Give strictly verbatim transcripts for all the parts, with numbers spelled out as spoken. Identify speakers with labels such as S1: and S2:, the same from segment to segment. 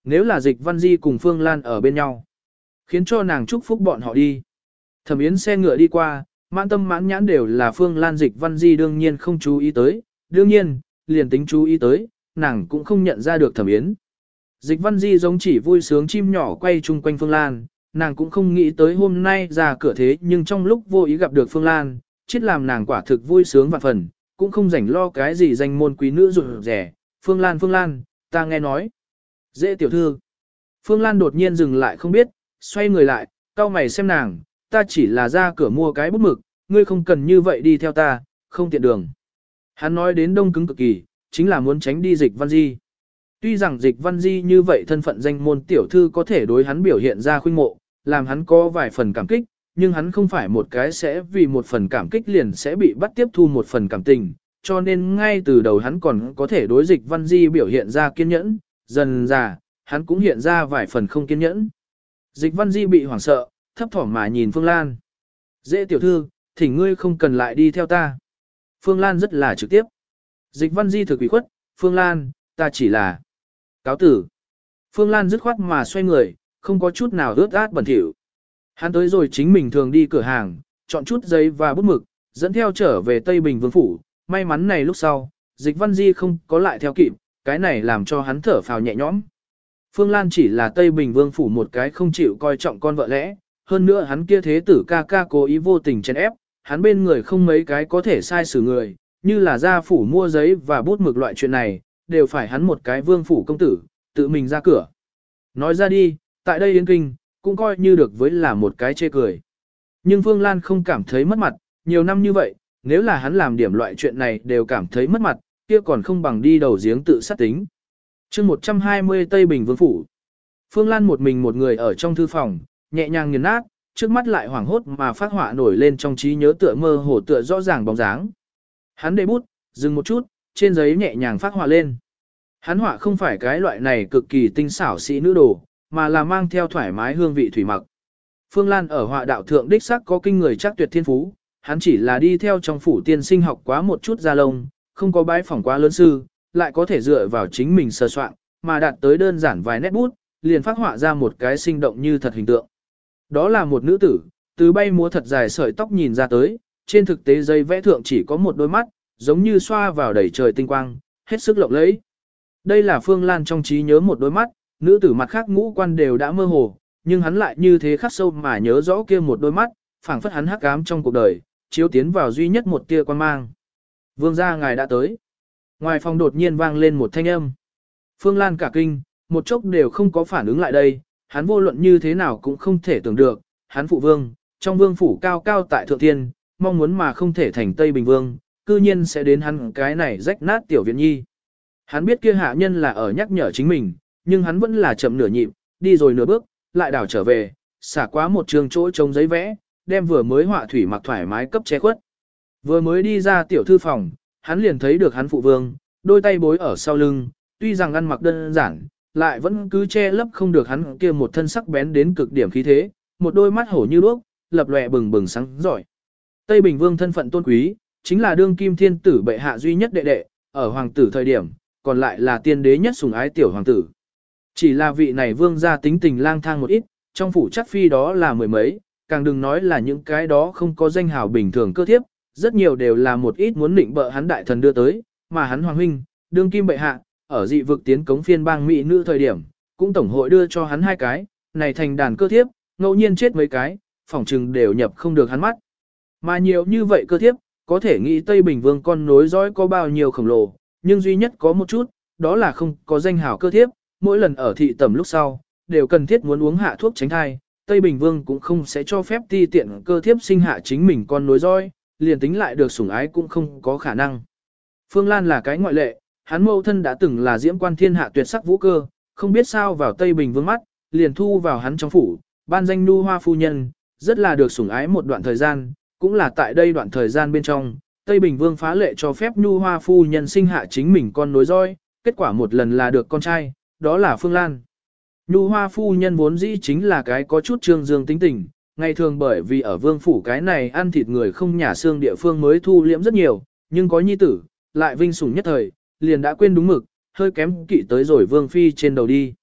S1: nếu là Dịch Văn Di cùng Phương Lan ở bên nhau, khiến cho nàng chúc phúc bọn họ đi. Thẩm Yến xe ngựa đi qua, mãn tâm mãn nhãn đều là Phương Lan. Dịch Văn Di đương nhiên không chú ý tới, đương nhiên, liền tính chú ý tới, nàng cũng không nhận ra được Thẩm Yến. Dịch Văn Di giống chỉ vui sướng chim nhỏ quay chung quanh Phương Lan, nàng cũng không nghĩ tới hôm nay ra cửa thế nhưng trong lúc vô ý gặp được Phương Lan, chết làm nàng quả thực vui sướng vạn phần, cũng không rảnh lo cái gì danh môn quý nữ rụt rẻ. Phương Lan, Phương Lan, ta nghe nói. Dễ tiểu thư. Phương Lan đột nhiên dừng lại không biết, xoay người lại, cau mày xem nàng, ta chỉ là ra cửa mua cái bút mực, ngươi không cần như vậy đi theo ta, không tiện đường. Hắn nói đến đông cứng cực kỳ, chính là muốn tránh đi Dịch Văn Di. Tuy rằng Dịch Văn Di như vậy thân phận danh môn tiểu thư có thể đối hắn biểu hiện ra khuynh mộ, làm hắn có vài phần cảm kích, nhưng hắn không phải một cái sẽ vì một phần cảm kích liền sẽ bị bắt tiếp thu một phần cảm tình, cho nên ngay từ đầu hắn còn có thể đối Dịch Văn Di biểu hiện ra kiên nhẫn, dần dà, hắn cũng hiện ra vài phần không kiên nhẫn. Dịch Văn Di bị hoảng sợ, thấp thỏm mà nhìn Phương Lan. Dễ tiểu thư, thỉnh ngươi không cần lại đi theo ta. Phương Lan rất là trực tiếp. Dịch Văn Di thực ủy khuất, Phương Lan, ta chỉ là cáo tử. Phương Lan dứt khoát mà xoay người, không có chút nào ướt át bẩn thỉu. Hắn tới rồi chính mình thường đi cửa hàng, chọn chút giấy và bút mực, dẫn theo trở về Tây Bình Vương Phủ. May mắn này lúc sau, Dịch Văn Di không có lại theo kịp, cái này làm cho hắn thở phào nhẹ nhõm. Phương Lan chỉ là Tây Bình Vương Phủ một cái không chịu coi trọng con vợ lẽ, hơn nữa hắn kia thế tử ca ca cố ý vô tình chèn ép, hắn bên người không mấy cái có thể sai xử người, như là gia phủ mua giấy và bút mực loại chuyện này, đều phải hắn một cái Vương Phủ công tử, tự mình ra cửa. Nói ra đi, tại đây Yến Kinh, cũng coi như được với là một cái chê cười. Nhưng Phương Lan không cảm thấy mất mặt, nhiều năm như vậy, nếu là hắn làm điểm loại chuyện này đều cảm thấy mất mặt, kia còn không bằng đi đầu giếng tự sát tính. chương một trăm hai mươi Tây Bình Vương Phủ. Phương Lan một mình một người ở trong thư phòng, nhẹ nhàng nghiền nát, trước mắt lại hoảng hốt mà phát họa nổi lên trong trí nhớ tựa mơ hồ tựa rõ ràng bóng dáng. Hắn để bút, dừng một chút, trên giấy nhẹ nhàng phát họa lên. Hắn họa không phải cái loại này cực kỳ tinh xảo sĩ nữ đồ, mà là mang theo thoải mái hương vị thủy mặc. Phương Lan ở họa đạo thượng đích sắc có kinh người chắc tuyệt thiên phú, hắn chỉ là đi theo trong phủ tiên sinh học quá một chút gia lông, không có bái phỏng quá lớn sư, lại có thể dựa vào chính mình sơ soạn, mà đạt tới đơn giản vài nét bút, liền phát họa ra một cái sinh động như thật hình tượng. Đó là một nữ tử, từ bay múa thật dài sợi tóc nhìn ra tới, trên thực tế dây vẽ thượng chỉ có một đôi mắt, giống như xoa vào đầy trời tinh quang, hết sức lộng lẫy. Đây là Phương Lan trong trí nhớ một đôi mắt, nữ tử mặt khác ngũ quan đều đã mơ hồ, nhưng hắn lại như thế khắc sâu mà nhớ rõ kia một đôi mắt, phảng phất hắn hắc ám trong cuộc đời, chiếu tiến vào duy nhất một tia quan mang. Vương gia ngài đã tới. Ngoài phòng đột nhiên vang lên một thanh âm. Phương Lan cả kinh, một chốc đều không có phản ứng lại đây, hắn vô luận như thế nào cũng không thể tưởng được, hắn phụ vương, trong vương phủ cao cao tại thượng thiên, mong muốn mà không thể thành Tây Bình Vương, cư nhiên sẽ đến hắn cái này rách nát tiểu viện nhi. Hắn biết kia hạ nhân là ở nhắc nhở chính mình, nhưng hắn vẫn là chậm nửa nhịp, đi rồi nửa bước, lại đảo trở về, xả quá một trường chỗ trống giấy vẽ, đem vừa mới họa thủy mặc thoải mái cấp che khuất. Vừa mới đi ra tiểu thư phòng, hắn liền thấy được hắn phụ vương, đôi tay bối ở sau lưng, tuy rằng ăn mặc đơn giản, lại vẫn cứ che lấp không được hắn kia một thân sắc bén đến cực điểm khí thế, một đôi mắt hổ như đuốc, lập lòe bừng bừng sáng giỏi. Tây Bình Vương thân phận tôn quý, chính là đương kim thiên tử bệ hạ duy nhất đệ đệ, ở hoàng tử thời điểm, còn lại là tiên đế nhất sủng ái tiểu hoàng tử. Chỉ là vị này vương gia tính tình lang thang một ít, trong phủ chắc phi đó là mười mấy, càng đừng nói là những cái đó không có danh hào bình thường cơ thiếp, rất nhiều đều là một ít muốn định bợ hắn đại thần đưa tới, mà hắn hoàng huynh, đương kim bệ hạ, ở dị vực tiến cống phiên bang mỹ nữ thời điểm, cũng tổng hội đưa cho hắn hai cái, này thành đàn cơ thiếp, ngẫu nhiên chết mấy cái, phỏng chừng đều nhập không được hắn mắt. Mà nhiều như vậy cơ thiếp, có thể nghĩ Tây Bình Vương con nối dõi có bao nhiêu khổng lồ, nhưng duy nhất có một chút, đó là không có danh hào cơ thiếp, mỗi lần ở thị tẩm lúc sau, đều cần thiết muốn uống hạ thuốc tránh thai, Tây Bình Vương cũng không sẽ cho phép ti tiện cơ thiếp sinh hạ chính mình con nối dõi, liền tính lại được sủng ái cũng không có khả năng. Phương Lan là cái ngoại lệ, hắn mẫu thân đã từng là diễm quan thiên hạ tuyệt sắc vũ cơ, không biết sao vào Tây Bình Vương mắt, liền thu vào hắn trong phủ, ban danh nu hoa phu nhân, rất là được sủng ái một đoạn thời gian, cũng là tại đây đoạn thời gian bên trong, Tây Bình Vương phá lệ cho phép nu hoa phu nhân sinh hạ chính mình con nối dõi, kết quả một lần là được con trai, đó là Phương Lan. Nhu hoa phu nhân vốn dĩ chính là cái có chút trương dương tính tình, ngày thường bởi vì ở vương phủ cái này ăn thịt người không nhả xương địa phương mới thu liễm rất nhiều, nhưng có nhi tử, lại vinh sủng nhất thời, liền đã quên đúng mực, hơi kém kỵ tới rồi vương phi trên đầu đi.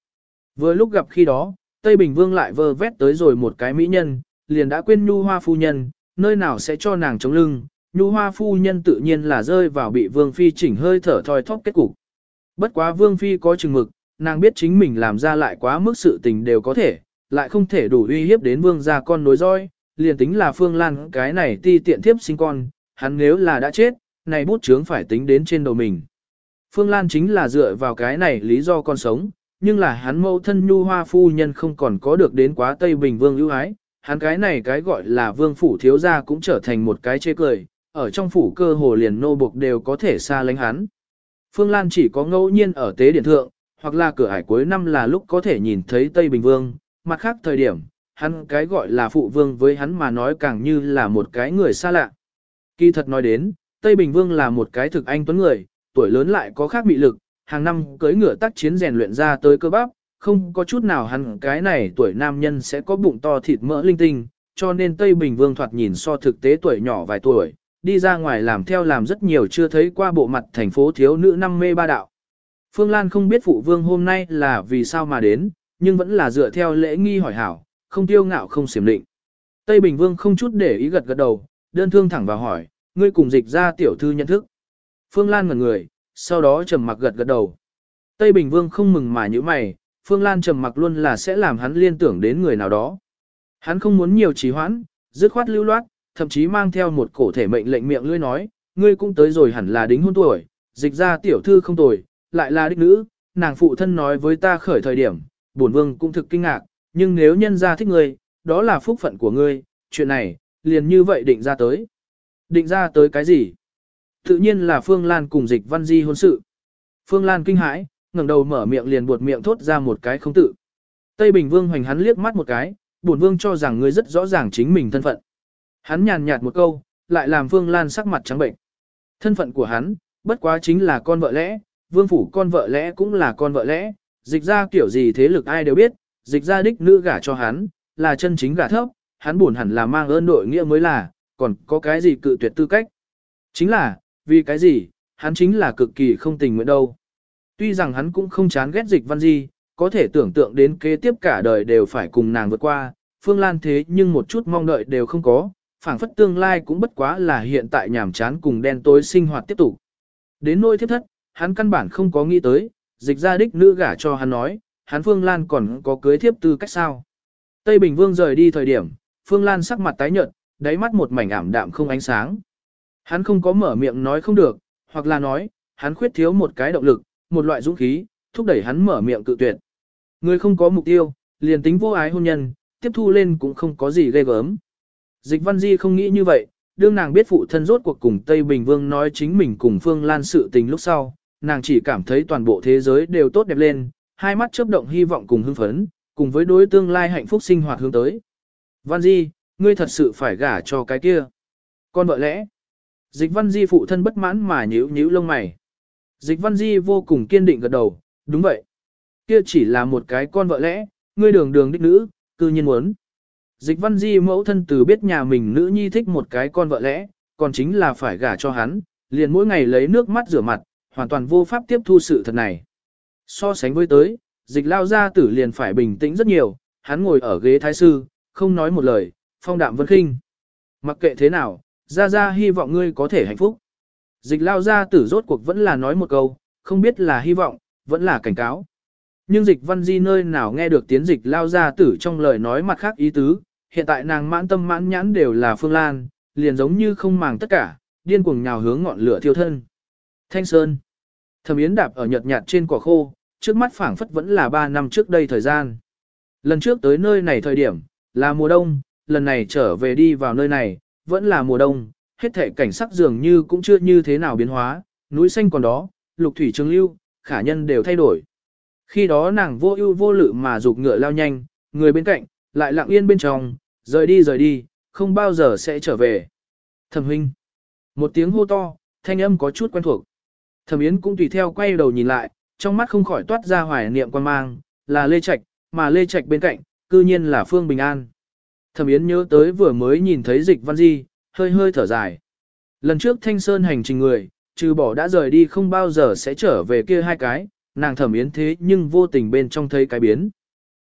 S1: Vừa lúc gặp khi đó, Tây Bình Vương lại vơ vét tới rồi một cái mỹ nhân, liền đã quên Nhu Hoa phu nhân, nơi nào sẽ cho nàng chống lưng, Nhu Hoa phu nhân tự nhiên là rơi vào bị Vương Phi chỉnh hơi thở thoi thóp kết cục. Bất quá Vương Phi có chừng mực, nàng biết chính mình làm ra lại quá mức sự tình đều có thể, lại không thể đủ uy hiếp đến Vương gia con nối roi, liền tính là Phương Lan cái này ti tiện thiếp sinh con, hắn nếu là đã chết, này bút chướng phải tính đến trên đầu mình. Phương Lan chính là dựa vào cái này lý do con sống, nhưng là hắn mẫu thân Nhu Hoa phu nhân không còn có được đến quá Tây Bình Vương ưu ái, hắn cái này cái gọi là vương phủ thiếu gia cũng trở thành một cái chê cười, ở trong phủ cơ hồ liền nô buộc đều có thể xa lánh hắn. Phương Lan chỉ có ngẫu nhiên ở tế điện thượng, hoặc là cửa ải cuối năm là lúc có thể nhìn thấy Tây Bình Vương, mặt khác thời điểm, hắn cái gọi là phụ vương với hắn mà nói càng như là một cái người xa lạ. Kỳ thật nói đến, Tây Bình Vương là một cái thực anh tuấn người, tuổi lớn lại có khác mị lực, hàng năm cưỡi ngựa tác chiến rèn luyện ra tới cơ bắp, không có chút nào hắn cái này tuổi nam nhân sẽ có bụng to thịt mỡ linh tinh, cho nên Tây Bình Vương thoạt nhìn so thực tế tuổi nhỏ vài tuổi, đi ra ngoài làm theo làm rất nhiều chưa thấy qua bộ mặt thành phố thiếu nữ năm mê ba đạo. Phương Lan không biết phụ vương hôm nay là vì sao mà đến, nhưng vẫn là dựa theo lễ nghi hỏi hảo, không tiêu ngạo không xiểm định. Tây Bình Vương không chút để ý gật gật đầu, đơn thương thẳng vào hỏi, ngươi cùng dịch ra tiểu thư nhận thức. Phương Lan ngẩn người, sau đó trầm mặc gật gật đầu. Tây Bình Vương không mừng mà như mày, Phương Lan trầm mặc luôn là sẽ làm hắn liên tưởng đến người nào đó. Hắn không muốn nhiều trì hoãn, dứt khoát lưu loát, thậm chí mang theo một cổ thể mệnh lệnh miệng lưỡi nói, ngươi cũng tới rồi hẳn là đính hôn tuổi, dịch ra tiểu thư không tuổi, lại là đích nữ, nàng phụ thân nói với ta khởi thời điểm, bổn vương cũng thực kinh ngạc, nhưng nếu nhân gia thích ngươi, đó là phúc phận của ngươi, chuyện này, liền như vậy định ra tới. Định ra tới cái gì? Tự nhiên là Phương Lan cùng Dịch Văn Di hôn sự. Phương Lan kinh hãi, ngẩng đầu mở miệng liền buột miệng thốt ra một cái không tự. Tây Bình Vương hoành hắn liếc mắt một cái, bổn vương cho rằng ngươi rất rõ ràng chính mình thân phận. Hắn nhàn nhạt một câu, lại làm Phương Lan sắc mặt trắng bệnh. Thân phận của hắn, bất quá chính là con vợ lẽ, vương phủ con vợ lẽ cũng là con vợ lẽ, dịch ra kiểu gì thế lực ai đều biết, dịch ra đích nữ gả cho hắn, là chân chính gả thấp, hắn buồn hẳn là mang ơn đội nghĩa mới là, còn có cái gì cự tuyệt tư cách. Chính là, vì cái gì, hắn chính là cực kỳ không tình nguyện đâu. Tuy rằng hắn cũng không chán ghét dịch văn di, có thể tưởng tượng đến kế tiếp cả đời đều phải cùng nàng vượt qua, Phương Lan thế nhưng một chút mong đợi đều không có, phảng phất tương lai cũng bất quá là hiện tại nhàm chán cùng đen tối sinh hoạt tiếp tục. Đến nỗi thiết thất, hắn căn bản không có nghĩ tới, dịch ra đích nữ gả cho hắn nói, hắn Phương Lan còn có cưới thiếp tư cách sao. Tây Bình Vương rời đi thời điểm, Phương Lan sắc mặt tái nhợt, đáy mắt một mảnh ảm đạm không ánh sáng. Hắn không có mở miệng nói không được, hoặc là nói, hắn khuyết thiếu một cái động lực, một loại dũng khí, thúc đẩy hắn mở miệng cự tuyệt. Người không có mục tiêu, liền tính vô ái hôn nhân, tiếp thu lên cũng không có gì ghê gớm. Dịch Văn Di không nghĩ như vậy, đương nàng biết phụ thân rốt cuộc cùng Tây Bình Vương nói chính mình cùng Phương Lan sự tình lúc sau, nàng chỉ cảm thấy toàn bộ thế giới đều tốt đẹp lên, hai mắt chớp động hy vọng cùng hưng phấn, cùng với đối tương lai hạnh phúc sinh hoạt hướng tới. Văn Di, ngươi thật sự phải gả cho cái kia. Con vợ lẽ. Dịch Văn Di phụ thân bất mãn mà nhíu nhíu lông mày. Dịch Văn Di vô cùng kiên định gật đầu, đúng vậy. Kia chỉ là một cái con vợ lẽ, ngươi đường đường đích nữ, cư nhiên muốn. Dịch Văn Di mẫu thân từ biết nhà mình nữ nhi thích một cái con vợ lẽ, còn chính là phải gả cho hắn, liền mỗi ngày lấy nước mắt rửa mặt, hoàn toàn vô pháp tiếp thu sự thật này. So sánh với tới, dịch lao gia tử liền phải bình tĩnh rất nhiều, hắn ngồi ở ghế thái sư, không nói một lời, phong đạm vân khinh. Mặc kệ thế nào, gia gia hy vọng ngươi có thể hạnh phúc. Dịch lao gia tử rốt cuộc vẫn là nói một câu, không biết là hy vọng, vẫn là cảnh cáo. Nhưng dịch Văn Di nơi nào nghe được tiến dịch lao gia tử trong lời nói mặt khác ý tứ, hiện tại nàng mãn tâm mãn nhãn đều là Phương Lan, liền giống như không màng tất cả, điên cuồng nhào hướng ngọn lửa thiêu thân. Thanh Sơn. Thẩm Yến đạp ở nhợt nhạt trên cỏ khô, trước mắt phảng phất vẫn là ba năm trước đây thời gian. Lần trước tới nơi này thời điểm, là mùa đông, lần này trở về đi vào nơi này, vẫn là mùa đông, hết thể cảnh sắc dường như cũng chưa như thế nào biến hóa, núi xanh còn đó, lục thủy trường lưu, khả nhân đều thay đổi. Khi đó nàng vô ưu vô lự mà dục ngựa lao nhanh, người bên cạnh, lại lặng yên bên trong, rời đi rời đi, không bao giờ sẽ trở về. Thẩm huynh. Một tiếng hô to, thanh âm có chút quen thuộc. Thẩm Yến cũng tùy theo quay đầu nhìn lại, trong mắt không khỏi toát ra hoài niệm quan mang, là Lê Trạch, mà Lê Trạch bên cạnh, cư nhiên là Phương Bình An. Thẩm Yến nhớ tới vừa mới nhìn thấy Dịch Văn Di, hơi hơi thở dài. Lần trước Thanh Sơn hành trình người, trừ bỏ đã rời đi không bao giờ sẽ trở về kia hai cái, nàng Thẩm Yến thế nhưng vô tình bên trong thấy cái biến.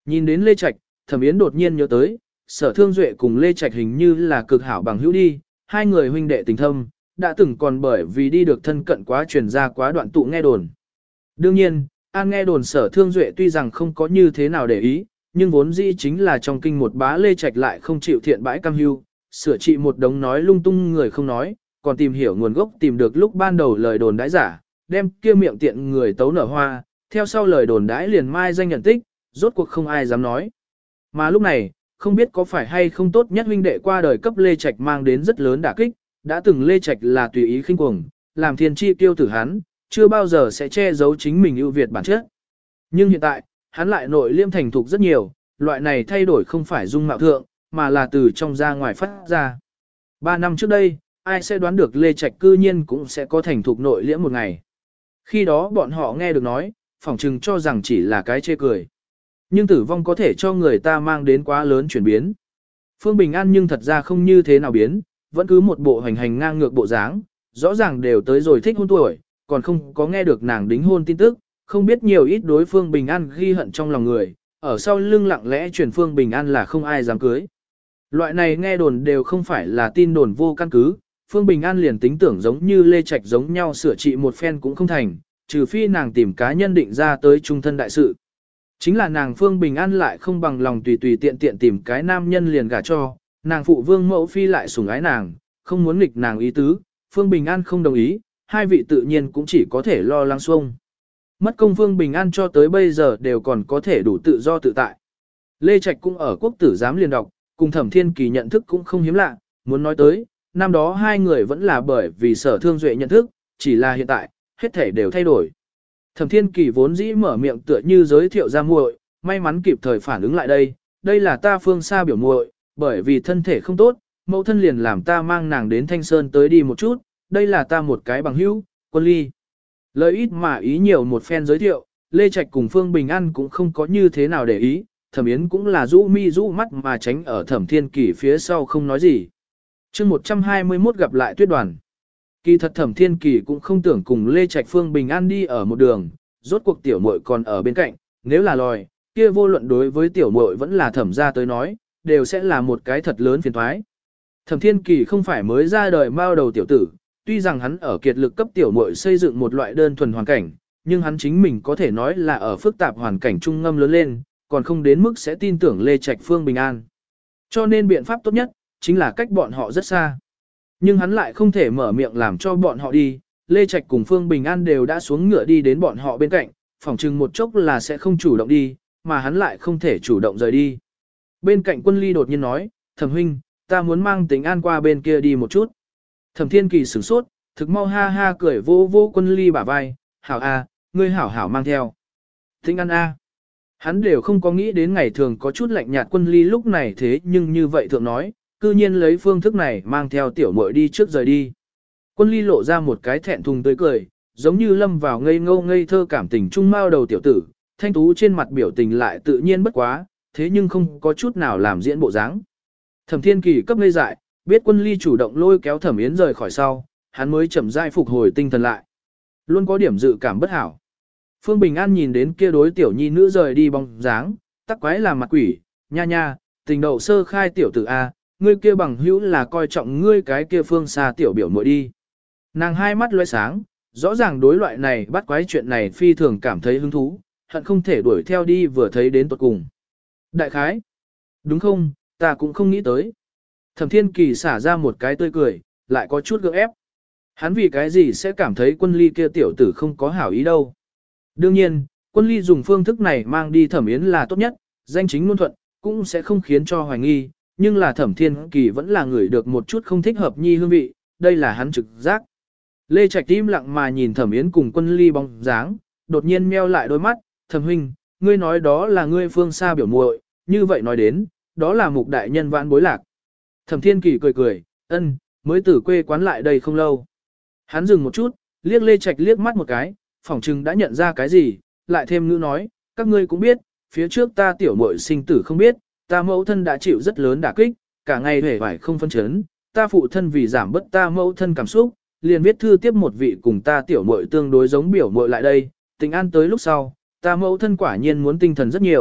S1: Nhìn đến Lê Trạch, Thẩm Yến đột nhiên nhớ tới, Sở Thương Duệ cùng Lê Trạch hình như là cực hảo bằng hữu đi, hai người huynh đệ tình thâm, đã từng còn bởi vì đi được thân cận quá truyền ra quá đoạn tụ nghe đồn. Đương nhiên, an nghe đồn Sở Thương Duệ tuy rằng không có như thế nào để ý, nhưng vốn dĩ chính là trong kinh một bá Lê Trạch lại không chịu thiện bãi cam hưu, sửa trị một đống nói lung tung người không nói, còn tìm hiểu nguồn gốc tìm được lúc ban đầu lời đồn đãi giả, đem kia miệng tiện người tấu nở hoa, theo sau lời đồn đãi liền mai danh nhận tích, rốt cuộc không ai dám nói. Mà lúc này, không biết có phải hay không tốt nhất huynh đệ qua đời cấp Lê Trạch mang đến rất lớn đả kích, đã từng Lê Trạch là tùy ý khinh cuồng, làm thiên chi tiêu tử hắn, chưa bao giờ sẽ che giấu chính mình ưu việt bản chất. Nhưng hiện tại, hắn lại nội liêm thành thục rất nhiều, loại này thay đổi không phải dung mạo thượng, mà là từ trong ra ngoài phát ra. Ba năm trước đây, ai sẽ đoán được Lê Trạch cư nhiên cũng sẽ có thành thục nội liễm một ngày. Khi đó bọn họ nghe được nói, phỏng chừng cho rằng chỉ là cái chê cười. Nhưng tử vong có thể cho người ta mang đến quá lớn chuyển biến. Phương Bình An nhưng thật ra không như thế nào biến, vẫn cứ một bộ hành hành ngang ngược bộ dáng, rõ ràng đều tới rồi thích hôn tuổi, còn không có nghe được nàng đính hôn tin tức, không biết nhiều ít đối Phương Bình An ghi hận trong lòng người, ở sau lưng lặng lẽ truyền Phương Bình An là không ai dám cưới. Loại này nghe đồn đều không phải là tin đồn vô căn cứ, Phương Bình An liền tính tưởng giống như Lê Trạch giống nhau sửa trị một phen cũng không thành, trừ phi nàng tìm cá nhân định ra tới trung thân đại sự. Chính là nàng Phương Bình An lại không bằng lòng tùy tùy tiện tiện tìm cái nam nhân liền gả cho, nàng phụ vương mẫu phi lại sủng ái nàng, không muốn nghịch nàng ý tứ, Phương Bình An không đồng ý, hai vị tự nhiên cũng chỉ có thể lo lắng xuông. Mất công Phương Bình An cho tới bây giờ đều còn có thể đủ tự do tự tại. Lê Trạch cũng ở quốc tử giám liền đọc, cùng Thẩm Thiên Kỳ nhận thức cũng không hiếm lạ, muốn nói tới, năm đó hai người vẫn là bởi vì Sở Thương Duệ nhận thức, chỉ là hiện tại, hết thể đều thay đổi. Thẩm Thiên Kỳ vốn dĩ mở miệng tựa như giới thiệu ra muội, may mắn kịp thời phản ứng lại đây, đây là ta Phương xa biểu muội, bởi vì thân thể không tốt, mẫu thân liền làm ta mang nàng đến Thanh Sơn tới đi một chút, đây là ta một cái bằng hữu, Quân Ly. Lời ít mà ý nhiều một phen giới thiệu, Lê Trạch cùng Phương Bình An cũng không có như thế nào để ý, Thẩm Yến cũng là rũ mi rũ mắt mà tránh ở Thẩm Thiên Kỳ phía sau không nói gì. chương một trăm hai mươi mốt gặp lại tuyết đoàn. Kỳ thật Thẩm Thiên Kỳ cũng không tưởng cùng Lê Trạch Phương Bình An đi ở một đường, rốt cuộc tiểu muội còn ở bên cạnh, nếu là lòi, kia vô luận đối với tiểu muội vẫn là thẩm ra tới nói, đều sẽ là một cái thật lớn phiền toái. Thẩm Thiên Kỳ không phải mới ra đời mao đầu tiểu tử, tuy rằng hắn ở kiệt lực cấp tiểu muội xây dựng một loại đơn thuần hoàn cảnh, nhưng hắn chính mình có thể nói là ở phức tạp hoàn cảnh trung ngâm lớn lên, còn không đến mức sẽ tin tưởng Lê Trạch Phương Bình An. Cho nên biện pháp tốt nhất, chính là cách bọn họ rất xa. Nhưng hắn lại không thể mở miệng làm cho bọn họ đi, Lê Trạch cùng Phương Bình An đều đã xuống ngựa đi đến bọn họ bên cạnh, phỏng chừng một chốc là sẽ không chủ động đi, mà hắn lại không thể chủ động rời đi. Bên cạnh Quân Ly đột nhiên nói, Thẩm huynh, ta muốn mang Tính An qua bên kia đi một chút. Thẩm Thiên Kỳ sửng sốt, thực mau ha ha cười vô vô Quân Ly bả vai, hảo a, ngươi hảo hảo mang theo. Tính An a. Hắn đều không có nghĩ đến ngày thường có chút lạnh nhạt Quân Ly lúc này thế nhưng như vậy thượng nói, cư nhiên lấy phương thức này mang theo tiểu muội đi trước rời đi. Quân Ly lộ ra một cái thẹn thùng tươi cười, giống như lâm vào ngây ngô ngây thơ cảm tình trung mao đầu tiểu tử, thanh tú trên mặt biểu tình lại tự nhiên bất quá, thế nhưng không có chút nào làm diễn bộ dáng. Thẩm Thiên Kỳ cấp ngây dại, biết Quân Ly chủ động lôi kéo Thẩm Yến rời khỏi sau, hắn mới chậm rãi phục hồi tinh thần lại. Luôn có điểm dự cảm bất hảo. Phương Bình An nhìn đến kia đối tiểu nhi nữ rời đi bóng dáng, tắc quái làm mặt quỷ, nha nha, tình đậu sơ khai tiểu tử A, ngươi kia bằng hữu là coi trọng ngươi cái kia phương xa tiểu biểu muội đi. Nàng hai mắt lóe sáng, rõ ràng đối loại này bắt quái chuyện này phi thường cảm thấy hứng thú, hận không thể đuổi theo đi vừa thấy đến tuột cùng. Đại khái, đúng không, ta cũng không nghĩ tới. Thẩm Thiên Kỳ xả ra một cái tươi cười, lại có chút gượng ép. Hắn vì cái gì sẽ cảm thấy Quân Ly kia tiểu tử không có hảo ý đâu. Đương nhiên, Quân Ly dùng phương thức này mang đi Thẩm Yến là tốt nhất, danh chính ngôn thuận, cũng sẽ không khiến cho hoài nghi, nhưng là Thẩm Thiên Kỳ vẫn là người được một chút không thích hợp nhi hương vị, đây là hắn trực giác. Lê Trạch im lặng mà nhìn Thẩm Yến cùng Quân Ly bóng dáng, đột nhiên meo lại đôi mắt, Thẩm huynh, ngươi nói đó là ngươi phương xa biểu muội, như vậy nói đến, đó là mục đại nhân vãn bối lạc. Thẩm Thiên Kỳ cười cười, ân, mới từ quê quán lại đây không lâu. Hắn dừng một chút, liếc Lê Trạch liếc mắt một cái, phỏng chừng đã nhận ra cái gì, lại thêm ngữ nói, các ngươi cũng biết, phía trước ta tiểu muội sinh tử không biết, ta mẫu thân đã chịu rất lớn đả kích, cả ngày hề vải không phân chấn, ta phụ thân vì giảm bớt ta mẫu thân cảm xúc, liền viết thư tiếp một vị cùng ta tiểu muội tương đối giống biểu muội lại đây, Tình An tới lúc sau, ta mẫu thân quả nhiên muốn tinh thần rất nhiều,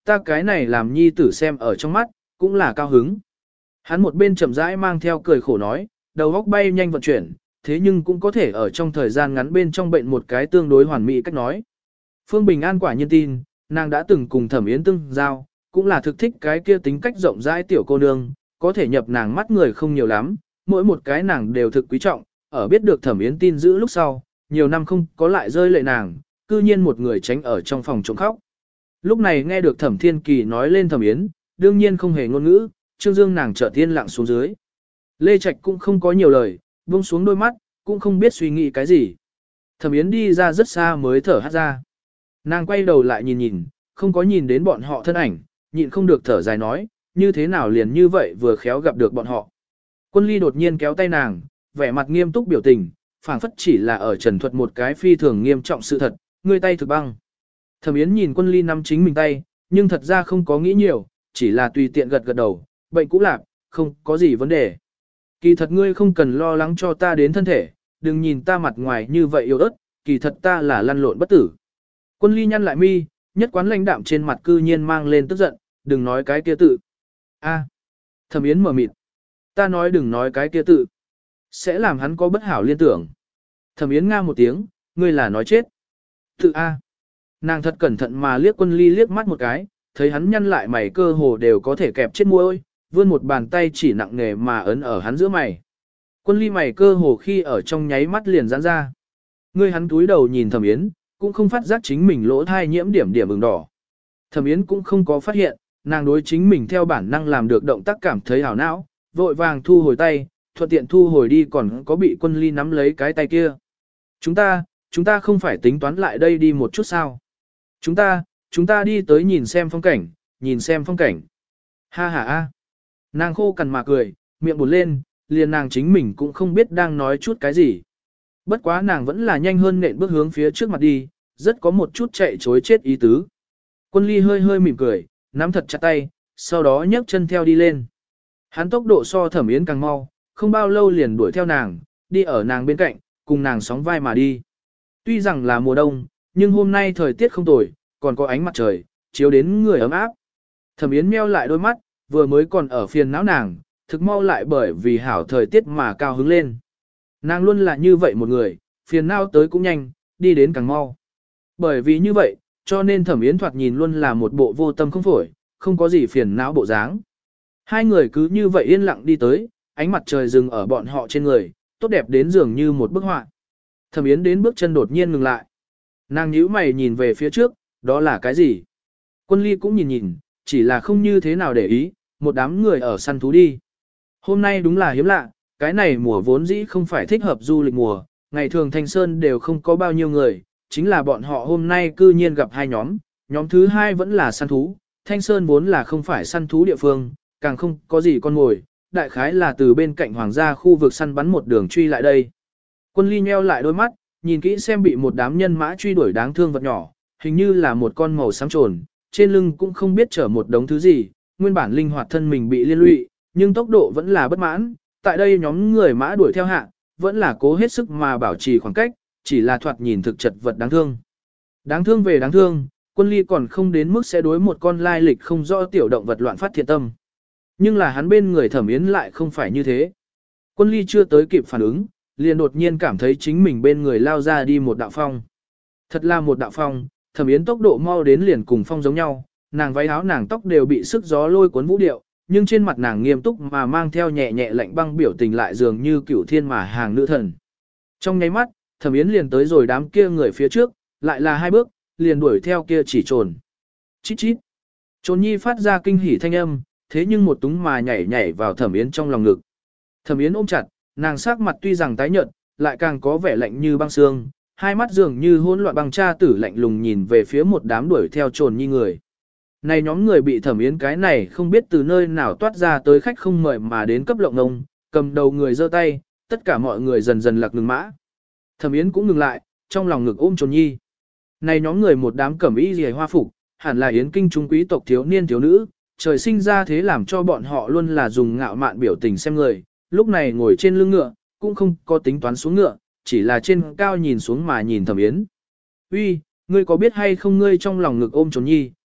S1: ta cái này làm nhi tử xem ở trong mắt, cũng là cao hứng. Hắn một bên chậm rãi mang theo cười khổ nói, đầu góc bay nhanh vận chuyển, thế nhưng cũng có thể ở trong thời gian ngắn bên trong bệnh một cái tương đối hoàn mỹ cách nói. Phương Bình An quả nhiên tin, nàng đã từng cùng Thẩm Yến tương giao, cũng là thực thích cái kia tính cách rộng rãi tiểu cô nương, có thể nhập nàng mắt người không nhiều lắm, mỗi một cái nàng đều thực quý trọng, ở biết được Thẩm Yến tin giữ lúc sau, nhiều năm không có lại rơi lệ nàng, cư nhiên một người tránh ở trong phòng trống khóc. Lúc này nghe được Thẩm Thiên Kỳ nói lên Thẩm Yến, đương nhiên không hề ngôn ngữ, Trương Dương nàng chợt tiên lặng xuống dưới. Lê Trạch cũng không có nhiều lời, buông xuống đôi mắt, cũng không biết suy nghĩ cái gì. Thẩm Yến đi ra rất xa mới thở hắt ra. Nàng quay đầu lại nhìn nhìn, không có nhìn đến bọn họ thân ảnh, nhịn không được thở dài nói, như thế nào liền như vậy vừa khéo gặp được bọn họ. Quân Ly đột nhiên kéo tay nàng, vẻ mặt nghiêm túc biểu tình, phảng phất chỉ là ở trần thuật một cái phi thường nghiêm trọng sự thật, người tay thực băng. Thẩm Yến nhìn Quân Ly nắm chính mình tay, nhưng thật ra không có nghĩ nhiều, chỉ là tùy tiện gật gật đầu, bệnh cũ lạc, không có gì vấn đề. Kỳ thật ngươi không cần lo lắng cho ta đến thân thể, đừng nhìn ta mặt ngoài như vậy yếu ớt, kỳ thật ta là lăn lộn bất tử. Quân Ly nhăn lại mi, nhất quán lãnh đạm trên mặt cư nhiên mang lên tức giận, đừng nói cái kia tự. A. Thẩm Yến mở mịt. Ta nói đừng nói cái kia tự. Sẽ làm hắn có bất hảo liên tưởng. Thẩm Yến nga một tiếng, ngươi là nói chết. Tự A. Nàng thật cẩn thận mà liếc Quân Ly liếc mắt một cái, thấy hắn nhăn lại mày cơ hồ đều có thể kẹp chết môi, vươn một bàn tay chỉ nặng nề mà ấn ở hắn giữa mày. Quân Ly mày cơ hồ khi ở trong nháy mắt liền giãn ra. Ngươi hắn túi đầu nhìn Thẩm Yến, cũng không phát giác chính mình lỗ thai nhiễm điểm điểm ửng đỏ. Thẩm Yến cũng không có phát hiện, nàng đối chính mình theo bản năng làm được động tác cảm thấy hảo não, vội vàng thu hồi tay, thuận tiện thu hồi đi còn có bị Quân Ly nắm lấy cái tay kia. Chúng ta, chúng ta không phải tính toán lại đây đi một chút sao? Chúng ta, chúng ta đi tới nhìn xem phong cảnh, nhìn xem phong cảnh. Ha ha a. Nàng khô cằn mà cười, miệng buồn lên, liền nàng chính mình cũng không biết đang nói chút cái gì. Bất quá nàng vẫn là nhanh hơn nện bước hướng phía trước mặt đi, rất có một chút chạy chối chết ý tứ. Quân Ly hơi hơi mỉm cười, nắm thật chặt tay, sau đó nhấc chân theo đi lên. Hắn tốc độ so Thẩm Yến càng mau, không bao lâu liền đuổi theo nàng, đi ở nàng bên cạnh, cùng nàng sóng vai mà đi. Tuy rằng là mùa đông, nhưng hôm nay thời tiết không tồi, còn có ánh mặt trời, chiếu đến người ấm áp. Thẩm Yến meo lại đôi mắt, vừa mới còn ở phiền não nàng, thực mau lại bởi vì hảo thời tiết mà cao hứng lên. Nàng luôn là như vậy một người, phiền não tới cũng nhanh, đi đến càng mau. Bởi vì như vậy, cho nên Thẩm Yến thoạt nhìn luôn là một bộ vô tâm không phổi, không có gì phiền não bộ dáng. Hai người cứ như vậy yên lặng đi tới, ánh mặt trời dừng ở bọn họ trên người, tốt đẹp đến dường như một bức họa. Thẩm Yến đến bước chân đột nhiên ngừng lại. Nàng nhíu mày nhìn về phía trước, đó là cái gì? Quân Ly cũng nhìn nhìn, chỉ là không như thế nào để ý, một đám người ở săn thú đi. Hôm nay đúng là hiếm lạ, cái này mùa vốn dĩ không phải thích hợp du lịch mùa, ngày thường Thanh Sơn đều không có bao nhiêu người, chính là bọn họ hôm nay cư nhiên gặp hai nhóm, nhóm thứ hai vẫn là săn thú, Thanh Sơn vốn là không phải săn thú địa phương, càng không có gì con ngồi, đại khái là từ bên cạnh hoàng gia khu vực săn bắn một đường truy lại đây. Quân Ly nheo lại đôi mắt, nhìn kỹ xem bị một đám nhân mã truy đuổi đáng thương vật nhỏ, hình như là một con màu xám trồn, trên lưng cũng không biết chở một đống thứ gì, nguyên bản linh hoạt thân mình bị liên lụy, nhưng tốc độ vẫn là bất mãn, tại đây nhóm người mã đuổi theo hạ, vẫn là cố hết sức mà bảo trì khoảng cách, chỉ là thoạt nhìn thực chật vật đáng thương. Đáng thương về đáng thương, Quân Ly còn không đến mức sẽ đối một con lai lịch không rõ tiểu động vật loạn phát thiện tâm. Nhưng là hắn bên người Thẩm Yến lại không phải như thế. Quân Ly chưa tới kịp phản ứng, liền đột nhiên cảm thấy chính mình bên người lao ra đi một đạo phong. Thật là một đạo phong, Thẩm Yến tốc độ mau đến liền cùng phong giống nhau, nàng váy áo nàng tóc đều bị sức gió lôi cuốn vũ điệu, nhưng trên mặt nàng nghiêm túc mà mang theo nhẹ nhẹ lạnh băng biểu tình lại dường như cửu thiên mà hàng nữ thần. Trong nháy mắt, Thẩm Yến liền tới rồi đám kia người phía trước, lại là hai bước, liền đuổi theo kia chỉ trồn. Chít chít. Trồn nhi phát ra kinh hỉ thanh âm, thế nhưng một túng mà nhảy nhảy vào Thẩm Yến trong lòng ngực. Thẩm Yến ôm chặt, nàng sắc mặt tuy rằng tái nhợt, lại càng có vẻ lạnh như băng xương, hai mắt dường như hỗn loạn băng cha tử lạnh lùng nhìn về phía một đám đuổi theo trồn nhi người. Này nhóm người bị Thẩm Yến cái này không biết từ nơi nào toát ra tới khách không mời mà đến cấp lộng ngông, cầm đầu người giơ tay, tất cả mọi người dần dần lạc ngừng mã. Thẩm Yến cũng ngừng lại, trong lòng ngực ôm trồn nhi. Này nhóm người một đám cẩm y liễu hoa phục, hẳn là Yến kinh trung quý tộc thiếu niên thiếu nữ, trời sinh ra thế làm cho bọn họ luôn là dùng ngạo mạn biểu tình xem người, lúc này ngồi trên lưng ngựa, cũng không có tính toán xuống ngựa, chỉ là trên cao nhìn xuống mà nhìn Thẩm Yến. Uy, ngươi có biết hay không ngươi trong lòng ngực ôm trồn nhi,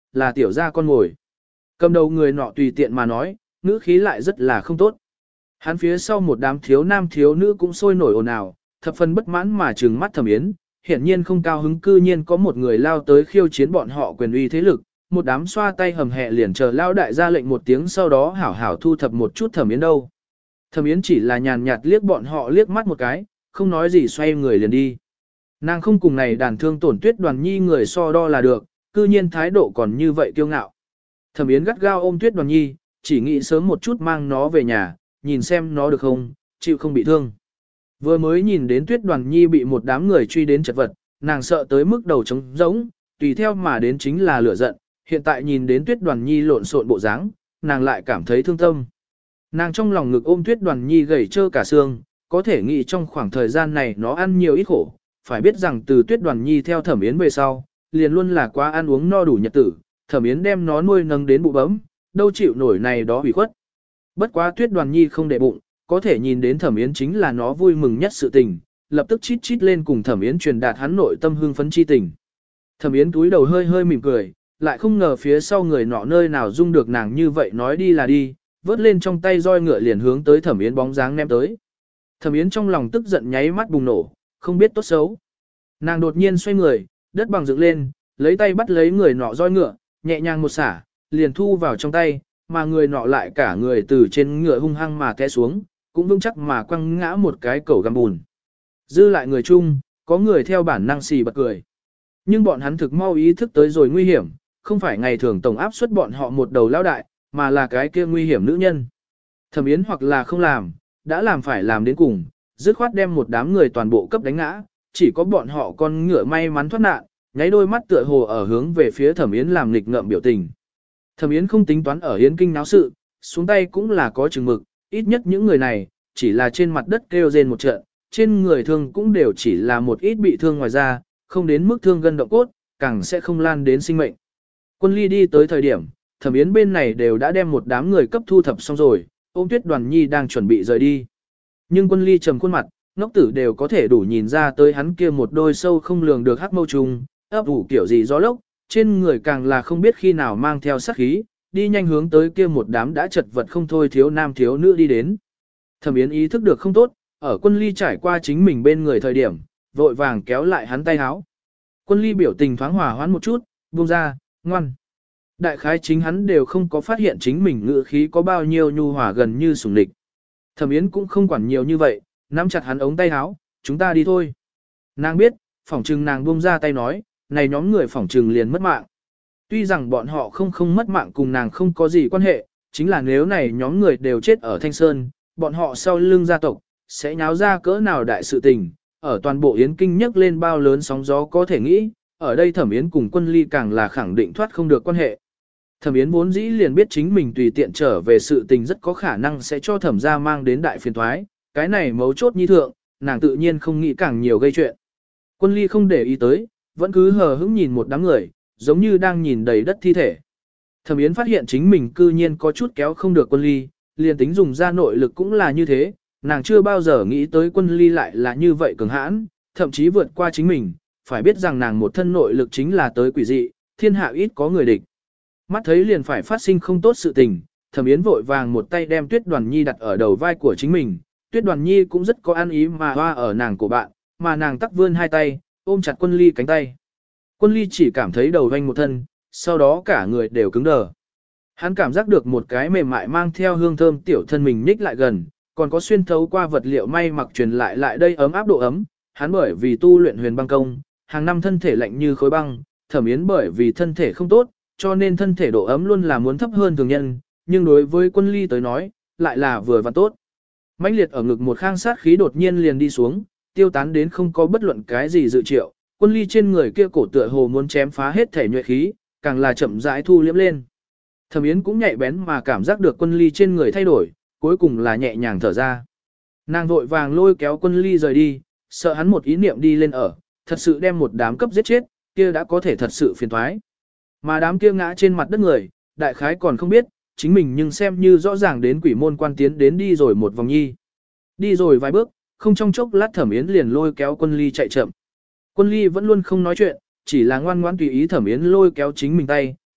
S1: là tiểu gia con ngồi. Cầm đầu người nọ tùy tiện mà nói, ngữ khí lại rất là không tốt. Hắn phía sau một đám thiếu nam thiếu nữ cũng sôi nổi ồn ào, thập phần bất mãn mà trừng mắt Thẩm Yến, hiển nhiên không cao hứng, cư nhiên có một người lao tới khiêu chiến bọn họ quyền uy thế lực, một đám xoa tay hầm hẹ liền chờ lao đại ra lệnh một tiếng, sau đó hảo hảo thu thập một chút Thẩm Yến đâu. Thẩm Yến chỉ là nhàn nhạt liếc bọn họ liếc mắt một cái, không nói gì xoay người liền đi. Nàng không cùng này đàn thương tổn Tuyết Đoàn Nhi người so đo là được, cư nhiên thái độ còn như vậy kiêu ngạo. Thẩm Yến gắt gao ôm Tuyết Đoàn Nhi, chỉ nghĩ sớm một chút mang nó về nhà, nhìn xem nó được không, chịu không bị thương. Vừa mới nhìn đến Tuyết Đoàn Nhi bị một đám người truy đến chật vật, nàng sợ tới mức đầu trống rỗng, tùy theo mà đến chính là lửa giận, hiện tại nhìn đến Tuyết Đoàn Nhi lộn xộn bộ dáng, nàng lại cảm thấy thương tâm. Nàng trong lòng ngực ôm Tuyết Đoàn Nhi gầy trơ cả xương, có thể nghĩ trong khoảng thời gian này nó ăn nhiều ít khổ, phải biết rằng từ Tuyết Đoàn Nhi theo Thẩm Yến về sau, liền luôn là quá ăn uống no đủ nhật tử, Thẩm Yến đem nó nuôi nâng đến bụ bấm, đâu chịu nổi này đó hủy khuất. Bất quá Tuyết Đoàn Nhi không để bụng, có thể nhìn đến Thẩm Yến chính là nó vui mừng nhất sự tình, lập tức chít chít lên cùng Thẩm Yến truyền đạt hắn nội tâm hương phấn chi tình. Thẩm Yến túi đầu hơi hơi mỉm cười, lại không ngờ phía sau người nọ nơi nào dung được nàng như vậy nói đi là đi, vớt lên trong tay roi ngựa liền hướng tới Thẩm Yến bóng dáng ném tới. Thẩm Yến trong lòng tức giận nháy mắt bùng nổ, không biết tốt xấu. Nàng đột nhiên xoay người, đất bằng dựng lên, lấy tay bắt lấy người nọ roi ngựa, nhẹ nhàng một xả, liền thu vào trong tay, mà người nọ lại cả người từ trên ngựa hung hăng mà té xuống, cũng vững chắc mà quăng ngã một cái cẩu găm bùn. Dư lại người chung, có người theo bản năng xì bật cười. Nhưng bọn hắn thực mau ý thức tới rồi nguy hiểm, không phải ngày thường tổng áp suất bọn họ một đầu lao đại, mà là cái kia nguy hiểm nữ nhân. Thẩm Yến hoặc là không làm, đã làm phải làm đến cùng, dứt khoát đem một đám người toàn bộ cấp đánh ngã, chỉ có bọn họ con ngựa may mắn thoát nạn, nháy đôi mắt tựa hồ ở hướng về phía Thẩm Yến làm nghịch ngợm biểu tình. Thẩm Yến không tính toán ở Yến Kinh náo sự, xuống tay cũng là có chừng mực, ít nhất những người này, chỉ là trên mặt đất kêu rên một trận, trên người thương cũng đều chỉ là một ít bị thương ngoài ra, không đến mức thương gân động cốt, càng sẽ không lan đến sinh mệnh. Quân Ly đi tới thời điểm, Thẩm Yến bên này đều đã đem một đám người cấp thu thập xong rồi, ôm Tuyết Đoàn Nhi đang chuẩn bị rời đi. Nhưng Quân Ly trầm khuôn mặt, ngốc tử đều có thể đủ nhìn ra tới hắn kia một đôi sâu không lường được hắc mâu trùng, ấp ủ kiểu gì gió lốc, trên người càng là không biết khi nào mang theo sát khí, đi nhanh hướng tới kia một đám đã chật vật không thôi thiếu nam thiếu nữ đi đến. Thẩm Yến ý thức được không tốt, ở Quân Ly trải qua chính mình bên người thời điểm, vội vàng kéo lại hắn tay háo. Quân Ly biểu tình thoáng hòa hoãn một chút, buông ra, ngoan. Đại khái chính hắn đều không có phát hiện chính mình ngữ khí có bao nhiêu nhu hòa gần như sủng địch. Thẩm Yến cũng không quản nhiều như vậy, nắm chặt hắn ống tay háo, chúng ta đi thôi. Nàng biết, phỏng trừng nàng buông ra tay nói, này nhóm người phỏng trừng liền mất mạng. Tuy rằng bọn họ không không mất mạng cùng nàng không có gì quan hệ, chính là nếu này nhóm người đều chết ở Thanh Sơn, bọn họ sau lưng gia tộc, sẽ nháo ra cỡ nào đại sự tình, ở toàn bộ Yến Kinh nhấc lên bao lớn sóng gió có thể nghĩ, ở đây Thẩm Yến cùng Quân Ly càng là khẳng định thoát không được quan hệ. Thẩm Yến vốn dĩ liền biết chính mình tùy tiện trở về sự tình rất có khả năng sẽ cho Thẩm gia mang đến đại phiền toái, cái này mấu chốt nhi thượng, nàng tự nhiên không nghĩ càng nhiều gây chuyện. Quân Ly không để ý tới, vẫn cứ hờ hững nhìn một đám người, giống như đang nhìn đầy đất thi thể. Thẩm Yến phát hiện chính mình cư nhiên có chút kéo không được Quân Ly, liền tính dùng ra nội lực cũng là như thế, nàng chưa bao giờ nghĩ tới Quân Ly lại là như vậy cường hãn, thậm chí vượt qua chính mình, phải biết rằng nàng một thân nội lực chính là tới quỷ dị, thiên hạ ít có người địch. Mắt thấy liền phải phát sinh không tốt sự tình, Thẩm Yến vội vàng một tay đem Tuyết Đoàn Nhi đặt ở đầu vai của chính mình, Tuyết Đoàn Nhi cũng rất có ăn ý mà hoa ở nàng của bạn, mà nàng tắc vươn hai tay, ôm chặt Quân Ly cánh tay. Quân Ly chỉ cảm thấy đầu vanh một thân, sau đó cả người đều cứng đờ. Hắn cảm giác được một cái mềm mại mang theo hương thơm tiểu thân mình nhích lại gần, còn có xuyên thấu qua vật liệu may mặc truyền lại lại đây ấm áp độ ấm. Hắn bởi vì tu luyện huyền băng công, hàng năm thân thể lạnh như khối băng, Thẩm Yến bởi vì thân thể không tốt, cho nên thân thể độ ấm luôn là muốn thấp hơn thường nhân, nhưng đối với Quân Ly tới nói, lại là vừa và tốt. Mãnh liệt ở ngực một khang sát khí đột nhiên liền đi xuống, tiêu tán đến không có bất luận cái gì dự triệu, Quân Ly trên người kia cổ tựa hồ muốn chém phá hết thể nhuệ khí, càng là chậm rãi thu liễm lên. Thẩm Yến cũng nhạy bén mà cảm giác được Quân Ly trên người thay đổi, cuối cùng là nhẹ nhàng thở ra. Nàng vội vàng lôi kéo Quân Ly rời đi, sợ hắn một ý niệm đi lên ở, thật sự đem một đám cấp giết chết, kia đã có thể thật sự phiền toái. Mà đám kia ngã trên mặt đất người, đại khái còn không biết, chính mình nhưng xem như rõ ràng đến quỷ môn quan tiến đến đi rồi một vòng nhi. Đi rồi vài bước, không trong chốc lát Thẩm Yến liền lôi kéo Quân Ly chạy chậm. Quân Ly vẫn luôn không nói chuyện, chỉ là ngoan ngoãn tùy ý Thẩm Yến lôi kéo chính mình tay,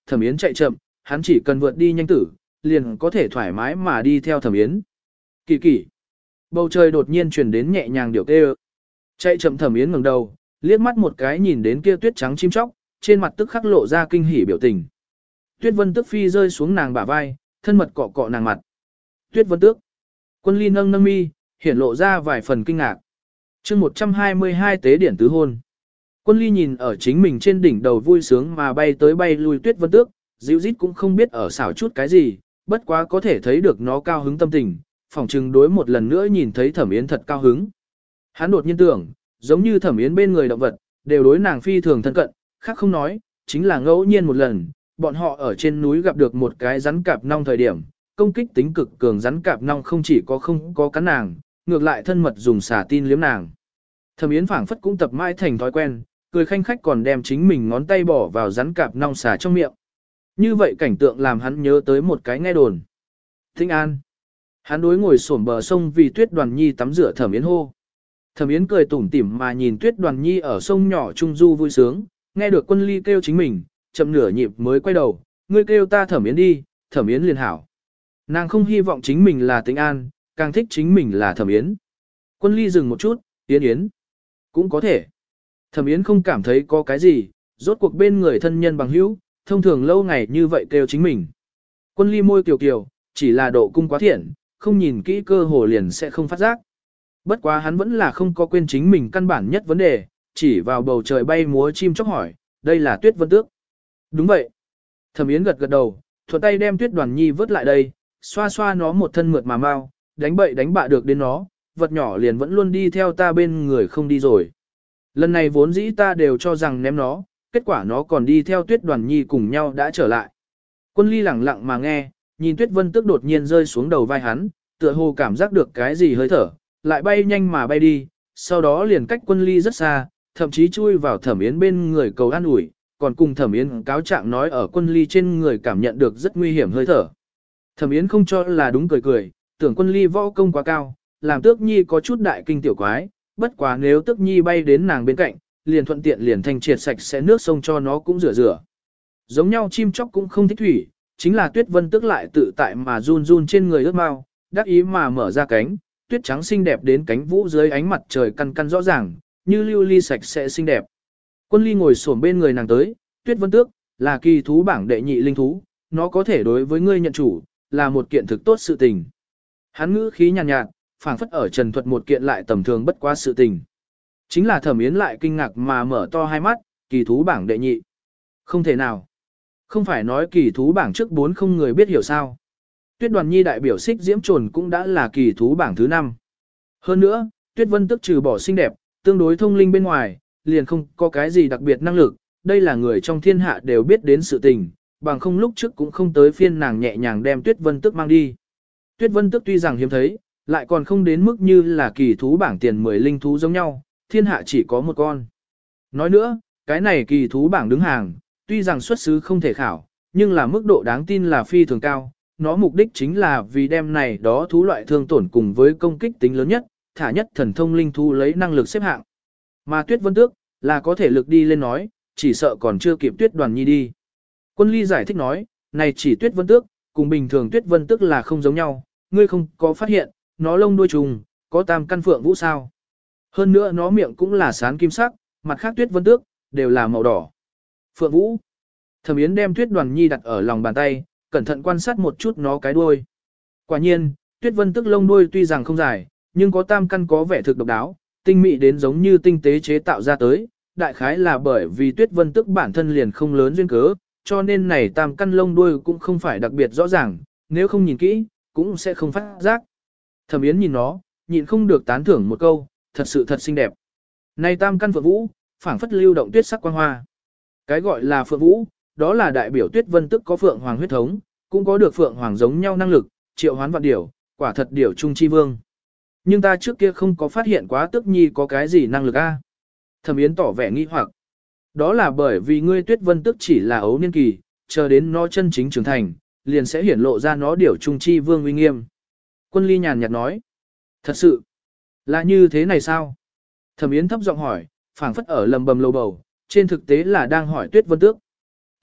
S1: Thẩm Yến chạy chậm, hắn chỉ cần vượt đi nhanh tử, liền có thể thoải mái mà đi theo Thẩm Yến. Kỳ kỳ. Bầu trời đột nhiên truyền đến nhẹ nhàng điệu kêu. Chạy chậm Thẩm Yến ngẩng đầu, liếc mắt một cái nhìn đến kia tuyết trắng chim chóc, trên mặt tức khắc lộ ra kinh hỉ biểu tình. Tuyết Vân Tước phi rơi xuống nàng bả vai, thân mật cọ cọ nàng mặt. Tuyết Vân Tước. Quân Ly nâng nâng mi, hiển lộ ra vài phần kinh ngạc. Chương một trăm hai mươi hai tế điển tứ hôn. Quân Ly nhìn ở chính mình trên đỉnh đầu vui sướng mà bay tới bay lui Tuyết Vân Tước, dịu rít cũng không biết ở xảo chút cái gì, bất quá có thể thấy được nó cao hứng tâm tình, phỏng chừng đối một lần nữa nhìn thấy Thẩm Yến thật cao hứng. Hắn đột nhiên tưởng, giống như Thẩm Yến bên người động vật, đều đối nàng phi thường thân cận, khác không nói, chính là ngẫu nhiên một lần, bọn họ ở trên núi gặp được một cái rắn cạp nong thời điểm, công kích tính cực cường rắn cạp nong không chỉ có không có cắn nàng, ngược lại thân mật dùng xà tin liếm nàng. Thẩm Yến phảng phất cũng tập mãi thành thói quen, cười khanh khách còn đem chính mình ngón tay bỏ vào rắn cạp nong xà trong miệng. Như vậy cảnh tượng làm hắn nhớ tới một cái nghe đồn. Thinh An. Hắn đối ngồi xổm bờ sông vì Tuyết Đoàn Nhi tắm rửa Thẩm Yến hô. Thẩm Yến cười tủm tỉm mà nhìn Tuyết Đoàn Nhi ở sông nhỏ trung du vui sướng, nghe được Quân Ly kêu chính mình, chậm nửa nhịp mới quay đầu, ngươi kêu ta Thẩm Yến đi, Thẩm Yến liền hảo. Nàng không hy vọng chính mình là Tĩnh An, càng thích chính mình là Thẩm Yến. Quân Ly dừng một chút, Yến Yến. Cũng có thể. Thẩm Yến không cảm thấy có cái gì, rốt cuộc bên người thân nhân bằng hữu, thông thường lâu ngày như vậy kêu chính mình. Quân Ly môi kiều kiều, chỉ là độ cung quá thiện, không nhìn kỹ cơ hồ liền sẽ không phát giác. Bất quá hắn vẫn là không có quên chính mình căn bản nhất vấn đề, chỉ vào bầu trời bay múa chim chóc hỏi, đây là Tuyết Vân Tước. Đúng vậy. Thẩm Yến gật gật đầu, thuận tay đem Tuyết Đoàn Nhi vớt lại đây, xoa xoa nó một thân mượt mà mau, đánh bậy đánh bạ được đến nó, vật nhỏ liền vẫn luôn đi theo ta bên người không đi rồi. Lần này vốn dĩ ta đều cho rằng ném nó, kết quả nó còn đi theo Tuyết Đoàn Nhi cùng nhau đã trở lại. Quân Ly lẳng lặng mà nghe, nhìn Tuyết Vân Tước đột nhiên rơi xuống đầu vai hắn, tựa hồ cảm giác được cái gì hơi thở, lại bay nhanh mà bay đi, sau đó liền cách Quân Ly rất xa, thậm chí chui vào Thẩm Yến bên người cầu an ủi, còn cùng Thẩm Yến cáo trạng nói ở Quân Ly trên người cảm nhận được rất nguy hiểm hơi thở. Thẩm Yến không cho là đúng cười cười, tưởng Quân Ly võ công quá cao, làm Tước Nhi có chút đại kinh tiểu quái, bất quá nếu Tước Nhi bay đến nàng bên cạnh, liền thuận tiện liền thanh triệt sạch sẽ nước sông cho nó cũng rửa rửa. Giống nhau chim chóc cũng không thích thủy, chính là Tuyết Vân Tước lại tự tại mà run run trên người ướt mau, đắc ý mà mở ra cánh, tuyết trắng xinh đẹp đến cánh vũ dưới ánh mặt trời căn căn rõ ràng, như lưu ly sạch sẽ xinh đẹp. Quân Ly ngồi xổm bên người nàng tới, Tuyết Vân Tước là kỳ thú bảng đệ nhị linh thú, nó có thể đối với ngươi nhận chủ, là một kiện thực tốt sự tình. Hắn ngữ khí nhàn nhạt, nhạt phảng phất ở trần thuật một kiện lại tầm thường bất quá sự tình. Chính là Thẩm Yến lại kinh ngạc mà mở to hai mắt, kỳ thú bảng đệ nhị. Không thể nào. Không phải nói kỳ thú bảng trước bốn không người biết hiểu sao. Tuyết Đoàn Nhi đại biểu xích diễm trồn cũng đã là kỳ thú bảng thứ năm. Hơn nữa, Tuyết Vân Tước trừ bỏ xinh đẹp, tương đối thông linh bên ngoài, liền không có cái gì đặc biệt năng lực, đây là người trong thiên hạ đều biết đến sự tình, bằng không lúc trước cũng không tới phiên nàng nhẹ nhàng đem Tuyết Vân Tước mang đi. Tuyết Vân Tước tuy rằng hiếm thấy, lại còn không đến mức như là kỳ thú bảng tiền mười linh thú giống nhau, thiên hạ chỉ có một con. Nói nữa, cái này kỳ thú bảng đứng hàng, tuy rằng xuất xứ không thể khảo, nhưng là mức độ đáng tin là phi thường cao, nó mục đích chính là vì đem này đó thú loại thương tổn cùng với công kích tính lớn nhất, thả nhất thần thông linh thú lấy năng lực xếp hạng. Mà Tuyết Vân Tước là có thể lực đi lên nói, chỉ sợ còn chưa kịp Tuyết Đoàn Nhi đi. Quân Ly giải thích nói, này chỉ Tuyết Vân Tước, cùng bình thường Tuyết Vân Tước là không giống nhau, ngươi không có phát hiện, nó lông đuôi trùng, có tam căn phượng vũ sao. Hơn nữa nó miệng cũng là sán kim sắc, mặt khác Tuyết Vân Tước, đều là màu đỏ. Phượng vũ. Thẩm Yến đem Tuyết Đoàn Nhi đặt ở lòng bàn tay, cẩn thận quan sát một chút nó cái đuôi. Quả nhiên, Tuyết Vân Tước lông đuôi tuy rằng không dài, nhưng có tam căn có vẻ thực độc đáo, tinh mị đến giống như tinh tế chế tạo ra tới, đại khái là bởi vì Tuyết Vân Tước bản thân liền không lớn duyên cớ, cho nên này tam căn lông đuôi cũng không phải đặc biệt rõ ràng, nếu không nhìn kỹ, cũng sẽ không phát giác. Thẩm Yến nhìn nó, nhịn không được tán thưởng một câu, thật sự thật xinh đẹp. Này tam căn phượng vũ, phảng phất lưu động tuyết sắc quang hoa. Cái gọi là phượng vũ, đó là đại biểu Tuyết Vân Tước có phượng hoàng huyết thống, cũng có được phượng hoàng giống nhau năng lực, triệu hoán vạn điểu, quả thật điểu trung chi vương. Nhưng ta trước kia không có phát hiện quá Tước Nhi có cái gì năng lực a. Thẩm Yến tỏ vẻ nghi hoặc. Đó là bởi vì ngươi Tuyết Vân Tước chỉ là ấu niên kỳ, chờ đến nó chân chính trưởng thành, liền sẽ hiển lộ ra nó điểu trung chi vương uy nghiêm. Quân Ly nhàn nhạt nói. Thật sự, là như thế này sao? Thẩm Yến thấp giọng hỏi, phảng phất ở lầm bầm lầu bầu, trên thực tế là đang hỏi Tuyết Vân Tước.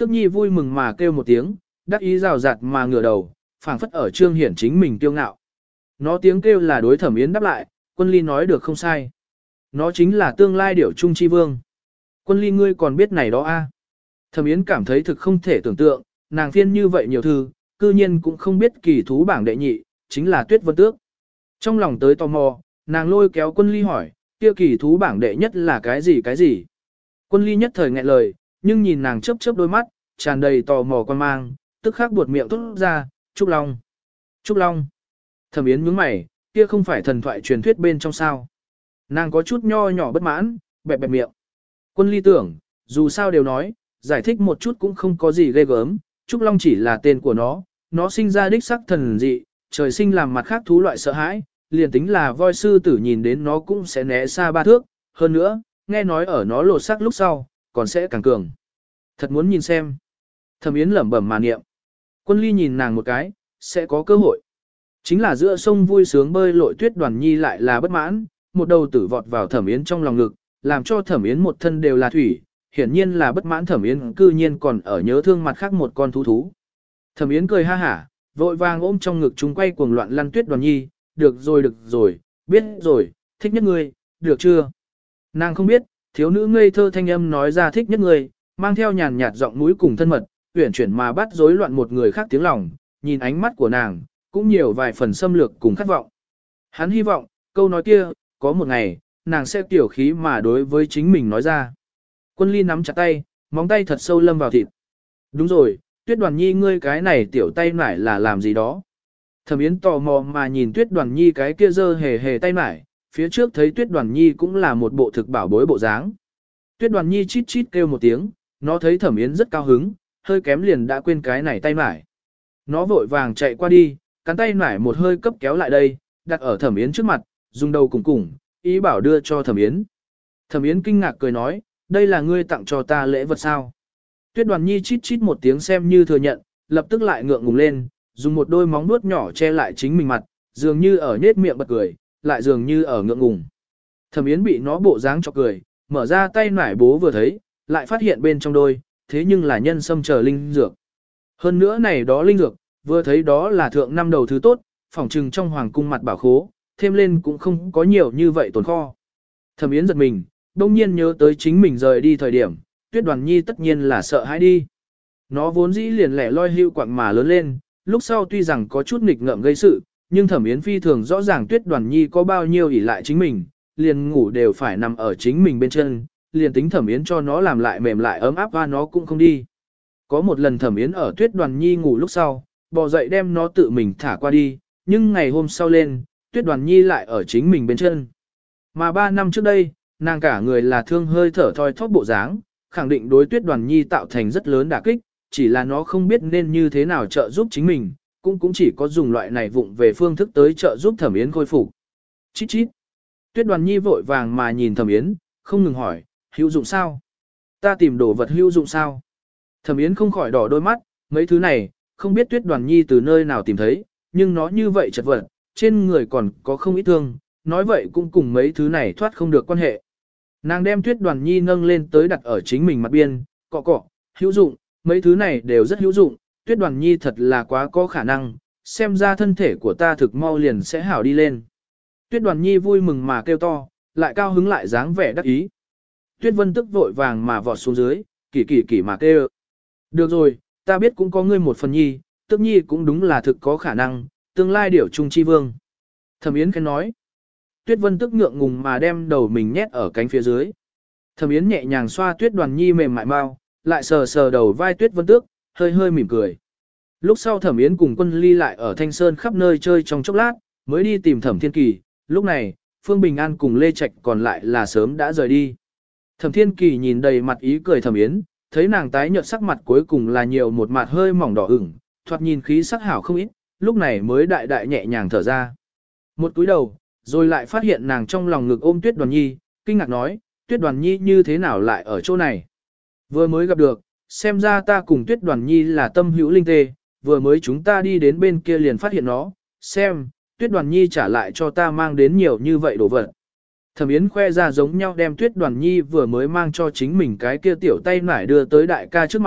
S1: Tức nhi vui mừng mà kêu một tiếng, đắc ý rào rạt mà ngửa đầu, phảng phất ở trương hiển chính mình tiêu ngạo. Nó tiếng kêu là đối Thẩm Yến đáp lại, Quân Ly nói được không sai. Nó chính là tương lai điểu trung chi vương. Quân Ly ngươi còn biết này đó a? Thẩm Yến cảm thấy thực không thể tưởng tượng, nàng phiên như vậy nhiều thư, cư nhiên cũng không biết kỳ thú bảng đệ nhị, chính là Tuyết Vân Tước. Trong lòng tới tò mò, nàng lôi kéo Quân Ly hỏi, kia kỳ thú bảng đệ nhất là cái gì cái gì? Quân Ly nhất thời nghẹn lời, nhưng nhìn nàng chớp chớp đôi mắt, tràn đầy tò mò quan mang, tức khắc buột miệng thốt ra, Trúc Long. Trúc Long. Thẩm Yến nhướng mày, kia không phải thần thoại truyền thuyết bên trong sao? Nàng có chút nho nhỏ bất mãn, bẹp bẹp miệng. Quân Ly tưởng, dù sao đều nói, giải thích một chút cũng không có gì ghê gớm, Trúc Long chỉ là tên của nó, nó sinh ra đích sắc thần dị, trời sinh làm mặt khác thú loại sợ hãi, liền tính là voi sư tử nhìn đến nó cũng sẽ né xa ba thước, hơn nữa, nghe nói ở nó lột xác lúc sau, còn sẽ càng cường. Thật muốn nhìn xem. Thẩm Yến lẩm bẩm mà niệm. Quân Ly nhìn nàng một cái, sẽ có cơ hội. Chính là giữa sông vui sướng bơi lội Tuyết Đoàn Nhi lại là bất mãn, một đầu tử vọt vào Thẩm Yến trong lòng ngực, làm cho Thẩm Yến một thân đều là thủy, hiển nhiên là bất mãn Thẩm Yến cư nhiên còn ở nhớ thương mặt khác một con thú thú. Thẩm Yến cười ha hả, vội vàng ôm trong ngực chúng quay cuồng loạn lăn Tuyết Đoàn Nhi, được rồi được rồi, biết rồi, thích nhất ngươi, được chưa? Nàng không biết, thiếu nữ ngây thơ thanh âm nói ra thích nhất ngươi, mang theo nhàn nhạt giọng mũi cùng thân mật, uyển chuyển mà bắt rối loạn một người khác tiếng lòng, nhìn ánh mắt của nàng, cũng nhiều vài phần xâm lược cùng khát vọng. Hắn hy vọng, câu nói kia, có một ngày, nàng sẽ tiểu khí mà đối với chính mình nói ra. Quân Ly nắm chặt tay, móng tay thật sâu lâm vào thịt. Đúng rồi, Tuyết Đoàn Nhi ngươi cái này tiểu tay nải là làm gì đó? Thẩm Yến tò mò mà nhìn Tuyết Đoàn Nhi cái kia dơ hề hề tay nải, phía trước thấy Tuyết Đoàn Nhi cũng là một bộ thực bảo bối bộ dáng. Tuyết Đoàn Nhi chít chít kêu một tiếng, nó thấy Thẩm Yến rất cao hứng, hơi kém liền đã quên cái này tay nải. Nó vội vàng chạy qua đi, cắn tay nải một hơi cấp kéo lại đây, đặt ở Thẩm Yến trước mặt, dùng đầu cùng cùng, ý bảo đưa cho Thẩm Yến. Thẩm Yến kinh ngạc cười nói, đây là ngươi tặng cho ta lễ vật sao? Tuyết Đoàn Nhi chít chít một tiếng xem như thừa nhận, lập tức lại ngượng ngùng lên, dùng một đôi móng vuốt nhỏ che lại chính mình mặt, dường như ở nết miệng bật cười, lại dường như ở ngượng ngùng. Thẩm Yến bị nó bộ dáng cho cười, mở ra tay nải bố vừa thấy, lại phát hiện bên trong đôi, thế nhưng là nhân sâm chờ linh dược. Hơn nữa này đó linh dược, vừa thấy đó là thượng năm đầu thứ tốt, phỏng trừng trong hoàng cung mặt bảo khố, thêm lên cũng không có nhiều như vậy tồn kho. Thẩm Yến giật mình, đông nhiên nhớ tới chính mình rời đi thời điểm, Tuyết Đoàn Nhi tất nhiên là sợ hãi đi. Nó vốn dĩ liền lẻ loi hưu quạng mà lớn lên, lúc sau tuy rằng có chút nghịch ngợm gây sự, nhưng Thẩm Yến phi thường rõ ràng Tuyết Đoàn Nhi có bao nhiêu ỷ lại chính mình, liền ngủ đều phải nằm ở chính mình bên chân, liền tính Thẩm Yến cho nó làm lại mềm lại ấm áp và nó cũng không đi. Có một lần Thẩm Yến ở Tuyết Đoàn Nhi ngủ lúc sau, bò dậy đem nó tự mình thả qua đi, nhưng ngày hôm sau lên, Tuyết Đoàn Nhi lại ở chính mình bên chân. Mà ba năm trước đây, nàng cả người là thương hơi thở thoi thóp bộ dáng, khẳng định đối Tuyết Đoàn Nhi tạo thành rất lớn đả kích, chỉ là nó không biết nên như thế nào trợ giúp chính mình, cũng cũng chỉ có dùng loại này vụng về phương thức tới trợ giúp Thẩm Yến khôi phục. Chít chít. Tuyết Đoàn Nhi vội vàng mà nhìn Thẩm Yến, không ngừng hỏi, hữu dụng sao? Ta tìm đồ vật hữu dụng sao? Thẩm Yến không khỏi đỏ đôi mắt, mấy thứ này, không biết Tuyết Đoàn Nhi từ nơi nào tìm thấy, nhưng nó như vậy chật vật, trên người còn có không ít thương, nói vậy cũng cùng mấy thứ này thoát không được quan hệ. Nàng đem Tuyết Đoàn Nhi nâng lên tới đặt ở chính mình mặt biên, cọ cọ, hữu dụng, mấy thứ này đều rất hữu dụng, Tuyết Đoàn Nhi thật là quá có khả năng, xem ra thân thể của ta thực mau liền sẽ hảo đi lên. Tuyết Đoàn Nhi vui mừng mà kêu to, lại cao hứng lại dáng vẻ đắc ý. Tuyết Vân tức vội vàng mà vọt xuống dưới, kỳ kỳ kỳ mà kêu. Được rồi, ta biết cũng có ngươi một phần nhi, tức nhi cũng đúng là thực có khả năng, tương lai điểu trung chi vương. Thẩm Yến khen nói. Tuyết Vân tức ngượng ngùng mà đem đầu mình nhét ở cánh phía dưới. Thẩm Yến nhẹ nhàng xoa Tuyết Đoàn Nhi mềm mại mau, lại sờ sờ đầu vai Tuyết Vân Tước, hơi hơi mỉm cười. Lúc sau Thẩm Yến cùng Quân Ly lại ở Thanh Sơn khắp nơi chơi trong chốc lát, mới đi tìm Thẩm Thiên Kỳ, lúc này, Phương Bình An cùng Lê Trạch còn lại là sớm đã rời đi. Thẩm Thiên Kỳ nhìn đầy mặt ý cười Thẩm Yến, thấy nàng tái nhợt sắc mặt cuối cùng là nhiều một mặt hơi mỏng đỏ ửng, thoạt nhìn khí sắc hảo không ít, lúc này mới đại đại nhẹ nhàng thở ra. Một cúi đầu, rồi lại phát hiện nàng trong lòng ngực ôm Tuyết Đoàn Nhi, kinh ngạc nói, Tuyết Đoàn Nhi như thế nào lại ở chỗ này? Vừa mới gặp được, xem ra ta cùng Tuyết Đoàn Nhi là tâm hữu linh tê, vừa mới chúng ta đi đến bên kia liền phát hiện nó, xem, Tuyết Đoàn Nhi trả lại cho ta mang đến nhiều như vậy đồ vật. Thẩm Yến khoe ra giống nhau đem Tuyết Đoàn Nhi vừa mới mang cho chính mình cái kia tiểu tay nải đưa tới đại ca trước mặt,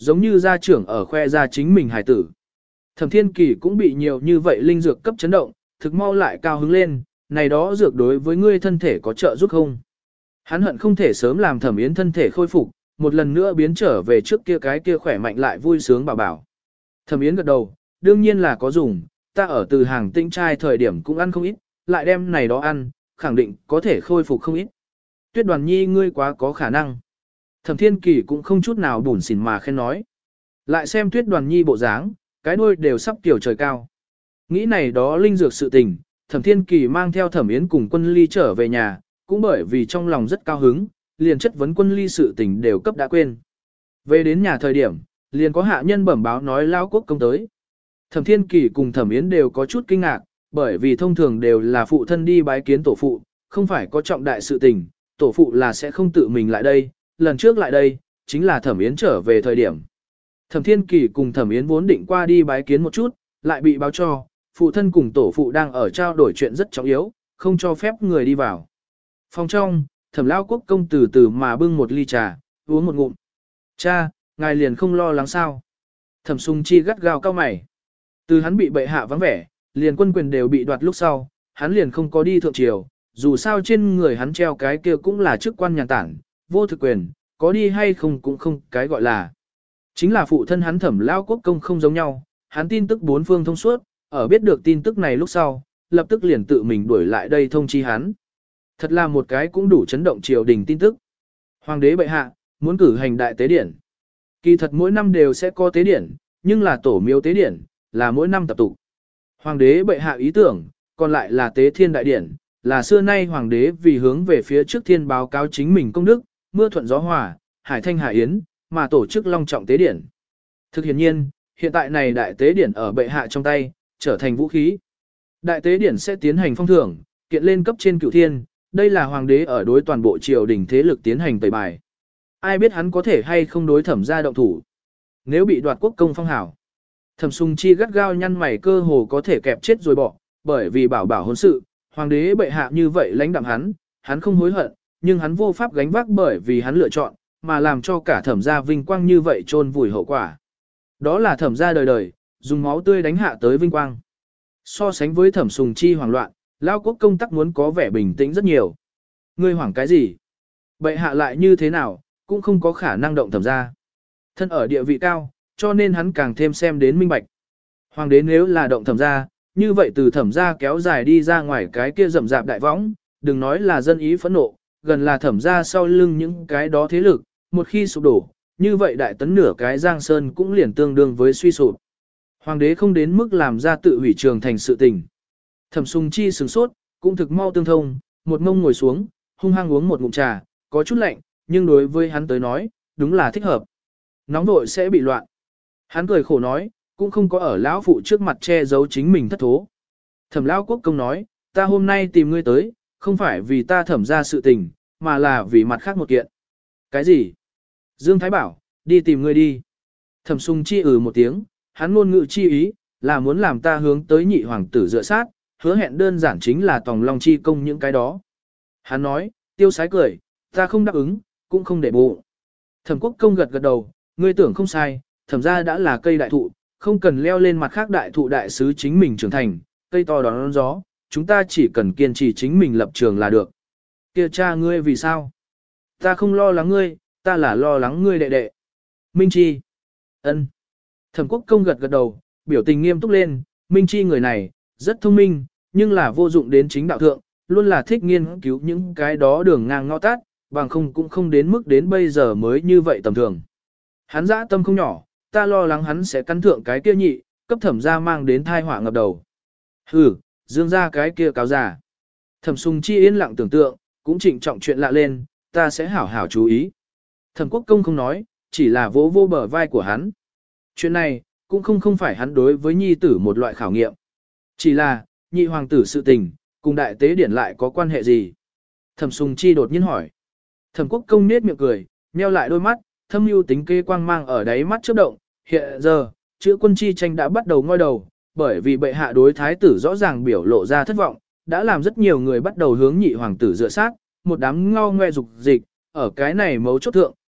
S1: giống như gia trưởng ở khoe ra chính mình hài tử. Thẩm Thiên Kỳ cũng bị nhiều như vậy linh dược cấp chấn động, thực mau lại cao hứng lên, này đó dược đối với ngươi thân thể có trợ giúp không? Hắn hận không thể sớm làm Thẩm Yến thân thể khôi phục, một lần nữa biến trở về trước kia cái kia khỏe mạnh lại vui sướng bảo bảo. Thẩm Yến gật đầu, đương nhiên là có dùng, ta ở từ hàng tinh trai thời điểm cũng ăn không ít, lại đem này đó ăn, khẳng định có thể khôi phục không ít. Tuyết Đoàn Nhi ngươi quá có khả năng. Thẩm Thiên Kỳ cũng không chút nào bủn xỉn mà khen nói. Lại xem Tuyết Đoàn Nhi bộ dáng, cái đuôi đều sắp kiểu trời cao. Nghĩ này đó linh dược sự tình, Thẩm Thiên Kỳ mang theo Thẩm Yến cùng Quân Ly trở về nhà, cũng bởi vì trong lòng rất cao hứng, liền chất vấn Quân Ly sự tình đều cấp đã quên. Về đến nhà thời điểm, liền có hạ nhân bẩm báo nói Lao Quốc công tới. Thẩm Thiên Kỳ cùng Thẩm Yến đều có chút kinh ngạc, bởi vì thông thường đều là phụ thân đi bái kiến tổ phụ, không phải có trọng đại sự tình, tổ phụ là sẽ không tự mình lại đây, lần trước lại đây, chính là Thẩm Yến trở về thời điểm. Thẩm Thiên Kỳ cùng Thẩm Yến vốn định qua đi bái kiến một chút, lại bị báo cho, phụ thân cùng tổ phụ đang ở trao đổi chuyện rất trọng yếu, không cho phép người đi vào. Phòng trong, Thẩm Lao Quốc công từ từ mà bưng một ly trà, uống một ngụm. Cha, ngài liền không lo lắng sao? Thẩm Sùng Chi gắt gao cao mày. Từ hắn bị bệ hạ vắng vẻ, liền quân quyền đều bị đoạt lúc sau, hắn liền không có đi thượng triều, dù sao trên người hắn treo cái kia cũng là chức quan nhàn tản, vô thực quyền, có đi hay không cũng không cái gọi là. Chính là phụ thân hắn Thẩm Lao Quốc công không giống nhau, hắn tin tức bốn phương thông suốt, ở biết được tin tức này lúc sau, lập tức liền tự mình đuổi lại đây thông chi hắn. Thật là một cái cũng đủ chấn động triều đình tin tức. Hoàng đế bệ hạ, muốn cử hành đại tế điển. Kỳ thật mỗi năm đều sẽ có tế điển, nhưng là tổ miếu tế điển, là mỗi năm tập tụ. Hoàng đế bệ hạ ý tưởng, còn lại là tế thiên đại điển, là xưa nay hoàng đế vì hướng về phía trước thiên báo cáo chính mình công đức, mưa thuận gió hòa, hải thanh hải yến, mà tổ chức long trọng tế điển. Thực hiện nhiên, hiện tại này đại tế điển ở bệ hạ trong tay, trở thành vũ khí. Đại tế điển sẽ tiến hành phong thưởng, kiện lên cấp trên cửu thiên, đây là hoàng đế ở đối toàn bộ triều đình thế lực tiến hành tẩy bài. Ai biết hắn có thể hay không đối Thẩm gia động thủ. Nếu bị đoạt quốc công phong hảo, Thẩm Sùng Chi gắt gao nhăn mày cơ hồ có thể kẹp chết rồi bỏ, bởi vì bảo bảo hôn sự, hoàng đế bệ hạ như vậy lãnh đạm hắn, hắn không hối hận, nhưng hắn vô pháp gánh vác bởi vì hắn lựa chọn, mà làm cho cả Thẩm gia vinh quang như vậy chôn vùi hậu quả. Đó là Thẩm gia đời đời, dùng máu tươi đánh hạ tới vinh quang. So sánh với Thẩm Sùng Chi hoảng loạn, Lao Quốc công tắc muốn có vẻ bình tĩnh rất nhiều. Ngươi hoảng cái gì? Bệ hạ lại như thế nào, cũng không có khả năng động Thẩm gia. Thân ở địa vị cao, cho nên hắn càng thêm xem đến minh bạch. Hoàng đế nếu là động Thẩm gia, như vậy từ Thẩm gia kéo dài đi ra ngoài cái kia rậm rạp đại võng, đừng nói là dân ý phẫn nộ, gần là Thẩm gia sau lưng những cái đó thế lực, một khi sụp đổ, như vậy đại tấn nửa cái Giang Sơn cũng liền tương đương với suy sụp. Hoàng đế không đến mức làm ra tự hủy trường thành sự tình. Thẩm Sùng Chi sửng sốt, cũng thực mau tương thông, một mông ngồi xuống, hung hăng uống một ngụm trà, có chút lạnh, nhưng đối với hắn tới nói, đúng là thích hợp. Nóng vội sẽ bị loạn. Hắn cười khổ nói, cũng không có ở lão phụ trước mặt che giấu chính mình thất thố. Thẩm Lão Quốc công nói, ta hôm nay tìm ngươi tới, không phải vì ta thẩm ra sự tình, mà là vì mặt khác một kiện. Cái gì? Dương Thái bảo, đi tìm ngươi đi. Thẩm Sùng Chi ừ một tiếng, hắn ngôn ngữ chi ý, là muốn làm ta hướng tới nhị hoàng tử dựa sát, hứa hẹn đơn giản chính là tòng long chi công những cái đó. Hắn nói, tiêu sái cười, ta không đáp ứng, cũng không để bụng. Thẩm Quốc công gật gật đầu, ngươi tưởng không sai, thẩm ra đã là cây đại thụ, không cần leo lên mặt khác đại thụ đại sứ chính mình trưởng thành, cây to đón gió, chúng ta chỉ cần kiên trì chính mình lập trường là được. Kia cha ngươi vì sao? Ta không lo lắng ngươi, ta là lo lắng ngươi đệ đệ. Minh Chi. Ân. Thẩm Quốc công gật gật đầu, biểu tình nghiêm túc lên, Minh Chi người này, rất thông minh, nhưng là vô dụng đến chính đạo thượng, luôn là thích nghiên cứu những cái đó đường ngang ngõ tát, bằng không cũng không đến mức đến bây giờ mới như vậy tầm thường. Hắn dã tâm không nhỏ, ta lo lắng hắn sẽ cắn thượng cái kia nhị, cấp thẩm gia mang đến thai họa ngập đầu. Hừ, dương ra cái kia cáo giả. Thẩm Sùng Chi yên lặng tưởng tượng, cũng trịnh trọng chuyện lạ lên, ta sẽ hảo hảo chú ý. Thẩm Quốc công không nói, chỉ là vỗ vô bờ vai của hắn. Chuyện này, cũng không không phải hắn đối với nhi tử một loại khảo nghiệm. Chỉ là, nhị hoàng tử sự tình, cùng đại tế điển lại có quan hệ gì? Thẩm Sùng Chi đột nhiên hỏi. Thẩm Quốc công nết miệng cười, nheo lại đôi mắt, thâm ưu tính kê quang mang ở đáy mắt chớp động. Hiện giờ, chữ quân chi tranh đã bắt đầu ngoi đầu, bởi vì bệ hạ đối thái tử rõ ràng biểu lộ ra thất vọng, đã làm rất nhiều người bắt đầu hướng nhị hoàng tử dựa sát, một đám ngao ngoe dục dịch, ở cái này mấu chốt thượng,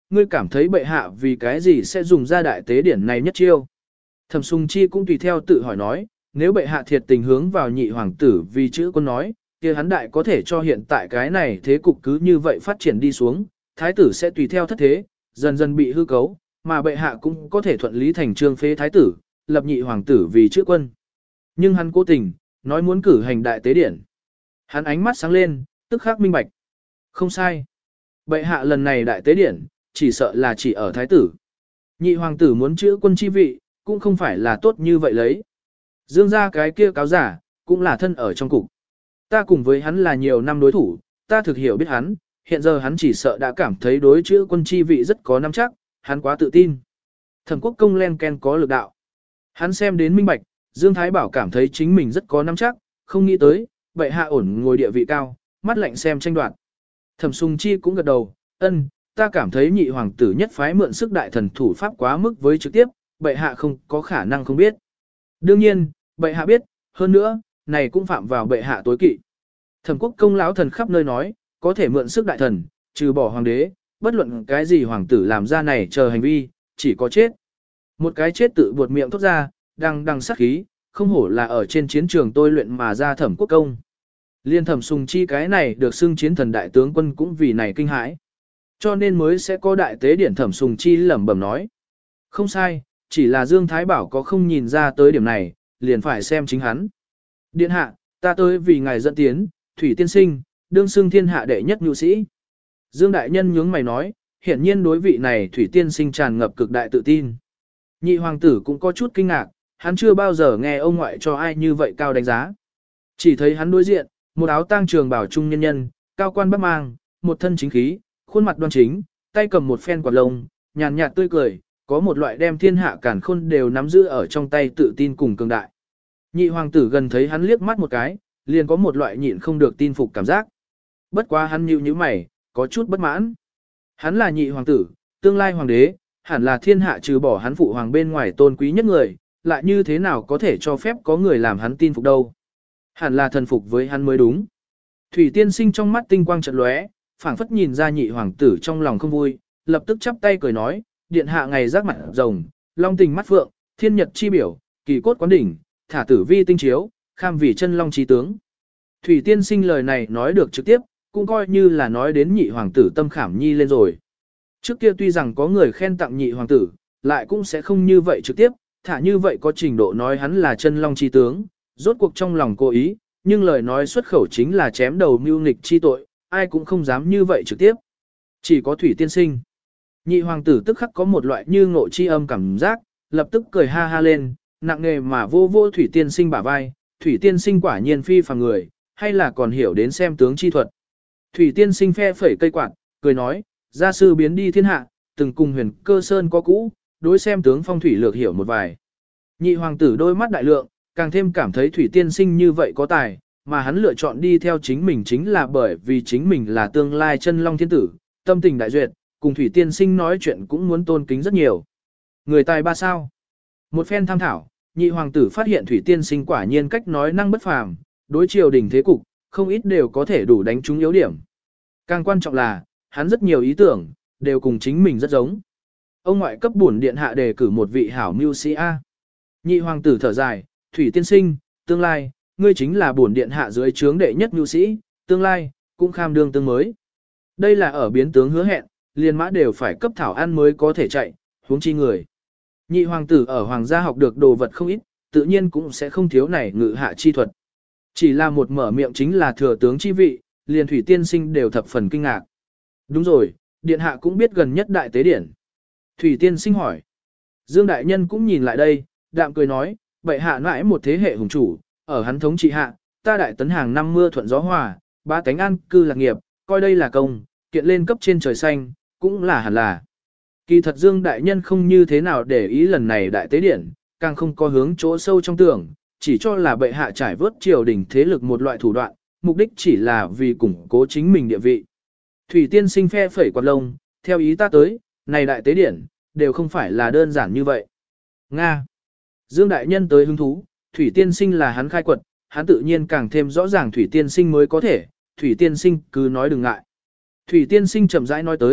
S1: ngươi cảm thấy bệ hạ vì cái gì sẽ dùng ra đại tế điển này nhất chiêu? Thẩm Sùng Chi cũng tùy theo tự hỏi nói, nếu bệ hạ thiệt tình hướng vào nhị hoàng tử vì chữ quân nói, kia hắn đại có thể cho hiện tại cái này thế cục cứ như vậy phát triển đi xuống, thái tử sẽ tùy theo thất thế, dần dần bị hư cấu, mà bệ hạ cũng có thể thuận lý thành trương phế thái tử, lập nhị hoàng tử vì chữ quân. Nhưng hắn cố tình, nói muốn cử hành đại tế điển. Hắn ánh mắt sáng lên, tức khắc minh bạch. Không sai. Bệ hạ lần này đại tế điển, chỉ sợ là chỉ ở thái tử. Nhị hoàng tử muốn chữ quân chi vị, cũng không phải là tốt như vậy lấy. Dương ra cái kia cáo giả, cũng là thân ở trong cục. Ta cùng với hắn là nhiều năm đối thủ, ta thực hiểu biết hắn, hiện giờ hắn chỉ sợ đã cảm thấy đối chữ quân chi vị rất có nắm chắc, hắn quá tự tin. Thẩm Quốc Công len ken có lực đạo. Hắn xem đến minh bạch, Dương Thái Bảo cảm thấy chính mình rất có nắm chắc, không nghĩ tới, bệ hạ ổn ngồi địa vị cao, mắt lạnh xem tranh đoạt. Thẩm Sùng Chi cũng gật đầu, ân, ta cảm thấy nhị hoàng tử nhất phái mượn sức đại thần thủ pháp quá mức với trực tiếp, bệ hạ không có khả năng không biết. Đương nhiên, bệ hạ biết, hơn nữa, này cũng phạm vào bệ hạ tối kỵ. Thẩm Quốc Công lão thần khắp nơi nói, có thể mượn sức đại thần, trừ bỏ hoàng đế, bất luận cái gì hoàng tử làm ra này chờ hành vi, chỉ có chết. Một cái chết tự buột miệng thốt ra, đang đằng sát khí, không hổ là ở trên chiến trường tôi luyện mà ra Thẩm Quốc Công. Liên Thẩm Sùng Chi cái này được xưng chiến thần đại tướng quân cũng vì này kinh hãi. Cho nên mới sẽ có đại tế điển Thẩm Sùng Chi lẩm bẩm nói. Không sai, chỉ là Dương Thái Bảo có không nhìn ra tới điểm này, liền phải xem chính hắn. Điện hạ, ta tới vì ngài dẫn tiến, Thủy tiên sinh, đương xưng thiên hạ đệ nhất nhu sĩ. Dương Đại Nhân nhướng mày nói, hiển nhiên đối vị này Thủy tiên sinh tràn ngập cực đại tự tin. Nhị hoàng tử cũng có chút kinh ngạc, hắn chưa bao giờ nghe ông ngoại cho ai như vậy cao đánh giá. Chỉ thấy hắn đối diện, một áo tang trường bảo trung nhân nhân, cao quan bắc mang, một thân chính khí, khuôn mặt đoan chính, tay cầm một phen quạt lông, nhàn nhạt tươi cười, có một loại đem thiên hạ cản khôn đều nắm giữ ở trong tay tự tin cùng cường đại. Nhị hoàng tử gần thấy hắn liếc mắt một cái, liền có một loại nhịn không được tin phục cảm giác. Bất quá hắn nhíu nhíu mày, có chút bất mãn. Hắn là nhị hoàng tử, tương lai hoàng đế, hẳn là thiên hạ trừ bỏ hắn phụ hoàng bên ngoài tôn quý nhất người, lại như thế nào có thể cho phép có người làm hắn tin phục đâu. Hẳn là thần phục với hắn mới đúng. Thủy tiên sinh trong mắt tinh quang chợt lóe, phảng phất nhìn ra nhị hoàng tử trong lòng không vui, lập tức chắp tay cười nói, điện hạ ngày giác mặt rồng, long tình mắt phượng, thiên nhật chi biểu, kỳ cốt quán đỉnh, thả tử vi tinh chiếu, kham vì chân long trí tướng. Thủy tiên sinh lời này nói được trực tiếp, cũng coi như là nói đến nhị hoàng tử tâm khảm nhi lên rồi. Trước kia tuy rằng có người khen tặng nhị hoàng tử, lại cũng sẽ không như vậy trực tiếp, thả như vậy có trình độ nói hắn là chân long chi tướng, rốt cuộc trong lòng cố ý, nhưng lời nói xuất khẩu chính là chém đầu mưu nghịch chi tội, ai cũng không dám như vậy trực tiếp. Chỉ có Thủy tiên sinh. Nhị hoàng tử tức khắc có một loại như ngộ chi âm cảm giác, lập tức cười ha ha lên, nặng nề mà vô vô Thủy tiên sinh bả vai, Thủy tiên sinh quả nhiên phi phàm người, hay là còn hiểu đến xem tướng chi thuật. Thủy tiên sinh phe phẩy cây quạt, cười nói, gia sư biến đi thiên hạ, từng cùng huyền cơ sơn có cũ, đối xem tướng phong thủy lược hiểu một vài. Nhị hoàng tử đôi mắt đại lượng, càng thêm cảm thấy Thủy tiên sinh như vậy có tài, mà hắn lựa chọn đi theo chính mình chính là bởi vì chính mình là tương lai chân long thiên tử, tâm tình đại duyệt, cùng Thủy tiên sinh nói chuyện cũng muốn tôn kính rất nhiều. Người tài ba sao? Một phen tham thảo, nhị hoàng tử phát hiện Thủy tiên sinh quả nhiên cách nói năng bất phàm, đối triều đình thế cục, không ít đều có thể đủ đánh trúng yếu điểm. Càng quan trọng là, hắn rất nhiều ý tưởng, đều cùng chính mình rất giống. Ông ngoại cấp bổn điện hạ đề cử một vị hảo mưu sĩ A. Nhị hoàng tử thở dài, Thủy tiên sinh, tương lai, ngươi chính là bổn điện hạ dưới trướng đệ nhất mưu sĩ, tương lai, cũng kham đương tương mới. Đây là ở biến tướng hứa hẹn, liền mã đều phải cấp thảo ăn mới có thể chạy, huống chi người. Nhị hoàng tử ở hoàng gia học được đồ vật không ít, tự nhiên cũng sẽ không thiếu này ngự hạ chi thuật. Chỉ là một mở miệng chính là thừa tướng chi vị, liền Thủy tiên sinh đều thập phần kinh ngạc. Đúng rồi, điện hạ cũng biết gần nhất đại tế điển. Thủy tiên sinh hỏi. Dương đại nhân cũng nhìn lại đây, đạm cười nói, bệ hạ mãi một thế hệ hùng chủ, ở hắn thống trị hạ, ta đại tấn hàng năm mưa thuận gió hòa, ba cánh an cư lạc nghiệp, coi đây là công, kiện lên cấp trên trời xanh, cũng là hẳn là. Kỳ thật Dương đại nhân không như thế nào để ý lần này đại tế điển, càng không có hướng chỗ sâu trong tưởng, chỉ cho là bệ hạ trải vớt triều đình thế lực một loại thủ đoạn, mục đích chỉ là vì củng cố chính mình địa vị. Thủy tiên sinh phe phẩy quạt lông, theo ý ta tới, này đại tế điển, đều không phải là đơn giản như vậy. Nga. Dương đại nhân tới hứng thú, Thủy tiên sinh là hắn khai quật, hắn tự nhiên càng thêm rõ ràng Thủy tiên sinh mới có thể, Thủy tiên sinh cứ nói đừng ngại. Thủy tiên sinh chậm rãi nói tới,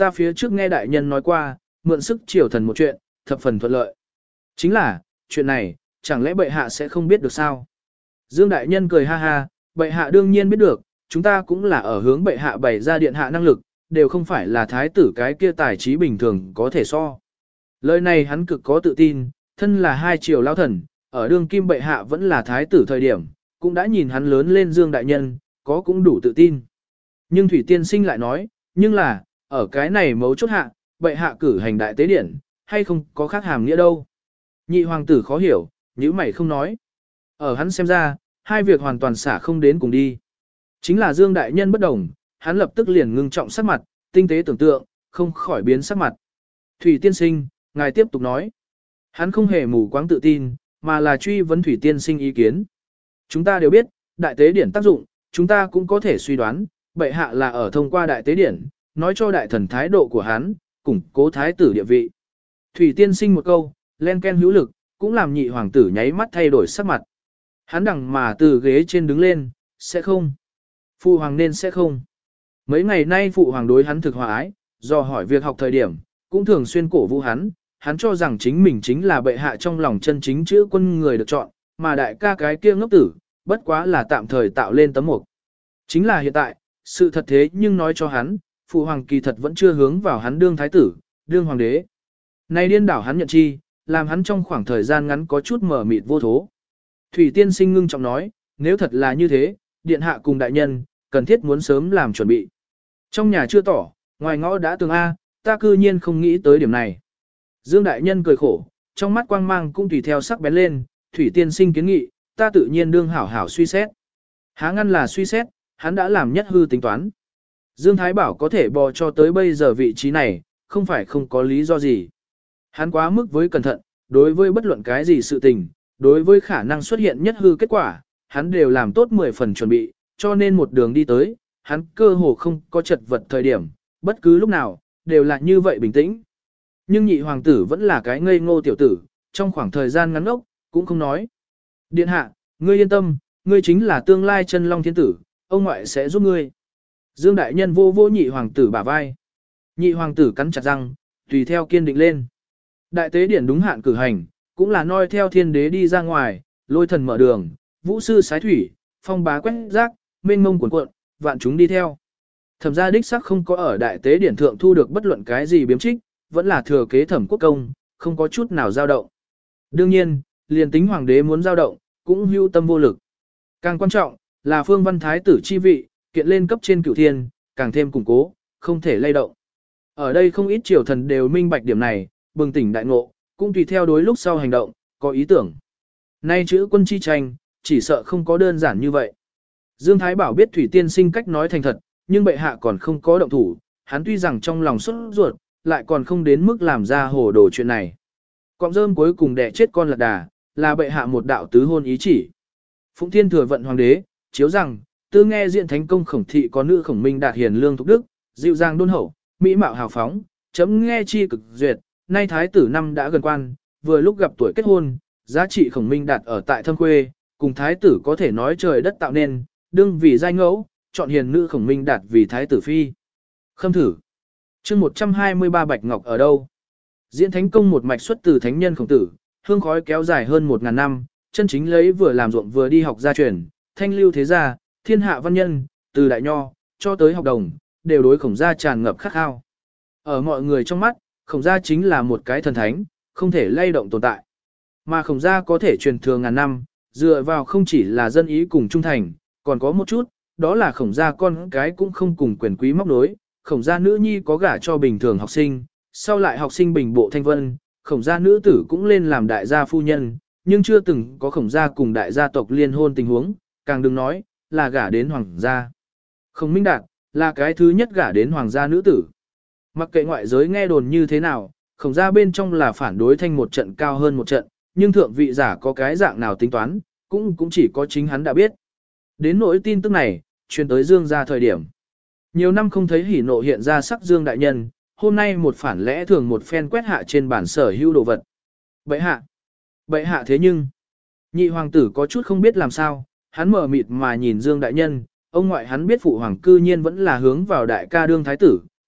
S1: ta phía trước nghe đại nhân nói qua, mượn sức triều thần một chuyện, thập phần thuận lợi. Chính là, chuyện này, chẳng lẽ bệ hạ sẽ không biết được sao? Dương đại nhân cười ha ha, bệ hạ đương nhiên biết được, chúng ta cũng là ở hướng bệ hạ bày ra điện hạ năng lực, đều không phải là thái tử cái kia tài trí bình thường có thể so. Lời này hắn cực có tự tin, thân là hai triều lao thần, ở đương kim bệ hạ vẫn là thái tử thời điểm, cũng đã nhìn hắn lớn lên Dương đại nhân, có cũng đủ tự tin. Nhưng Thủy Tiên Sinh lại nói, nhưng là, ở cái này mấu chốt hạ, bệ hạ cử hành đại tế điển, hay không có khác hàm nghĩa đâu. Nhị hoàng tử khó hiểu, nhíu mày không nói. Ở hắn xem ra, hai việc hoàn toàn xả không đến cùng đi. Chính là Dương đại nhân bất đồng, hắn lập tức liền ngưng trọng sắc mặt, tinh tế tưởng tượng, không khỏi biến sắc mặt. Thủy Tiên Sinh, ngài tiếp tục nói. Hắn không hề mù quáng tự tin, mà là truy vấn Thủy Tiên Sinh ý kiến. Chúng ta đều biết, đại tế điển tác dụng, chúng ta cũng có thể suy đoán, bệ hạ là ở thông qua đại tế điển, nói cho đại thần thái độ của hắn, củng cố thái tử địa vị. Thủy Tiên Sinh một câu, len ken hữu lực, cũng làm nhị hoàng tử nháy mắt thay đổi sắc mặt. Hắn đằng mà từ ghế trên đứng lên, sẽ không. Phụ hoàng nên sẽ không. Mấy ngày nay phụ hoàng đối hắn thực hòa ái, do hỏi việc học thời điểm, cũng thường xuyên cổ vũ hắn, hắn cho rằng chính mình chính là bệ hạ trong lòng chân chính chữ quân người được chọn, mà đại ca cái kia ngốc tử, bất quá là tạm thời tạo lên tấm mục. Chính là hiện tại, sự thật thế nhưng nói cho hắn, phụ hoàng kỳ thật vẫn chưa hướng vào hắn đương thái tử, đương hoàng đế. Nay điên đảo hắn nhận chi, làm hắn trong khoảng thời gian ngắn có chút mở mịt vô thố. Thủy Tiên Sinh ngưng trọng nói, nếu thật là như thế, điện hạ cùng đại nhân, cần thiết muốn sớm làm chuẩn bị. Trong nhà chưa tỏ, ngoài ngõ đã tường A, ta cư nhiên không nghĩ tới điểm này. Dương đại nhân cười khổ, trong mắt quang mang cũng tùy theo sắc bén lên, Thủy Tiên Sinh kiến nghị, ta tự nhiên đương hảo hảo suy xét. Há ngăn là suy xét, hắn đã làm nhất hư tính toán. Dương Thái Bảo có thể bò cho tới bây giờ vị trí này, không phải không có lý do gì. Hắn quá mức với cẩn thận, đối với bất luận cái gì sự tình, đối với khả năng xuất hiện nhất hư kết quả, hắn đều làm tốt mười phần chuẩn bị, cho nên một đường đi tới, hắn cơ hồ không có chật vật thời điểm, bất cứ lúc nào, đều là như vậy bình tĩnh. Nhưng nhị hoàng tử vẫn là cái ngây ngô tiểu tử, trong khoảng thời gian ngắn ngốc, cũng không nói. Điện hạ, ngươi yên tâm, ngươi chính là tương lai chân long thiên tử, ông ngoại sẽ giúp ngươi. Dương đại nhân vô vô nhị hoàng tử bả vai. Nhị hoàng tử cắn chặt răng, tùy theo kiên định lên. Đại tế điển đúng hạn cử hành, cũng là noi theo thiên đế đi ra ngoài, lôi thần mở đường, vũ sư sái thủy, phong bá quét rác, mênh mông cuộn cuộn, vạn chúng đi theo. Thẩm gia đích sắc không có ở đại tế điển thượng thu được bất luận cái gì biếm trích, vẫn là thừa kế thẩm quốc công, không có chút nào dao động. Đương nhiên, liền tính hoàng đế muốn dao động, cũng hưu tâm vô lực. Càng quan trọng, là phương văn thái tử chi vị, kiện lên cấp trên cửu thiên, càng thêm củng cố, không thể lay động. Ở đây không ít triều thần đều minh bạch điểm này, bừng tỉnh đại ngộ, cũng tùy theo đối lúc sau hành động, có ý tưởng. Nay chữ quân chi tranh, chỉ sợ không có đơn giản như vậy. Dương Thái Bảo biết Thủy Tiên Sinh cách nói thành thật, nhưng bệ hạ còn không có động thủ, hắn tuy rằng trong lòng xuất ruột, lại còn không đến mức làm ra hồ đồ chuyện này. Cọng rơm cuối cùng đẻ chết con lật đà, là bệ hạ một đạo tứ hôn ý chỉ. Phụng Thiên thừa vận hoàng đế, chiếu rằng, tư nghe diện thánh công khổng thị có nữ khổng minh đạt hiền lương thục đức, dịu dàng đôn hậu, mỹ mạo hào phóng, chấm nghe chi cực duyệt, nay thái tử năm đã gần quan, vừa lúc gặp tuổi kết hôn, giá trị khổng minh đạt ở tại thâm quê, cùng thái tử có thể nói trời đất tạo nên, đương vì giai ngẫu, chọn hiền nữ khổng minh đạt vì thái tử phi. Khâm thử. Chương một trăm hai mươi ba Bạch Ngọc ở đâu? Diễn thánh công một mạch xuất từ thánh nhân khổng tử, hương khói kéo dài hơn một ngàn năm, chân chính lấy vừa làm ruộng vừa đi học gia truyền, thanh lưu thế gia, thiên hạ văn nhân, từ đại nho, cho tới học đồng, đều đối khổng gia tràn ngập khát khao. Ở mọi người trong mắt, khổng gia chính là một cái thần thánh, không thể lay động tồn tại. Mà khổng gia có thể truyền thừa ngàn năm, dựa vào không chỉ là dân ý cùng trung thành, còn có một chút, đó là khổng gia con cái cũng không cùng quyền quý móc nối, khổng gia nữ nhi có gả cho bình thường học sinh, sau lại học sinh bình bộ thanh vân, khổng gia nữ tử cũng lên làm đại gia phu nhân, nhưng chưa từng có khổng gia cùng đại gia tộc liên hôn tình huống, càng đừng nói, là gả đến hoàng gia. Khổng Minh Đạt, là cái thứ nhất gả đến hoàng gia nữ tử. Mặc kệ ngoại giới nghe đồn như thế nào, khổng gia bên trong là phản đối thanh một trận cao hơn một trận, nhưng thượng vị giả có cái dạng nào tính toán, cũng cũng chỉ có chính hắn đã biết. Đến nỗi tin tức này, truyền tới Dương gia thời điểm. Nhiều năm không thấy hỉ nộ hiện ra sắc Dương đại nhân, hôm nay một phản lẽ thường một phen quét hạ trên bản sở hữu đồ vật. Bệ hạ, bệ hạ thế nhưng, nhị hoàng tử có chút không biết làm sao, hắn mở mịt mà nhìn Dương đại nhân, ông ngoại hắn biết phụ hoàng cư nhiên vẫn là hướng vào đại ca đương thái tử,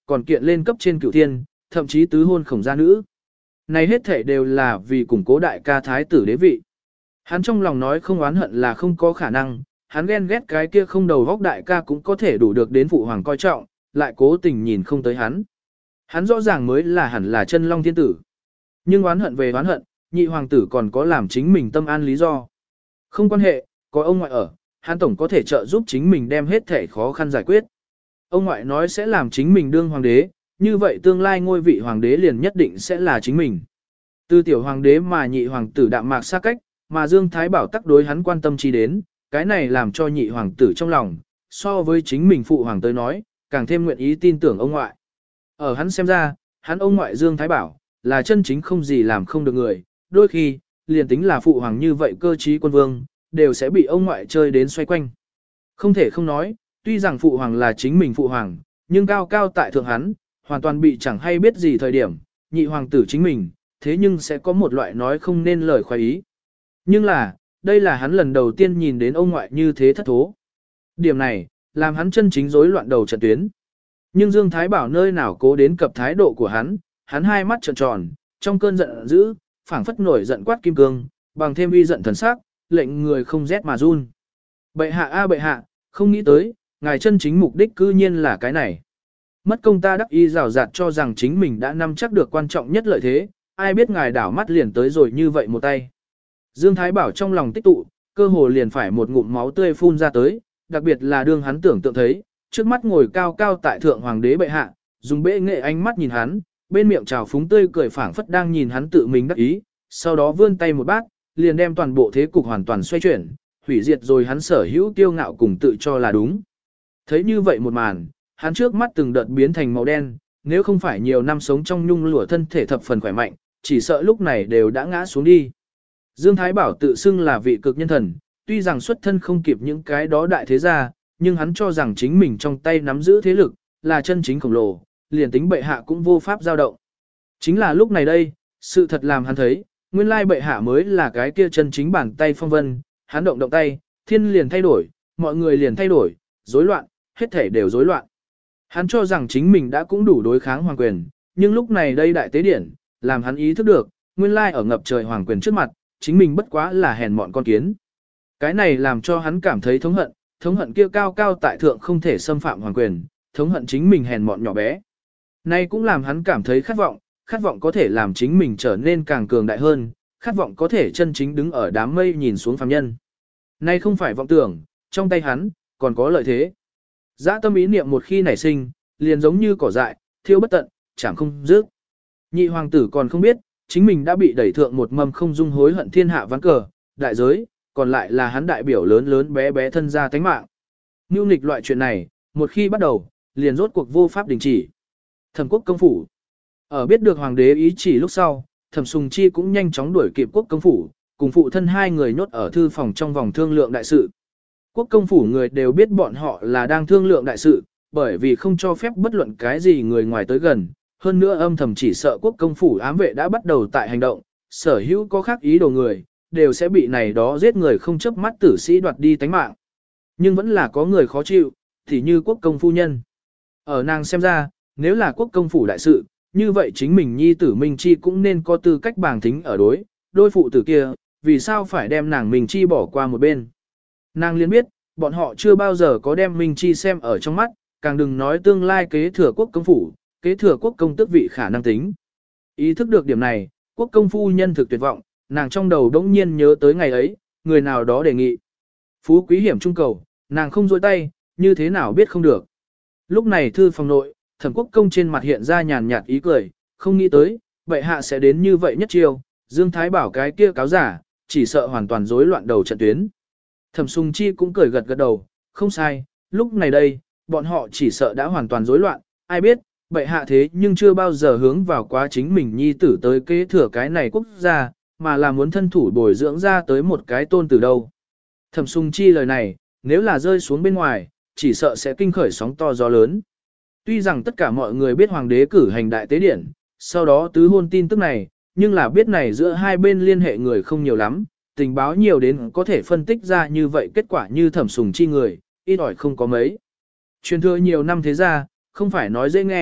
S1: còn kiện lên cấp trên cửu thiên, thậm chí tứ hôn khổng gia nữ. Này hết thể đều là vì củng cố đại ca thái tử đế vị. Hắn trong lòng nói không oán hận là không có khả năng, hắn ghen ghét cái kia không đầu vóc đại ca cũng có thể đủ được đến phụ hoàng coi trọng, lại cố tình nhìn không tới hắn. Hắn rõ ràng mới là hẳn là chân long thiên tử. Nhưng oán hận về oán hận, nhị hoàng tử còn có làm chính mình tâm an lý do. Không quan hệ, có ông ngoại ở, hắn tổng có thể trợ giúp chính mình đem hết thể khó khăn giải quyết. Ông ngoại nói sẽ làm chính mình đương hoàng đế, như vậy tương lai ngôi vị hoàng đế liền nhất định sẽ là chính mình. Từ tiểu hoàng đế mà nhị hoàng tử đạm mạc xa cách, mà Dương Thái Bảo tắc đối hắn quan tâm chi đến, cái này làm cho nhị hoàng tử trong lòng, so với chính mình phụ hoàng tới nói, càng thêm nguyện ý tin tưởng ông ngoại. Ở hắn xem ra, hắn ông ngoại Dương Thái Bảo, là chân chính không gì làm không được người, đôi khi, liền tính là phụ hoàng như vậy cơ trí quân vương, đều sẽ bị ông ngoại chơi đến xoay quanh. Không thể không nói, tuy rằng phụ hoàng là chính mình phụ hoàng, nhưng cao cao tại thượng hắn, hoàn toàn bị chẳng hay biết gì thời điểm, nhị hoàng tử chính mình, thế nhưng sẽ có một loại nói không nên lời khoái ý. Nhưng là, đây là hắn lần đầu tiên nhìn đến ông ngoại như thế thất thố. Điểm này, làm hắn chân chính rối loạn đầu trận tuyến. Nhưng Dương Thái Bảo nơi nào cố đến cập thái độ của hắn, hắn hai mắt trợn tròn, trong cơn giận dữ, phảng phất nổi giận quát kim cương, bằng thêm uy giận thần sắc, lệnh người không rét mà run. Bệ hạ a bệ hạ, không nghĩ tới, ngài chân chính mục đích cư nhiên là cái này. Mất công ta đắc y rào rạt cho rằng chính mình đã nắm chắc được quan trọng nhất lợi thế, ai biết ngài đảo mắt liền tới rồi như vậy một tay. Dương Thái Bảo trong lòng tích tụ, cơ hồ liền phải một ngụm máu tươi phun ra tới, đặc biệt là đương hắn tưởng tượng thấy, trước mắt ngồi cao cao tại thượng hoàng đế bệ hạ, dùng bệ nghệ ánh mắt nhìn hắn, bên miệng trào phúng tươi cười phảng phất đang nhìn hắn tự mình đắc ý, sau đó vươn tay một bát, liền đem toàn bộ thế cục hoàn toàn xoay chuyển, hủy diệt rồi hắn sở hữu tiêu ngạo cùng tự cho là đúng. Thấy như vậy một màn, hắn trước mắt từng đợt biến thành màu đen, nếu không phải nhiều năm sống trong nhung lụa thân thể thập phần khỏe mạnh, chỉ sợ lúc này đều đã ngã xuống đi. Dương Thái Bảo tự xưng là vị cực nhân thần, tuy rằng xuất thân không kịp những cái đó đại thế gia, nhưng hắn cho rằng chính mình trong tay nắm giữ thế lực, là chân chính khổng lồ, liền tính bệ hạ cũng vô pháp dao động. Chính là lúc này đây, sự thật làm hắn thấy, nguyên lai bệ hạ mới là cái kia chân chính bàn tay phong vân, hắn động động tay, thiên liền thay đổi, mọi người liền thay đổi, rối loạn, hết thể đều rối loạn. Hắn cho rằng chính mình đã cũng đủ đối kháng hoàng quyền, nhưng lúc này đây đại tế điển, làm hắn ý thức được, nguyên lai ở ngập trời hoàng quyền trước mặt, chính mình bất quá là hèn mọn con kiến. Cái này làm cho hắn cảm thấy thống hận, thống hận kia cao cao tại thượng không thể xâm phạm hoàng quyền, thống hận chính mình hèn mọn nhỏ bé. Nay cũng làm hắn cảm thấy khát vọng, khát vọng có thể làm chính mình trở nên càng cường đại hơn, khát vọng có thể chân chính đứng ở đám mây nhìn xuống phàm nhân. Nay không phải vọng tưởng, trong tay hắn, còn có lợi thế. Dã tâm ý niệm một khi nảy sinh, liền giống như cỏ dại, thiêu bất tận, chẳng không dứt. Nhị hoàng tử còn không biết, chính mình đã bị đẩy thượng một mầm không dung hối hận thiên hạ ván cờ, đại giới, còn lại là hắn đại biểu lớn lớn bé bé thân gia tánh mạng. Nưu nghịch loại chuyện này, một khi bắt đầu, liền rốt cuộc vô pháp đình chỉ. Thẩm quốc công phủ. Ở biết được hoàng đế ý chỉ lúc sau, Thẩm Sùng Chi cũng nhanh chóng đuổi kịp quốc công phủ, cùng phụ thân hai người nhốt ở thư phòng trong vòng thương lượng đại sự. Quốc công phủ người đều biết bọn họ là đang thương lượng đại sự, bởi vì không cho phép bất luận cái gì người ngoài tới gần. Hơn nữa âm thầm chỉ sợ quốc công phủ ám vệ đã bắt đầu tại hành động, sở hữu có khác ý đồ người, đều sẽ bị này đó giết người không chớp mắt tử sĩ đoạt đi tánh mạng. Nhưng vẫn là có người khó chịu, thì như quốc công phu nhân. Ở nàng xem ra, nếu là quốc công phủ đại sự, như vậy chính mình nhi tử Minh Chi cũng nên có tư cách bàng thính ở đối, đôi phụ tử kia, vì sao phải đem nàng Minh Chi bỏ qua một bên. Nàng liền biết, bọn họ chưa bao giờ có đem Minh Chi xem ở trong mắt, càng đừng nói tương lai kế thừa quốc công phủ, kế thừa quốc công tước vị khả năng tính. Ý thức được điểm này, quốc công phu nhân thực tuyệt vọng, nàng trong đầu đống nhiên nhớ tới ngày ấy, người nào đó đề nghị. Phú quý hiểm trung cầu, nàng không dối tay, như thế nào biết không được. Lúc này thư phòng nội, Thẩm quốc công trên mặt hiện ra nhàn nhạt ý cười, không nghĩ tới, bệ hạ sẽ đến như vậy nhất chiêu, Dương Thái Bảo cái kia cáo giả, chỉ sợ hoàn toàn rối loạn đầu trận tuyến. Thẩm Sùng Chi cũng cười gật gật đầu, không sai, lúc này đây, bọn họ chỉ sợ đã hoàn toàn rối loạn, ai biết, bệ hạ thế nhưng chưa bao giờ hướng vào quá chính mình nhi tử tới kế thừa cái này quốc gia, mà là muốn thân thủ bồi dưỡng ra tới một cái tôn tử đâu. Thẩm Sùng Chi lời này, nếu là rơi xuống bên ngoài, chỉ sợ sẽ kinh khởi sóng to gió lớn. Tuy rằng tất cả mọi người biết hoàng đế cử hành đại tế điển, sau đó tứ hôn tin tức này, nhưng là biết này giữa hai bên liên hệ người không nhiều lắm, tình báo nhiều đến có thể phân tích ra như vậy kết quả như Thẩm Sùng Chi người, ít ỏi không có mấy. Truyền thừa nhiều năm thế ra, không phải nói dễ nghe,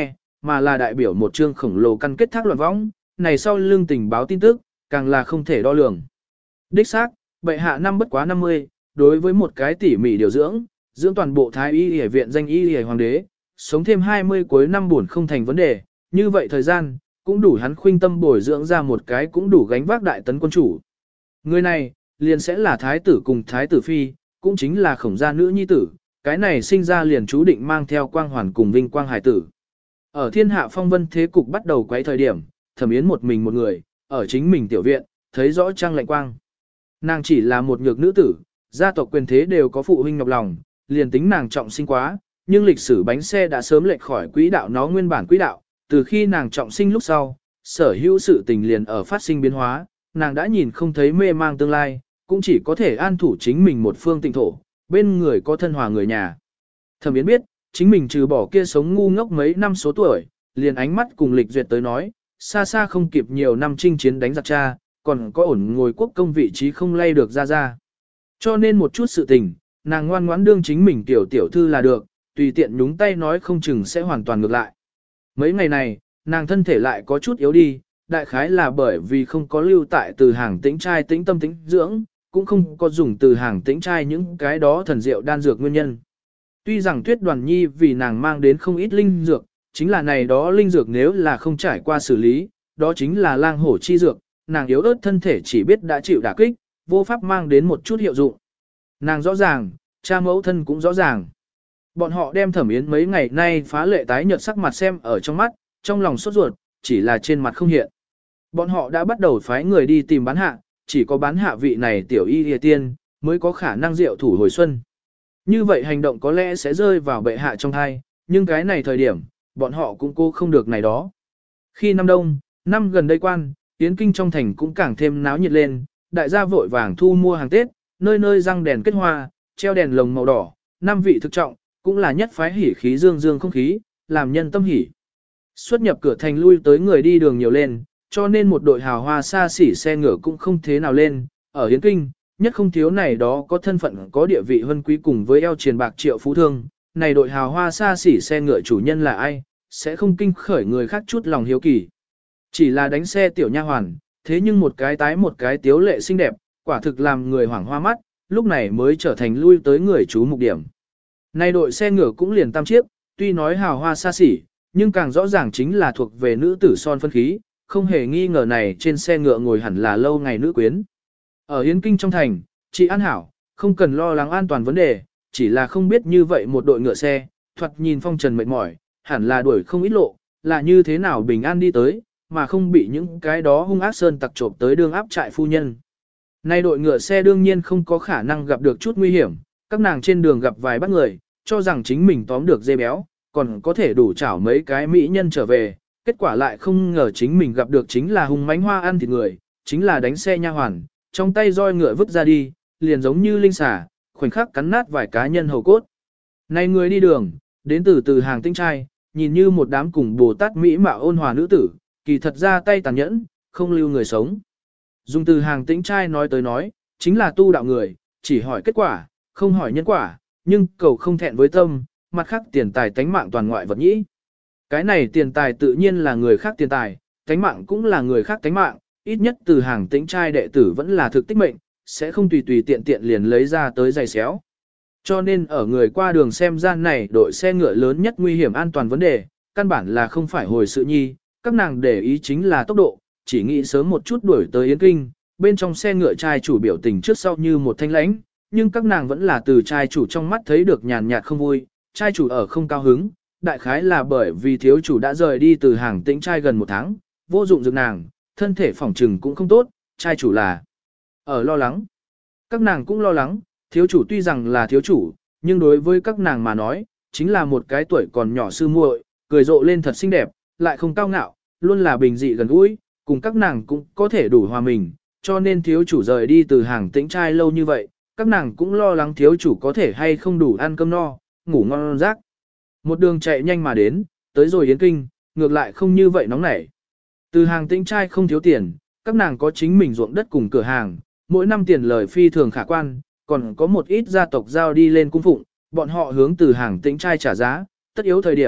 S1: mà là đại biểu một chương khổng lồ căn kết thác loạn võng, này sau lưng tình báo tin tức, càng là không thể đo lường. Đích xác, bệ hạ năm bất quá năm mươi, đối với một cái tỉ mỉ điều dưỡng, dưỡng toàn bộ thái y y viện danh y y hoàng đế, sống thêm hai mươi cuối năm buồn không thành vấn đề, như vậy thời gian, cũng đủ hắn khuynh tâm bồi dưỡng ra một cái cũng đủ gánh vác đại tấn quân chủ. Người này, liền sẽ là thái tử cùng thái tử phi, cũng chính là khổng gia nữ nhi tử, cái này sinh ra liền chú định mang theo quang hoàn cùng vinh quang hải tử. Ở thiên hạ phong vân thế cục bắt đầu quấy thời điểm, Thẩm Yến một mình một người, ở chính mình tiểu viện, thấy rõ trăng lạnh quang. Nàng chỉ là một nhược nữ tử, gia tộc quyền thế đều có phụ huynh nhọc lòng, liền tính nàng trọng sinh quá, nhưng lịch sử bánh xe đã sớm lệch khỏi quỹ đạo nó nguyên bản quỹ đạo, từ khi nàng trọng sinh lúc sau, sở hữu sự tình liền ở phát sinh biến hóa, nàng đã nhìn không thấy mê mang tương lai, cũng chỉ có thể an thủ chính mình một phương tịnh thổ, bên người có thân hòa người nhà. Thẩm Yến biết, chính mình trừ bỏ kia sống ngu ngốc mấy năm số tuổi, liền ánh mắt cùng lịch duyệt tới nói, xa xa không kịp nhiều năm chinh chiến đánh giặc cha, còn có ổn ngồi quốc công vị trí không lay được ra ra. Cho nên một chút sự tình, nàng ngoan ngoãn đương chính mình tiểu tiểu thư là được, tùy tiện nhúng tay nói không chừng sẽ hoàn toàn ngược lại. Mấy ngày này, nàng thân thể lại có chút yếu đi, đại khái là bởi vì không có lưu tại từ hàng tĩnh trai tĩnh tâm tĩnh dưỡng, cũng không có dùng từ hàng tĩnh trai những cái đó thần diệu đan dược nguyên nhân. Tuy rằng Tuyết Đoàn Nhi vì nàng mang đến không ít linh dược, chính là này đó linh dược nếu là không trải qua xử lý, đó chính là lang hổ chi dược, nàng yếu ớt thân thể chỉ biết đã chịu đả kích, vô pháp mang đến một chút hiệu dụng. Nàng rõ ràng, cha mẫu thân cũng rõ ràng. Bọn họ đem Thẩm Yến mấy ngày nay phá lệ tái nhợt sắc mặt xem ở trong mắt, trong lòng sốt ruột, chỉ là trên mặt không hiện. Bọn họ đã bắt đầu phái người đi tìm bán hạ, chỉ có bán hạ vị này tiểu y hề tiên, mới có khả năng diệu thủ hồi xuân. Như vậy hành động có lẽ sẽ rơi vào bệ hạ trong thai, nhưng cái này thời điểm, bọn họ cũng cố không được này đó. Khi năm đông, năm gần đây quan, Yến Kinh trong thành cũng càng thêm náo nhiệt lên, đại gia vội vàng thu mua hàng Tết, nơi nơi răng đèn kết hoa, treo đèn lồng màu đỏ, năm vị thực trọng, cũng là nhất phái hỉ khí dương dương không khí, làm nhân tâm hỉ. Xuất nhập cửa thành lui tới người đi đường nhiều lên, cho nên một đội hào hoa xa xỉ xe ngựa cũng không thế nào lên, ở Yến Kinh, nhất không thiếu này đó có thân phận có địa vị hơn quý cùng với eo triền bạc triệu phú thương, này đội hào hoa xa xỉ xe ngựa chủ nhân là ai, sẽ không kinh khởi người khác chút lòng hiếu kỳ. Chỉ là đánh xe tiểu nha hoàn, thế nhưng một cái tái một cái tiếu lệ xinh đẹp, quả thực làm người hoảng hoa mắt, lúc này mới trở thành lui tới người chú mục điểm. Này đội xe ngựa cũng liền tam chiếc, tuy nói hào hoa xa xỉ, nhưng càng rõ ràng chính là thuộc về nữ tử son phân khí, không hề nghi ngờ này trên xe ngựa ngồi hẳn là lâu ngày nữ quyến. Ở Yến Kinh trong thành, chị an hảo, không cần lo lắng an toàn vấn đề, chỉ là không biết như vậy một đội ngựa xe, thoạt nhìn phong trần mệt mỏi, hẳn là đuổi không ít lộ, là như thế nào bình an đi tới, mà không bị những cái đó hung ác sơn tặc trộm tới đương áp trại phu nhân. Nay đội ngựa xe đương nhiên không có khả năng gặp được chút nguy hiểm, các nàng trên đường gặp vài bắt người, cho rằng chính mình tóm được dê béo, còn có thể đủ chảo mấy cái mỹ nhân trở về, kết quả lại không ngờ chính mình gặp được chính là hung mãnh hoa ăn thịt người, chính là đánh xe nha hoàn, trong tay roi ngựa vứt ra đi, liền giống như linh xà, khoảnh khắc cắn nát vài cá nhân hầu cốt. Này người đi đường, đến từ từ hàng tinh trai, nhìn như một đám cùng Bồ Tát Mỹ mạo ôn hòa nữ tử, kỳ thật ra tay tàn nhẫn, không lưu người sống. Dùng từ hàng tĩnh trai nói tới nói, chính là tu đạo người, chỉ hỏi kết quả, không hỏi nhân quả, nhưng cầu không thẹn với tâm, mặt khác tiền tài tánh mạng toàn ngoại vật nhĩ. Cái này tiền tài tự nhiên là người khác tiền tài, tánh mạng cũng là người khác tánh mạng, ít nhất từ hàng tĩnh trai đệ tử vẫn là thực tích mệnh, sẽ không tùy tùy tiện tiện liền lấy ra tới giày xéo. Cho nên ở người qua đường xem gian này đội xe ngựa lớn nhất nguy hiểm an toàn vấn đề, căn bản là không phải hồi sự nhi, các nàng để ý chính là tốc độ, chỉ nghĩ sớm một chút đuổi tới Yến Kinh, bên trong xe ngựa trai chủ biểu tình trước sau như một thanh lãnh, nhưng các nàng vẫn là từ trai chủ trong mắt thấy được nhàn nhạt không vui, trai chủ ở không cao hứng, đại khái là bởi vì thiếu chủ đã rời đi từ hàng tĩnh trai gần một tháng, vô dụng dược nàng, thân thể phỏng trừng cũng không tốt, trai chủ là ở lo lắng. Các nàng cũng lo lắng, thiếu chủ tuy rằng là thiếu chủ, nhưng đối với các nàng mà nói, chính là một cái tuổi còn nhỏ sư muội, cười rộ lên thật xinh đẹp, lại không cao ngạo, luôn là bình dị gần gũi, cùng các nàng cũng có thể đủ hòa mình, cho nên thiếu chủ rời đi từ hàng tĩnh trai lâu như vậy, các nàng cũng lo lắng thiếu chủ có thể hay không đủ ăn cơm no, ngủ ngon giấc. Một đường chạy nhanh mà đến, tới rồi Yến Kinh, ngược lại không như vậy nóng nảy. Từ hàng tĩnh trai không thiếu tiền, các nàng có chính mình ruộng đất cùng cửa hàng, mỗi năm tiền lời phi thường khả quan, còn có một ít gia tộc giao đi lên cung phụng, bọn họ hướng từ hàng tĩnh trai trả giá, tất yếu thời điểm,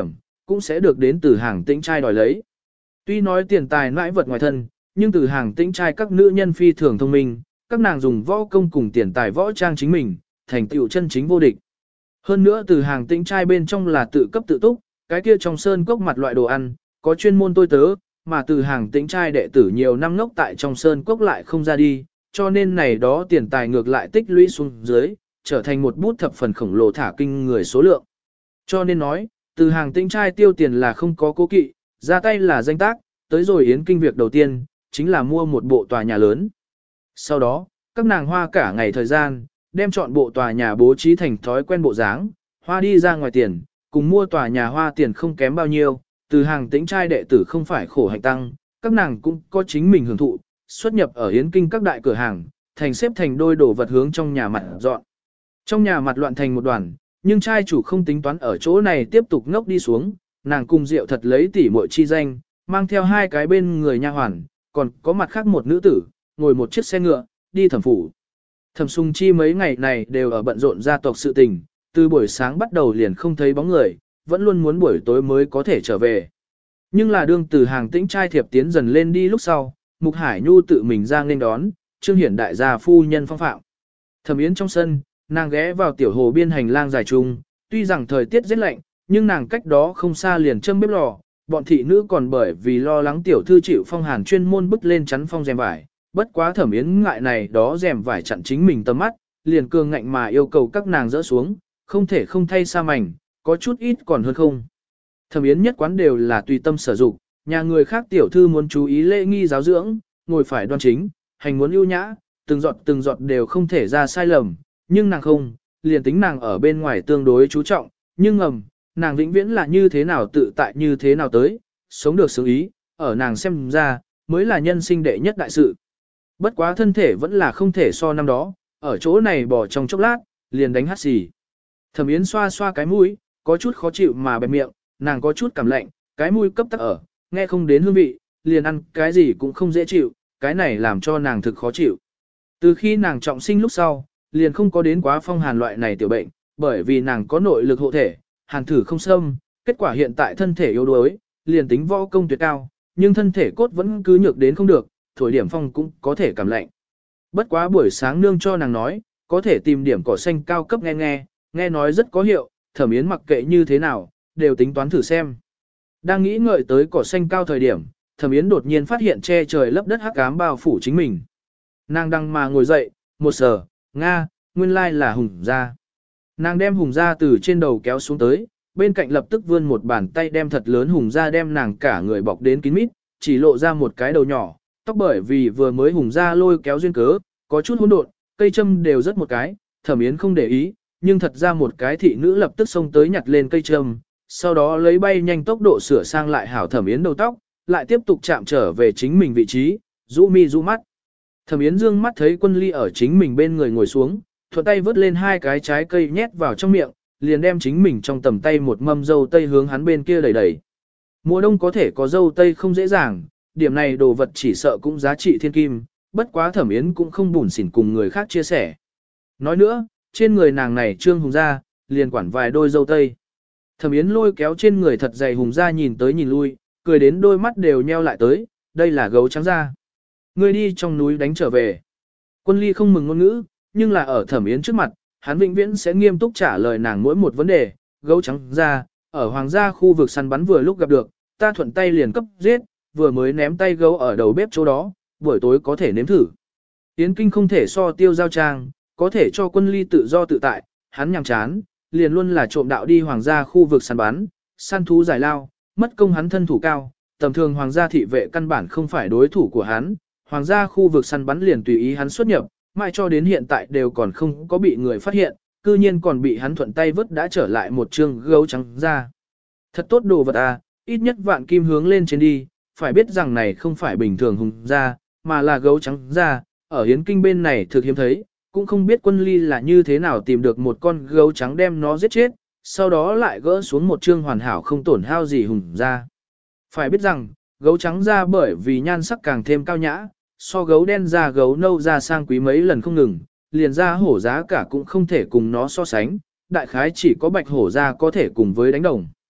S1: cũng sẽ được đến từ hàng tĩnh trai đòi lấy. Tuy nói tiền tài nãi vật ngoài thân, nhưng từ hàng tĩnh trai các nữ nhân phi thường thông minh, các nàng dùng võ công cùng tiền tài võ trang chính mình, thành tựu chân chính vô địch. Hơn nữa từ hàng tĩnh trai bên trong là tự cấp tự túc, cái kia trong sơn cốc mặt loại đồ ăn, có chuyên môn tôi tớ, mà từ hàng tĩnh trai đệ tử nhiều năm ngốc tại trong sơn cốc lại không ra đi, cho nên này đó tiền tài ngược lại tích lũy xuống dưới, trở thành một bút thập phần khổng lồ thả kinh người số lượng. Cho nên nói, từ hàng tĩnh trai tiêu tiền là không có cố kỵ, ra tay là danh tác, tới rồi yến kinh việc đầu tiên, chính là mua một bộ tòa nhà lớn. Sau đó, các nàng hoa cả ngày thời gian, đem chọn bộ tòa nhà bố trí thành thói quen bộ dáng, hoa đi ra ngoài tiền, cùng mua tòa nhà hoa tiền không kém bao nhiêu, từ hàng tĩnh trai đệ tử không phải khổ hạnh tăng, các nàng cũng có chính mình hưởng thụ, xuất nhập ở yến kinh các đại cửa hàng, thành xếp thành đôi đồ vật hướng trong nhà mặt dọn. Trong nhà mặt loạn thành một đoàn, nhưng trai chủ không tính toán ở chỗ này tiếp tục ngốc đi xuống, nàng cùng rượu thật lấy tỉ muội chi danh, mang theo hai cái bên người nha hoàn, còn có mặt khác một nữ tử, ngồi một chiếc xe ngựa, đi thẩm phủ. Thẩm Sùng Chi mấy ngày này đều ở bận rộn gia tộc sự tình, từ buổi sáng bắt đầu liền không thấy bóng người, vẫn luôn muốn buổi tối mới có thể trở về. Nhưng là đương từ hàng tĩnh trai thiệp tiến dần lên đi lúc sau, Mục Hải Nhu tự mình ra nên đón, trương hiển đại gia phu nhân phong phạm. Thẩm Yến trong sân, nàng ghé vào tiểu hồ biên hành lang dài trung, tuy rằng thời tiết rất lạnh, nhưng nàng cách đó không xa liền châm bếp lò, bọn thị nữ còn bởi vì lo lắng tiểu thư chịu phong hàn chuyên môn bức lên chắn phong rèm vải, bất quá Thẩm Yến ngại này đó rèm vải chặn chính mình tầm mắt, liền cường ngạnh mà yêu cầu các nàng dỡ xuống, không thể không thay sa mảnh, có chút ít còn hơn không. Thẩm Yến nhất quán đều là tùy tâm sở dụng, nhà người khác tiểu thư muốn chú ý lễ nghi giáo dưỡng, ngồi phải đoan chính, hành muốn ưu nhã, từng giọt từng giọt đều không thể ra sai lầm, nhưng nàng không, liền tính nàng ở bên ngoài tương đối chú trọng, nhưng ngầm, nàng vĩnh viễn là như thế nào tự tại như thế nào tới, sống được sướng ý, ở nàng xem ra, mới là nhân sinh đệ nhất đại sự. Bất quá thân thể vẫn là không thể so năm đó, ở chỗ này bỏ trong chốc lát, liền đánh hắt xì. Thẩm Yến xoa xoa cái mũi, có chút khó chịu mà bẹp miệng, nàng có chút cảm lạnh, cái mũi cấp tắc ở, nghe không đến hương vị, liền ăn cái gì cũng không dễ chịu, cái này làm cho nàng thực khó chịu. Từ khi nàng trọng sinh lúc sau, liền không có đến quá phong hàn loại này tiểu bệnh, bởi vì nàng có nội lực hộ thể, hàn thử không xâm, kết quả hiện tại thân thể yếu đuối, liền tính võ công tuyệt cao, nhưng thân thể cốt vẫn cứ nhược đến không được, thổi điểm phong cũng có thể cảm lạnh. Bất quá buổi sáng nương cho nàng nói, có thể tìm điểm cỏ xanh cao cấp nghe nghe, nghe nói rất có hiệu, Thẩm Yến mặc kệ như thế nào, đều tính toán thử xem. Đang nghĩ ngợi tới cỏ xanh cao thời điểm, Thẩm Yến đột nhiên phát hiện che trời lấp đất hắc ám bao phủ chính mình. Nàng đang mà ngồi dậy, một sờ, Nga, nguyên lai là hùng gia. Nàng đem hùng gia từ trên đầu kéo xuống tới, bên cạnh lập tức vươn một bàn tay đem thật lớn hùng gia đem nàng cả người bọc đến kín mít, chỉ lộ ra một cái đầu nhỏ, tóc bởi vì vừa mới hùng gia lôi kéo duyên cớ, có chút hỗn độn, cây châm đều rất một cái, Thẩm Yến không để ý, nhưng thật ra một cái thị nữ lập tức xông tới nhặt lên cây châm, sau đó lấy bay nhanh tốc độ sửa sang lại hảo Thẩm Yến đầu tóc, lại tiếp tục chạm trở về chính mình vị trí, rũ mi rũ mắt. Thẩm Yến dương mắt thấy Quân Ly ở chính mình bên người ngồi xuống, thuận tay vớt lên hai cái trái cây nhét vào trong miệng, liền đem chính mình trong tầm tay một mâm dâu tây hướng hắn bên kia đẩy đẩy. Mùa đông có thể có dâu tây không dễ dàng, điểm này đồ vật chỉ sợ cũng giá trị thiên kim, bất quá Thẩm Yến cũng không bùn xỉn cùng người khác chia sẻ. Nói nữa, trên người nàng này trương hùng ra, liền quản vài đôi dâu tây. Thẩm Yến lôi kéo trên người thật dày hùng ra nhìn tới nhìn lui, cười đến đôi mắt đều nheo lại tới, đây là gấu trắng da. Ngươi đi trong núi đánh trở về. Quân Ly không mừng ngôn ngữ, nhưng là ở Thẩm Yến trước mặt, hắn vĩnh viễn sẽ nghiêm túc trả lời nàng mỗi một vấn đề. Gấu trắng da, ở hoàng gia khu vực săn bắn vừa lúc gặp được, ta thuận tay liền cấp giết, vừa mới ném tay gấu ở đầu bếp chỗ đó, buổi tối có thể nếm thử. Yến Kinh không thể so Tiêu Giao Trang, có thể cho Quân Ly tự do tự tại, hắn nhàm chán, liền luôn là trộm đạo đi hoàng gia khu vực săn bắn, săn thú giải lao, mất công hắn thân thủ cao, tầm thường hoàng gia thị vệ căn bản không phải đối thủ của hắn, hoàng gia khu vực săn bắn liền tùy ý hắn xuất nhập, mãi cho đến hiện tại đều còn không có bị người phát hiện, cư nhiên còn bị hắn thuận tay vứt đã trở lại một trương gấu trắng ra. Thật tốt đồ vật à, ít nhất vạn kim hướng lên trên đi, phải biết rằng này không phải bình thường hùng ra, mà là gấu trắng ra, ở Hiến Kinh bên này thực hiếm thấy, cũng không biết Quân Ly là như thế nào tìm được một con gấu trắng đem nó giết chết, sau đó lại gỡ xuống một trương hoàn hảo không tổn hao gì hùng ra. Phải biết rằng, gấu trắng ra bởi vì nhan sắc càng thêm cao nhã, so gấu đen ra gấu nâu ra sang quý mấy lần không ngừng, liền ra hổ giá cả cũng không thể cùng nó so sánh, đại khái chỉ có bạch hổ ra có thể cùng với đánh đồng.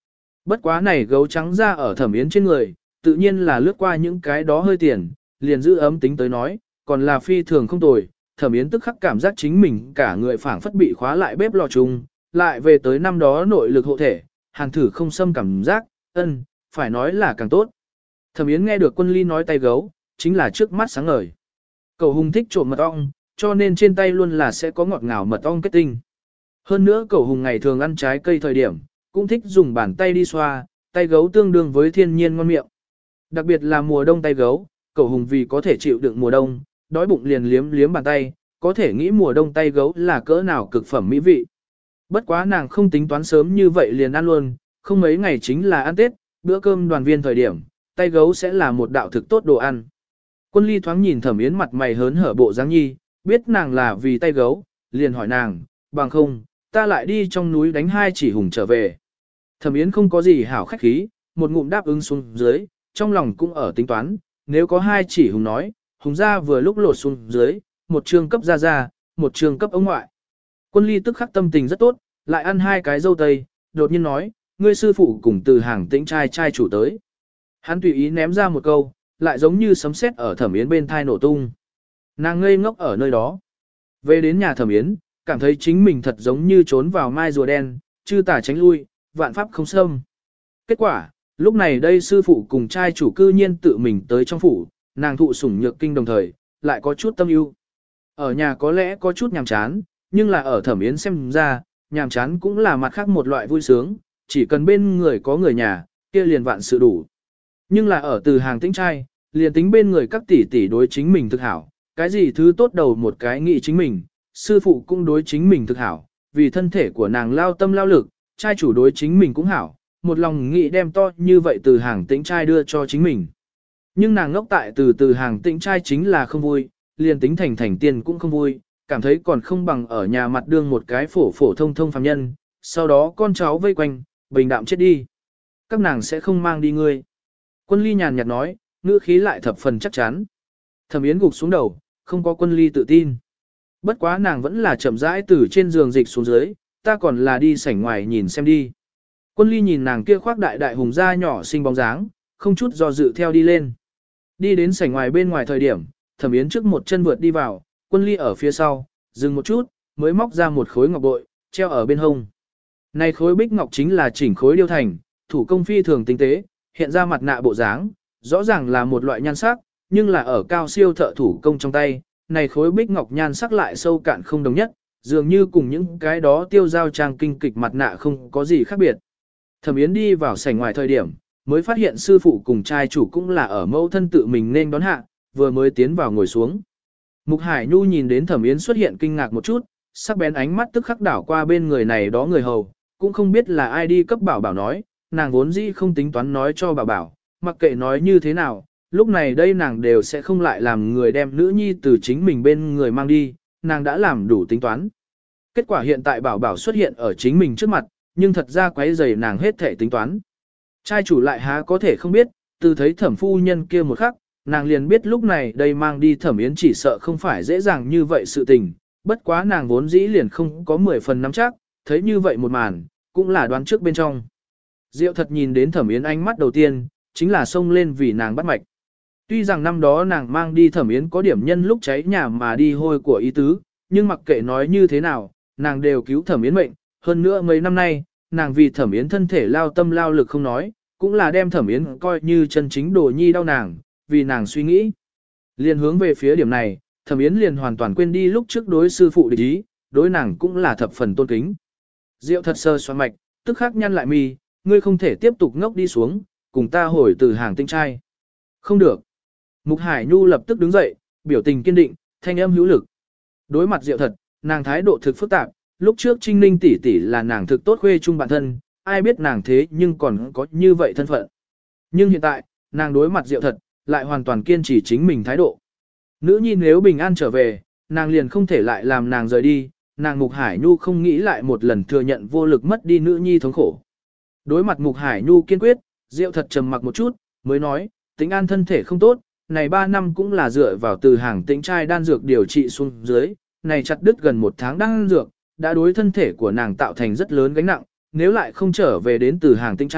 S1: Bất quá này gấu trắng ra ở Thẩm Yến trên người, tự nhiên là lướt qua những cái đó hơi tiền, liền giữ ấm tính tới nói, còn là phi thường không tồi. Thẩm Yến tức khắc cảm giác chính mình cả người phảng phất bị khóa lại bếp lò chung, lại về tới năm đó nội lực hộ thể, hàn thử không xâm cảm giác, ân, phải nói là càng tốt. Thẩm Yến nghe được Quân Ly nói tay gấu, chính là trước mắt sáng ngời. Cầu hùng thích trộm mật ong, cho nên trên tay luôn là sẽ có ngọt ngào mật ong kết tinh. Hơn nữa cầu hùng ngày thường ăn trái cây thời điểm, cũng thích dùng bàn tay đi xoa, tay gấu tương đương với thiên nhiên ngon miệng. Đặc biệt là mùa đông tay gấu, cầu hùng vì có thể chịu đựng mùa đông, đói bụng liền liếm liếm bàn tay, có thể nghĩ mùa đông tay gấu là cỡ nào cực phẩm mỹ vị. Bất quá nàng không tính toán sớm như vậy liền ăn luôn, không mấy ngày chính là ăn Tết, bữa cơm đoàn viên thời điểm, tay gấu sẽ là một đạo thực tốt đồ ăn. Quân Ly thoáng nhìn Thẩm Yến mặt mày hớn hở bộ dáng nhi, biết nàng là vì tay gấu, liền hỏi nàng, bằng không, ta lại đi trong núi đánh hai chỉ hùng trở về. Thẩm Yến không có gì hảo khách khí, một ngụm đáp ứng xuống dưới, trong lòng cũng ở tính toán, nếu có hai chỉ hùng nói, hùng ra vừa lúc lột xuống dưới, một trường cấp ra ra, một trường cấp ông ngoại. Quân Ly tức khắc tâm tình rất tốt, lại ăn hai cái dâu tây, đột nhiên nói, ngươi sư phụ cùng từ hàng tĩnh trai trai chủ tới. Hắn tùy ý ném ra một câu, lại giống như sấm sét ở Thẩm Yến bên thai nổ tung. Nàng ngây ngốc ở nơi đó. Về đến nhà Thẩm Yến, cảm thấy chính mình thật giống như trốn vào mai rùa đen, chư tả tránh lui, vạn pháp không xâm. Kết quả, lúc này đây sư phụ cùng trai chủ cư nhiên tự mình tới trong phủ, nàng thụ sủng nhược kinh đồng thời, lại có chút tâm ưu. Ở nhà có lẽ có chút nhàm chán, nhưng là ở Thẩm Yến xem ra, nhàm chán cũng là mặt khác một loại vui sướng, chỉ cần bên người có người nhà, kia liền vạn sự đủ. Nhưng là ở từ hàng tĩnh trai, liền tính bên người các tỷ tỷ đối chính mình thực hảo, cái gì thứ tốt đầu một cái nghĩ chính mình, sư phụ cũng đối chính mình thực hảo, vì thân thể của nàng lao tâm lao lực, trai chủ đối chính mình cũng hảo, một lòng nghĩ đem to như vậy từ hàng tĩnh trai đưa cho chính mình. Nhưng nàng ngốc tại từ từ hàng tĩnh trai chính là không vui, liền tính thành thành tiền cũng không vui, cảm thấy còn không bằng ở nhà mặt đương một cái phổ phổ thông thông phàm nhân, sau đó con cháu vây quanh, bình đạm chết đi. Các nàng sẽ không mang đi ngươi. Quân Ly nhàn nhạt nói, ngữ khí lại thập phần chắc chắn. Thẩm Yến gục xuống đầu, không có Quân Ly tự tin. Bất quá nàng vẫn là chậm rãi từ trên giường dịch xuống dưới, ta còn là đi sảnh ngoài nhìn xem đi. Quân Ly nhìn nàng kia khoác đại đại hùng da nhỏ xinh bóng dáng, không chút do dự theo đi lên. Đi đến sảnh ngoài bên ngoài thời điểm, Thẩm Yến trước một chân vượt đi vào, Quân Ly ở phía sau, dừng một chút, mới móc ra một khối ngọc bội, treo ở bên hông. Này khối bích ngọc chính là chỉnh khối điêu thành, thủ công phi thường tinh tế, hiện ra mặt nạ bộ dáng, rõ ràng là một loại nhan sắc, nhưng là ở cao siêu thợ thủ công trong tay, này khối bích ngọc nhan sắc lại sâu cạn không đồng nhất, dường như cùng những cái đó tiêu giao trang kinh kịch mặt nạ không có gì khác biệt. Thẩm Yến đi vào sảnh ngoài thời điểm, mới phát hiện sư phụ cùng trai chủ cũng là ở mẫu thân tự mình nên đón hạ, vừa mới tiến vào ngồi xuống. Mục Hải Nhu nhìn đến Thẩm Yến xuất hiện kinh ngạc một chút, sắc bén ánh mắt tức khắc đảo qua bên người này đó người hầu, cũng không biết là ai đi cấp bảo bảo nói, nàng vốn dĩ không tính toán nói cho bảo bảo, mặc kệ nói như thế nào, lúc này đây nàng đều sẽ không lại làm người đem nữ nhi từ chính mình bên người mang đi, nàng đã làm đủ tính toán. Kết quả hiện tại bảo bảo xuất hiện ở chính mình trước mặt, nhưng thật ra quấy rầy nàng hết thể tính toán. Trai chủ lại há có thể không biết, từ thấy Thẩm phu nhân kia một khắc, nàng liền biết lúc này đây mang đi Thẩm Yến chỉ sợ không phải dễ dàng như vậy sự tình, bất quá nàng vốn dĩ liền không có mười phần nắm chắc, thấy như vậy một màn, cũng là đoán trước bên trong. Diệu thật nhìn đến Thẩm Yến ánh mắt đầu tiên, chính là xông lên vì nàng bắt mạch. Tuy rằng năm đó nàng mang đi Thẩm Yến có điểm nhân lúc cháy nhà mà đi hôi của ý tứ, nhưng mặc kệ nói như thế nào, nàng đều cứu Thẩm Yến mệnh, hơn nữa mấy năm nay, nàng vì Thẩm Yến thân thể lao tâm lao lực không nói, cũng là đem Thẩm Yến coi như chân chính đồ nhi đau nàng, vì nàng suy nghĩ. Liền hướng về phía điểm này, Thẩm Yến liền hoàn toàn quên đi lúc trước đối sư phụ địch ý, đối nàng cũng là thập phần tôn kính. Diệu thật sơ xoa mạch, tức khắc nhăn lại mi, ngươi không thể tiếp tục ngốc đi xuống, cùng ta hồi từ hàng tinh trai. Không được. Mục Hải Nhu lập tức đứng dậy, biểu tình kiên định, thanh âm hữu lực. Đối mặt Diệu thật, nàng thái độ thực phức tạp, lúc trước Trinh Ninh tỷ tỷ là nàng thực tốt khuê chung bản thân, ai biết nàng thế nhưng còn có như vậy thân phận. Nhưng hiện tại, nàng đối mặt Diệu thật, lại hoàn toàn kiên trì chính mình thái độ. Nữ nhi nếu bình an trở về, nàng liền không thể lại làm nàng rời đi, nàng Mục Hải Nhu không nghĩ lại một lần thừa nhận vô lực mất đi nữ nhi thống khổ. Đối mặt Mục Hải Nhu kiên quyết, Diệu thật trầm mặc một chút, mới nói, tính an thân thể không tốt, này ba năm cũng là dựa vào từ hàng tĩnh trai đan dược điều trị xuống dưới, này chặt đứt gần một tháng đan dược, đã đối thân thể của nàng tạo thành rất lớn gánh nặng, nếu lại không trở về đến từ hàng tĩnh trai,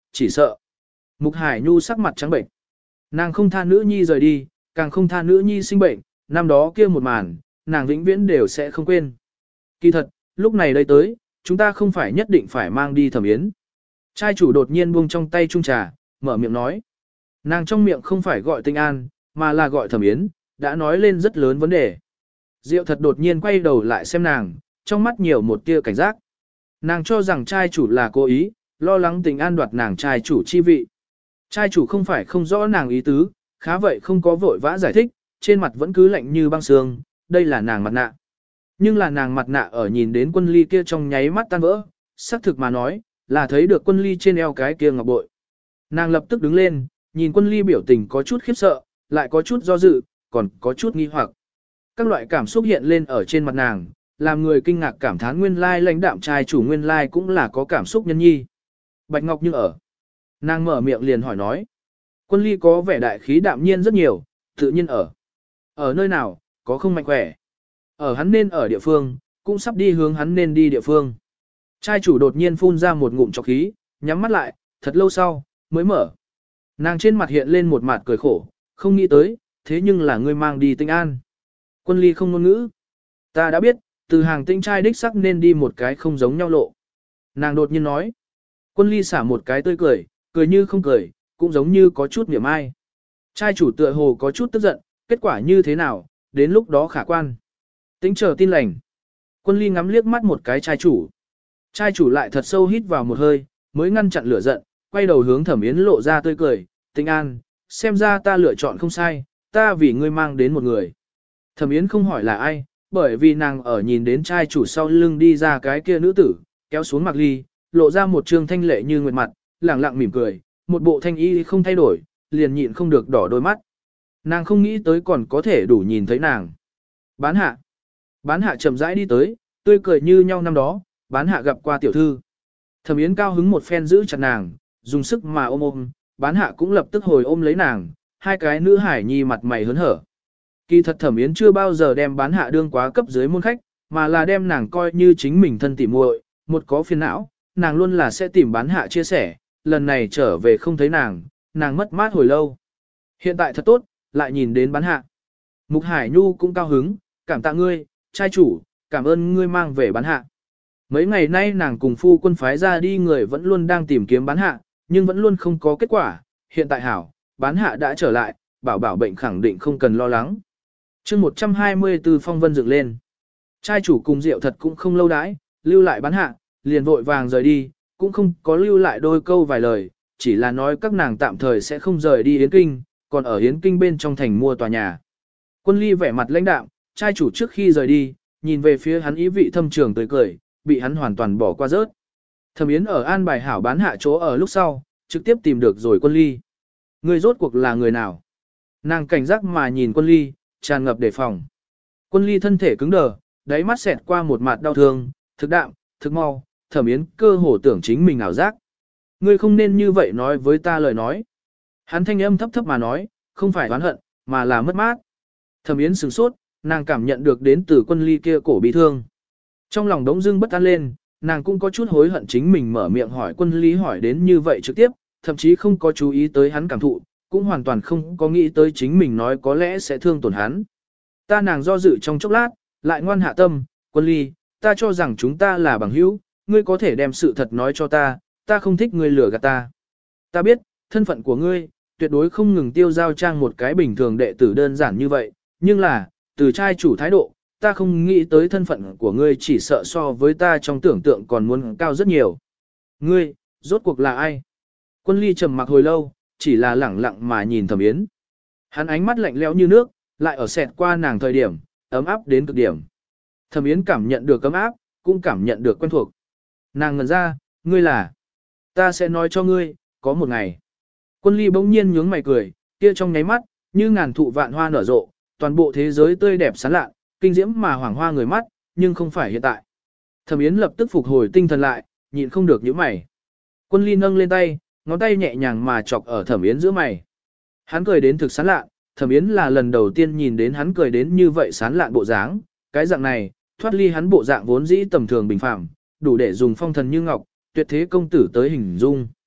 S1: chỉ sợ. Mục Hải Nhu sắc mặt trắng bệnh. Nàng không tha nữ nhi rời đi, càng không tha nữ nhi sinh bệnh, năm đó kia một màn, nàng vĩnh viễn đều sẽ không quên. Kỳ thật, lúc này đây tới, chúng ta không phải nhất định phải mang đi Thẩm Yến. Trai chủ đột nhiên buông trong tay chung trà, mở miệng nói. Nàng trong miệng không phải gọi Tinh An, mà là gọi Thẩm Yến, đã nói lên rất lớn vấn đề. Diệu thật đột nhiên quay đầu lại xem nàng, trong mắt nhiều một tia cảnh giác. Nàng cho rằng trai chủ là cố ý, lo lắng Tình An đoạt nàng trai chủ chi vị. Trai chủ không phải không rõ nàng ý tứ, khá vậy không có vội vã giải thích, trên mặt vẫn cứ lạnh như băng sương, đây là nàng mặt nạ. Nhưng là nàng mặt nạ ở nhìn đến quân ly kia trong nháy mắt tan vỡ, xác thực mà nói, là thấy được quân ly trên eo cái kia ngọc bội. Nàng lập tức đứng lên, nhìn quân ly biểu tình có chút khiếp sợ, lại có chút do dự, còn có chút nghi hoặc. Các loại cảm xúc hiện lên ở trên mặt nàng, làm người kinh ngạc cảm thán nguyên lai lãnh đạm trai chủ nguyên lai cũng là có cảm xúc nhân nhi. Bạch Ngọc nhưng ở. Nàng mở miệng liền hỏi nói. Quân ly có vẻ đại khí đạm nhiên rất nhiều, tự nhiên ở. Ở nơi nào, có không mạnh khỏe. Ở hắn nên ở địa phương, cũng sắp đi hướng hắn nên đi địa phương. Trai chủ đột nhiên phun ra một ngụm trọc khí, nhắm mắt lại, thật lâu sau, mới mở. Nàng trên mặt hiện lên một mặt cười khổ, không nghĩ tới, thế nhưng là ngươi mang đi Tinh An. Quân ly không ngôn ngữ. Ta đã biết, từ hàng tinh trai đích sắc nên đi một cái không giống nhau lộ. Nàng đột nhiên nói. Quân ly xả một cái tươi cười, cười như không cười, cũng giống như có chút niềm ai. Trai chủ tựa hồ có chút tức giận, kết quả như thế nào, đến lúc đó khả quan. Tính chờ tin lành. Quân ly ngắm liếc mắt một cái trai chủ. Trai chủ lại thật sâu hít vào một hơi, mới ngăn chặn lửa giận, quay đầu hướng Thẩm Yến lộ ra tươi cười, Tinh An, xem ra ta lựa chọn không sai, ta vì ngươi mang đến một người. Thẩm Yến không hỏi là ai, bởi vì nàng ở nhìn đến trai chủ sau lưng đi ra cái kia nữ tử, kéo xuống mặc ly, lộ ra một trương thanh lệ như nguyệt mặt, lẳng lặng mỉm cười, một bộ thanh y không thay đổi, liền nhịn không được đỏ đôi mắt. Nàng không nghĩ tới còn có thể đủ nhìn thấy nàng. Bán hạ. Bán hạ chậm rãi đi tới, tươi cười như nhau năm đó, bán hạ gặp qua tiểu thư. Thẩm Yến cao hứng một phen giữ chặt nàng, dùng sức mà ôm ôm, bán hạ cũng lập tức hồi ôm lấy nàng, hai cái nữ hải nhi mặt mày hớn hở. Kỳ thật Thẩm Yến chưa bao giờ đem bán hạ đương quá cấp dưới môn khách, mà là đem nàng coi như chính mình thân tỉ muội, một có phiền não, nàng luôn là sẽ tìm bán hạ chia sẻ, lần này trở về không thấy nàng, nàng mất mát hồi lâu. Hiện tại thật tốt, lại nhìn đến bán hạ. Mục Hải Nhu cũng cao hứng, cảm tạ ngươi, trai chủ, cảm ơn ngươi mang về bán hạ. Mấy ngày nay nàng cùng phu quân phái ra đi người vẫn luôn đang tìm kiếm bán hạ, nhưng vẫn luôn không có kết quả, hiện tại hảo, bán hạ đã trở lại, bảo bảo bệnh khẳng định không cần lo lắng. chương một trăm hai mươi tư phong vân dựng lên. Trai chủ cùng Diệu thật cũng không lâu đãi, lưu lại bán hạ, liền vội vàng rời đi, cũng không có lưu lại đôi câu vài lời, chỉ là nói các nàng tạm thời sẽ không rời đi Yến Kinh, còn ở Yến Kinh bên trong thành mua tòa nhà. Quân ly vẻ mặt lãnh đạm, trai chủ trước khi rời đi, nhìn về phía hắn ý vị thâm trường tươi cười, bị hắn hoàn toàn bỏ qua rớt. Thẩm Yến ở an bài hảo bán hạ chỗ ở lúc sau, trực tiếp tìm được rồi quân ly. Người rốt cuộc là người nào? Nàng cảnh giác mà nhìn quân ly, tràn ngập đề phòng. Quân ly thân thể cứng đờ, đáy mắt xẹt qua một mặt đau thương, thực đạm, thực mau, Thẩm Yến cơ hồ tưởng chính mình ảo giác. Ngươi không nên như vậy nói với ta lời nói. Hắn thanh âm thấp thấp mà nói, không phải oán hận, mà là mất mát. Thẩm Yến sửng sốt, nàng cảm nhận được đến từ quân ly kia cổ bị thương. Trong lòng đống dưng bất an lên, nàng cũng có chút hối hận chính mình mở miệng hỏi quân ly hỏi đến như vậy trực tiếp, thậm chí không có chú ý tới hắn cảm thụ, cũng hoàn toàn không có nghĩ tới chính mình nói có lẽ sẽ thương tổn hắn. Ta nàng do dự trong chốc lát, lại ngoan hạ tâm, quân ly, ta cho rằng chúng ta là bằng hữu, ngươi có thể đem sự thật nói cho ta, ta không thích ngươi lừa gạt ta. Ta biết, thân phận của ngươi, tuyệt đối không ngừng tiêu giao trang một cái bình thường đệ tử đơn giản như vậy, nhưng là, từ trai chủ thái độ, ta không nghĩ tới thân phận của ngươi chỉ sợ so với ta trong tưởng tượng còn muốn cao rất nhiều. Ngươi, rốt cuộc là ai? Quân ly trầm mặc hồi lâu, chỉ là lẳng lặng mà nhìn Thẩm Yến. Hắn ánh mắt lạnh lẽo như nước, lại ở xẹt qua nàng thời điểm, ấm áp đến cực điểm. Thẩm Yến cảm nhận được ấm áp, cũng cảm nhận được quen thuộc. Nàng ngẩn ra, ngươi là... Ta sẽ nói cho ngươi, có một ngày. Quân ly bỗng nhiên nhướng mày cười, kia trong nháy mắt, như ngàn thụ vạn hoa nở rộ, toàn bộ thế giới tươi đẹp sáng lạ, kinh diễm mà hoàng hoa người mắt, nhưng không phải hiện tại. Thẩm Yến lập tức phục hồi tinh thần lại, nhịn không được nhíu mày. Quân ly nâng lên tay, ngón tay nhẹ nhàng mà chọc ở Thẩm Yến giữa mày. Hắn cười đến thực sán lạ, Thẩm Yến là lần đầu tiên nhìn đến hắn cười đến như vậy sán lạn bộ dáng, cái dạng này, thoát ly hắn bộ dạng vốn dĩ tầm thường bình phàm, đủ để dùng phong thần như ngọc, tuyệt thế công tử tới hình dung.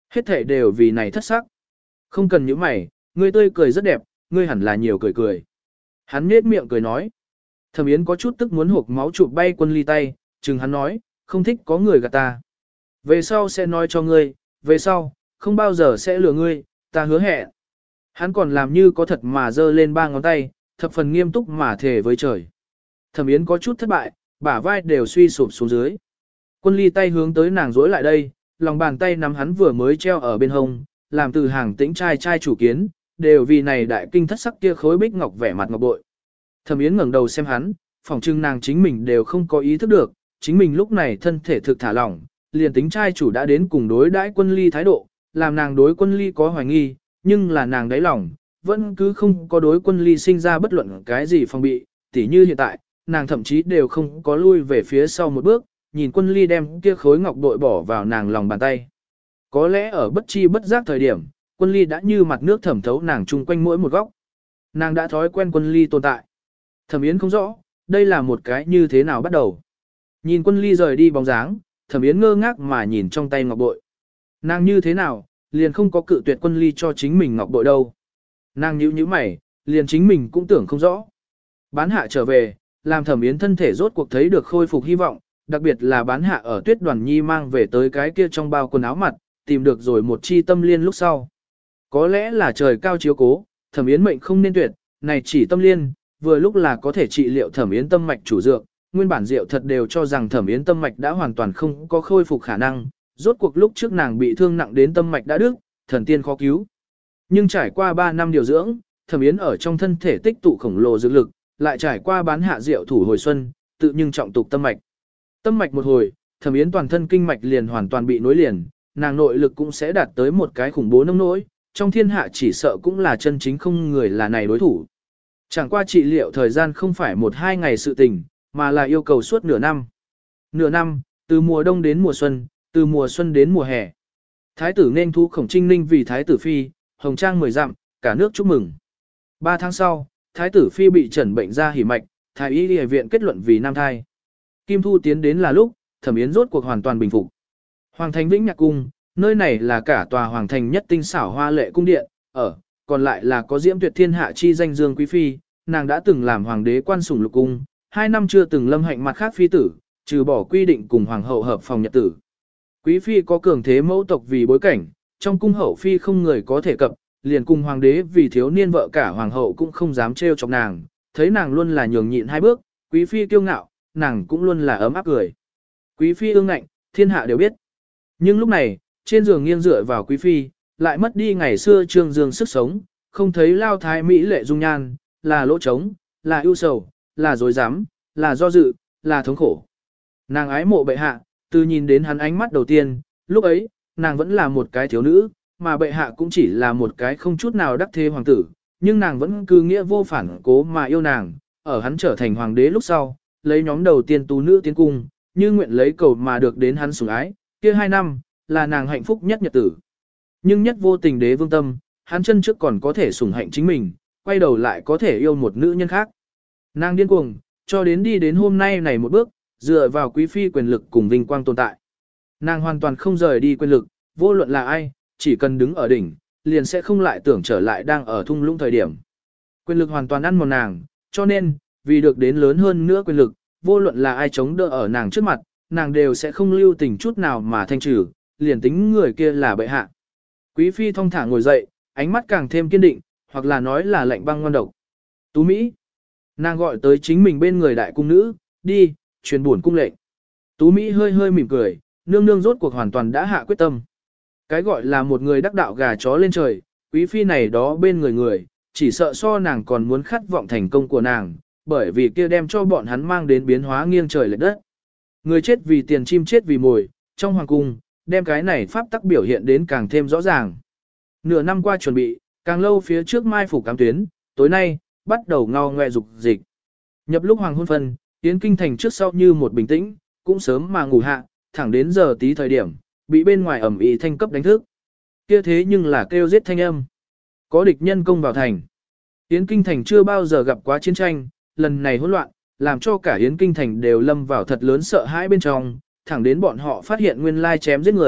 S1: Hết thảy đều vì này thất sắc. Không cần những mày, ngươi tươi cười rất đẹp, ngươi hẳn là nhiều cười cười. Hắn nhếch miệng cười nói. Thẩm Yến có chút tức muốn hộc máu chụp bay Quân Ly tay, chừng hắn nói, không thích có người gạt ta. Về sau sẽ nói cho ngươi, về sau, không bao giờ sẽ lừa ngươi, ta hứa hẹn. Hắn còn làm như có thật mà giơ lên ba ngón tay, thập phần nghiêm túc mà thề với trời. Thẩm Yến có chút thất bại, bả vai đều suy sụp xuống dưới. Quân Ly tay hướng tới nàng dối lại đây, lòng bàn tay nắm hắn vừa mới treo ở bên hông, làm từ hàng tĩnh trai trai chủ kiến, đều vì này đại kinh thất sắc kia khối bích ngọc vẻ mặt ngọc bội. Thẩm Yến ngẩng đầu xem hắn, phỏng chừng nàng chính mình đều không có ý thức được, chính mình lúc này thân thể thực thả lỏng, liền tính trai chủ đã đến cùng đối đãi Quân Ly thái độ, làm nàng đối Quân Ly có hoài nghi, nhưng là nàng đáy lòng, vẫn cứ không có đối Quân Ly sinh ra bất luận cái gì phòng bị, tỉ như hiện tại, nàng thậm chí đều không có lui về phía sau một bước, nhìn Quân Ly đem kia khối ngọc bội bỏ vào nàng lòng bàn tay. Có lẽ ở bất chi bất giác thời điểm, Quân Ly đã như mặt nước thẩm thấu nàng chung quanh mỗi một góc. Nàng đã thói quen Quân Ly tồn tại. Thẩm Yến không rõ, đây là một cái như thế nào bắt đầu. Nhìn Quân Ly rời đi bóng dáng, Thẩm Yến ngơ ngác mà nhìn trong tay ngọc bội. Nàng như thế nào, liền không có cự tuyệt Quân Ly cho chính mình ngọc bội đâu. Nàng nhíu nhíu mày, liền chính mình cũng tưởng không rõ. Bán hạ trở về, làm Thẩm Yến thân thể rốt cuộc thấy được khôi phục hy vọng, đặc biệt là bán hạ ở Tuyết Đoàn Nhi mang về tới cái kia trong bao quần áo mặt, tìm được rồi một chi tâm liên lúc sau. Có lẽ là trời cao chiếu cố, Thẩm Yến mệnh không nên tuyệt, này chỉ tâm liên, vừa lúc là có thể trị liệu Thẩm Yến tâm mạch chủ dược, nguyên bản Diệu thật đều cho rằng Thẩm Yến tâm mạch đã hoàn toàn không có khôi phục khả năng, rốt cuộc lúc trước nàng bị thương nặng đến tâm mạch đã đứt, thần tiên khó cứu. Nhưng trải qua ba năm điều dưỡng, Thẩm Yến ở trong thân thể tích tụ khổng lồ dược lực, lại trải qua bán hạ Diệu thủ hồi xuân, tự nhưng trọng tục tâm mạch. Tâm mạch một hồi, Thẩm Yến toàn thân kinh mạch liền hoàn toàn bị nối liền, nàng nội lực cũng sẽ đạt tới một cái khủng bố nông nỗi, trong thiên hạ chỉ sợ cũng là chân chính không người là này đối thủ. Chẳng qua trị liệu thời gian không phải một hai ngày sự tình, mà là yêu cầu suốt nửa năm. Nửa năm, từ mùa đông đến mùa xuân, từ mùa xuân đến mùa hè. Thái tử nên thu Khổng Trinh Ninh vì thái tử phi, hồng trang mười dặm, cả nước chúc mừng. Ba tháng sau, thái tử phi bị chẩn bệnh ra hỉ mạch, thái y y viện kết luận vì nam thai. Kim thu tiến đến là lúc, Thẩm Yến rốt cuộc hoàn toàn bình phục. Hoàng thành Vĩnh Nhạc cung, nơi này là cả tòa hoàng thành nhất tinh xảo hoa lệ cung điện, ở, còn lại là có diễm tuyệt thiên hạ chi danh Dương quý phi, nàng đã từng làm hoàng đế quan sủng lục cung, hai năm chưa từng lâm hạnh mặt khác phi tử, trừ bỏ quy định cùng hoàng hậu hợp phòng nhật tử. Quý phi có cường thế mẫu tộc vì bối cảnh, trong cung hậu phi không người có thể cập, liền cùng hoàng đế vì thiếu niên vợ cả hoàng hậu cũng không dám trêu chọc nàng, thấy nàng luôn là nhường nhịn hai bước, quý phi kiêu ngạo, nàng cũng luôn là ấm áp cười. Quý phi ương ngạnh, thiên hạ đều biết. Nhưng lúc này, trên giường nghiêng dựa vào quý phi, lại mất đi ngày xưa trương dương sức sống, không thấy lao thái mỹ lệ dung nhan, là lỗ trống, là ưu sầu, là dối dám, là do dự, là thống khổ. Nàng ái mộ bệ hạ, từ nhìn đến hắn ánh mắt đầu tiên, lúc ấy, nàng vẫn là một cái thiếu nữ, mà bệ hạ cũng chỉ là một cái không chút nào đắc thế hoàng tử, nhưng nàng vẫn cứ nghĩa vô phản cố mà yêu nàng, ở hắn trở thành hoàng đế lúc sau, lấy nhóm đầu tiên tú nữ tiến cung, như nguyện lấy cầu mà được đến hắn sủng ái, kia hai năm, là nàng hạnh phúc nhất nhật tử. Nhưng nhất vô tình đế vương tâm, hắn chân trước còn có thể sủng hạnh chính mình, quay đầu lại có thể yêu một nữ nhân khác. Nàng điên cuồng, cho đến đi đến hôm nay này một bước, dựa vào quý phi quyền lực cùng vinh quang tồn tại. Nàng hoàn toàn không rời đi quyền lực, vô luận là ai, chỉ cần đứng ở đỉnh, liền sẽ không lại tưởng trở lại đang ở thung lũng thời điểm. Quyền lực hoàn toàn ăn mòn nàng, cho nên, vì được đến lớn hơn nữa quyền lực, vô luận là ai chống đỡ ở nàng trước mặt, nàng đều sẽ không lưu tình chút nào mà thanh trừ, liền tính người kia là bệ hạ. Quý phi thong thả ngồi dậy, ánh mắt càng thêm kiên định, hoặc là nói là lạnh băng ngoan độc. Tú Mỹ. Nàng gọi tới chính mình bên người đại cung nữ, đi, truyền buồn cung lệnh. Tú Mỹ hơi hơi mỉm cười, nương nương rốt cuộc hoàn toàn đã hạ quyết tâm. Cái gọi là một người đắc đạo gà chó lên trời, quý phi này đó bên người người, chỉ sợ so nàng còn muốn khát vọng thành công của nàng, bởi vì kia đem cho bọn hắn mang đến biến hóa nghiêng trời lệch đất. Người chết vì tiền, chim chết vì mồi, trong hoàng cung, đem cái này pháp tắc biểu hiện đến càng thêm rõ ràng. Nửa năm qua chuẩn bị, càng lâu phía trước mai phủ cám tuyến, tối nay, bắt đầu ngao ngoe dục dịch. Nhập lúc hoàng hôn phân, Yến Kinh thành trước sau như một bình tĩnh, cũng sớm mà ngủ hạ, thẳng đến giờ tí thời điểm, bị bên ngoài ẩm ĩ thanh cấp đánh thức. Kia thế nhưng là kêu giết thanh âm. Có địch nhân công vào thành. Yến Kinh thành chưa bao giờ gặp quá chiến tranh, lần này hỗn loạn, làm cho cả Yến Kinh thành đều lâm vào thật lớn sợ hãi bên trong, thẳng đến bọn họ phát hiện nguyên lai chém giết người,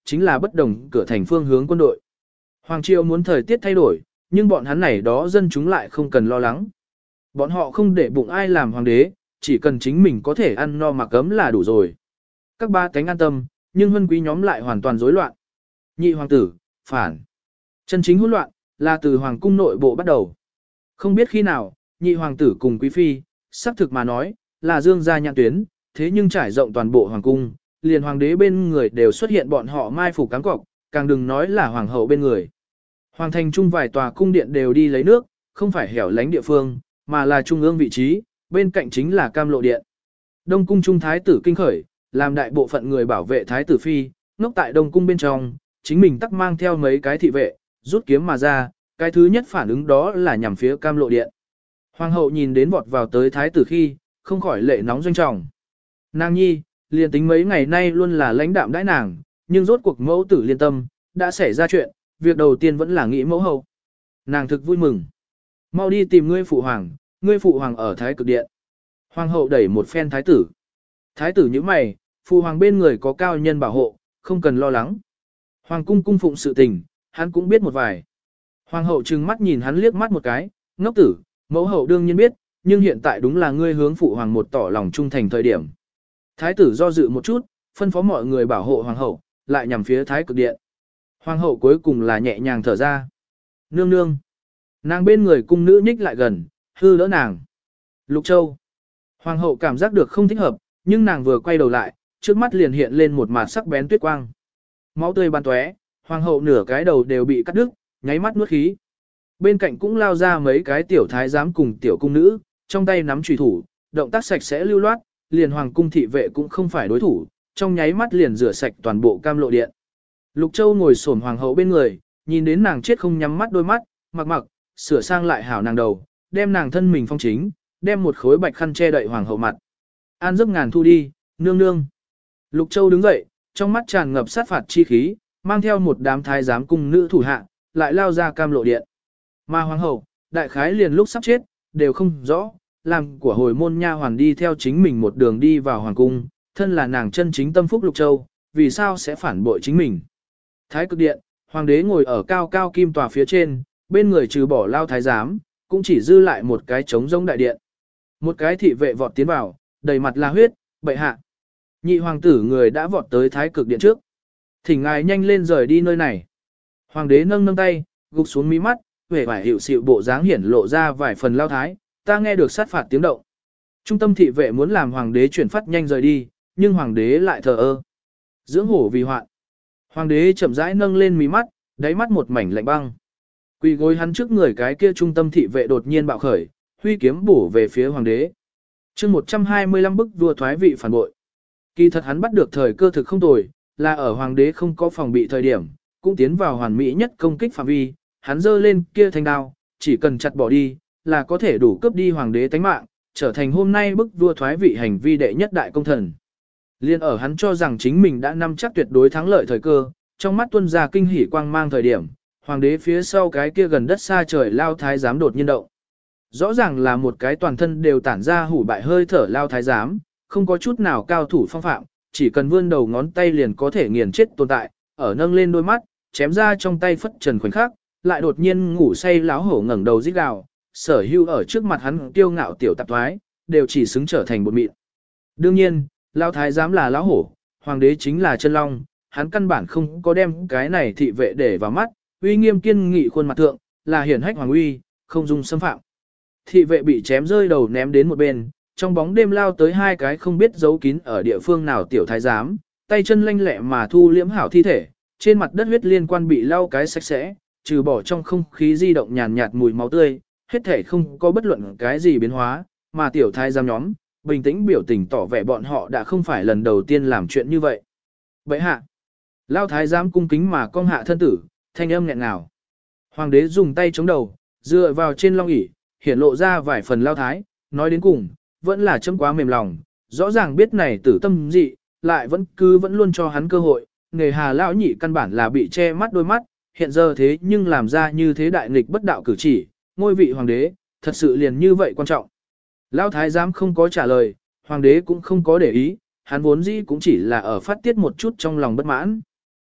S1: chính là bất đồng cửa thành phương hướng quân đội. Hoàng triều muốn thời tiết thay đổi, nhưng bọn hắn này đó dân chúng lại không cần lo lắng. Bọn họ không để bụng ai làm hoàng đế, chỉ cần chính mình có thể ăn no mặc ấm là đủ rồi. Các ba cánh an tâm, nhưng huân quý nhóm lại hoàn toàn rối loạn. Nhị hoàng tử, phản. Chân chính hỗn loạn, là từ hoàng cung nội bộ bắt đầu. Không biết khi nào, nhị hoàng tử cùng quý phi, xác thực mà nói, là dương gia nhãn tuyến, thế nhưng trải rộng toàn bộ hoàng cung, liền hoàng đế bên người đều xuất hiện bọn họ mai phục cáng cọc, càng đừng nói là hoàng hậu bên người. Hoàng thành trung vài tòa cung điện đều đi lấy nước, không phải hẻo lánh địa phương, mà là trung ương vị trí, bên cạnh chính là cam lộ điện. Đông cung trung thái tử kinh khởi, làm đại bộ phận người bảo vệ thái tử phi, ngốc tại đông cung bên trong, chính mình tắc mang theo mấy cái thị vệ, rút kiếm mà ra, cái thứ nhất phản ứng đó là nhằm phía cam lộ điện. Hoàng hậu nhìn đến vọt vào tới thái tử khi, không khỏi lệ nóng doanh trọng. Nàng nhi, liền tính mấy ngày nay luôn là lãnh đạm đãi nàng, nhưng rốt cuộc mẫu tử liên tâm, đã xảy ra chuyện, việc đầu tiên vẫn là nghĩ mẫu hậu. Nàng thực vui mừng. Mau đi tìm ngươi phụ hoàng, ngươi phụ hoàng ở thái cực điện. Hoàng hậu đẩy một phen thái tử. Thái tử như mày, phụ hoàng bên người có cao nhân bảo hộ, không cần lo lắng. Hoàng cung cung phụng sự tình, hắn cũng biết một vài. Hoàng hậu trừng mắt nhìn hắn liếc mắt một cái, ngốc tử, mẫu hậu đương nhiên biết, nhưng hiện tại đúng là ngươi hướng phụ hoàng một tỏ lòng trung thành thời điểm. Thái tử do dự một chút, phân phó mọi người bảo hộ hoàng hậu, lại nhằm phía thái cực điện. Hoàng hậu cuối cùng là nhẹ nhàng thở ra. Nương nương. Nàng bên người cung nữ nhích lại gần, hư đỡ nàng. Lục Châu. Hoàng hậu cảm giác được không thích hợp, nhưng nàng vừa quay đầu lại, trước mắt liền hiện lên một mạt sắc bén tuyết quang. Máu tươi bắn tóe, hoàng hậu nửa cái đầu đều bị cắt đứt, nháy mắt nuốt khí. Bên cạnh cũng lao ra mấy cái tiểu thái giám cùng tiểu cung nữ, trong tay nắm chùy thủ, động tác sạch sẽ lưu loát, liền hoàng cung thị vệ cũng không phải đối thủ, trong nháy mắt liền rửa sạch toàn bộ cam lộ điện. Lục Châu ngồi xổm hoàng hậu bên người, nhìn đến nàng chết không nhắm mắt đôi mắt, mặc mặc, sửa sang lại hảo nàng đầu, đem nàng thân mình phong chính, đem một khối bạch khăn che đậy hoàng hậu mặt. An giấc ngàn thu đi, nương nương. Lục Châu đứng dậy, trong mắt tràn ngập sát phạt chi khí, mang theo một đám thái giám cung nữ thủ hạ, lại lao ra cam lộ điện. Mà hoàng hậu, đại khái liền lúc sắp chết, đều không rõ, làm của hồi môn nha hoàn đi theo chính mình một đường đi vào hoàng cung, thân là nàng chân chính tâm phúc Lục Châu, vì sao sẽ phản bội chính mình. Thái cực điện, hoàng đế ngồi ở cao cao kim tòa phía trên, bên người trừ bỏ lao thái giám, cũng chỉ dư lại một cái trống rỗng đại điện. Một cái thị vệ vọt tiến vào, đầy mặt là huyết, bệ hạ. Nhị hoàng tử người đã vọt tới thái cực điện trước. Thỉnh ngài nhanh lên rời đi nơi này. Hoàng đế nâng nâng tay, gục xuống mí mắt, vẻ vải hiệu xịu bộ dáng hiển lộ ra vài phần lao thái, ta nghe được sát phạt tiếng động. Trung tâm thị vệ muốn làm hoàng đế chuyển phát nhanh rời đi, nhưng hoàng đế lại thờ ơ. Dưỡng hổ vì hoạn. Hoàng đế chậm rãi nâng lên mí mắt, đáy mắt một mảnh lạnh băng. Quỳ gối hắn trước người cái kia trung tâm thị vệ đột nhiên bạo khởi, huy kiếm bổ về phía hoàng đế. Chương một trăm hai mươi lăm bức vua thoái vị phản bội. Kỳ thật hắn bắt được thời cơ thực không tồi, là ở hoàng đế không có phòng bị thời điểm, cũng tiến vào hoàn mỹ nhất công kích phạm vi, hắn giơ lên kia thanh đao, chỉ cần chặt bỏ đi, là có thể đủ cướp đi hoàng đế tánh mạng, trở thành hôm nay bức vua thoái vị hành vi đệ nhất đại công thần. Liên ở hắn cho rằng chính mình đã nắm chắc tuyệt đối thắng lợi thời cơ, trong mắt tuân ra kinh hỉ quang mang thời điểm, hoàng đế phía sau cái kia gần đất xa trời lao thái giám đột nhiên động. Rõ ràng là một cái toàn thân đều tản ra hủ bại hơi thở lao thái giám, không có chút nào cao thủ phong phạm, chỉ cần vươn đầu ngón tay liền có thể nghiền chết tồn tại, ở nâng lên đôi mắt, chém ra trong tay phất trần khoảnh khắc, lại đột nhiên ngủ say láo hổ ngẩng đầu rít gào, sở hưu ở trước mặt hắn kiêu ngạo tiểu tạp thoái, đều chỉ xứng trở thành bột mịn. Đương nhiên, lao thái giám là láo hổ, hoàng đế chính là chân long, hắn căn bản không có đem cái này thị vệ để vào mắt, uy nghiêm kiên nghị khuôn mặt thượng, là hiển hách hoàng uy, không dung xâm phạm. Thị vệ bị chém rơi đầu ném đến một bên, trong bóng đêm lao tới hai cái không biết giấu kín ở địa phương nào tiểu thái giám, tay chân lanh lẹ mà thu liễm hảo thi thể, trên mặt đất huyết liên quan bị lau cái sạch sẽ, trừ bỏ trong không khí di động nhàn nhạt mùi máu tươi, hết thể không có bất luận cái gì biến hóa, mà tiểu thái giám nhóm, bình tĩnh biểu tình tỏ vẻ bọn họ đã không phải lần đầu tiên làm chuyện như vậy. Bệ hạ, lao thái giám cung kính mà cong hạ thân tử, thanh âm nghẹn ngào. Hoàng đế dùng tay chống đầu, dựa vào trên long ỷ, hiển lộ ra vài phần lao thái, nói đến cùng, vẫn là chấm quá mềm lòng, rõ ràng biết này tử tâm dị, lại vẫn cứ vẫn luôn cho hắn cơ hội, nghề hà lão nhị căn bản là bị che mắt đôi mắt, hiện giờ thế nhưng làm ra như thế đại nghịch bất đạo cử chỉ, ngôi vị hoàng đế, thật sự liền như vậy quan trọng. Lão thái giám không có trả lời, hoàng đế cũng không có để ý, hắn vốn dĩ cũng chỉ là ở phát tiết một chút trong lòng bất mãn.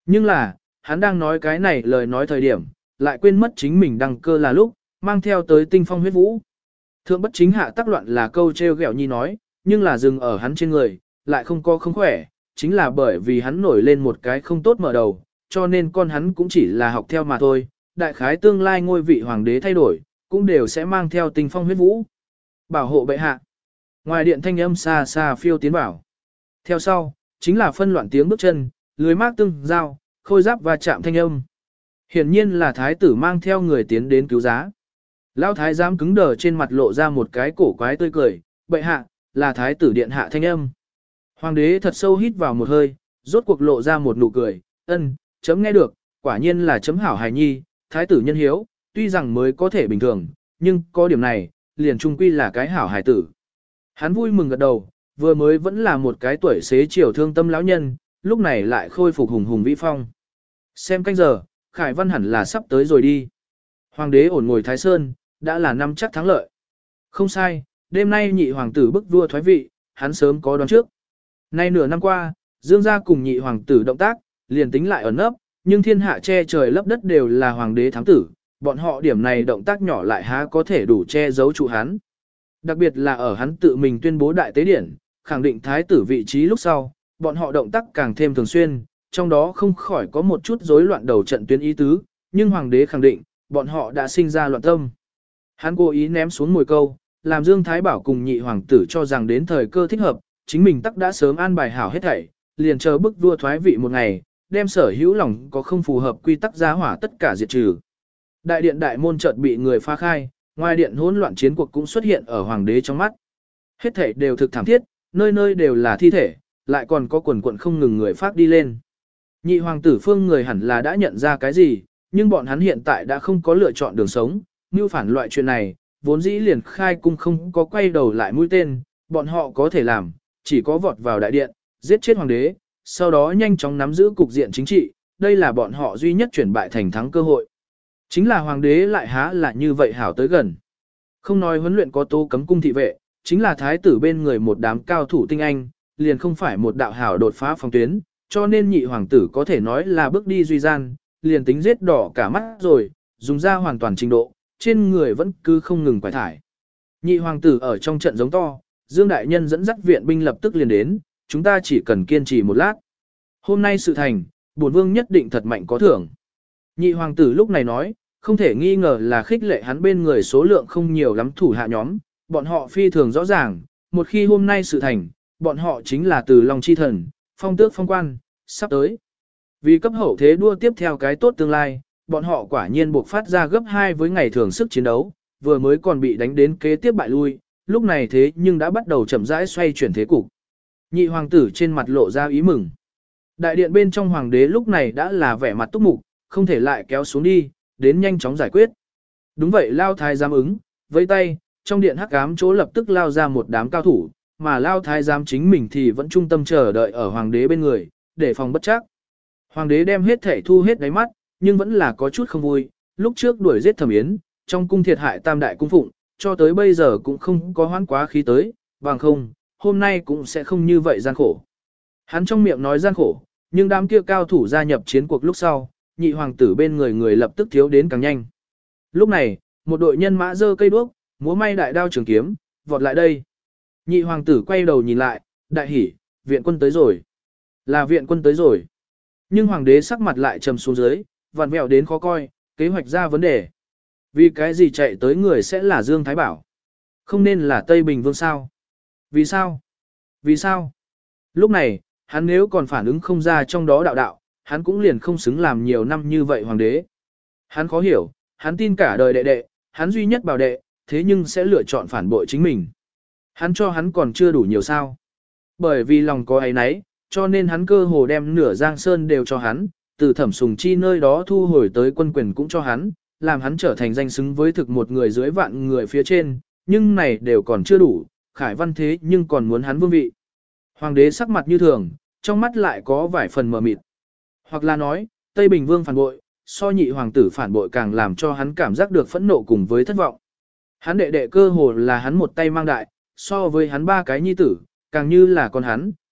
S1: Nhưng là, hắn đang nói cái này lời nói thời điểm, lại quên mất chính mình đăng cơ là lúc, mang theo tới tinh phong huyết vũ. Thượng bất chính hạ tác loạn là câu treo ghẹo nhi nói, nhưng là dừng ở hắn trên người, lại không có không khỏe, chính là bởi vì hắn nổi lên một cái không tốt mở đầu, cho nên con hắn cũng chỉ là học theo mà thôi, đại khái tương lai ngôi vị hoàng đế thay đổi, cũng đều sẽ mang theo tinh phong huyết vũ. Bảo hộ bệ hạ. Ngoài điện thanh âm xa xa phiêu tiến vào. Theo sau, chính là phân loạn tiếng bước chân, lưới mác tương giao, khôi giáp và chạm thanh âm. Hiển nhiên là thái tử mang theo người tiến đến cứu giá. Lão thái giám cứng đờ trên mặt lộ ra một cái cổ quái tươi cười, bệ hạ, là thái tử điện hạ thanh âm. Hoàng đế thật sâu hít vào một hơi, rốt cuộc lộ ra một nụ cười, ân, chấm nghe được, quả nhiên là chấm hảo hài nhi, thái tử nhân hiếu, tuy rằng mới có thể bình thường, nhưng có điểm này, liền trung quy là cái hảo hài tử. Hắn vui mừng gật đầu, vừa mới vẫn là một cái tuổi xế chiều thương tâm lão nhân, lúc này lại khôi phục hùng hùng vĩ phong. Xem canh giờ, Khải Văn hẳn là sắp tới rồi đi. Hoàng đế ổn ngồi Thái Sơn, đã là năm chắc thắng lợi. Không sai, đêm nay nhị hoàng tử bức vua thoái vị, hắn sớm có đoán trước. Nay nửa năm qua, Dương gia cùng nhị hoàng tử động tác, liền tính lại ẩn nấp, nhưng thiên hạ che trời lấp đất đều là hoàng đế thám tử, bọn họ điểm này động tác nhỏ lại há có thể đủ che giấu trụ hắn. Đặc biệt là ở hắn tự mình tuyên bố đại tế điển, khẳng định thái tử vị trí lúc sau, bọn họ động tác càng thêm thường xuyên, trong đó không khỏi có một chút rối loạn đầu trận tuyến ý tứ, nhưng hoàng đế khẳng định, bọn họ đã sinh ra loạn tâm. Hắn cố ý ném xuống mồi câu, làm Dương Thái Bảo cùng nhị hoàng tử cho rằng đến thời cơ thích hợp, chính mình tắc đã sớm an bài hảo hết thảy, liền chờ bức vua thoái vị một ngày, đem sở hữu lòng có không phù hợp quy tắc giá hỏa tất cả diệt trừ. Đại điện đại môn chợt bị người phá khai, ngoài điện hỗn loạn chiến cuộc cũng xuất hiện ở hoàng đế trong mắt. Hết thảy đều thực thảm thiết, nơi nơi đều là thi thể, lại còn có quần quần không ngừng người phát đi lên. Nhị hoàng tử phương người hẳn là đã nhận ra cái gì, nhưng bọn hắn hiện tại đã không có lựa chọn đường sống, như phản loại chuyện này, vốn dĩ liền khai cung không có quay đầu lại mũi tên, bọn họ có thể làm, chỉ có vọt vào đại điện, giết chết hoàng đế, sau đó nhanh chóng nắm giữ cục diện chính trị, đây là bọn họ duy nhất chuyển bại thành thắng cơ hội. Chính là hoàng đế lại há là như vậy hảo tới gần. Không nói huấn luyện có tố cấm cung thị vệ, chính là thái tử bên người một đám cao thủ tinh anh, liền không phải một đạo hảo đột phá phòng tuyến, cho nên nhị hoàng tử có thể nói là bước đi duy gian, liền tính giết đỏ cả mắt rồi, dùng ra hoàn toàn trình độ, trên người vẫn cứ không ngừng quải thải. Nhị hoàng tử ở trong trận giống to, Dương Đại Nhân dẫn dắt viện binh lập tức liền đến, chúng ta chỉ cần kiên trì một lát. Hôm nay sự thành, bổn vương nhất định thật mạnh có thưởng. Nhị hoàng tử lúc này nói, không thể nghi ngờ là khích lệ hắn bên người số lượng không nhiều lắm thủ hạ nhóm, bọn họ phi thường rõ ràng, một khi hôm nay sự thành, bọn họ chính là từ Long Chi Thần, phong tước phong quan, sắp tới. Vì cấp hậu thế đua tiếp theo cái tốt tương lai, bọn họ quả nhiên buộc phát ra gấp hai với ngày thường sức chiến đấu, vừa mới còn bị đánh đến kế tiếp bại lui, lúc này thế nhưng đã bắt đầu chậm rãi xoay chuyển thế cục. Nhị hoàng tử trên mặt lộ ra ý mừng. Đại điện bên trong hoàng đế lúc này đã là vẻ mặt túc mục, không thể lại kéo xuống đi, đến nhanh chóng giải quyết. Đúng vậy Lao Thái giám ứng, với tay, trong điện hắc ám chỗ lập tức lao ra một đám cao thủ, mà Lao Thái giám chính mình thì vẫn trung tâm chờ đợi ở hoàng đế bên người, để phòng bất chắc. Hoàng đế đem hết thể thu hết đáy mắt, nhưng vẫn là có chút không vui, lúc trước đuổi giết Thẩm Yến, trong cung thiệt hại tam đại cung phụng, cho tới bây giờ cũng không có hoãn quá khí tới, bằng không, hôm nay cũng sẽ không như vậy gian khổ. Hắn trong miệng nói gian khổ, nhưng đám kia cao thủ gia nhập chiến cuộc lúc sau, nhị hoàng tử bên người người lập tức thiếu đến càng nhanh. Lúc này, một đội nhân mã giơ cây đuốc, múa may đại đao trường kiếm, vọt lại đây. Nhị hoàng tử quay đầu nhìn lại, đại hỉ, viện quân tới rồi. Là viện quân tới rồi. Nhưng hoàng đế sắc mặt lại trầm xuống dưới, vặn vẹo đến khó coi, kế hoạch ra vấn đề. Vì cái gì chạy tới người sẽ là Dương Thái Bảo? Không nên là Tây Bình Vương sao? Vì sao? Vì sao? Lúc này, hắn nếu còn phản ứng không ra trong đó đạo đạo, hắn cũng liền không xứng làm nhiều năm như vậy hoàng đế. Hắn khó hiểu, hắn tin cả đời đệ đệ, hắn duy nhất bảo đệ, thế nhưng sẽ lựa chọn phản bội chính mình. Hắn cho hắn còn chưa đủ nhiều sao. Bởi vì lòng có ấy nấy, cho nên hắn cơ hồ đem nửa Giang Sơn đều cho hắn, từ Thẩm Sùng Chi nơi đó thu hồi tới quân quyền cũng cho hắn, làm hắn trở thành danh xứng với thực một người dưới vạn người phía trên, nhưng này đều còn chưa đủ, Khải Văn thế nhưng còn muốn hắn vương vị. Hoàng đế sắc mặt như thường, trong mắt lại có vài phần mờ mịt. Hoặc là nói, Tây Bình Vương phản bội, so nhị hoàng tử phản bội càng làm cho hắn cảm giác được phẫn nộ cùng với thất vọng. Hắn đệ đệ cơ hồ là hắn một tay mang đại, so với hắn ba cái nhi tử, càng như là con hắn,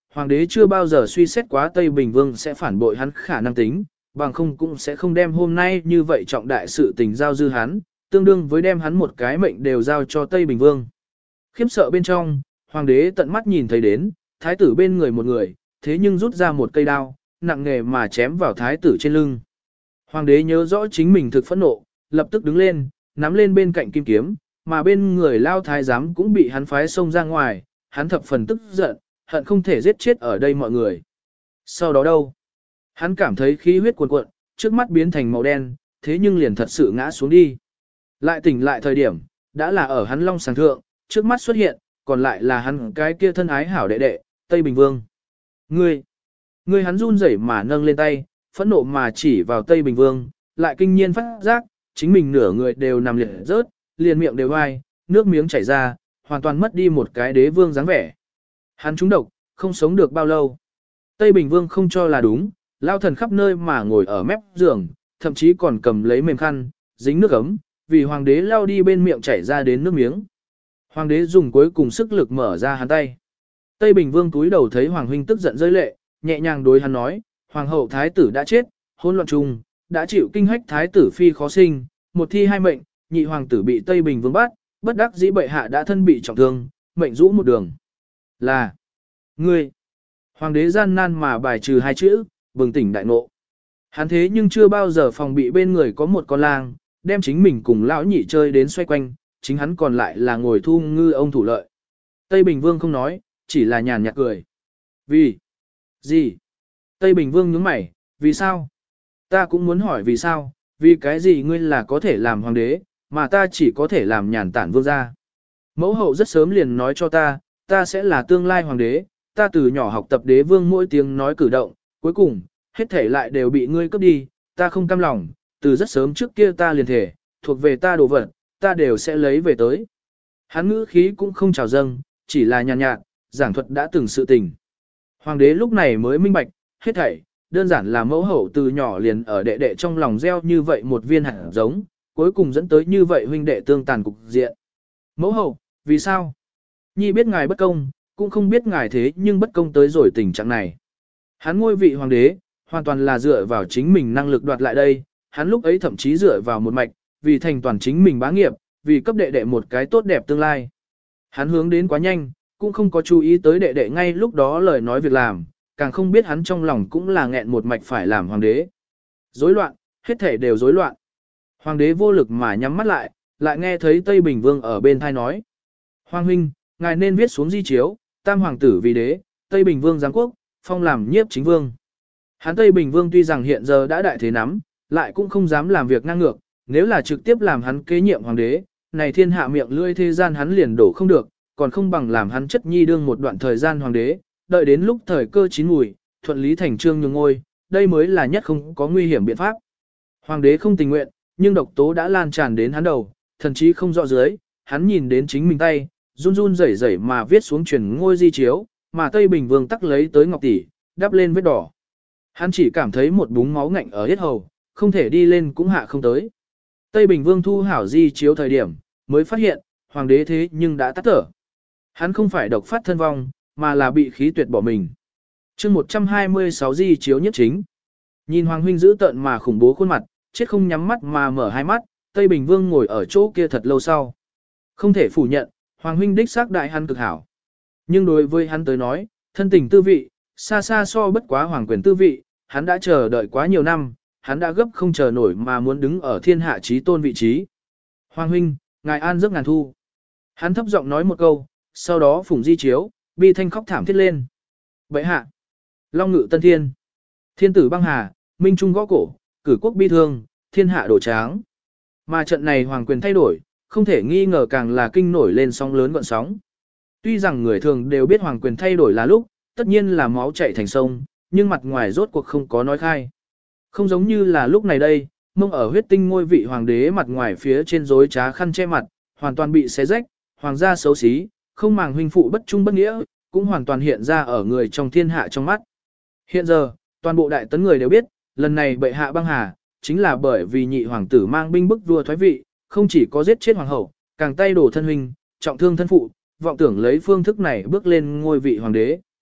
S1: hoàng đế chưa bao giờ suy xét quá Tây Bình Vương sẽ phản bội hắn khả năng tính, bằng không cũng sẽ không đem hôm nay như vậy trọng đại sự tình giao dư hắn, tương đương với đem hắn một cái mệnh đều giao cho Tây Bình Vương. Khiếp sợ bên trong, hoàng đế tận mắt nhìn thấy đến, thái tử bên người một người, thế nhưng rút ra một cây đao, nặng nghề mà chém vào thái tử trên lưng. Hoàng đế nhớ rõ chính mình thực phẫn nộ, lập tức đứng lên, nắm lên bên cạnh kim kiếm, mà bên người lao thái giám cũng bị hắn phái xông ra ngoài, hắn thập phần tức giận, hận không thể giết chết ở đây mọi người. Sau đó đâu? Hắn cảm thấy khí huyết cuồn cuộn, trước mắt biến thành màu đen, thế nhưng liền thật sự ngã xuống đi. Lại tỉnh lại thời điểm, đã là ở hắn long sàng thượng, trước mắt xuất hiện, còn lại là hắn cái kia thân ái hảo đệ đệ, Tây Bình Vương. Ngươi, ngươi hắn run rẩy mà nâng lên tay, phẫn nộ mà chỉ vào Tây Bình Vương, lại kinh nhiên phát giác, chính mình nửa người đều nằm liệt rớt, liền miệng đều ai, nước miếng chảy ra, hoàn toàn mất đi một cái đế vương dáng vẻ. Hắn trúng độc, không sống được bao lâu. Tây Bình Vương không cho là đúng, lao thần khắp nơi mà ngồi ở mép giường, thậm chí còn cầm lấy mềm khăn, dính nước ấm, vì hoàng đế lao đi bên miệng chảy ra đến nước miếng. Hoàng đế dùng cuối cùng sức lực mở ra hắn tay. Tây Bình Vương túi đầu thấy hoàng huynh tức giận rơi lệ, nhẹ nhàng đối hắn nói, hoàng hậu thái tử đã chết, hỗn loạn chung, đã chịu kinh hách thái tử phi khó sinh, một thi hai mệnh, nhị hoàng tử bị Tây Bình Vương bắt, bất đắc dĩ bệ hạ đã thân bị trọng thương, mệnh rũ một đường. Là, ngươi, hoàng đế gian nan mà bài trừ hai chữ, bừng tỉnh đại ngộ. Hắn thế nhưng chưa bao giờ phòng bị bên người có một con lang, đem chính mình cùng lão nhị chơi đến xoay quanh, chính hắn còn lại là ngồi thu ngư ông thủ lợi. Tây Bình Vương không nói, chỉ là nhàn nhạt cười. Vì? Gì? Tây Bình Vương nhướng mày, vì sao? Ta cũng muốn hỏi vì sao, vì cái gì ngươi là có thể làm hoàng đế, mà ta chỉ có thể làm nhàn tản vương gia. Mẫu hậu rất sớm liền nói cho ta, ta sẽ là tương lai hoàng đế, ta từ nhỏ học tập đế vương mỗi tiếng nói cử động, cuối cùng, hết thể lại đều bị ngươi cướp đi, ta không cam lòng, từ rất sớm trước kia ta liền thể, thuộc về ta đồ vật, ta đều sẽ lấy về tới. Hắn ngữ khí cũng không trào dâng, chỉ là nhàn nhạt, giảng thuật đã từng sự tình. Hoàng đế lúc này mới minh bạch, hết thảy, đơn giản là mẫu hậu từ nhỏ liền ở đệ đệ trong lòng gieo như vậy một viên hạt giống, cuối cùng dẫn tới như vậy huynh đệ tương tàn cục diện. Mẫu hậu, vì sao? Nhi biết ngài bất công, cũng không biết ngài thế nhưng bất công tới rồi tình trạng này. Hắn ngôi vị hoàng đế, hoàn toàn là dựa vào chính mình năng lực đoạt lại đây, hắn lúc ấy thậm chí dựa vào một mạch, vì thành toàn chính mình bá nghiệp, vì cấp đệ đệ một cái tốt đẹp tương lai. Hắn hướng đến quá nhanh, cũng không có chú ý tới đệ đệ ngay lúc đó lời nói việc làm, càng không biết hắn trong lòng cũng là nghẹn một mạch phải làm hoàng đế. Rối loạn, hết thể đều rối loạn. Hoàng đế vô lực mà nhắm mắt lại, lại nghe thấy Tây Bình Vương ở bên thai nói. Hoàng huynh, ngài nên viết xuống di chiếu, tam hoàng tử vì đế, Tây Bình Vương giáng quốc, phong làm nhiếp chính vương. Hắn Tây Bình Vương tuy rằng hiện giờ đã đại thế nắm, lại cũng không dám làm việc ngang ngược, nếu là trực tiếp làm hắn kế nhiệm hoàng đế, này thiên hạ miệng lưỡi thế gian hắn liền đổ không được, còn không bằng làm hắn chất nhi đương một đoạn thời gian hoàng đế, đợi đến lúc thời cơ chín mùi, thuận lý thành trương nhường ngôi, đây mới là nhất không có nguy hiểm biện pháp. Hoàng đế không tình nguyện, nhưng độc tố đã lan tràn đến hắn đầu, thần chí không rõ dưới, hắn nhìn đến chính mình tay, run run rẩy rẩy mà viết xuống truyền ngôi di chiếu, mà Tây Bình Vương tắc lấy tới ngọc tỷ, đắp lên vết đỏ. Hắn chỉ cảm thấy một búng máu ngạnh ở hết hầu, không thể đi lên cũng hạ không tới. Tây Bình Vương thu hảo di chiếu thời điểm, mới phát hiện, hoàng đế thế nhưng đã tắt thở. Hắn không phải độc phát thân vong, mà là bị khí tuyệt bỏ mình. chương một trăm hai mươi sáu di chiếu nhất chính. Nhìn hoàng huynh giữ tợn mà khủng bố khuôn mặt, chết không nhắm mắt mà mở hai mắt, Tây Bình Vương ngồi ở chỗ kia thật lâu sau. Không thể phủ nhận, hoàng huynh đích xác đại hắn cực hảo. Nhưng đối với hắn tới nói, thân tình tư vị, xa xa so bất quá hoàng quyền tư vị, hắn đã chờ đợi quá nhiều năm, hắn đã gấp không chờ nổi mà muốn đứng ở thiên hạ chí tôn vị trí. Hoàng huynh, ngài an giấc ngàn thu. Hắn thấp giọng nói một câu, sau đó phủng di chiếu, bi thanh khóc thảm thiết lên. Bệ hạ, long ngự tân thiên, thiên tử băng hà, minh trung gõ cổ, cử quốc bi thương, thiên hạ đổ tráng. Mà trận này hoàng quyền thay đổi, không thể nghi ngờ càng là kinh nổi lên sóng lớn gọn sóng. Tuy rằng người thường đều biết hoàng quyền thay đổi là lúc, tất nhiên là máu chảy thành sông, nhưng mặt ngoài rốt cuộc không có nói khai. Không giống như là lúc này đây, mông ở huyết tinh ngôi vị hoàng đế mặt ngoài phía trên rối trá khăn che mặt, hoàn toàn bị xé rách, hoàng gia xấu xí, không màng huynh phụ bất trung bất nghĩa, cũng hoàn toàn hiện ra ở người trong thiên hạ trong mắt. Hiện giờ, toàn bộ đại tấn người đều biết, lần này bệ hạ băng hà, chính là bởi vì nhị hoàng tử mang binh bức vua thoái vị, không chỉ có giết chết hoàng hậu, càng tay đổ thân huynh, trọng thương thân phụ, vọng tưởng lấy phương thức này bước lên ngôi vị hoàng đế.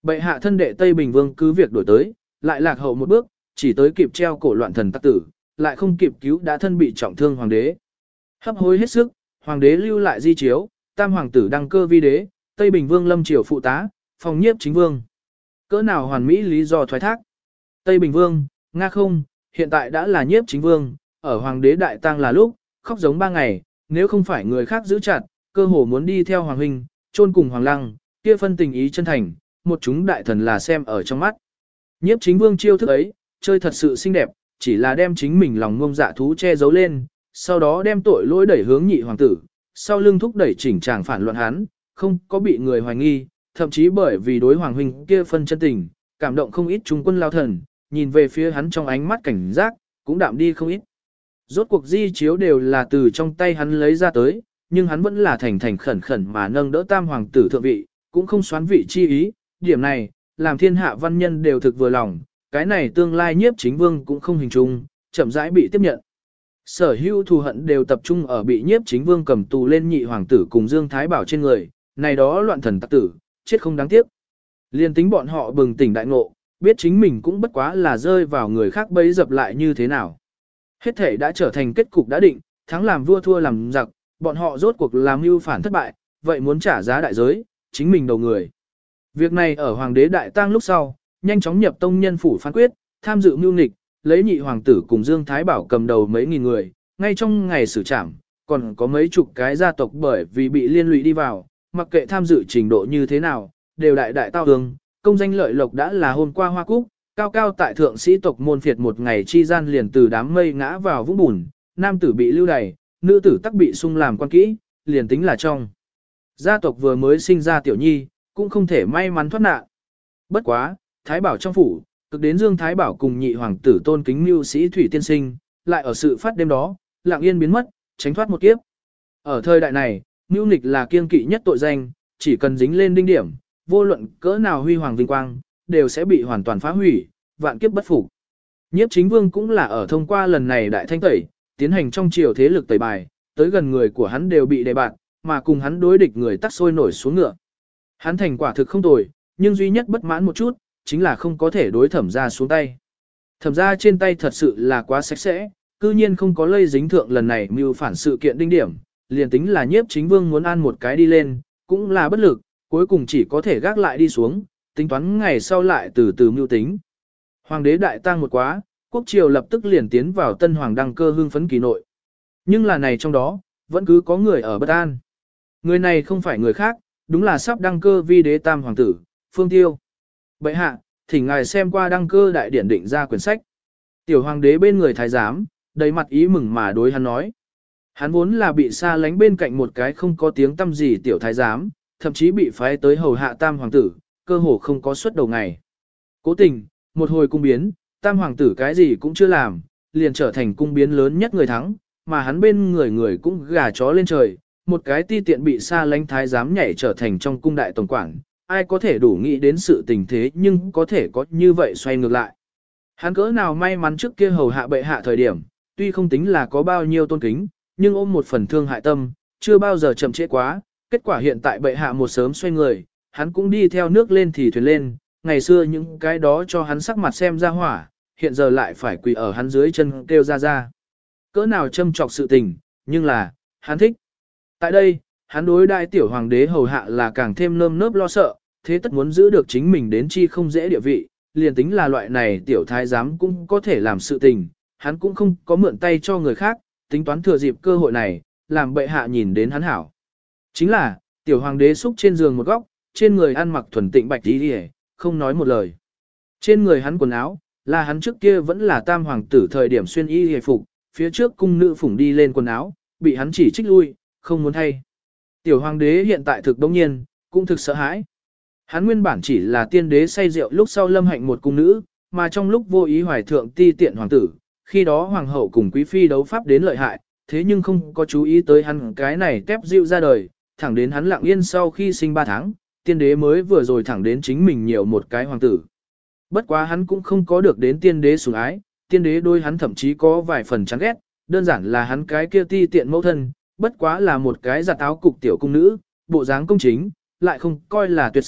S1: Bệ hạ thân đệ Tây Bình Vương cứ việc đổi tới, lại lạc hậu một bước, chỉ tới kịp treo cổ loạn thần tắc tử, lại không kịp cứu đã thân bị trọng thương hoàng đế. Hấp hối hết sức, hoàng đế lưu lại di chiếu, tam hoàng tử đăng cơ vi đế, Tây Bình Vương lâm triều phụ tá, phòng nhiếp chính vương. Cỡ nào hoàn mỹ lý do thoái thác. Tây Bình Vương, Nga không, hiện tại đã là nhiếp chính vương, ở hoàng đế đại tang là lúc, khóc giống ba ngày, nếu không phải người khác giữ chặt, cơ hồ muốn đi theo hoàng huynh, chôn cùng hoàng lăng, kia phân tình ý chân thành, một chúng đại thần là xem ở trong mắt. Nhiếp chính vương chiêu thức ấy, chơi thật sự xinh đẹp, chỉ là đem chính mình lòng ngông dạ thú che giấu lên, sau đó đem tội lỗi đẩy hướng nhị hoàng tử, sau lưng thúc đẩy chỉnh tràng phản luận hắn, không có bị người hoài nghi, thậm chí bởi vì đối hoàng huynh kia phân chân tình, cảm động không ít trung quân lao thần, nhìn về phía hắn trong ánh mắt cảnh giác, cũng đạm đi không ít. Rốt cuộc di chiếu đều là từ trong tay hắn lấy ra tới, nhưng hắn vẫn là thành thành khẩn khẩn mà nâng đỡ tam hoàng tử thượng vị, cũng không xoán vị chi ý, điểm này, làm thiên hạ văn nhân đều thực vừa lòng, cái này tương lai nhiếp chính vương cũng không hình dung, chậm rãi bị tiếp nhận. Sở hữu thù hận đều tập trung ở bị nhiếp chính vương cầm tù lên nhị hoàng tử cùng Dương Thái Bảo trên người, này đó loạn thần tặc tử, chết không đáng tiếc. Liên tính bọn họ bừng tỉnh đại ngộ, biết chính mình cũng bất quá là rơi vào người khác bấy dập lại như thế nào. Hết thể đã trở thành kết cục đã định, thắng làm vua thua làm giặc, bọn họ rốt cuộc làm mưu phản thất bại, vậy muốn trả giá đại giới, chính mình đầu người. Việc này ở hoàng đế đại tang lúc sau, nhanh chóng nhập tông nhân phủ phán quyết, tham dự mưu nghịch, lấy nhị hoàng tử cùng Dương Thái Bảo cầm đầu mấy nghìn người, ngay trong ngày xử trảm, còn có mấy chục cái gia tộc bởi vì bị liên lụy đi vào, mặc kệ tham dự trình độ như thế nào, đều đại đại tao hương, công danh lợi lộc đã là hôm qua hoa cúc, cao cao tại thượng sĩ tộc môn phiệt một ngày chi gian liền từ đám mây ngã vào vũng bùn, nam tử bị lưu đày, nữ tử tắc bị sung làm quan kỹ, liền tính là trong. Gia tộc vừa mới sinh ra tiểu nhi, cũng không thể may mắn thoát nạn. Bất quá, Thái Bảo trong phủ, cực đến Dương Thái Bảo cùng nhị hoàng tử tôn kính mưu sĩ Thủy Tiên Sinh, lại ở sự phát đêm đó, lặng yên biến mất, tránh thoát một kiếp. Ở thời đại này, mưu nghịch là kiêng kỵ nhất tội danh, chỉ cần dính lên đinh điểm, vô luận cỡ nào huy hoàng vinh quang, đều sẽ bị hoàn toàn phá hủy, vạn kiếp bất phục. Nhiếp chính vương cũng là ở thông qua lần này đại thanh tẩy, tiến hành trong triều thế lực tẩy bài, tới gần người của hắn đều bị đề bạt, mà cùng hắn đối địch người tắc sôi nổi xuống ngựa. Hắn thành quả thực không tồi, nhưng duy nhất bất mãn một chút, chính là không có thể đối thẩm ra xuống tay. Thẩm ra trên tay thật sự là quá sạch sẽ, cư nhiên không có lây dính thượng lần này mưu phản sự kiện đinh điểm, liền tính là nhiếp chính vương muốn ăn một cái đi lên, cũng là bất lực, cuối cùng chỉ có thể gác lại đi xuống, tính toán ngày sau lại từ từ mưu tính. Hoàng đế đại tang một quá, quốc triều lập tức liền tiến vào tân hoàng đăng cơ hưng phấn kỳ nội. Nhưng là này trong đó, vẫn cứ có người ở bất an. Người này không phải người khác, đúng là sắp đăng cơ vi đế tam hoàng tử, Phương Tiêu. Bệ hạ, thỉnh ngài xem qua đăng cơ đại điển định ra quyển sách. Tiểu hoàng đế bên người thái giám, đầy mặt ý mừng mà đối hắn nói. Hắn vốn là bị xa lánh bên cạnh một cái không có tiếng tâm gì tiểu thái giám, thậm chí bị phái tới hầu hạ tam hoàng tử, cơ hồ không có suất đầu ngày. Cố tình, một hồi cung biến, tam hoàng tử cái gì cũng chưa làm, liền trở thành cung biến lớn nhất người thắng, mà hắn bên người người cũng gà chó lên trời, một cái ti tiện bị xa lánh thái giám nhảy trở thành trong cung đại tổng quản, ai có thể đủ nghĩ đến sự tình thế nhưng có thể có như vậy xoay ngược lại. Hắn cỡ nào may mắn trước kia hầu hạ bệ hạ thời điểm, tuy không tính là có bao nhiêu tôn kính, nhưng ôm một phần thương hại tâm, chưa bao giờ chậm trễ quá, kết quả hiện tại bệ hạ một sớm xoay người, hắn cũng đi theo nước lên thì thuyền lên, ngày xưa những cái đó cho hắn sắc mặt xem ra hỏa, hiện giờ lại phải quỳ ở hắn dưới chân kêu ra ra. Cỡ nào châm trọc sự tình, nhưng là, hắn thích. Tại đây, hắn đối đại tiểu hoàng đế hầu hạ là càng thêm nơm nớp lo sợ, thế tất muốn giữ được chính mình đến chi không dễ địa vị, liền tính là loại này tiểu thái giám cũng có thể làm sự tình, hắn cũng không có mượn tay cho người khác, tính toán thừa dịp cơ hội này, làm bệ hạ nhìn đến hắn hảo. Chính là, tiểu hoàng đế xúc trên giường một góc, trên người ăn mặc thuần tịnh bạch đi đi không nói một lời. Trên người hắn quần áo, là hắn trước kia vẫn là tam hoàng tử thời điểm xuyên y hề phục, phía trước cung nữ phủng đi lên quần áo, bị hắn chỉ trích lui, không muốn thay. Tiểu hoàng đế hiện tại thực đông nhiên, cũng thực sợ hãi. Hắn nguyên bản chỉ là tiên đế say rượu lúc sau lâm hạnh một cung nữ, mà trong lúc vô ý hoài thượng ti tiện hoàng tử, khi đó hoàng hậu cùng quý phi đấu pháp đến lợi hại, thế nhưng không có chú ý tới hắn cái này tép dịu ra đời, thẳng đến hắn lặng yên sau khi sinh ba tháng, tiên đế mới vừa rồi thẳng đến chính mình nhiều một cái hoàng tử. Bất quá hắn cũng không có được đến tiên đế sủng ái, tiên đế đôi hắn thậm chí có vài phần chán ghét, đơn giản là hắn cái kia ti tiện mẫu thân, bất quá là một cái giặt áo cục tiểu cung nữ, bộ dáng công chính, lại không coi là tuyệt sắc,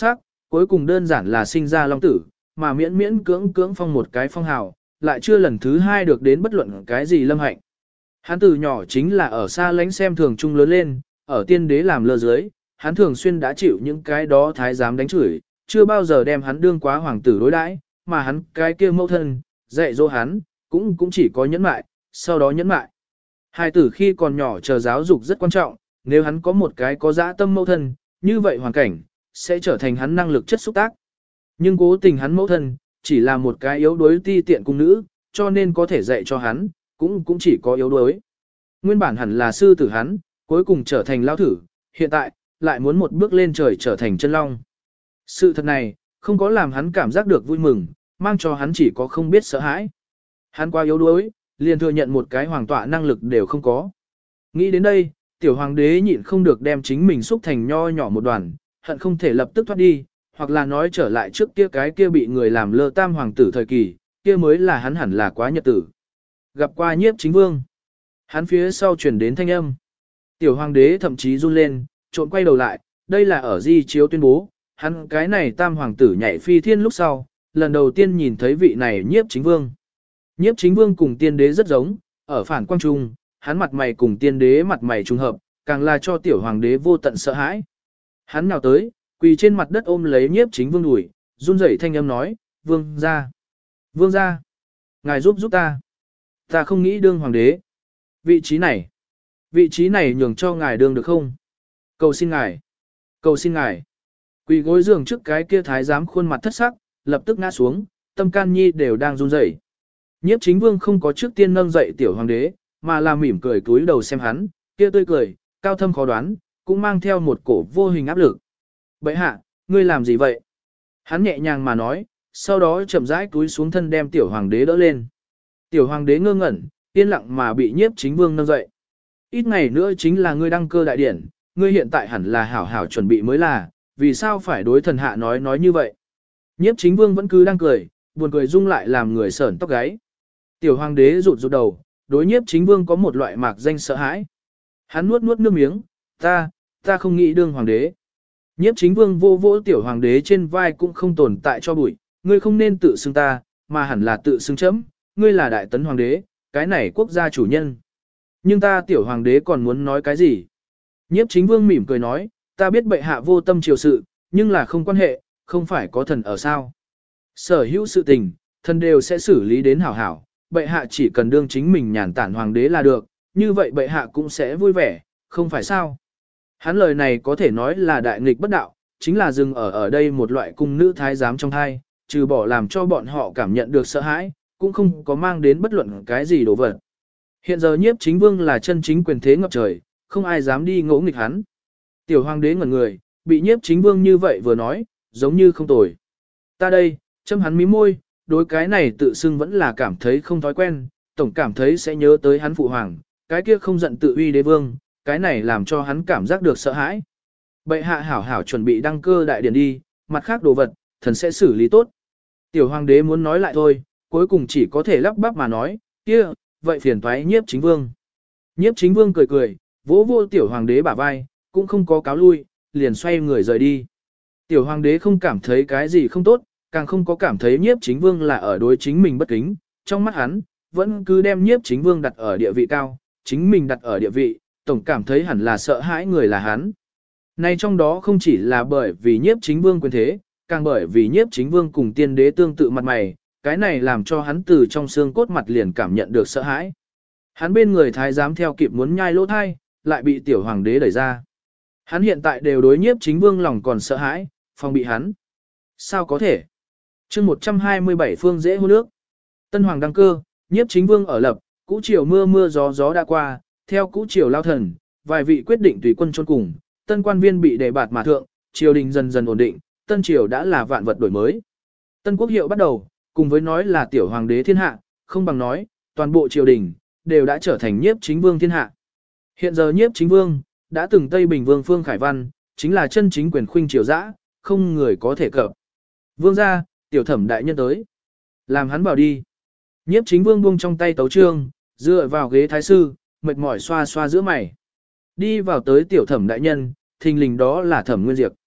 S1: cuối cùng đơn giản là sinh ra long tử, mà miễn miễn cưỡng cưỡng phong một cái phong hào, lại chưa lần thứ hai được đến bất luận cái gì lâm hạnh. Hắn từ nhỏ chính là ở xa lánh xem thường trung lớn lên, ở tiên đế làm lơ dưới, hắn thường xuyên đã chịu những cái đó thái giám đánh chửi, chưa bao giờ đem hắn đương quá hoàng tử đối đãi, mà hắn cái kia mẫu thân, dạy dỗ hắn, cũng cũng chỉ có nhẫn mại, sau đó nhẫn mại. Hai tử khi còn nhỏ chờ giáo dục rất quan trọng, nếu hắn có một cái có dã tâm mẫu thân, như vậy hoàn cảnh, sẽ trở thành hắn năng lực chất xúc tác. Nhưng cố tình hắn mẫu thân, chỉ là một cái yếu đuối ti tiện cung nữ, cho nên có thể dạy cho hắn, cũng cũng chỉ có yếu đuối. Nguyên bản hẳn là sư tử hắn, cuối cùng trở thành lao thử, hiện tại, lại muốn một bước lên trời trở thành chân long. Sự thật này, không có làm hắn cảm giác được vui mừng, mang cho hắn chỉ có không biết sợ hãi. Hắn quá yếu đuối, liền thừa nhận một cái hoàng tọa năng lực đều không có. Nghĩ đến đây, tiểu hoàng đế nhịn không được đem chính mình xúc thành nho nhỏ một đoàn, hận không thể lập tức thoát đi, hoặc là nói trở lại trước kia cái kia bị người làm lơ tam hoàng tử thời kỳ, kia mới là hắn hẳn là quá nhật tử. Gặp qua nhiếp chính vương. Hắn phía sau chuyển đến thanh âm. Tiểu hoàng đế thậm chí run lên, trộn quay đầu lại, đây là ở di chiếu tuyên bố, hắn cái này tam hoàng tử nhảy phi thiên lúc sau, lần đầu tiên nhìn thấy vị này nhiếp chính vương. Nhiếp chính vương cùng tiên đế rất giống, ở phản quang trung, hắn mặt mày cùng tiên đế mặt mày trùng hợp, càng là cho tiểu hoàng đế vô tận sợ hãi. Hắn nào tới, quỳ trên mặt đất ôm lấy nhiếp chính vương đùi, run rẩy thanh âm nói, vương ra, vương ra, ngài giúp giúp ta. Ta không nghĩ đương hoàng đế. Vị trí này, vị trí này nhường cho ngài đương được không? Cầu xin ngài, cầu xin ngài. Quỳ gối giường trước cái kia thái giám khuôn mặt thất sắc, lập tức ngã xuống, tâm can nhi đều đang run rẩy. Nhiếp chính vương không có trước tiên nâng dậy tiểu hoàng đế, mà là mỉm cười cúi đầu xem hắn, kia tươi cười, cao thâm khó đoán, cũng mang theo một cổ vô hình áp lực. Bệ hạ, ngươi làm gì vậy? Hắn nhẹ nhàng mà nói, sau đó chậm rãi cúi xuống thân đem tiểu hoàng đế đỡ lên. Tiểu hoàng đế ngơ ngẩn, yên lặng mà bị nhiếp chính vương nâng dậy. Ít ngày nữa chính là ngươi đăng cơ đại điển, ngươi hiện tại hẳn là hảo hảo chuẩn bị mới là, vì sao phải đối thần hạ nói nói như vậy? Nhiếp chính vương vẫn cứ đang cười, buồn cười rung lại làm người sởn tóc gáy. Tiểu hoàng đế rụt rụt đầu, đối nhiếp chính vương có một loại mạc danh sợ hãi. Hắn nuốt nuốt nước miếng, ta, ta không nghĩ đương hoàng đế. Nhiếp chính vương vô vỗ tiểu hoàng đế trên vai cũng không tồn tại cho bụi, ngươi không nên tự xưng ta, mà hẳn là tự xưng chấm, ngươi là đại tấn hoàng đế, cái này quốc gia chủ nhân. Nhưng ta tiểu hoàng đế còn muốn nói cái gì? Nhiếp chính vương mỉm cười nói, ta biết bệ hạ vô tâm triều sự, nhưng là không quan hệ, không phải có thần ở sao. Sở hữu sự tình, thần đều sẽ xử lý đến hảo hảo, bệ hạ chỉ cần đương chính mình nhàn tản hoàng đế là được, như vậy bệ hạ cũng sẽ vui vẻ, không phải sao. Hắn lời này có thể nói là đại nghịch bất đạo, chính là dừng ở ở đây một loại cung nữ thái giám trong thai, trừ bỏ làm cho bọn họ cảm nhận được sợ hãi, cũng không có mang đến bất luận cái gì đồ vật. Hiện giờ nhiếp chính vương là chân chính quyền thế ngập trời, không ai dám đi ngỗ nghịch hắn. Tiểu hoàng đế ngẩn người, bị nhiếp chính vương như vậy vừa nói, giống như không tồi. Ta đây, châm hắn mí môi, đối cái này tự xưng vẫn là cảm thấy không thói quen, tổng cảm thấy sẽ nhớ tới hắn phụ hoàng, cái kia không giận tự uy đế vương, cái này làm cho hắn cảm giác được sợ hãi. Bệ hạ hảo hảo chuẩn bị đăng cơ đại điển đi, mặt khác đồ vật, thần sẽ xử lý tốt. Tiểu hoàng đế muốn nói lại thôi, cuối cùng chỉ có thể lắp bắp mà nói, kia, vậy phiền toái nhiếp chính vương. Nhiếp chính vương cười cười, vỗ vô tiểu hoàng đế bả vai, cũng không có cáo lui, liền xoay người rời đi. Tiểu hoàng đế không cảm thấy cái gì không tốt, càng không có cảm thấy nhiếp chính vương là ở đối chính mình bất kính, trong mắt hắn, vẫn cứ đem nhiếp chính vương đặt ở địa vị cao, chính mình đặt ở địa vị, tổng cảm thấy hẳn là sợ hãi người là hắn. Nay trong đó không chỉ là bởi vì nhiếp chính vương quyền thế, càng bởi vì nhiếp chính vương cùng tiên đế tương tự mặt mày, cái này làm cho hắn từ trong xương cốt mặt liền cảm nhận được sợ hãi. Hắn bên người thái giám theo kịp muốn nhai lỗ thai, lại bị tiểu hoàng đế đẩy ra. Hắn hiện tại đều đối nhiếp chính vương lòng còn sợ hãi, phòng bị hắn. Sao có thể? chương một trăm hai mươi bảy phương dễ hôn nước. Tân hoàng đăng cơ, nhiếp chính vương ở lập, cũ triều mưa mưa gió gió đã qua, theo cũ triều lao thần, vài vị quyết định tùy quân chôn cùng, tân quan viên bị đề bạt mà thượng, triều đình dần dần ổn định, tân triều đã là vạn vật đổi mới. Tân quốc hiệu bắt đầu, cùng với nói là tiểu hoàng đế thiên hạ, không bằng nói, toàn bộ triều đình, đều đã trở thành nhiếp chính vương thiên hạ. Hiện giờ nhiếp chính vương, đã từng Tây Bình vương Phương Khải Văn, chính là chân chính quyền khuynh triều dã, không người có thể cập. Vương gia, tiểu thẩm đại nhân tới. Làm hắn bảo đi. Nhiếp chính vương buông trong tay tấu trương, dựa vào ghế thái sư, mệt mỏi xoa xoa giữa mày. Đi vào tới tiểu thẩm đại nhân, thình lình đó là thẩm nguyên diệt.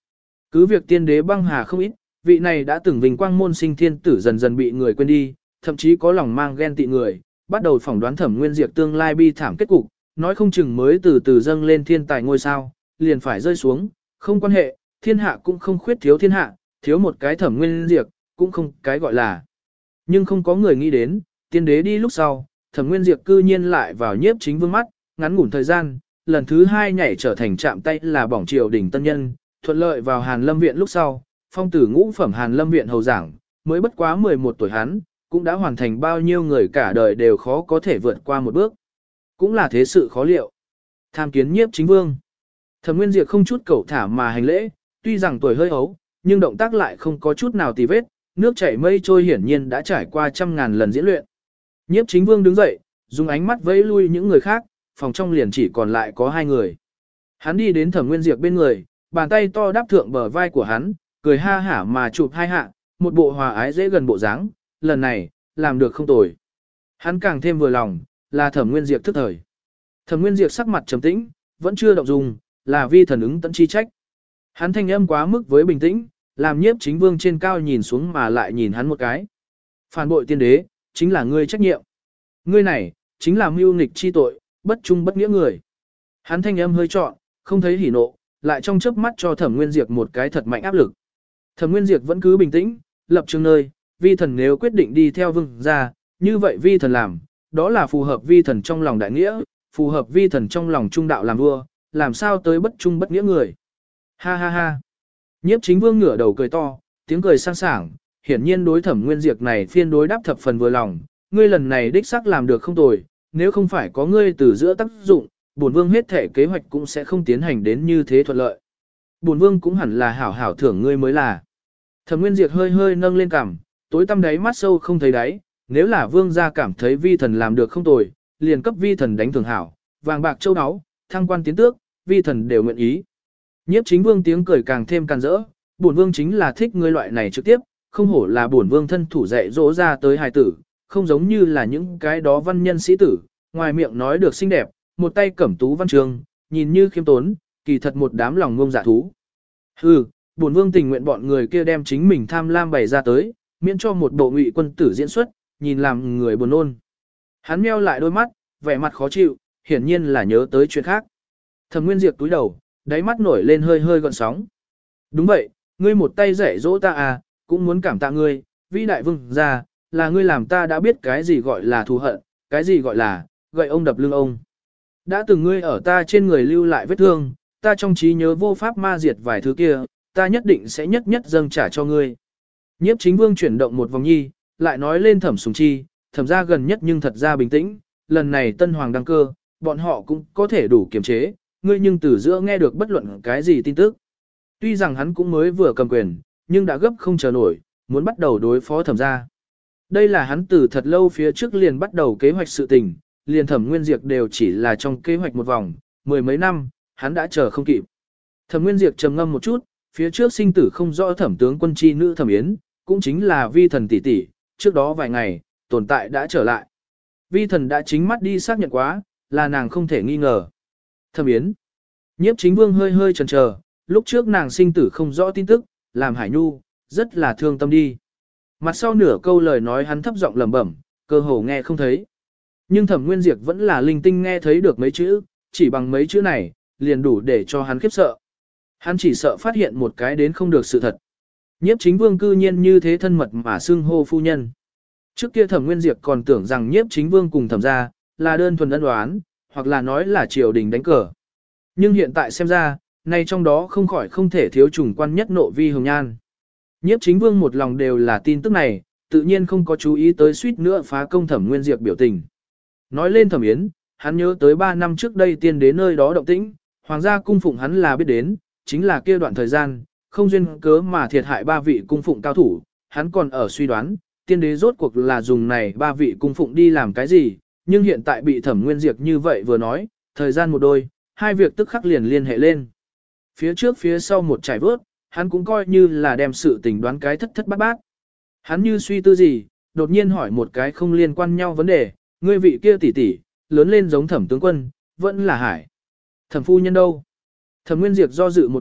S1: Cứ việc tiên đế băng hà không ít, vị này đã từng vinh quang môn sinh thiên tử dần dần bị người quên đi, thậm chí có lòng mang ghen tị người, bắt đầu phỏng đoán Thẩm Nguyên Diệp tương lai bi thảm kết cục, nói không chừng mới từ từ dâng lên thiên tài ngôi sao, liền phải rơi xuống, không quan hệ, thiên hạ cũng không khuyết thiếu thiên hạ, thiếu một cái Thẩm Nguyên Diệp, cũng không cái gọi là. Nhưng không có người nghĩ đến, tiên đế đi lúc sau, Thẩm Nguyên Diệp cư nhiên lại vào nhiếp chính vương mắt, ngắn ngủn thời gian, lần thứ hai nhảy trở thành chạm tay là bỏng triều đỉnh tân nhân, thuận lợi vào Hàn Lâm Viện lúc sau, phong tử ngũ phẩm Hàn Lâm Viện hầu giảng, mới bất quá mười một tuổi hắn, cũng đã hoàn thành bao nhiêu người cả đời đều khó có thể vượt qua một bước. Cũng là thế sự khó liệu. Tham kiến nhiếp chính vương. Thẩm Nguyên Diệp không chút cẩu thả mà hành lễ, tuy rằng tuổi hơi ấu, nhưng động tác lại không có chút nào tì vết, nước chảy mây trôi hiển nhiên đã trải qua trăm ngàn lần diễn luyện. Nhiếp chính vương đứng dậy, dùng ánh mắt vẫy lui những người khác, phòng trong liền chỉ còn lại có hai người. Hắn đi đến Thẩm Nguyên Diệp bên người, bàn tay to đáp thượng bờ vai của hắn, cười ha hả mà chụp hai hạ, một bộ hòa ái dễ gần bộ dáng, lần này, làm được không tồi. Hắn càng thêm vừa lòng, là Thẩm Nguyên Diệp thức thời. Thẩm Nguyên Diệp sắc mặt trầm tĩnh, vẫn chưa động dung, là vi thần ứng tận chi trách. Hắn thanh âm quá mức với bình tĩnh, làm nhiếp chính vương trên cao nhìn xuống mà lại nhìn hắn một cái. Phản bội tiên đế, chính là ngươi trách nhiệm. Ngươi này, chính là mưu nghịch chi tội, bất trung bất nghĩa người. Hắn thanh âm hơi trọn, không thấy hỉ nộ, lại trong chớp mắt cho Thẩm Nguyên Diệp một cái thật mạnh áp lực. Thẩm Nguyên Diệp vẫn cứ bình tĩnh, lập trường nơi, vi thần nếu quyết định đi theo vương gia, như vậy vi thần làm, đó là phù hợp vi thần trong lòng đại nghĩa, phù hợp vi thần trong lòng trung đạo làm vua, làm sao tới bất trung bất nghĩa người. Ha ha ha. Nhiếp chính vương ngửa đầu cười to, tiếng cười sang sảng, hiển nhiên đối Thẩm Nguyên Diệp này phiên đối đáp thập phần vừa lòng, ngươi lần này đích xác làm được không tồi, nếu không phải có ngươi từ giữa tác dụng, bổn vương hết thể kế hoạch cũng sẽ không tiến hành đến như thế thuận lợi. Bổn vương cũng hẳn là hảo hảo thưởng ngươi mới là. Thẩm Nguyên Diệp hơi hơi nâng lên cằm, tối tăm đáy mắt sâu không thấy đáy, nếu là vương gia cảm thấy vi thần làm được không tồi, liền cấp vi thần đánh thưởng hảo, vàng bạc châu áo, thăng quan tiến tước, vi thần đều nguyện ý. Nhiếp chính vương tiếng cười càng thêm càng rỡ, bổn vương chính là thích ngươi loại này trực tiếp, không hổ là bổn vương thân thủ dạy dỗ ra tới hài tử, không giống như là những cái đó văn nhân sĩ tử, ngoài miệng nói được xinh đẹp, một tay cẩm tú văn trường, nhìn như khiêm tốn, kỳ thật một đám lòng ngông dạ thú. Hừ, bổn vương tình nguyện bọn người kia đem chính mình tham lam bày ra tới, miễn cho một bộ ngụy quân tử diễn xuất, nhìn làm người buồn nôn. Hắn meo lại đôi mắt, vẻ mặt khó chịu, hiển nhiên là nhớ tới chuyện khác. Thẩm Nguyên Diệp túi đầu, đáy mắt nổi lên hơi hơi gợn sóng. Đúng vậy, ngươi một tay dạy dỗ ta à, cũng muốn cảm tạ ngươi, vĩ đại vương gia, là ngươi làm ta đã biết cái gì gọi là thù hận, cái gì gọi là gậy ông đập lưng ông. Đã từng ngươi ở ta trên người lưu lại vết thương, ta trong trí nhớ vô pháp ma diệt vài thứ kia, ta nhất định sẽ nhất nhất dâng trả cho ngươi. Nhiếp chính vương chuyển động một vòng nhi, lại nói lên Thẩm Sùng Chi, thẩm ra gần nhất nhưng thật ra bình tĩnh, lần này tân hoàng đăng cơ, bọn họ cũng có thể đủ kiềm chế, ngươi nhưng từ giữa nghe được bất luận cái gì tin tức. Tuy rằng hắn cũng mới vừa cầm quyền, nhưng đã gấp không chờ nổi, muốn bắt đầu đối phó thẩm ra. Đây là hắn từ thật lâu phía trước liền bắt đầu kế hoạch sự tình, liền Thẩm Nguyên Diệp đều chỉ là trong kế hoạch một vòng, mười mấy năm, hắn đã chờ không kịp. Thẩm Nguyên Diệp trầm ngâm một chút, phía trước sinh tử không rõ Thẩm tướng quân chi nữ Thẩm Yến, cũng chính là vi thần tỷ tỷ, trước đó vài ngày, tồn tại đã trở lại. Vi thần đã chính mắt đi xác nhận quá, là nàng không thể nghi ngờ. Thẩm Yến. Nhiếp chính vương hơi hơi chần chờ, lúc trước nàng sinh tử không rõ tin tức, làm Hải Nhu, rất là thương tâm đi. Mặt sau nửa câu lời nói hắn thấp giọng lẩm bẩm, cơ hồ nghe không thấy. Nhưng Thẩm Nguyên Diệp vẫn là linh tinh nghe thấy được mấy chữ, chỉ bằng mấy chữ này, liền đủ để cho hắn khiếp sợ. Hắn chỉ sợ phát hiện một cái đến không được sự thật. Nhiếp chính vương cư nhiên như thế thân mật mà xưng hô phu nhân. Trước kia Thẩm Nguyên Diệp còn tưởng rằng nhiếp chính vương cùng thẩm gia là đơn thuần ân oán, hoặc là nói là triều đình đánh cờ. Nhưng hiện tại xem ra, nay trong đó không khỏi không thể thiếu trùng quan nhất nộ vi hồng nhan. Nhiếp chính vương một lòng đều là tin tức này, tự nhiên không có chú ý tới suýt nữa phá công Thẩm Nguyên Diệp biểu tình. Nói lên Thẩm Yến, hắn nhớ tới ba năm trước đây tiên đế nơi đó động tĩnh, hoàng gia cung phụng hắn là biết đến, chính là kia đoạn thời gian, không duyên cớ mà thiệt hại ba vị cung phụng cao thủ, hắn còn ở suy đoán, tiên đế rốt cuộc là dùng này ba vị cung phụng đi làm cái gì, nhưng hiện tại bị Thẩm Nguyên Diệp như vậy vừa nói, thời gian một đôi, hai việc tức khắc liền liên hệ lên. Phía trước phía sau một trải vớt, hắn cũng coi như là đem sự tình đoán cái thất thất bát bát. Hắn như suy tư gì, đột nhiên hỏi một cái không liên quan nhau vấn đề, ngươi vị kia tỷ tỷ, lớn lên giống Thẩm tướng quân, vẫn là Hải. Thẩm phu nhân đâu? Thẩm Nguyên Diệp do dự một chút,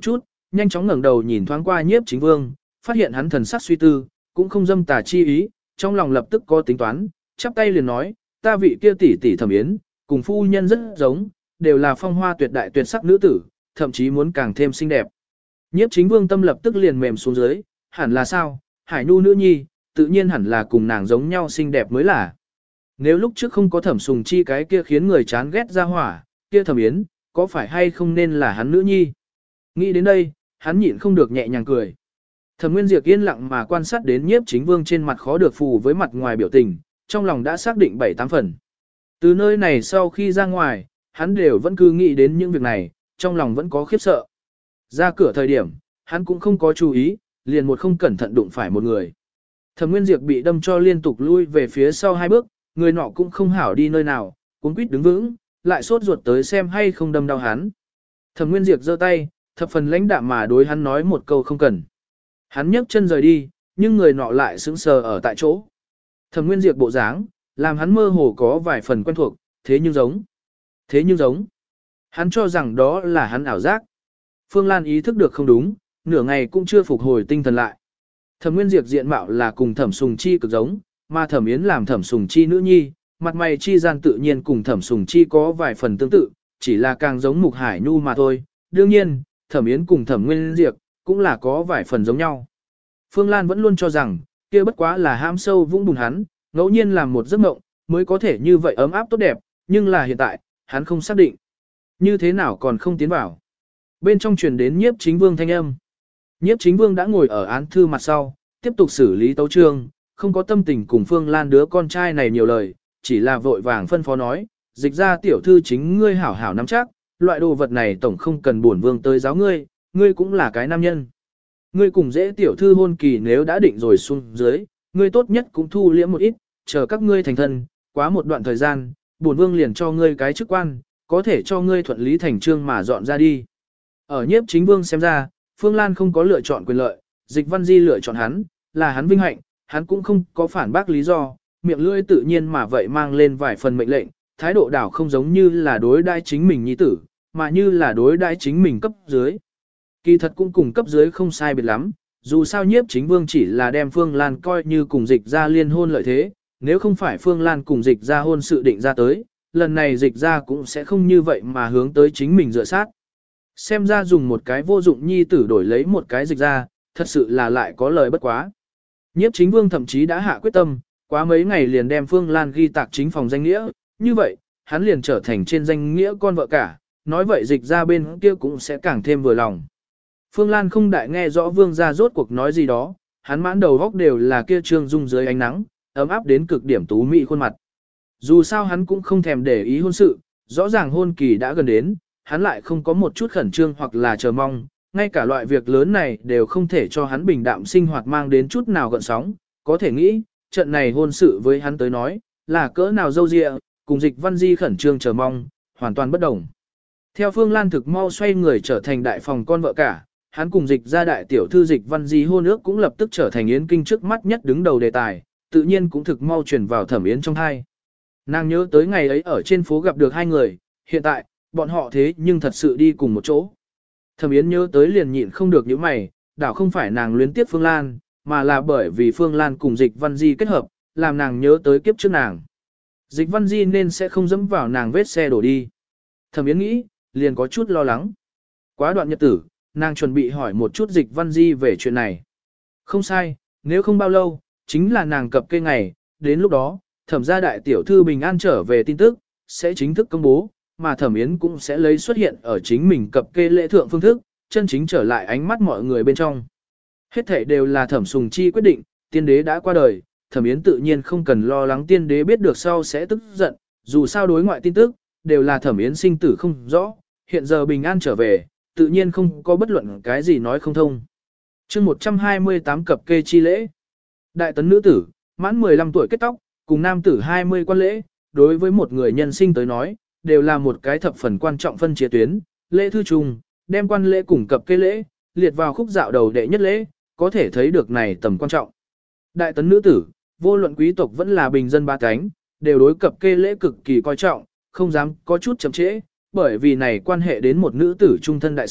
S1: nhanh chóng ngẩng đầu nhìn thoáng qua nhiếp chính vương, phát hiện hắn thần sắc suy tư, cũng không dâm tà chi ý, trong lòng lập tức có tính toán, chắp tay liền nói, ta vị kia tỷ tỷ Thẩm Yến, cùng phu nhân rất giống, đều là phong hoa tuyệt đại tuyệt sắc nữ tử, thậm chí muốn càng thêm xinh đẹp. Nhiếp chính vương tâm lập tức liền mềm xuống dưới, hẳn là sao, Hải Nhu nữ nhi, tự nhiên hẳn là cùng nàng giống nhau xinh đẹp mới là. Nếu lúc trước không có Thẩm Sùng Chi cái kia khiến người chán ghét ra hỏa, kia Thẩm Yến, có phải hay không nên là hắn nữ nhi? Nghĩ đến đây, hắn nhịn không được nhẹ nhàng cười. Thẩm Nguyên Diệp yên lặng mà quan sát đến nhiếp chính vương trên mặt khó được phù với mặt ngoài biểu tình, trong lòng đã xác định bảy tám phần. Từ nơi này sau khi ra ngoài, hắn đều vẫn cứ nghĩ đến những việc này, trong lòng vẫn có khiếp sợ. Ra cửa thời điểm, hắn cũng không có chú ý, liền một không cẩn thận đụng phải một người. Thẩm Nguyên Diệp bị đâm cho liên tục lui về phía sau hai bước, người nọ cũng không hảo đi nơi nào, cuống quýt đứng vững, lại sốt ruột tới xem hay không đâm đau hắn. Thẩm Nguyên Diệp giơ tay, thập phần lãnh đạm mà đối hắn nói một câu không cần. Hắn nhấc chân rời đi, nhưng người nọ lại sững sờ ở tại chỗ. Thẩm Nguyên Diệp bộ dáng, làm hắn mơ hồ có vài phần quen thuộc, thế nhưng giống. Thế nhưng giống. Hắn cho rằng đó là hắn ảo giác. Phương Lan ý thức được không đúng, nửa ngày cũng chưa phục hồi tinh thần lại. Thẩm Nguyên Diệp diện mạo là cùng Thẩm Sùng Chi cực giống, mà Thẩm Yến làm Thẩm Sùng Chi nữ nhi, mặt mày chi gian tự nhiên cùng Thẩm Sùng Chi có vài phần tương tự, chỉ là càng giống Mục Hải Nhu mà thôi. Đương nhiên, Thẩm Yến cùng Thẩm Nguyên Diệp cũng là có vài phần giống nhau. Phương Lan vẫn luôn cho rằng, kia bất quá là ham sâu vũng bùn hắn, ngẫu nhiên làm một giấc mộng, mới có thể như vậy ấm áp tốt đẹp, nhưng là hiện tại, hắn không xác định. Như thế nào còn không tiến vào. Bên trong truyền đến nhiếp chính vương thanh âm. Nhiếp chính vương đã ngồi ở án thư mặt sau, tiếp tục xử lý tấu chương, không có tâm tình cùng Phương Lan đứa con trai này nhiều lời, chỉ là vội vàng phân phó nói, dịch ra tiểu thư chính ngươi hảo hảo nắm chắc, loại đồ vật này tổng không cần bổn vương tới giáo ngươi, ngươi cũng là cái nam nhân. Ngươi cùng dễ tiểu thư hôn kỳ nếu đã định rồi xuống dưới, ngươi tốt nhất cũng thu liễm một ít, chờ các ngươi thành thân, quá một đoạn thời gian, bổn vương liền cho ngươi cái chức quan, có thể cho ngươi thuận lý thành trương mà dọn ra đi. Ở nhiếp chính vương xem ra, Phương Lan không có lựa chọn quyền lợi, Dịch Văn Di lựa chọn hắn, là hắn vinh hạnh, hắn cũng không có phản bác lý do, miệng lưỡi tự nhiên mà vậy mang lên vài phần mệnh lệnh, thái độ đảo không giống như là đối đãi chính mình nhi tử, mà như là đối đãi chính mình cấp dưới. Kỳ thật cũng cùng cấp dưới không sai biệt lắm, dù sao nhiếp chính vương chỉ là đem Phương Lan coi như cùng dịch ra liên hôn lợi thế, nếu không phải Phương Lan cùng dịch ra hôn sự định ra tới, lần này dịch ra cũng sẽ không như vậy mà hướng tới chính mình dựa sát. Xem ra dùng một cái vô dụng nhi tử đổi lấy một cái dịch ra, thật sự là lại có lời bất quá. Nhiếp chính vương thậm chí đã hạ quyết tâm, quá mấy ngày liền đem Phương Lan ghi tạc chính phòng danh nghĩa, như vậy, hắn liền trở thành trên danh nghĩa con vợ cả, nói vậy dịch ra bên kia cũng sẽ càng thêm vừa lòng. Phương Lan không đại nghe rõ vương gia rốt cuộc nói gì đó, hắn mãn đầu góc đều là kia trương dung dưới ánh nắng, ấm áp đến cực điểm tú mị khuôn mặt. Dù sao hắn cũng không thèm để ý hôn sự, rõ ràng hôn kỳ đã gần đến, hắn lại không có một chút khẩn trương hoặc là chờ mong, ngay cả loại việc lớn này đều không thể cho hắn bình đạm sinh hoạt mang đến chút nào gợn sóng, có thể nghĩ, trận này hôn sự với hắn tới nói, là cỡ nào dâu dịa, cùng Dịch Văn Di khẩn trương chờ mong, hoàn toàn bất đồng. Theo Phương Lan thực mau xoay người trở thành đại phòng con vợ cả, hắn cùng dịch ra đại tiểu thư Dịch Văn Di hôn ước cũng lập tức trở thành Yến Kinh trước mắt nhất đứng đầu đề tài, tự nhiên cũng thực mau truyền vào Thẩm Yến trong thai. Nàng nhớ tới ngày ấy ở trên phố gặp được hai người, hiện tại, bọn họ thế nhưng thật sự đi cùng một chỗ. Thẩm Yến nhớ tới liền nhịn không được những mày, đảo không phải nàng luyến tiếc Phương Lan, mà là bởi vì Phương Lan cùng Dịch Văn Di kết hợp, làm nàng nhớ tới kiếp trước nàng. Dịch Văn Di nên sẽ không dẫm vào nàng vết xe đổ đi. Thẩm Yến nghĩ, liền có chút lo lắng. Quá đoạn nhật tử, nàng chuẩn bị hỏi một chút Dịch Văn Di về chuyện này. Không sai, nếu không bao lâu, chính là nàng cập kê ngày, đến lúc đó, thẩm gia đại tiểu thư bình an trở về tin tức, sẽ chính thức công bố, mà Thẩm Yến cũng sẽ lấy xuất hiện ở chính mình cập kê lễ thượng phương thức, chân chính trở lại ánh mắt mọi người bên trong. Hết thảy đều là Thẩm Sùng Chi quyết định, tiên đế đã qua đời, Thẩm Yến tự nhiên không cần lo lắng tiên đế biết được sau sẽ tức giận, dù sao đối ngoại tin tức, đều là Thẩm Yến sinh tử không rõ, hiện giờ bình an trở về, tự nhiên không có bất luận cái gì nói không thông. chương một trăm hai mươi tám cập kê chi lễ. Đại tấn nữ tử, mãn mười lăm tuổi kết tóc, cùng nam tử hai mươi quan lễ, đối với một người nhân sinh tới nói, đều là một cái thập phần quan trọng phân chia tuyến, lễ thư trùng, đem quan lễ cùng cập kê lễ, liệt vào khúc dạo đầu đệ nhất lễ, có thể thấy được này tầm quan trọng. Đại tấn nữ tử, vô luận quý tộc vẫn là bình dân ba cánh, đều đối cập kê lễ cực kỳ coi trọng, không dám có chút chậm trễ, bởi vì này quan hệ đến một nữ tử trung thân đại sự,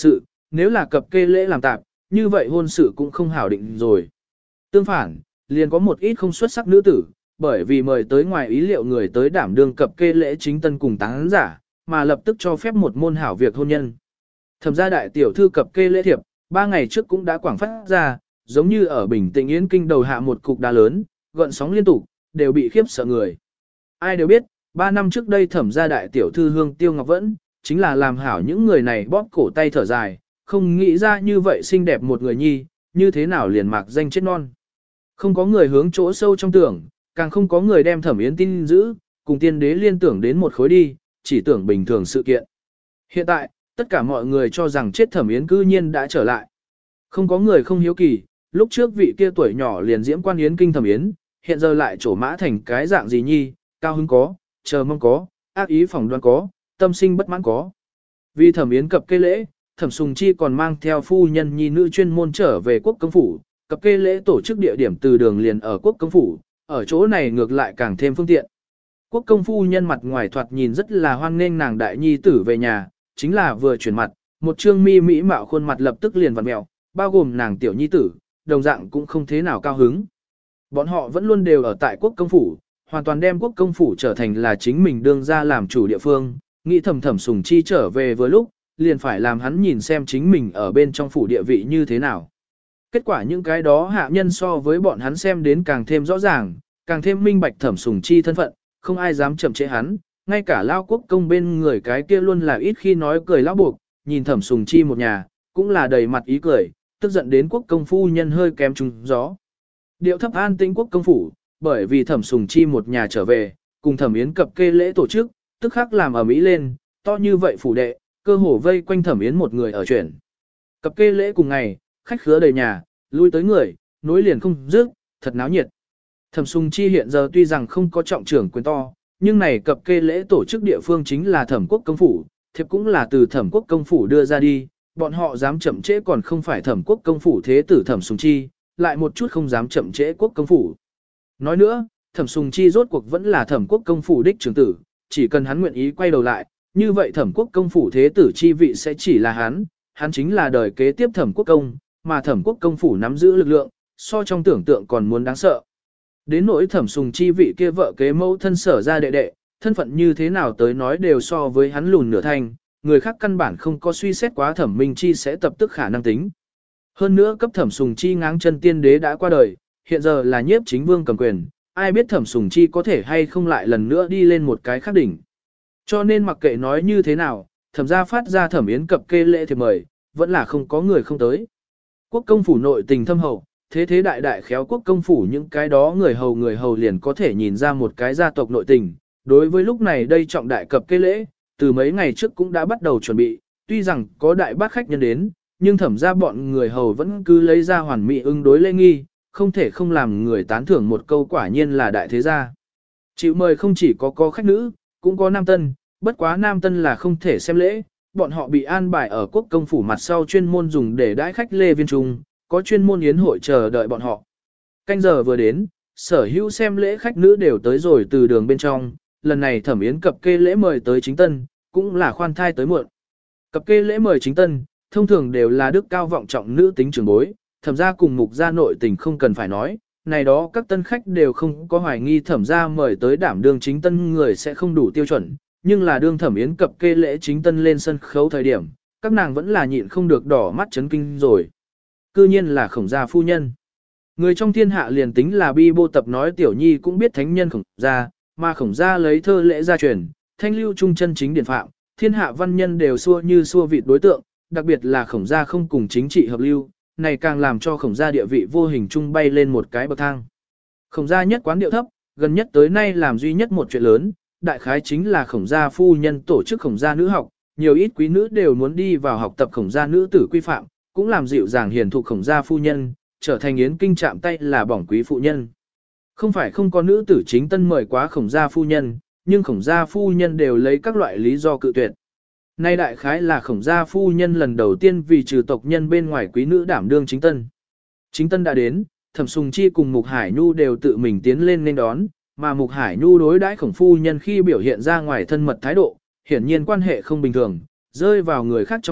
S1: nếu là cập kê lễ làm tạp, như vậy hôn sự cũng không hảo định rồi. Tương phản, liền có một ít không xuất sắc nữ tử, bởi vì mời tới ngoài ý liệu người tới đảm đương cập kê lễ chính tân cùng tán giả, mà lập tức cho phép một môn hảo việc hôn nhân. Thẩm gia đại tiểu thư cập kê lễ thiệp, ba ngày trước cũng đã quảng phát ra, giống như ở Bình Tĩnh Yến Kinh đầu hạ một cục đá lớn, gợn sóng liên tục, đều bị khiếp sợ người. Ai đều biết, ba năm trước đây thẩm gia đại tiểu thư Hương Tiêu Ngọc Vẫn, chính là làm hảo những người này bóp cổ tay thở dài, không nghĩ ra như vậy xinh đẹp một người nhi, như thế nào liền mạc danh chết non. Không có người hướng chỗ sâu trong tưởng, càng không có người đem Thẩm Yến tin giữ, cùng tiên đế liên tưởng đến một khối đi, chỉ tưởng bình thường sự kiện. Hiện tại, tất cả mọi người cho rằng chết Thẩm Yến cư nhiên đã trở lại. Không có người không hiếu kỳ, lúc trước vị kia tuổi nhỏ liền diễm quan Yến kinh Thẩm Yến, hiện giờ lại trổ mã thành cái dạng gì nhi, cao hứng có, chờ mong có, ác ý phỏng đoán có, tâm sinh bất mãn có. Vì Thẩm Yến cập kê lễ, Thẩm Sùng Chi còn mang theo phu nhân nhi nữ chuyên môn trở về quốc công phủ, cập kê lễ tổ chức địa điểm từ đường liền ở quốc công phủ, ở chỗ này ngược lại càng thêm phương tiện. Quốc công phu nhân mặt ngoài thoạt nhìn rất là hoan nghênh nàng đại nhi tử về nhà, chính là vừa chuyển mặt, một trương mi mỹ mạo khuôn mặt lập tức liền vặn mèo, bao gồm nàng tiểu nhi tử, đồng dạng cũng không thế nào cao hứng. Bọn họ vẫn luôn đều ở tại quốc công phủ, hoàn toàn đem quốc công phủ trở thành là chính mình đương ra làm chủ địa phương, nghĩ thầm Thẩm Sùng Chi trở về vừa lúc, liền phải làm hắn nhìn xem chính mình ở bên trong phủ địa vị như thế nào. Kết quả những cái đó hạ nhân so với bọn hắn xem đến càng thêm rõ ràng, càng thêm minh bạch Thẩm Sùng Chi thân phận, không ai dám chậm trễ hắn, ngay cả lao quốc công bên người cái kia luôn là ít khi nói cười lão buộc, nhìn Thẩm Sùng Chi một nhà, cũng là đầy mặt ý cười, tức giận đến quốc công phu nhân hơi kém trúng gió. Điệu thấp an tĩnh quốc công phủ, bởi vì Thẩm Sùng Chi một nhà trở về, cùng Thẩm Yến cập kê lễ tổ chức, tức khắc làm ở mỹ lên, to như vậy phủ đệ, cơ hồ vây quanh Thẩm Yến một người ở chuyển. Cập kê lễ cùng ngày, khách khứa đầy nhà, lui tới người, nối liền không dứt, thật náo nhiệt. Thẩm Sùng Chi hiện giờ tuy rằng không có trọng trưởng quyền to, nhưng này cập kê lễ tổ chức địa phương chính là Thẩm Quốc công phủ, thiệp cũng là từ Thẩm Quốc công phủ đưa ra đi, bọn họ dám chậm trễ còn không phải Thẩm Quốc công phủ thế tử Thẩm Sùng Chi, lại một chút không dám chậm trễ quốc công phủ. Nói nữa, Thẩm Sùng Chi rốt cuộc vẫn là Thẩm Quốc công phủ đích trưởng tử, chỉ cần hắn nguyện ý quay đầu lại, như vậy Thẩm Quốc công phủ thế tử chi vị sẽ chỉ là hắn, hắn chính là đời kế tiếp Thẩm Quốc công, mà Thẩm Quốc công phủ nắm giữ lực lượng, so trong tưởng tượng còn muốn đáng sợ. Đến nỗi Thẩm Sùng Chi vị kia vợ kế mẫu thân sở ra đệ đệ, thân phận như thế nào tới nói đều so với hắn lùn nửa thanh, người khác căn bản không có suy xét quá Thẩm Minh Chi sẽ tập tức khả năng tính. Hơn nữa cấp Thẩm Sùng Chi ngáng chân tiên đế đã qua đời, hiện giờ là nhiếp chính vương cầm quyền, ai biết Thẩm Sùng Chi có thể hay không lại lần nữa đi lên một cái khác đỉnh. Cho nên mặc kệ nói như thế nào, Thẩm gia phát ra Thẩm Yến cập kê lễ thiệp mời, vẫn là không có người không tới. Quốc công phủ nội tình thâm hậu, thế thế đại đại khéo quốc công phủ những cái đó người hầu người hầu liền có thể nhìn ra một cái gia tộc nội tình. Đối với lúc này đây trọng đại cập kê lễ, từ mấy ngày trước cũng đã bắt đầu chuẩn bị, tuy rằng có đại bác khách nhân đến, nhưng Thẩm gia bọn người hầu vẫn cứ lấy ra hoàn mỹ ứng đối lễ nghi, không thể không làm người tán thưởng một câu quả nhiên là đại thế gia. Chịu mời không chỉ có có khách nữ, cũng có nam tân, bất quá nam tân là không thể xem lễ, bọn họ bị an bài ở quốc công phủ mặt sau chuyên môn dùng để đãi khách lê viên trung, có chuyên môn yến hội chờ đợi bọn họ. Canh giờ vừa đến, sở hữu xem lễ khách nữ đều tới rồi từ đường bên trong, lần này Thẩm Yến cập kê lễ mời tới chính tân, cũng là khoan thai tới muộn. Cập kê lễ mời chính tân, thông thường đều là đức cao vọng trọng nữ tính trưởng bối, Thẩm gia cùng mục gia nội tình không cần phải nói, này đó các tân khách đều không có hoài nghi Thẩm gia mời tới đảm đương chính tân người sẽ không đủ tiêu chuẩn, nhưng là đương Thẩm Yến cập kê lễ chính tân lên sân khấu thời điểm, các nàng vẫn là nhịn không được đỏ mắt chấn kinh rồi. Cư nhiên là Khổng gia phu nhân. Người trong thiên hạ liền tính là bi bô tập nói tiểu nhi cũng biết thánh nhân Khổng gia, mà Khổng gia lấy thơ lễ gia truyền, thanh lưu trung chân chính điển phạm, thiên hạ văn nhân đều xua như xua vịt đối tượng, đặc biệt là Khổng gia không cùng chính trị hợp lưu, này càng làm cho Khổng gia địa vị vô hình trung bay lên một cái bậc thang. Khổng gia nhất quán điệu thấp, gần nhất tới nay làm duy nhất một chuyện lớn, đại khái chính là Khổng gia phu nhân tổ chức Khổng gia nữ học, nhiều ít quý nữ đều muốn đi vào học tập Khổng gia nữ tử quy phạm, cũng làm dịu dàng hiền thụ Khổng gia phu nhân, trở thành yến kinh chạm tay là bỏng quý phụ nhân. Không phải không có nữ tử chính tân mời quá Khổng gia phu nhân, nhưng Khổng gia phu nhân đều lấy các loại lý do cự tuyệt. Nay đại khái là Khổng gia phu nhân lần đầu tiên vì trừ tộc nhân bên ngoài quý nữ đảm đương chính tân. Chính tân đã đến, Thẩm Sùng Chi cùng Mục Hải Nhu đều tự mình tiến lên nên đón, mà Mục Hải Nhu đối đãi Khổng phu nhân khi biểu hiện ra ngoài thân mật thái độ, hiển nhiên quan hệ không bình thường, rơi vào người khác trong mắt,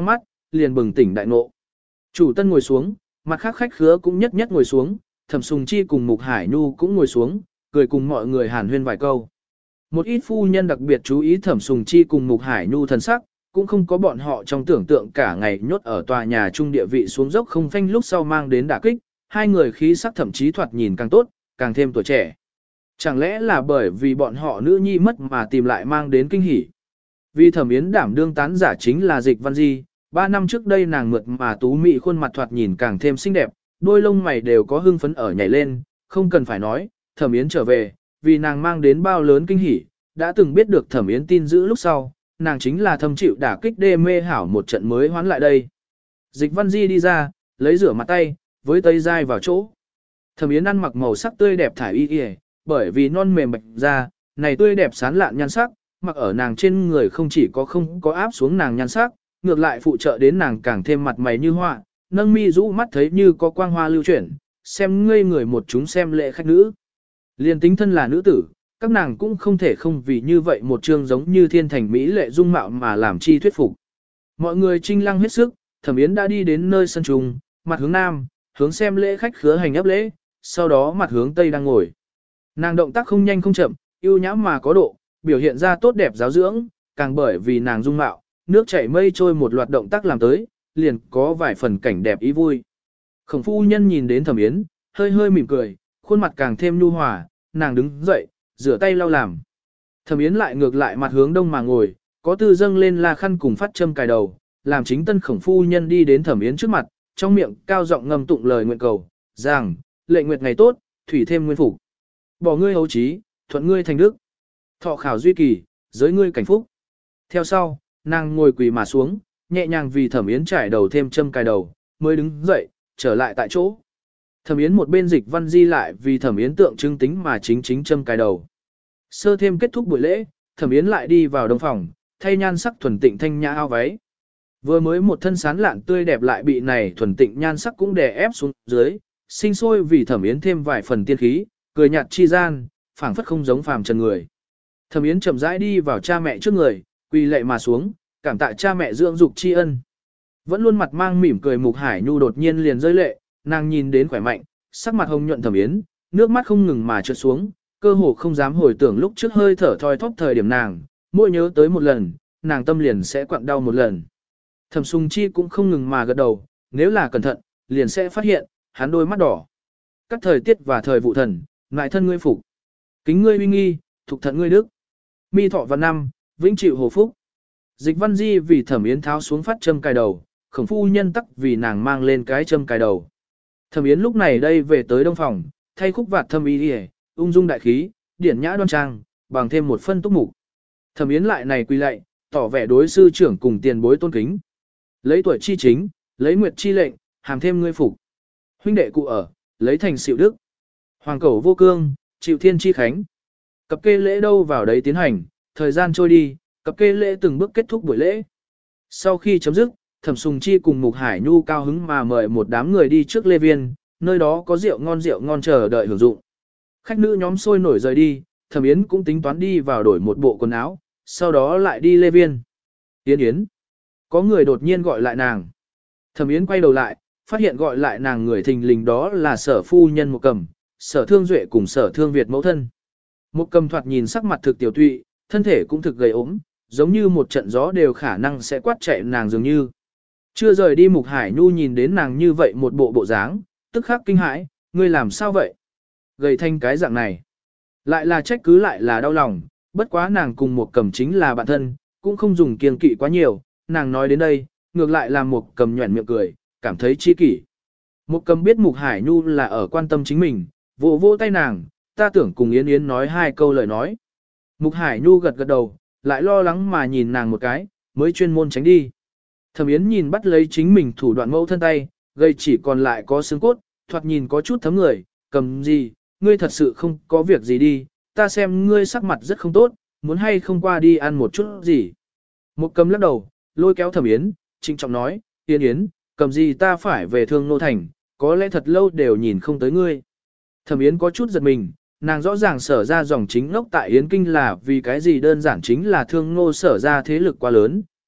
S1: liền bừng tỉnh đại ngộ. Chủ tân ngồi xuống, mặt khác khách khứa cũng nhất nhất ngồi xuống, Thẩm Sùng Chi cùng Mục Hải Nhu cũng ngồi xuống, cười cùng mọi người hàn huyên vài câu. Một ít phu nhân đặc biệt chú ý Thẩm Sùng Chi cùng Mục Hải Nhu thần sắc, cũng không có bọn họ trong tưởng tượng cả ngày nhốt ở tòa nhà trung địa vị xuống dốc không phanh lúc sau mang đến đả kích, hai người khí sắc thậm chí thoạt nhìn càng tốt, càng thêm tuổi trẻ. Chẳng lẽ là bởi vì bọn họ nữ nhi mất mà tìm lại mang đến kinh hỉ. Vì Thẩm Yến đảm đương tán giả chính là Dịch Văn Di, ba năm trước đây nàng mượt mà tú mị khuôn mặt thoạt nhìn càng thêm xinh đẹp, đôi lông mày đều có hưng phấn ở nhảy lên, không cần phải nói, Thẩm Yến trở về, vì nàng mang đến bao lớn kinh hỉ, đã từng biết được Thẩm Yến tin giữ lúc sau, nàng chính là thâm chịu đả kích đê mê hảo một trận mới hoán lại đây. Dịch Văn Di đi ra, lấy rửa mặt tay, với tay dai vào chỗ. Thẩm Yến ăn mặc màu sắc tươi đẹp thải y y, bởi vì non mềm bạch da, này tươi đẹp sán lạn nhan sắc, mặc ở nàng trên người không chỉ có không có áp xuống nàng nhan sắc, ngược lại phụ trợ đến nàng càng thêm mặt mày như hoa, nâng mi rũ mắt thấy như có quang hoa lưu chuyển, xem ngây người một chúng xem lệ khách nữ. Liên tính thân là nữ tử, các nàng cũng không thể không vì như vậy một chương giống như thiên thành mỹ lệ dung mạo mà làm chi thuyết phục. Mọi người trinh lăng hết sức, Thẩm Yến đã đi đến nơi sân trùng, mặt hướng nam, hướng xem lễ khách khứa hành ấp lễ, sau đó mặt hướng tây đang ngồi. Nàng động tác không nhanh không chậm, ưu nhã mà có độ, biểu hiện ra tốt đẹp giáo dưỡng, càng bởi vì nàng dung mạo, nước chảy mây trôi một loạt động tác làm tới, liền có vài phần cảnh đẹp ý vui. Khổng phu nhân nhìn đến Thẩm Yến, hơi hơi mỉm cười, khuôn mặt càng thêm nhu hòa, nàng đứng dậy, rửa tay lau làm. Thẩm Yến lại ngược lại mặt hướng đông mà ngồi, có tư dâng lên la khăn cùng phát châm cài đầu, làm chính tân khổng phu nhân đi đến Thẩm Yến trước mặt, trong miệng cao giọng ngâm tụng lời nguyện cầu, rằng, lệ nguyệt ngày tốt, thủy thêm nguyên phục. Bỏ ngươi hấu trí, thuận ngươi thành đức. Thọ khảo duy kỳ, giới ngươi cảnh phúc. Theo sau, nàng ngồi quỳ mà xuống, nhẹ nhàng vì Thẩm Yến trải đầu thêm châm cài đầu, mới đứng dậy, trở lại tại chỗ. Thẩm Yến một bên Dịch Văn Di lại vì Thẩm Yến tượng trưng tính mà chính chính châm cài đầu. Sơ thêm kết thúc buổi lễ, Thẩm Yến lại đi vào đông phòng, thay nhan sắc thuần tịnh thanh nhã áo váy. Vừa mới một thân sán lạn tươi đẹp lại bị này thuần tịnh nhan sắc cũng đè ép xuống dưới, sinh sôi vì Thẩm Yến thêm vài phần tiên khí, cười nhạt chi gian, phảng phất không giống phàm trần người. Thẩm Yến chậm rãi đi vào cha mẹ trước người, quỳ lạy mà xuống, cảm tạ cha mẹ dưỡng dục tri ân. Vẫn luôn mặt mang mỉm cười Mục Hải Nhu đột nhiên liền rơi lệ, nàng nhìn đến khỏe mạnh, sắc mặt hồng nhuận Thẩm Yến, nước mắt không ngừng mà trượt xuống, cơ hồ không dám hồi tưởng lúc trước hơi thở thoi thóp thời điểm nàng, mỗi nhớ tới một lần, nàng tâm liền sẽ quặn đau một lần. Thẩm Sùng Chi cũng không ngừng mà gật đầu, nếu là cẩn thận, liền sẽ phát hiện, hắn đôi mắt đỏ. Các thời tiết và thời vụ thần, ngại thân ngươi phục. Kính ngươi uy nghi, thục thận ngươi đức. Mi thọ văn năm, vĩnh chịu hồ phúc. Dịch Văn Di vì Thẩm Yến tháo xuống phát châm cài đầu, khổng phu nhân tắc vì nàng mang lên cái châm cài đầu. Thẩm Yến lúc này đây về tới đông phòng, thay khúc vạt thâm y đi, ung dung đại khí, điển nhã đoan trang, bằng thêm một phân túc mục. Thẩm Yến lại này quy lạy, tỏ vẻ đối sư trưởng cùng tiền bối tôn kính. Lấy tuổi chi chính, lấy nguyệt chi lệnh, hàm thêm ngươi phục. Huynh đệ cụ ở, lấy thành xịu đức. Hoàng cẩu vô cương, chịu thiên chi khánh. Cập kê lễ đâu vào đấy tiến hành, thời gian trôi đi, cập kê lễ từng bước kết thúc buổi lễ. Sau khi chấm dứt, Thẩm Sùng Chi cùng Mục Hải Nhu cao hứng mà mời một đám người đi trước Lê Viên, nơi đó có rượu ngon rượu ngon chờ đợi hưởng dụng. Khách nữ nhóm sôi nổi rời đi, Thẩm Yến cũng tính toán đi vào đổi một bộ quần áo, sau đó lại đi Lê Viên. Yến Yến. Có người đột nhiên gọi lại nàng. Thẩm Yến quay đầu lại, phát hiện gọi lại nàng người thình lình đó là Sở phu nhân Một Cầm, Sở Thương Duệ cùng Sở Thương Việt mẫu thân. Một Cầm thoạt nhìn sắc mặt thực tiểu tụy, thân thể cũng thực gầy ốm, giống như một trận gió đều khả năng sẽ quát chạy nàng dường như. Chưa rời đi Mục Hải Nhu nhìn đến nàng như vậy một bộ bộ dáng, tức khắc kinh hãi, ngươi làm sao vậy? Gầy thanh cái dạng này. Lại là trách cứ lại là đau lòng, bất quá nàng cùng Một Cầm chính là bạn thân, cũng không dùng kiêng kỵ quá nhiều, nàng nói đến đây, ngược lại làm Một Cầm nhuẩn miệng cười, cảm thấy chi kỷ. Một Cầm biết Mục Hải Nhu là ở quan tâm chính mình, vỗ vỗ tay nàng, ta tưởng cùng Yến Yến nói hai câu lời nói. Mục Hải Nhu gật gật đầu, lại lo lắng mà nhìn nàng một cái, mới chuyên môn tránh đi. Thẩm Yến nhìn bắt lấy chính mình thủ đoạn mẫu thân tay, gây chỉ còn lại có xương cốt, thoạt nhìn có chút thấm người, cầm gì, ngươi thật sự không có việc gì đi, ta xem ngươi sắc mặt rất không tốt, muốn hay không qua đi ăn một chút gì. Một Cầm lắc đầu, lôi kéo Thẩm Yến, trịnh trọng nói, Yến Yến, cầm gì ta phải về Thương Nô Thành, có lẽ thật lâu đều nhìn không tới ngươi. Thẩm Yến có chút giật mình, nàng rõ ràng sở ra dòng chính ngốc tại Yến Kinh là vì cái gì đơn giản chính là Thương Nô sở ra thế lực quá lớn,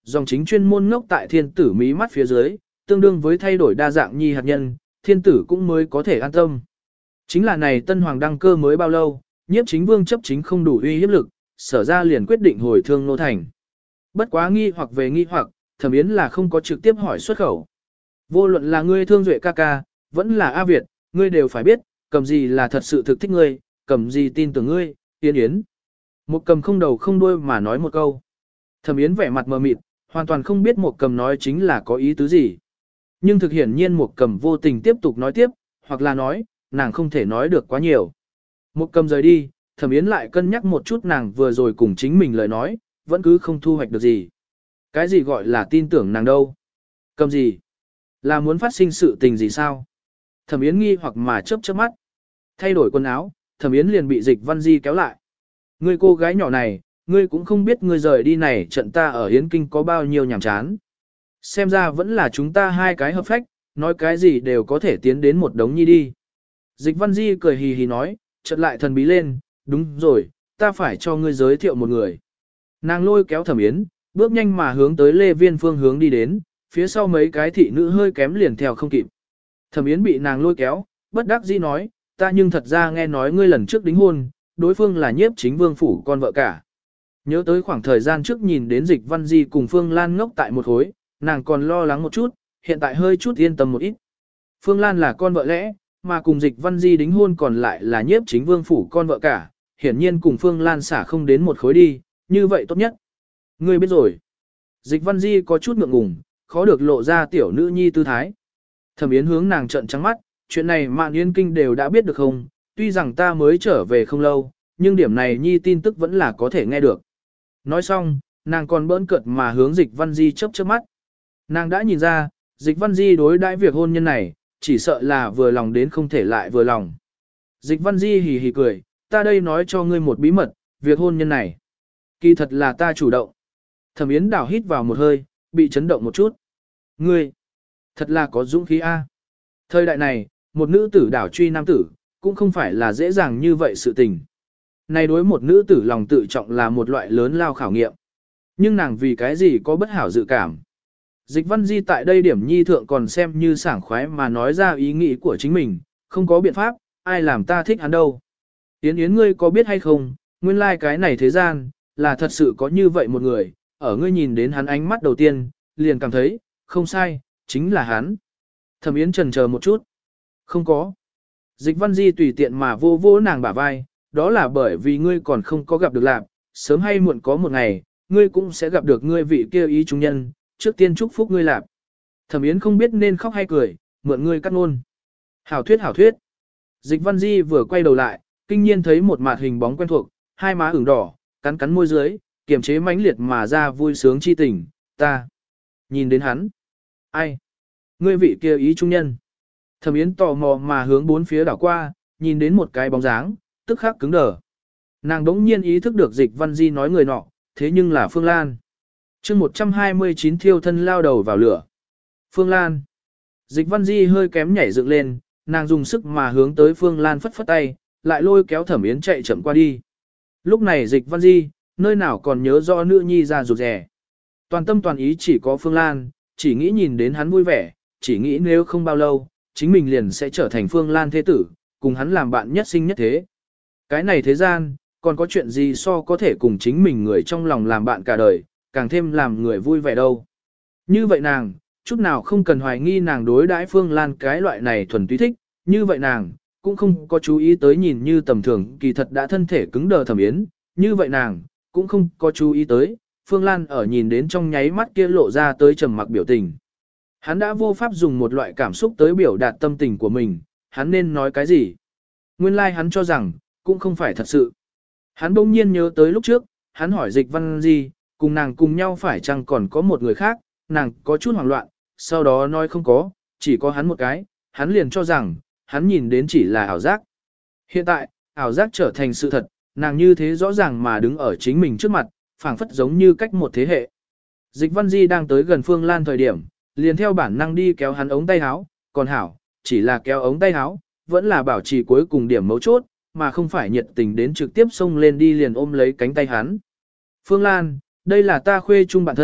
S1: dòng chính chuyên môn ngốc tại thiên tử mí mắt phía dưới, tương đương với thay đổi đa dạng nhi hạt nhân, thiên tử cũng mới có thể an tâm. Chính là này tân hoàng đăng cơ mới bao lâu, nhiếp chính vương chấp chính không đủ uy hiếp lực, sở ra liền quyết định hồi thương nô thành. Bất quá nghi hoặc về nghi hoặc, Thẩm Yến là không có trực tiếp hỏi xuất khẩu. Vô luận là ngươi Thương Duệ ca ca, vẫn là A Việt, ngươi đều phải biết, cầm gì là thật sự thực thích ngươi, cầm gì tin tưởng ngươi, Yến Yến. Một cầm không đầu không đuôi mà nói một câu. Thẩm Yến vẻ mặt mờ mịt, hoàn toàn không biết một cầm nói chính là có ý tứ gì. Nhưng thực hiển nhiên một cầm vô tình tiếp tục nói tiếp, hoặc là nói, nàng không thể nói được quá nhiều. Một cầm rời đi, Thẩm Yến lại cân nhắc một chút nàng vừa rồi cùng chính mình lời nói, vẫn cứ không thu hoạch được gì. Cái gì gọi là tin tưởng nàng đâu? Cầm gì? Là muốn phát sinh sự tình gì sao? Thẩm Yến nghi hoặc mà chớp chớp mắt. Thay đổi quần áo, Thẩm Yến liền bị Dịch Văn Di kéo lại. Ngươi cô gái nhỏ này, ngươi cũng không biết ngươi rời đi này trận ta ở Yến Kinh có bao nhiêu nhàm chán. Xem ra vẫn là chúng ta hai cái hợp phách, nói cái gì đều có thể tiến đến một đống nhi đi. Dịch Văn Di cười hì hì nói, chợt lại thần bí lên, đúng rồi, ta phải cho ngươi giới thiệu một người. Nàng lôi kéo Thẩm Yến, bước nhanh mà hướng tới Lê Viên phương hướng đi đến, phía sau mấy cái thị nữ hơi kém liền theo không kịp. Thẩm Yến bị nàng lôi kéo, bất đắc dĩ nói, ta nhưng thật ra nghe nói ngươi lần trước đính hôn, đối phương là nhiếp chính vương phủ con vợ cả. Nhớ tới khoảng thời gian trước nhìn đến Dịch Văn Di cùng Phương Lan ngốc tại một khối, nàng còn lo lắng một chút, hiện tại hơi chút yên tâm một ít. Phương Lan là con vợ lẽ, mà cùng Dịch Văn Di đính hôn còn lại là nhiếp chính vương phủ con vợ cả, hiển nhiên cùng Phương Lan xả không đến một khối đi, như vậy tốt nhất. Ngươi biết rồi. Dịch Văn Di có chút ngượng ngùng, khó được lộ ra tiểu nữ nhi tư thái. Thẩm Yến hướng nàng trợn trắng mắt, chuyện này Mạn Yên Kinh đều đã biết được không, tuy rằng ta mới trở về không lâu, nhưng điểm này nhi tin tức vẫn là có thể nghe được. Nói xong, nàng còn bỡn cợt mà hướng Dịch Văn Di chớp chớp mắt. Nàng đã nhìn ra, Dịch Văn Di đối đãi việc hôn nhân này, chỉ sợ là vừa lòng đến không thể lại vừa lòng. Dịch Văn Di hì hì cười, ta đây nói cho ngươi một bí mật, việc hôn nhân này. Kỳ thật là ta chủ động. Thẩm Yến đảo hít vào một hơi, bị chấn động một chút. Ngươi, thật là có dũng khí a. Thời đại này, một nữ tử đảo truy nam tử, cũng không phải là dễ dàng như vậy sự tình. Này đối một nữ tử lòng tự trọng là một loại lớn lao khảo nghiệm. Nhưng nàng vì cái gì có bất hảo dự cảm. Dịch Văn Di tại đây điểm nhi thượng còn xem như sảng khoái mà nói ra ý nghĩ của chính mình, không có biện pháp, ai làm ta thích hắn đâu. Yến Yến ngươi có biết hay không, nguyên lai like cái này thế gian, là thật sự có như vậy một người, ở ngươi nhìn đến hắn ánh mắt đầu tiên, liền cảm thấy, không sai, chính là hắn. Thẩm Yến chần chờ một chút. Không có. Dịch Văn Di tùy tiện mà vô vô nàng bả vai, đó là bởi vì ngươi còn không có gặp được lạc, sớm hay muộn có một ngày, ngươi cũng sẽ gặp được ngươi vị kia ý trung nhân, trước tiên chúc phúc ngươi lạc. Thẩm Yến không biết nên khóc hay cười, mượn ngươi cắt ngôn. Hảo thuyết hảo thuyết. Dịch Văn Di vừa quay đầu lại, kinh nhiên thấy một mạt hình bóng quen thuộc, hai má ửng đỏ, cắn cắn môi dưới, kiềm chế mãnh liệt mà ra vui sướng chi tình, ta. Nhìn đến hắn. Ai? Ngươi vị kia ý trung nhân. Thẩm Yến tò mò mà hướng bốn phía đảo qua, nhìn đến một cái bóng dáng, tức khắc cứng đờ. Nàng đống nhiên ý thức được Dịch Văn Di nói người nọ, thế nhưng là Phương Lan. chương một trăm hai mươi chín thiêu thân lao đầu vào lửa. Phương Lan. Dịch Văn Di hơi kém nhảy dựng lên, nàng dùng sức mà hướng tới Phương Lan phất phất tay, lại lôi kéo Thẩm Yến chạy chậm qua đi. Lúc này Dịch Văn Di, nơi nào còn nhớ rõ nữ nhi ra rụt rẻ. Toàn tâm toàn ý chỉ có Phương Lan, chỉ nghĩ nhìn đến hắn vui vẻ, chỉ nghĩ nếu không bao lâu, chính mình liền sẽ trở thành Phương Lan thế tử, cùng hắn làm bạn nhất sinh nhất thế. Cái này thế gian, còn có chuyện gì so có thể cùng chính mình người trong lòng làm bạn cả đời, càng thêm làm người vui vẻ đâu. Như vậy nàng, chút nào không cần hoài nghi nàng đối đãi Phương Lan cái loại này thuần túy thích, như vậy nàng, cũng không có chú ý tới nhìn như tầm thường kỳ thật đã thân thể cứng đờ Thẩm Yến, như vậy nàng, cũng không có chú ý tới, Phương Lan ở nhìn đến trong nháy mắt kia lộ ra tới trầm mặc biểu tình. Hắn đã vô pháp dùng một loại cảm xúc tới biểu đạt tâm tình của mình, hắn nên nói cái gì? Nguyên lai like hắn cho rằng, cũng không phải thật sự. Hắn bỗng nhiên nhớ tới lúc trước, hắn hỏi Dịch Văn Di, cùng nàng cùng nhau phải chăng còn có một người khác, nàng có chút hoảng loạn, sau đó nói không có, chỉ có hắn một cái, hắn liền cho rằng, hắn nhìn đến chỉ là ảo giác. Hiện tại, ảo giác trở thành sự thật, nàng như thế rõ ràng mà đứng ở chính mình trước mặt, phảng phất giống như cách một thế hệ. Dịch Văn Di đang tới gần Phương Lan thời điểm, liền theo bản năng đi kéo hắn ống tay áo, còn hảo, chỉ là kéo ống tay áo, vẫn là bảo trì cuối cùng điểm mấu chốt, mà không phải nhiệt tình đến trực tiếp xông lên đi liền ôm lấy cánh tay hắn. Phương Lan, đây là ta khuê chung bạn thân,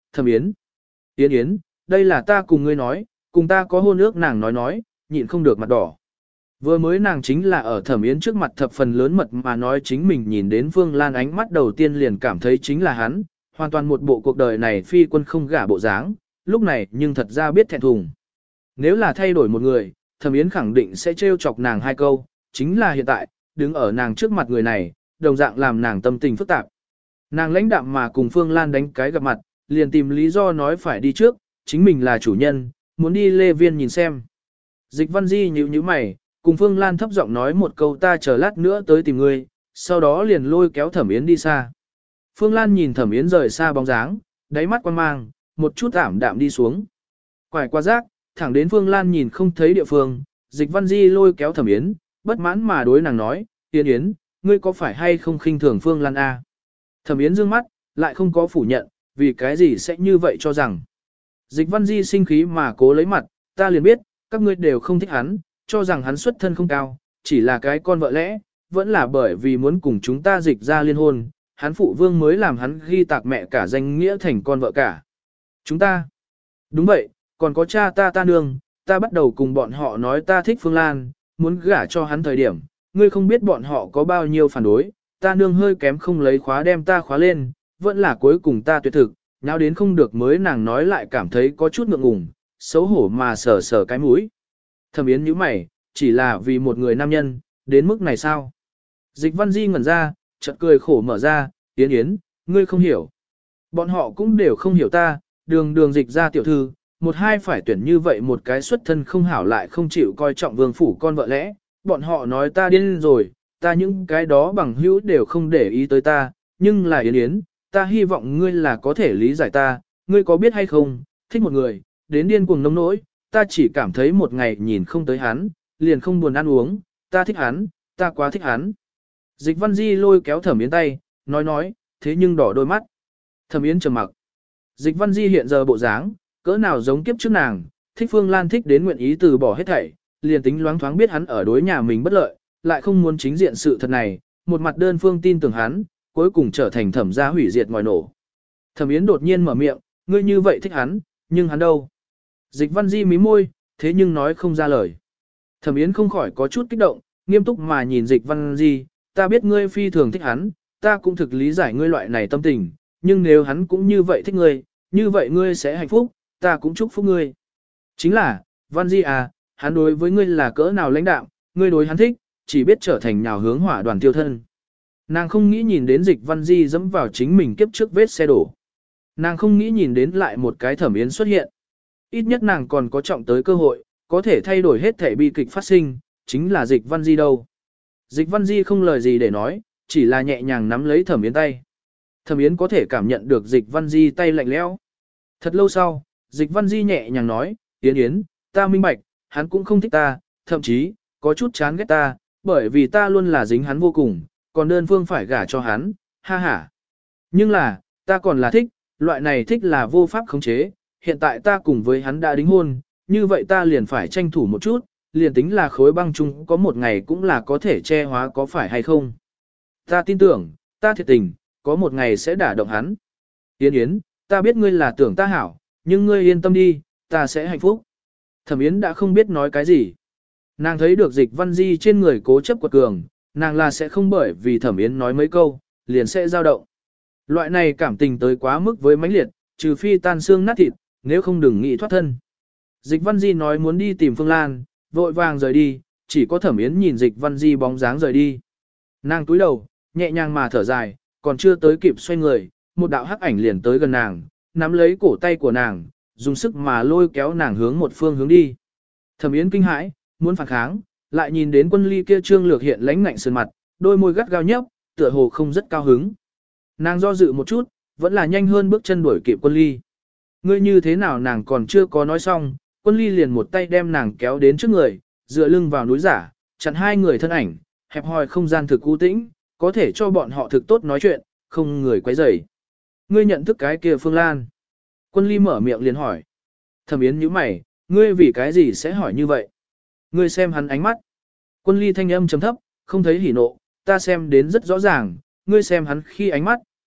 S1: Thẩm Yến. Yến Yến, đây là ta cùng ngươi nói, cùng ta có hôn ước nàng nói nói, nhịn không được mặt đỏ. Vừa mới nàng chính là ở Thẩm Yến trước mặt thập phần lớn mật mà nói chính mình nhìn đến Phương Lan ánh mắt đầu tiên liền cảm thấy chính là hắn, hoàn toàn một bộ cuộc đời này phi quân không gả bộ dáng, lúc này nhưng thật ra biết thẹn thùng. Nếu là thay đổi một người, Thẩm Yến khẳng định sẽ trêu chọc nàng hai câu, chính là hiện tại, đứng ở nàng trước mặt người này, đồng dạng làm nàng tâm tình phức tạp. Nàng lãnh đạm mà cùng Phương Lan đánh cái gặp mặt, liền tìm lý do nói phải đi trước, chính mình là chủ nhân, muốn đi Lê Viên nhìn xem. Dịch Văn Di nhíu nhíu mày, cùng Phương Lan thấp giọng nói một câu ta chờ lát nữa tới tìm ngươi, sau đó liền lôi kéo Thẩm Yến đi xa. Phương Lan nhìn Thẩm Yến rời xa bóng dáng, đáy mắt quan mang, một chút ảm đạm đi xuống. Quải qua rác, thẳng đến Phương Lan nhìn không thấy địa phương, Dịch Văn Di lôi kéo Thẩm Yến, bất mãn mà đối nàng nói, Yến Yến, ngươi có phải hay không khinh thường Phương Lan a? Thẩm Yến dương mắt, lại không có phủ nhận, vì cái gì sẽ như vậy cho rằng. Dịch Văn Di sinh khí mà cố lấy mặt, ta liền biết, các ngươi đều không thích hắn, cho rằng hắn xuất thân không cao, chỉ là cái con vợ lẽ, vẫn là bởi vì muốn cùng chúng ta dịch ra liên hôn, hắn phụ vương mới làm hắn ghi tạc mẹ cả danh nghĩa thành con vợ cả. Chúng ta, đúng vậy, còn có cha ta ta nương, ta bắt đầu cùng bọn họ nói ta thích Phương Lan, muốn gả cho hắn thời điểm, ngươi không biết bọn họ có bao nhiêu phản đối, ta nương hơi kém không lấy khóa đem ta khóa lên, vẫn là cuối cùng ta tuyệt thực, nào đến không được mới nàng nói lại cảm thấy có chút ngượng ngùng, xấu hổ mà sờ sờ cái mũi. Thẩm Yến nhíu mày, chỉ là vì một người nam nhân, đến mức này sao? Dịch Văn Di ngẩn ra, chợt cười khổ mở ra, Yến Yến, ngươi không hiểu. Bọn họ cũng đều không hiểu ta, đường đường dịch ra tiểu thư, một hai phải tuyển như vậy một cái xuất thân không hảo lại không chịu coi trọng vương phủ con vợ lẽ, bọn họ nói ta điên rồi, ta những cái đó bằng hữu đều không để ý tới ta, nhưng là Yến Yến, ta hy vọng ngươi là có thể lý giải ta, ngươi có biết hay không, thích một người, đến điên cuồng nông nỗi, ta chỉ cảm thấy một ngày nhìn không tới hắn, liền không buồn ăn uống, ta thích hắn, ta quá thích hắn. Dịch Văn Di lôi kéo Thẩm Yến tay, nói nói, thế nhưng đỏ đôi mắt. Thẩm Yến trầm mặc. Dịch Văn Di hiện giờ bộ dáng, cỡ nào giống kiếp trước nàng, thích Phương Lan thích đến nguyện ý từ bỏ hết thảy, liền tính loáng thoáng biết hắn ở đối nhà mình bất lợi, lại không muốn chính diện sự thật này, một mặt đơn phương tin tưởng hắn, cuối cùng trở thành thẩm gia hủy diệt ngòi nổ. Thẩm Yến đột nhiên mở miệng, ngươi như vậy thích hắn, nhưng hắn đâu? Dịch Văn Di mí môi, thế nhưng nói không ra lời. Thẩm Yến không khỏi có chút kích động, nghiêm túc mà nhìn Dịch Văn Di, ta biết ngươi phi thường thích hắn, ta cũng thực lý giải ngươi loại này tâm tình, nhưng nếu hắn cũng như vậy thích ngươi, như vậy ngươi sẽ hạnh phúc, ta cũng chúc phúc ngươi. Chính là, Văn Di à, hắn đối với ngươi là cỡ nào lãnh đạm, ngươi đối hắn thích, chỉ biết trở thành nhào hướng hỏa đoàn tiêu thân. Nàng không nghĩ nhìn đến Dịch Văn Di dẫm vào chính mình kiếp trước vết xe đổ. Nàng không nghĩ nhìn đến lại một cái Thẩm Yến xuất hiện. Ít nhất nàng còn có trọng tới cơ hội, có thể thay đổi hết thể bi kịch phát sinh, chính là Dịch Văn Di đâu. Dịch Văn Di không lời gì để nói, chỉ là nhẹ nhàng nắm lấy Thẩm Yến tay. Thẩm Yến có thể cảm nhận được Dịch Văn Di tay lạnh lẽo. Thật lâu sau, Dịch Văn Di nhẹ nhàng nói, Yến Yến, ta minh bạch, hắn cũng không thích ta, thậm chí, có chút chán ghét ta, bởi vì ta luôn là dính hắn vô cùng, còn đơn phương phải gả cho hắn, ha ha. Nhưng là, ta còn là thích, loại này thích là vô pháp khống chế, hiện tại ta cùng với hắn đã đính hôn, như vậy ta liền phải tranh thủ một chút, liền tính là khối băng chung có một ngày cũng là có thể che hóa có phải hay không. Ta tin tưởng, ta thiệt tình, có một ngày sẽ đả động hắn. Yến Yến, ta biết ngươi là tưởng ta hảo, nhưng ngươi yên tâm đi, ta sẽ hạnh phúc. Thẩm Yến đã không biết nói cái gì. Nàng thấy được Dịch Văn Di trên người cố chấp quật cường, nàng là sẽ không bởi vì Thẩm Yến nói mấy câu, liền sẽ dao động. Loại này cảm tình tới quá mức với mãnh liệt, trừ phi tan xương nát thịt, nếu không đừng nghĩ thoát thân. Dịch Văn Di nói muốn đi tìm Phương Lan, vội vàng rời đi, chỉ có Thẩm Yến nhìn Dịch Văn Di bóng dáng rời đi. Nàng túi đầu, nhẹ nhàng mà thở dài, còn chưa tới kịp xoay người, một đạo hắc ảnh liền tới gần nàng, nắm lấy cổ tay của nàng, dùng sức mà lôi kéo nàng hướng một phương hướng đi. Thẩm Yến kinh hãi, muốn phản kháng, lại nhìn đến Quân Ly kia trương lược hiện lãnh ngạnh sơn mặt, đôi môi gắt gao nhấp, tựa hồ không rất cao hứng. Nàng do dự một chút, vẫn là nhanh hơn bước chân đuổi kịp Quân Ly. Ngươi như thế nào nàng còn chưa có nói xong, Quân Ly liền một tay đem nàng kéo đến trước người, dựa lưng vào núi giả, chặn hai người thân ảnh, hẹp hòi không gian thực u tĩnh, có thể cho bọn họ thực tốt nói chuyện, không người quấy rầy. Ngươi nhận thức cái kia Phương Lan? Quân Ly mở miệng liền hỏi. Thẩm Yến nhíu mày, ngươi vì cái gì sẽ hỏi như vậy? Ngươi xem hắn ánh mắt. Quân Ly thanh âm trầm thấp, không thấy hỉ nộ, ta xem đến rất rõ ràng, ngươi xem hắn khi ánh mắt,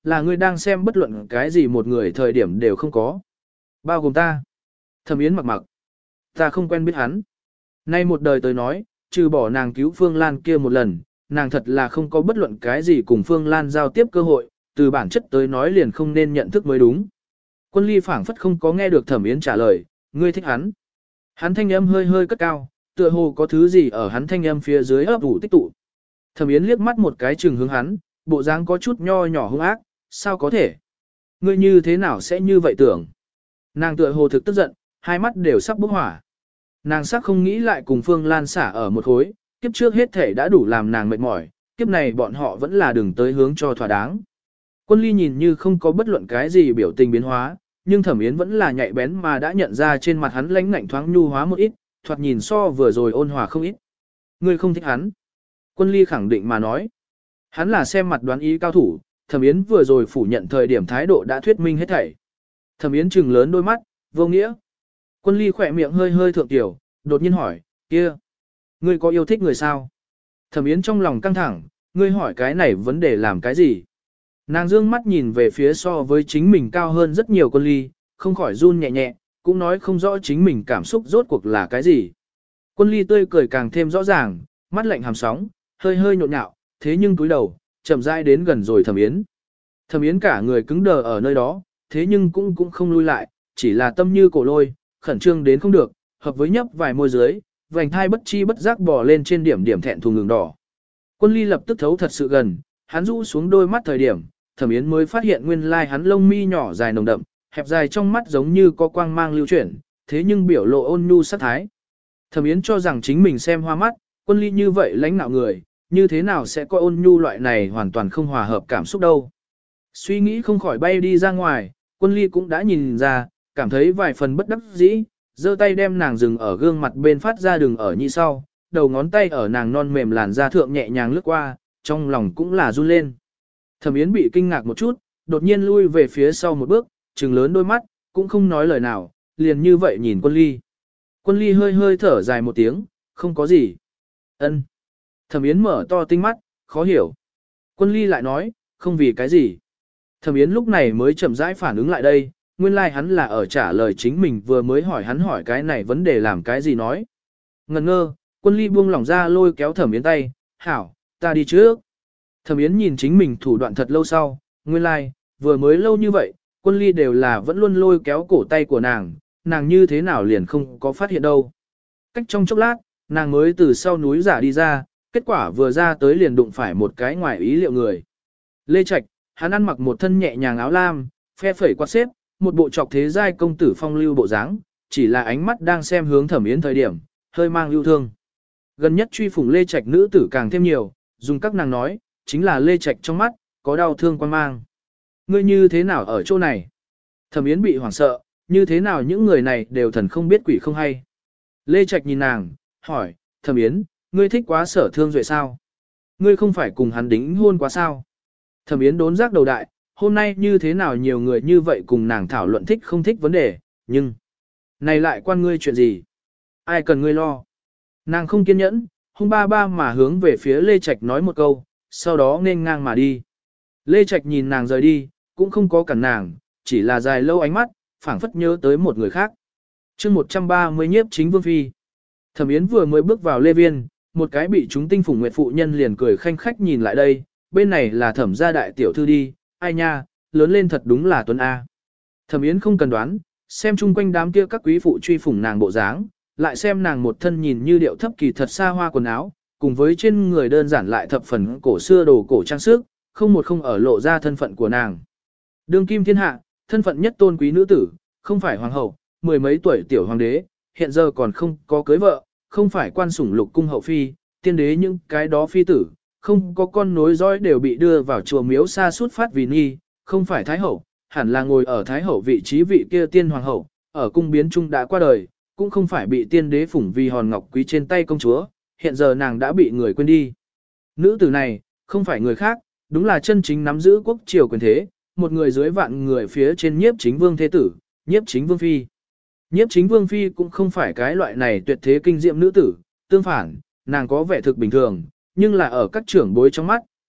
S1: là ngươi đang xem bất luận cái gì một người thời điểm đều không có. Bao gồm ta. Thẩm Yến mặc mặc. Ta không quen biết hắn. Nay một đời tới nói, trừ bỏ nàng cứu Phương Lan kia một lần, nàng thật là không có bất luận cái gì cùng Phương Lan giao tiếp cơ hội, từ bản chất tới nói liền không nên nhận thức mới đúng. Quân Ly phảng phất không có nghe được Thẩm Yến trả lời, ngươi thích hắn. Hắn thanh âm hơi hơi cất cao, tựa hồ có thứ gì ở hắn thanh âm phía dưới ấp ủ tích tụ. Thẩm Yến liếc mắt một cái chừng hướng hắn, bộ dáng có chút nho nhỏ hung ác, sao có thể? Ngươi như thế nào sẽ như vậy tưởng? Nàng tựa hồ thực tức giận, hai mắt đều sắp bốc hỏa. Nàng sắc không nghĩ lại cùng Phương Lan xả ở một khối, kiếp trước hết thể đã đủ làm nàng mệt mỏi, kiếp này bọn họ vẫn là đường tới hướng cho thỏa đáng. Quân Ly nhìn như không có bất luận cái gì biểu tình biến hóa, nhưng Thẩm Yến vẫn là nhạy bén mà đã nhận ra trên mặt hắn lãnh ngạnh thoáng nhu hóa một ít, thoạt nhìn so vừa rồi ôn hòa không ít. Ngươi không thích hắn. Quân Ly khẳng định mà nói. Hắn là xem mặt đoán ý cao thủ, Thẩm Yến vừa rồi phủ nhận thời điểm thái độ đã thuyết minh hết thảy. Thẩm Yến trừng lớn đôi mắt, vô nghĩa. Quân Ly khỏe miệng hơi hơi thượng tiểu, đột nhiên hỏi, kia, ngươi có yêu thích người sao? Thẩm Yến trong lòng căng thẳng, ngươi hỏi cái này vấn đề làm cái gì? Nàng dương mắt nhìn về phía so với chính mình cao hơn rất nhiều Quân Ly, không khỏi run nhẹ nhẹ, cũng nói không rõ chính mình cảm xúc rốt cuộc là cái gì. Quân Ly tươi cười càng thêm rõ ràng, mắt lạnh hàm sóng, hơi hơi nhộn nhạo, thế nhưng túi đầu, chậm rãi đến gần rồi Thẩm Yến. Thẩm Yến cả người cứng đờ ở nơi đó, thế nhưng cũng cũng không lui lại, chỉ là tâm như cổ lôi, khẩn trương đến không được, hợp với nhấp vài môi dưới, vành thai bất chi bất giác bò lên trên điểm điểm thẹn thùng ngừng đỏ. Quân Ly lập tức thấu thật sự gần, hắn rũ xuống đôi mắt thời điểm, Thẩm Yến mới phát hiện nguyên lai hắn lông mi nhỏ dài nồng đậm, hẹp dài trong mắt giống như có quang mang lưu chuyển, thế nhưng biểu lộ ôn nhu sát thái. Thẩm Yến cho rằng chính mình xem hoa mắt, Quân Ly như vậy lãnh nạo người, như thế nào sẽ có ôn nhu loại này hoàn toàn không hòa hợp cảm xúc đâu. Suy nghĩ không khỏi bay đi ra ngoài, Quân Ly cũng đã nhìn ra, cảm thấy vài phần bất đắc dĩ, giơ tay đem nàng dừng ở gương mặt bên phát ra đường ở như sau, đầu ngón tay ở nàng non mềm làn da thượng nhẹ nhàng lướt qua, trong lòng cũng là run lên. Thẩm Yến bị kinh ngạc một chút, đột nhiên lui về phía sau một bước, trừng lớn đôi mắt, cũng không nói lời nào, liền như vậy nhìn Quân Ly. Quân Ly hơi hơi thở dài một tiếng, không có gì. Ân. Thẩm Yến mở to tinh mắt, khó hiểu. Quân Ly lại nói, không vì cái gì. Thẩm Yến lúc này mới chậm rãi phản ứng lại đây, nguyên lai like hắn là ở trả lời chính mình vừa mới hỏi hắn hỏi cái này vấn đề làm cái gì nói. Ngần ngơ, Quân Ly buông lỏng ra lôi kéo Thẩm Yến tay, hảo, ta đi trước. Thẩm Yến nhìn chính mình thủ đoạn thật lâu sau, nguyên lai, like, vừa mới lâu như vậy, Quân Ly đều là vẫn luôn lôi kéo cổ tay của nàng, nàng như thế nào liền không có phát hiện đâu. Cách trong chốc lát, nàng mới từ sau núi giả đi ra, kết quả vừa ra tới liền đụng phải một cái ngoài ý liệu người. Lê Trạch, hắn ăn mặc một thân nhẹ nhàng áo lam, phe phẩy quạt xếp, một bộ trọc thế giai công tử phong lưu bộ dáng, chỉ là ánh mắt đang xem hướng Thẩm Yến thời điểm, hơi mang yêu thương. Gần nhất truy phủng Lê Trạch nữ tử càng thêm nhiều, dùng các nàng nói, chính là Lê Trạch trong mắt, có đau thương quan mang. Ngươi như thế nào ở chỗ này? Thẩm Yến bị hoảng sợ, như thế nào những người này đều thần không biết quỷ không hay. Lê Trạch nhìn nàng, hỏi, Thẩm Yến, ngươi thích quá Sở Thương Duệ sao? Ngươi không phải cùng hắn đính hôn quá sao? Thẩm Yến đốn giác đầu đại, hôm nay như thế nào nhiều người như vậy cùng nàng thảo luận thích không thích vấn đề, nhưng... Này lại quan ngươi chuyện gì? Ai cần ngươi lo? Nàng không kiên nhẫn, hung ba ba mà hướng về phía Lê Trạch nói một câu, sau đó nên ngang mà đi. Lê Trạch nhìn nàng rời đi, cũng không có cản nàng, chỉ là dài lâu ánh mắt, phảng phất nhớ tới một người khác. chương một trăm ba mươi nhiếp chính vương phi. Thẩm Yến vừa mới bước vào Lê Viên, một cái bị chúng tinh phủng nguyệt phụ nhân liền cười khanh khách nhìn lại đây, bên này là Thẩm gia đại tiểu thư đi, ai nha, lớn lên thật đúng là Tuấn A. Thẩm Yến không cần đoán, xem chung quanh đám kia các quý phụ truy phủng nàng bộ dáng, lại xem nàng một thân nhìn như điệu thấp kỳ thật xa hoa quần áo, cùng với trên người đơn giản lại thập phần cổ xưa đồ cổ trang sức, không một không ở lộ ra thân phận của nàng. Đương kim thiên hạ, thân phận nhất tôn quý nữ tử, không phải hoàng hậu, mười mấy tuổi tiểu hoàng đế, hiện giờ còn không có cưới vợ, không phải quan sủng lục cung hậu phi, tiên đế những cái đó phi tử, không có con nối dõi đều bị đưa vào chùa miếu xa suốt phát vì nghi, không phải thái hậu, hẳn là ngồi ở thái hậu vị trí vị kia tiên hoàng hậu, ở cung biến trung đã qua đời, cũng không phải bị tiên đế phủng vì hòn ngọc quý trên tay công chúa, hiện giờ nàng đã bị người quên đi. Nữ tử này, không phải người khác, đúng là chân chính nắm giữ quốc triều quyền thế, một người dưới vạn người phía trên nhiếp chính vương thế tử, nhiếp chính vương phi. Nhiếp chính vương phi cũng không phải cái loại này tuyệt thế kinh diệm nữ tử, tương phản, nàng có vẻ thực bình thường, nhưng là ở các trưởng bối trong mắt,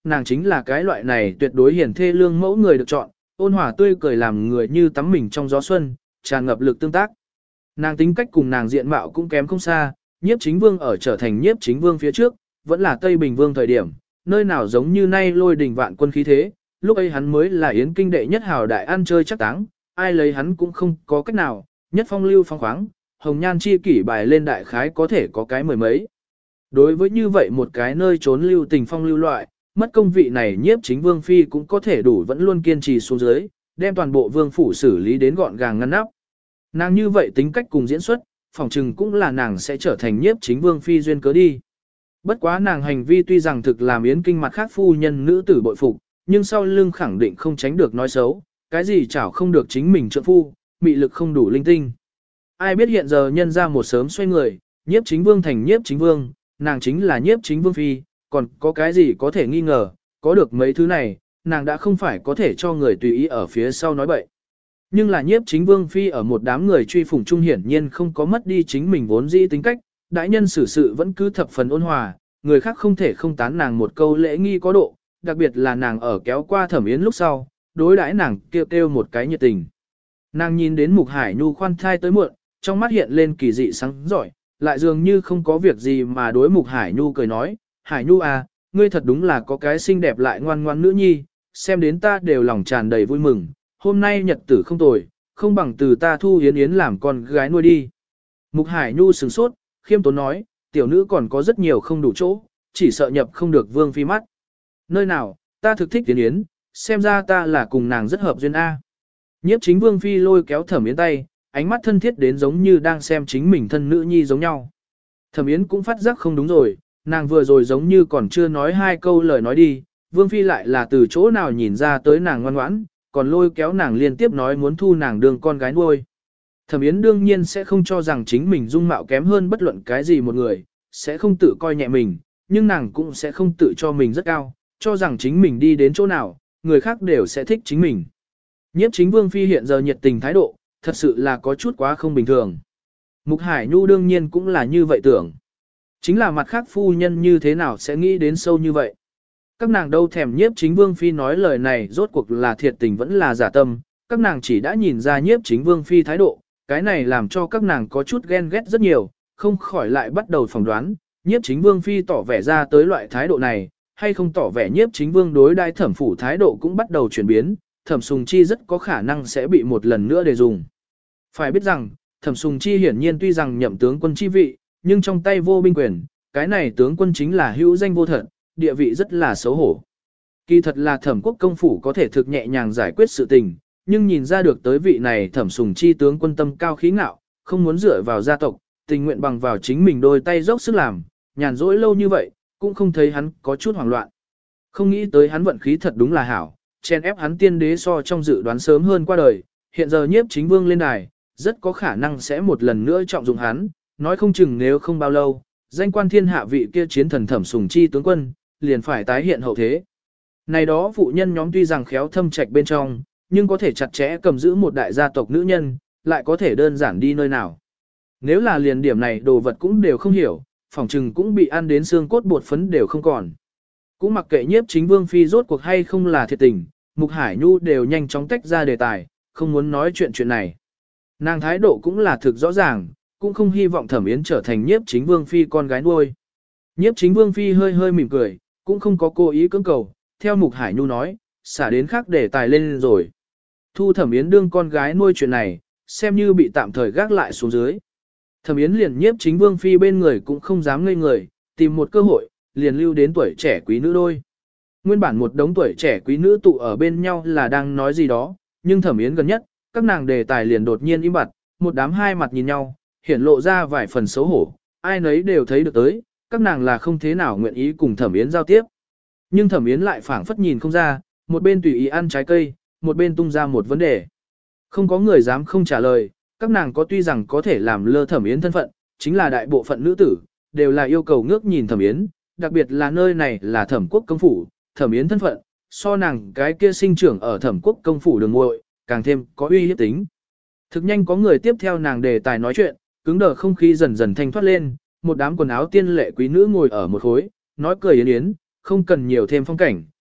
S1: nàng chính là cái loại này tuyệt đối hiển thê lương mẫu người được chọn, ôn hòa tươi cười làm người như tắm mình trong gió xuân, tràn ngập lực tương tác. Nàng tính cách cùng nàng diện mạo cũng kém không xa, nhiếp chính vương ở trở thành nhiếp chính vương phía trước, vẫn là Tây Bình Vương thời điểm, nơi nào giống như nay lôi đình vạn quân khí thế, lúc ấy hắn mới là yến kinh đệ nhất hào đại ăn chơi chắc táng, ai lấy hắn cũng không có cách nào, nhất phong lưu phong khoáng, hồng nhan chi kỷ bài lên đại khái có thể có cái mười mấy. Đối với như vậy một cái nơi trốn lưu tình phong lưu loại, mất công vị này nhiếp chính vương phi cũng có thể đủ vẫn luôn kiên trì xuống dưới, đem toàn bộ vương phủ xử lý đến gọn gàng ngăn nắp. Nàng như vậy tính cách cùng diễn xuất, phỏng chừng cũng là nàng sẽ trở thành nhiếp chính vương phi duyên cớ đi. Bất quá nàng hành vi tuy rằng thực làm yến kinh mặt khác phu nhân nữ tử bội phục, nhưng sau lưng khẳng định không tránh được nói xấu, cái gì chảo không được chính mình trượng phu, mị lực không đủ linh tinh. Ai biết hiện giờ nhân ra một sớm xoay người, nhiếp chính vương thành nhiếp chính vương, nàng chính là nhiếp chính vương phi, còn có cái gì có thể nghi ngờ, có được mấy thứ này, nàng đã không phải có thể cho người tùy ý ở phía sau nói bậy. Nhưng là nhiếp chính vương phi ở một đám người truy phủng trung hiển nhiên không có mất đi chính mình vốn dĩ tính cách, đại nhân xử sự vẫn cứ thập phần ôn hòa, người khác không thể không tán nàng một câu lễ nghi có độ, đặc biệt là nàng ở kéo qua Thẩm Yến lúc sau, đối đãi nàng kêu kêu một cái nhiệt tình. Nàng nhìn đến Mục Hải Nhu khoan thai tới muộn, trong mắt hiện lên kỳ dị sáng giỏi, lại dường như không có việc gì mà đối Mục Hải Nhu cười nói, Hải Nhu à, ngươi thật đúng là có cái xinh đẹp lại ngoan ngoan nữ nhi, xem đến ta đều lòng tràn đầy vui mừng, hôm nay nhật tử không tồi, không bằng từ ta thu Yến Yến làm con gái nuôi đi. Mục Hải Nhu sửng sốt, khiêm tốn nói, tiểu nữ còn có rất nhiều không đủ chỗ, chỉ sợ nhập không được vương phi mắt. Nơi nào, ta thực thích Yến Yến, xem ra ta là cùng nàng rất hợp duyên A. Nhiếp chính vương phi lôi kéo Thẩm Yến tay, ánh mắt thân thiết đến giống như đang xem chính mình thân nữ nhi giống nhau. Thẩm Yến cũng phát giác không đúng rồi, nàng vừa rồi giống như còn chưa nói hai câu lời nói đi, vương phi lại là từ chỗ nào nhìn ra tới nàng ngoan ngoãn, còn lôi kéo nàng liên tiếp nói muốn thu nàng đương con gái nuôi. Thẩm Yến đương nhiên sẽ không cho rằng chính mình dung mạo kém hơn bất luận cái gì một người, sẽ không tự coi nhẹ mình, nhưng nàng cũng sẽ không tự cho mình rất cao, cho rằng chính mình đi đến chỗ nào, người khác đều sẽ thích chính mình. Nhiếp chính vương phi hiện giờ nhiệt tình thái độ, thật sự là có chút quá không bình thường. Mục Hải Nhu đương nhiên cũng là như vậy tưởng. Chính là mặt khác phu nhân như thế nào sẽ nghĩ đến sâu như vậy. Các nàng đâu thèm nhiếp chính vương phi nói lời này rốt cuộc là thiệt tình vẫn là giả tâm, các nàng chỉ đã nhìn ra nhiếp chính vương phi thái độ, cái này làm cho các nàng có chút ghen ghét rất nhiều, không khỏi lại bắt đầu phỏng đoán, nhiếp chính vương phi tỏ vẻ ra tới loại thái độ này, hay không tỏ vẻ nhiếp chính vương đối đai thẩm phủ thái độ cũng bắt đầu chuyển biến, thẩm sùng chi rất có khả năng sẽ bị một lần nữa để dùng. Phải biết rằng, thẩm sùng chi hiển nhiên tuy rằng nhậm tướng quân chi vị, nhưng trong tay vô binh quyền, cái này tướng quân chính là hữu danh vô thật, địa vị rất là xấu hổ. Kỳ thật là thẩm quốc công phủ có thể thực nhẹ nhàng giải quyết sự tình, nhưng nhìn ra được tới vị này thẩm sùng chi tướng quân tâm cao khí ngạo, không muốn dựa vào gia tộc, tình nguyện bằng vào chính mình đôi tay dốc sức làm, nhàn rỗi lâu như vậy, cũng không thấy hắn có chút hoảng loạn. Không nghĩ tới hắn vận khí thật đúng là hảo, chen ép hắn tiên đế so trong dự đoán sớm hơn qua đời, hiện giờ nhiếp chính vương lên đài, rất có khả năng sẽ một lần nữa trọng dụng hắn, nói không chừng nếu không bao lâu, danh quan thiên hạ vị kia chiến thần thẩm sùng chi tướng quân, liền phải tái hiện hậu thế. Này đó phụ nhân nhóm tuy rằng khéo thâm trạch bên trong, nhưng có thể chặt chẽ cầm giữ một đại gia tộc nữ nhân, lại có thể đơn giản đi nơi nào. Nếu là liền điểm này đồ vật cũng đều không hiểu, phỏng chừng cũng bị ăn đến xương cốt bột phấn đều không còn. Cũng mặc kệ nhiếp chính vương phi rốt cuộc hay không là thiệt tình, Mục Hải Nhu đều nhanh chóng tách ra đề tài, không muốn nói chuyện chuyện này. Nàng thái độ cũng là thực rõ ràng, cũng không hy vọng Thẩm Yến trở thành nhiếp chính vương phi con gái nuôi. Nhiếp chính vương phi hơi hơi mỉm cười, cũng không có cố ý cưỡng cầu, theo Mục Hải Nhu nói, xả đến khác đề tài lên rồi. Thu Thẩm Yến đương con gái nuôi chuyện này, xem như bị tạm thời gác lại xuống dưới. Thẩm Yến liền nhiếp chính vương phi bên người cũng không dám ngây người, tìm một cơ hội, liền lưu đến tuổi trẻ quý nữ đôi. Nguyên bản một đống tuổi trẻ quý nữ tụ ở bên nhau là đang nói gì đó, nhưng Thẩm Yến gần nhất, các nàng đề tài liền đột nhiên im bặt, một đám hai mặt nhìn nhau, hiển lộ ra vài phần xấu hổ, ai nấy đều thấy được tới, các nàng là không thế nào nguyện ý cùng Thẩm Yến giao tiếp. Nhưng Thẩm Yến lại phảng phất nhìn không ra, một bên tùy ý ăn trái cây, một bên tung ra một vấn đề. Không có người dám không trả lời, các nàng có tuy rằng có thể làm lơ Thẩm Yến thân phận, chính là đại bộ phận nữ tử, đều là yêu cầu ngước nhìn Thẩm Yến, đặc biệt là nơi này là Thẩm quốc công phủ, Thẩm Yến thân phận, so nàng cái kia sinh trưởng ở Thẩm quốc công phủ đường muội, càng thêm có uy hiếp tính. Thực nhanh có người tiếp theo nàng đề tài nói chuyện, cứng đờ không khí dần dần thanh thoát lên, một đám quần áo tiên lệ quý nữ ngồi ở một khối, nói cười yến yến, không cần nhiều thêm phong cảnh,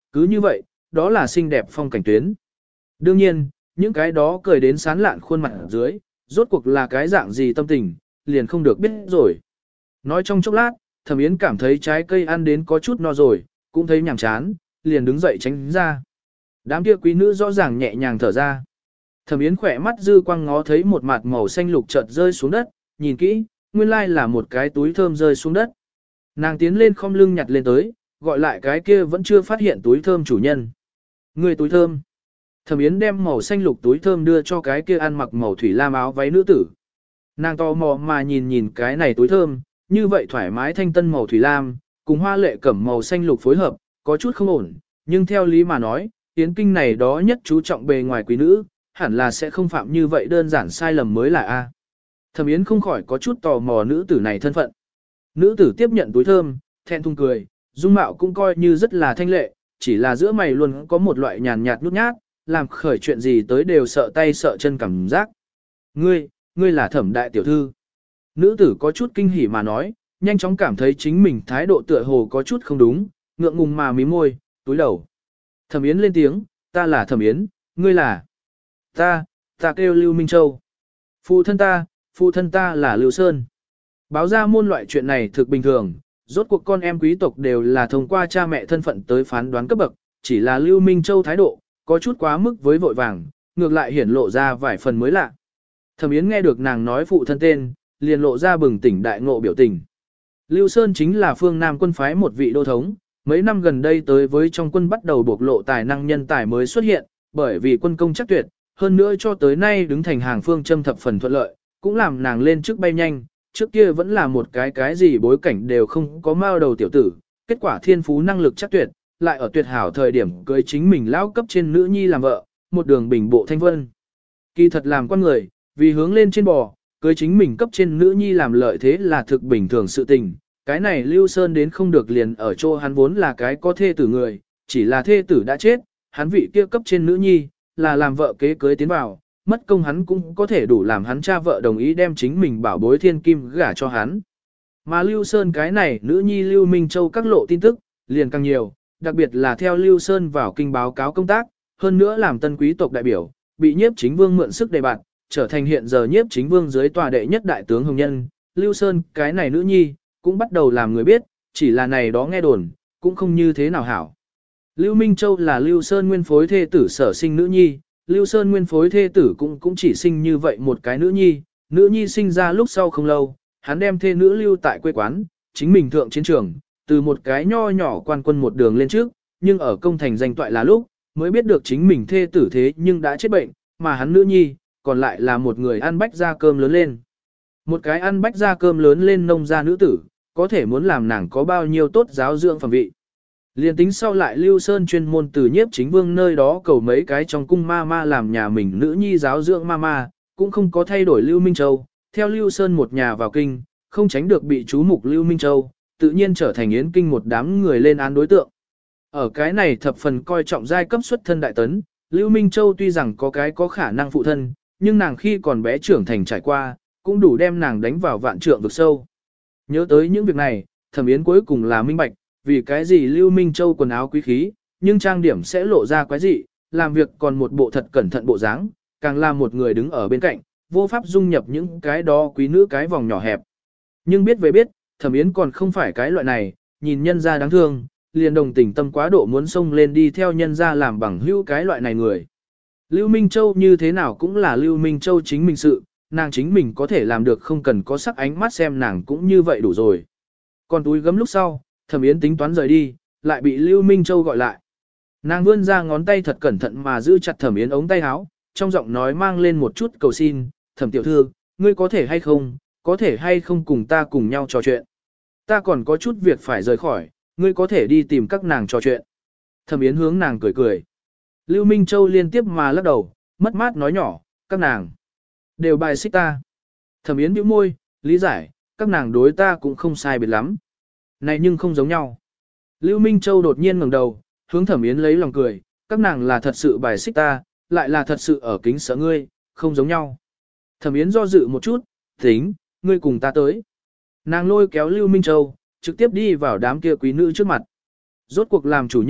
S1: cứ như vậy, đó là xinh đẹp phong cảnh tuyến. Đương nhiên, những cái đó cười đến sán lạn khuôn mặt ở dưới, rốt cuộc là cái dạng gì tâm tình, liền không được biết rồi. Nói trong chốc lát, Thẩm Yến cảm thấy trái cây ăn đến có chút no rồi, cũng thấy nhàm chán, liền đứng dậy tránh ra. Đám kia quý nữ rõ ràng nhẹ nhàng thở ra. Thẩm Yến khỏe mắt dư quang ngó thấy một mặt màu xanh lục chợt rơi xuống đất, nhìn kỹ, nguyên lai là một cái túi thơm rơi xuống đất. Nàng tiến lên khom lưng nhặt lên tới, gọi lại cái kia vẫn chưa phát hiện túi thơm chủ nhân. Người túi thơm. Thẩm Yến đem màu xanh lục túi thơm đưa cho cái kia ăn mặc màu thủy lam áo váy nữ tử. Nàng tò mò mà nhìn nhìn cái này túi thơm, như vậy thoải mái thanh tân màu thủy lam, cùng hoa lệ cẩm màu xanh lục phối hợp, có chút không ổn, nhưng theo lý mà nói, Yến kinh này đó nhất chú trọng bề ngoài quý nữ, hẳn là sẽ không phạm như vậy đơn giản sai lầm mới là A. Thẩm Yến không khỏi có chút tò mò nữ tử này thân phận. Nữ tử tiếp nhận túi thơm, thẹn thùng cười, dung mạo cũng coi như rất là thanh lệ, chỉ là giữa mày luôn có một loại nhàn nhạt nhút nhát, làm khởi chuyện gì tới đều sợ tay sợ chân cảm giác. Ngươi, ngươi là Thẩm đại tiểu thư. Nữ tử có chút kinh hỉ mà nói, nhanh chóng cảm thấy chính mình thái độ tựa hồ có chút không đúng, ngượng ngùng mà mím môi, túi đầu. Thẩm Yến lên tiếng, ta là Thẩm Yến, ngươi là... Ta, ta kêu Lưu Minh Châu. Phụ thân ta, phụ thân ta là Lưu Sơn. Báo ra môn loại chuyện này thực bình thường, rốt cuộc con em quý tộc đều là thông qua cha mẹ thân phận tới phán đoán cấp bậc, chỉ là Lưu Minh Châu thái độ, có chút quá mức với vội vàng, ngược lại hiển lộ ra vài phần mới lạ. Thẩm Yến nghe được nàng nói phụ thân tên, liền lộ ra bừng tỉnh đại ngộ biểu tình. Lưu Sơn chính là phương Nam quân phái một vị đô thống, mấy năm gần đây tới với trong quân bắt đầu bộc lộ tài năng nhân tài mới xuất hiện, bởi vì quân công chắc tuyệt, hơn nữa cho tới nay đứng thành hàng phương châm thập phần thuận lợi, cũng làm nàng lên trước bay nhanh, trước kia vẫn là một cái cái gì bối cảnh đều không có mao đầu tiểu tử, kết quả thiên phú năng lực chắc tuyệt, lại ở tuyệt hảo thời điểm cưới chính mình lão cấp trên nữ nhi làm vợ, một đường bình bộ thanh vân. Kỳ thật làm con người, vì hướng lên trên bò, cưới chính mình cấp trên nữ nhi làm lợi thế là thực bình thường sự tình, cái này Lưu Sơn đến không được liền ở chỗ hắn vốn là cái có thê tử người, chỉ là thê tử đã chết, hắn vị kia cấp trên nữ nhi, là làm vợ kế cưới tiến vào, mất công hắn cũng có thể đủ làm hắn cha vợ đồng ý đem chính mình bảo bối thiên kim gả cho hắn. Mà Lưu Sơn cái này nữ nhi Lưu Minh Châu các lộ tin tức, liền càng nhiều, đặc biệt là theo Lưu Sơn vào kinh báo cáo công tác, hơn nữa làm tân quý tộc đại biểu, bị nhiếp chính vương mượn sức đề bạt, trở thành hiện giờ nhiếp chính vương dưới tòa đệ nhất đại tướng hồng nhân, Lưu Sơn cái này nữ nhi, cũng bắt đầu làm người biết, chỉ là này đó nghe đồn, cũng không như thế nào hảo. Lưu Minh Châu là Lưu Sơn nguyên phối thê tử sở sinh nữ nhi, Lưu Sơn nguyên phối thê tử cũng cũng chỉ sinh như vậy một cái nữ nhi, nữ nhi sinh ra lúc sau không lâu, hắn đem thê nữ lưu tại quê quán, chính mình thượng chiến trường, từ một cái nho nhỏ quan quân một đường lên trước, nhưng ở công thành danh toại là lúc, mới biết được chính mình thê tử thế nhưng đã chết bệnh, mà hắn nữ nhi, còn lại là một người ăn bách ra cơm lớn lên. Một cái ăn bách ra cơm lớn lên nông gia nữ tử, có thể muốn làm nàng có bao nhiêu tốt giáo dưỡng phẩm vị. Liên tính sau lại Lưu Sơn chuyên môn từ nhiếp chính vương nơi đó cầu mấy cái trong cung ma ma làm nhà mình nữ nhi giáo dưỡng ma ma, cũng không có thay đổi Lưu Minh Châu. Theo Lưu Sơn một nhà vào kinh, không tránh được bị chú mục Lưu Minh Châu, tự nhiên trở thành yến kinh một đám người lên án đối tượng. Ở cái này thập phần coi trọng giai cấp xuất thân đại tấn, Lưu Minh Châu tuy rằng có cái có khả năng phụ thân, nhưng nàng khi còn bé trưởng thành trải qua, cũng đủ đem nàng đánh vào vạn trượng vực sâu. Nhớ tới những việc này, Thẩm Yến cuối cùng là minh bạch, vì cái gì Lưu Minh Châu quần áo quý khí, nhưng trang điểm sẽ lộ ra quái dị, làm việc còn một bộ thật cẩn thận bộ dáng, càng là một người đứng ở bên cạnh, vô pháp dung nhập những cái đó quý nữ cái vòng nhỏ hẹp. Nhưng biết về biết, Thẩm Yến còn không phải cái loại này, nhìn nhân ra đáng thương, liền đồng tình tâm quá độ muốn xông lên đi theo nhân ra làm bằng hữu cái loại này người. Lưu Minh Châu như thế nào cũng là Lưu Minh Châu chính mình sự, nàng chính mình có thể làm được không cần có sắc ánh mắt xem nàng cũng như vậy đủ rồi. Còn túi gấm lúc sau, Thẩm Yến tính toán rời đi, lại bị Lưu Minh Châu gọi lại. Nàng vươn ra ngón tay thật cẩn thận mà giữ chặt Thẩm Yến ống tay áo, trong giọng nói mang lên một chút cầu xin, Thẩm tiểu thư, ngươi có thể hay không, có thể hay không cùng ta cùng nhau trò chuyện. Ta còn có chút việc phải rời khỏi, ngươi có thể đi tìm các nàng trò chuyện. Thẩm Yến hướng nàng cười cười. Lưu Minh Châu liên tiếp mà lắc đầu, mất mát nói nhỏ, các nàng đều bài xích ta. Thẩm Yến bĩu môi, lý giải, các nàng đối ta cũng không sai biệt lắm. Này nhưng không giống nhau. Lưu Minh Châu đột nhiên ngẩng đầu, hướng Thẩm Yến lấy lòng cười, các nàng là thật sự bài xích ta, lại là thật sự ở kính sợ ngươi, không giống nhau. Thẩm Yến do dự một chút, tính, ngươi cùng ta tới. Nàng lôi kéo Lưu Minh Châu, trực tiếp đi vào đám kia quý nữ trước mặt. Rốt cuộc làm chủ nhân,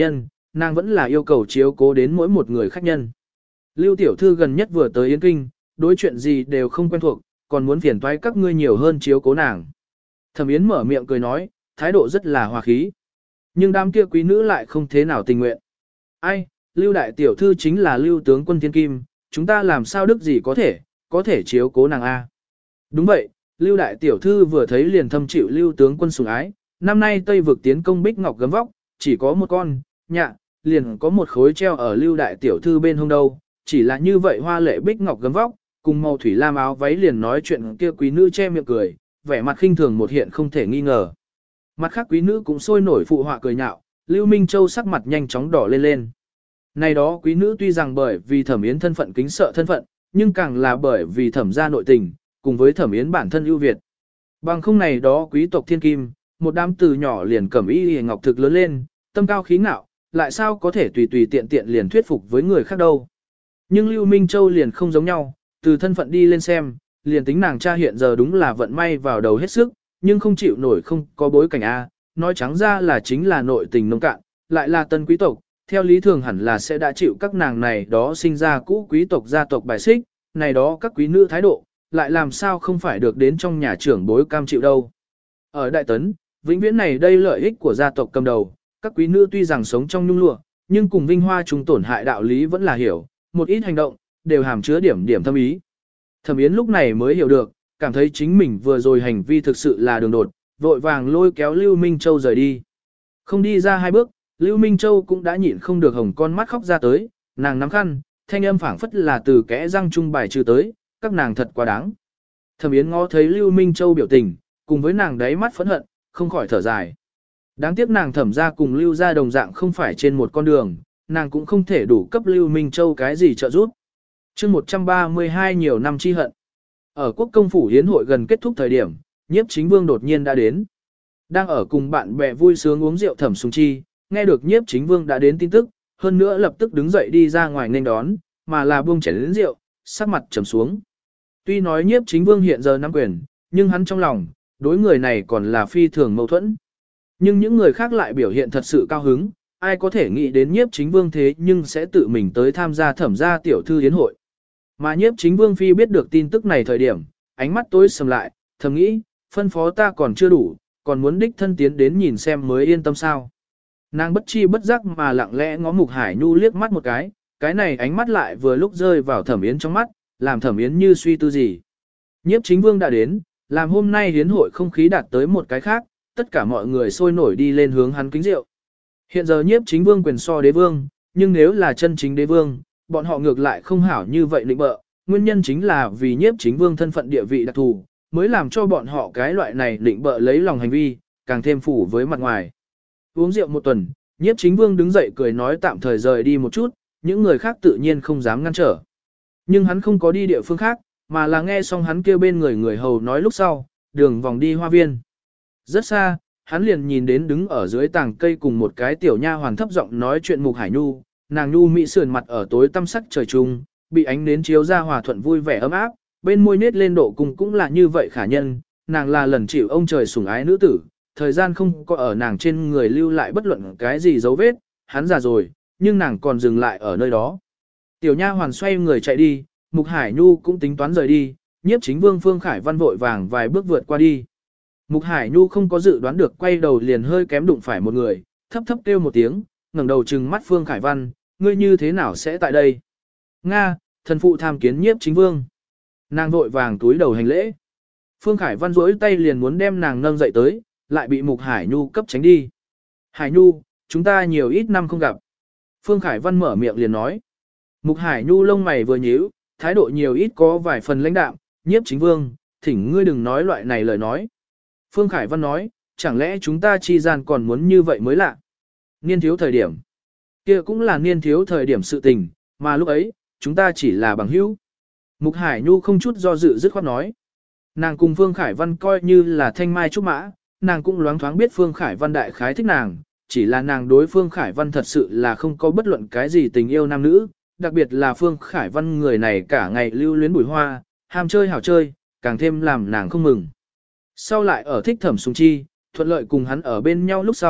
S1: nàng vẫn là yêu cầu chiếu cố đến mỗi một người khách nhân. Lưu tiểu thư gần nhất vừa tới Yến Kinh, đối chuyện gì đều không quen thuộc, còn muốn phiền toái các ngươi nhiều hơn chiếu cố nàng. Thẩm Yến mở miệng cười nói, thái độ rất là hòa khí. Nhưng đám kia quý nữ lại không thế nào tình nguyện. Ai, Lưu đại tiểu thư chính là Lưu tướng quân thiên kim, chúng ta làm sao đức gì có thể, có thể chiếu cố nàng A. Đúng vậy, Lưu đại tiểu thư vừa thấy liền thâm chịu Lưu tướng quân sủng ái, năm nay Tây vực tiến công bích ngọc gấm vóc, chỉ có một con, nhạ, liền có một khối treo ở Lưu đại tiểu thư bên hông đâu, chỉ là như vậy hoa lệ bích ngọc gấm vóc, cùng màu thủy lam áo váy liền nói chuyện kia quý nữ che miệng cười, vẻ mặt khinh thường một hiện không thể nghi ngờ. Mặt khác quý nữ cũng sôi nổi phụ họa cười nhạo, Lưu Minh Châu sắc mặt nhanh chóng đỏ lên lên. Này đó quý nữ tuy rằng bởi vì Thẩm Yến thân phận kính sợ thân phận, nhưng càng là bởi vì Thẩm gia nội tình, cùng với Thẩm Yến bản thân ưu việt. Bằng không này đó quý tộc thiên kim, một đám từ nhỏ liền cẩm y hề ngọc thực lớn lên, tâm cao khí ngạo, lại sao có thể tùy tùy tiện tiện liền thuyết phục với người khác đâu. Nhưng Lưu Minh Châu liền không giống nhau, từ thân phận đi lên xem, liền tính nàng cha hiện giờ đúng là vận may vào đầu hết sức, nhưng không chịu nổi không có bối cảnh A, nói trắng ra là chính là nội tình nông cạn, lại là tân quý tộc, theo lý thường hẳn là sẽ đã chịu các nàng này đó sinh ra cũ quý tộc gia tộc bài xích, này đó các quý nữ thái độ, lại làm sao không phải được đến trong nhà trưởng bối cam chịu đâu. Ở Đại Tấn, vĩnh viễn này đây lợi ích của gia tộc cầm đầu, các quý nữ tuy rằng sống trong nhung lụa, nhưng cùng vinh hoa trùng tổn hại đạo lý vẫn là hiểu, một ít hành động, đều hàm chứa điểm điểm thâm ý. Thẩm Yến lúc này mới hiểu được, cảm thấy chính mình vừa rồi hành vi thực sự là đường đột, vội vàng lôi kéo Lưu Minh Châu rời đi. Không đi ra hai bước, Lưu Minh Châu cũng đã nhịn không được hồng con mắt khóc ra tới, nàng nắm khăn, thanh âm phảng phất là từ kẽ răng trung bài trừ tới, các nàng thật quá đáng. Thẩm Yến ngó thấy Lưu Minh Châu biểu tình, cùng với nàng đáy mắt phẫn hận, không khỏi thở dài. Đáng tiếc nàng Thẩm ra cùng Lưu ra đồng dạng không phải trên một con đường, nàng cũng không thể đủ cấp Lưu Minh Châu cái gì trợ giúp. chương một trăm ba mươi hai nhiều năm chi hận. Ở quốc công phủ hiến hội gần kết thúc thời điểm, Nhiếp Chính Vương đột nhiên đã đến. Đang ở cùng bạn bè vui sướng uống rượu Thẩm Sùng Chi, nghe được Nhiếp Chính Vương đã đến tin tức, hơn nữa lập tức đứng dậy đi ra ngoài nghênh đón, mà là buông chén đến rượu, sắc mặt trầm xuống. Tuy nói Nhiếp Chính Vương hiện giờ nắm quyền, nhưng hắn trong lòng, đối người này còn là phi thường mâu thuẫn. Nhưng những người khác lại biểu hiện thật sự cao hứng, ai có thể nghĩ đến Nhiếp Chính Vương thế nhưng sẽ tự mình tới tham gia Thẩm gia tiểu thư yến hội. Mà Nhiếp Chính Vương phi biết được tin tức này thời điểm, ánh mắt tối sầm lại, thầm nghĩ, phân phó ta còn chưa đủ, còn muốn đích thân tiến đến nhìn xem mới yên tâm sao. Nàng bất chi bất giác mà lặng lẽ ngó Mục Hải Nhu liếc mắt một cái, cái này ánh mắt lại vừa lúc rơi vào Thẩm Yến trong mắt, làm Thẩm Yến như suy tư gì. Nhiếp Chính Vương đã đến, làm hôm nay hiến hội không khí đạt tới một cái khác, tất cả mọi người sôi nổi đi lên hướng hắn kính rượu. Hiện giờ Nhiếp Chính Vương quyền so đế vương, nhưng nếu là chân chính đế vương, bọn họ ngược lại không hảo như vậy định bợ, nguyên nhân chính là vì Nhiếp Chính Vương thân phận địa vị đặc thù, mới làm cho bọn họ cái loại này định bợ lấy lòng hành vi, càng thêm phủ với mặt ngoài. Uống rượu một tuần, Nhiếp Chính Vương đứng dậy cười nói tạm thời rời đi một chút, những người khác tự nhiên không dám ngăn trở. Nhưng hắn không có đi địa phương khác, mà là nghe xong hắn kêu bên người người hầu nói lúc sau, đường vòng đi hoa viên. Rất xa, hắn liền nhìn đến đứng ở dưới tàng cây cùng một cái tiểu nha hoàn thấp giọng nói chuyện Mục Hải Nhu, nàng Nhu mỹ sườn mặt ở tối tăm sắc trời trung, bị ánh nến chiếu ra hòa thuận vui vẻ ấm áp, bên môi nết lên độ cùng cũng là như vậy khả nhân, nàng là lần chịu ông trời sủng ái nữ tử, thời gian không có ở nàng trên người lưu lại bất luận cái gì dấu vết, hắn già rồi, nhưng nàng còn dừng lại ở nơi đó. Tiểu nha hoàn xoay người chạy đi, Mục Hải Nhu cũng tính toán rời đi, Nhiếp Chính Vương Phương Khải Văn vội vàng vài bước vượt qua đi. Mục Hải Nhu không có dự đoán được quay đầu liền hơi kém đụng phải một người, thấp thấp kêu một tiếng, ngẩng đầu trừng mắt Phương Khải Văn, ngươi như thế nào sẽ tại đây? Nga, thần phụ tham kiến Nhiếp Chính Vương. Nàng vội vàng túi đầu hành lễ. Phương Khải Văn duỗi tay liền muốn đem nàng nâng dậy tới, lại bị Mục Hải Nhu cấp tránh đi. Hải Nhu, chúng ta nhiều ít năm không gặp. Phương Khải Văn mở miệng liền nói. Mục Hải Nhu lông mày vừa nhíu, thái độ nhiều ít có vài phần lãnh đạm, Nhiếp Chính Vương, thỉnh ngươi đừng nói loại này lời nói. Phương Khải Văn nói, chẳng lẽ chúng ta chi gian còn muốn như vậy mới lạ. Niên thiếu thời điểm. Kia cũng là niên thiếu thời điểm sự tình, mà lúc ấy, chúng ta chỉ là bằng hữu. Mục Hải Nhu không chút do dự dứt khoát nói. Nàng cùng Phương Khải Văn coi như là thanh mai trúc mã, nàng cũng loáng thoáng biết Phương Khải Văn đại khái thích nàng, chỉ là nàng đối Phương Khải Văn thật sự là không có bất luận cái gì tình yêu nam nữ, đặc biệt là Phương Khải Văn người này cả ngày lưu luyến bùi hoa, ham chơi hảo chơi, càng thêm làm nàng không mừng. Sau lại ở thích Thẩm Sùng Chi, thuận lợi cùng hắn ở bên nhau lúc sau,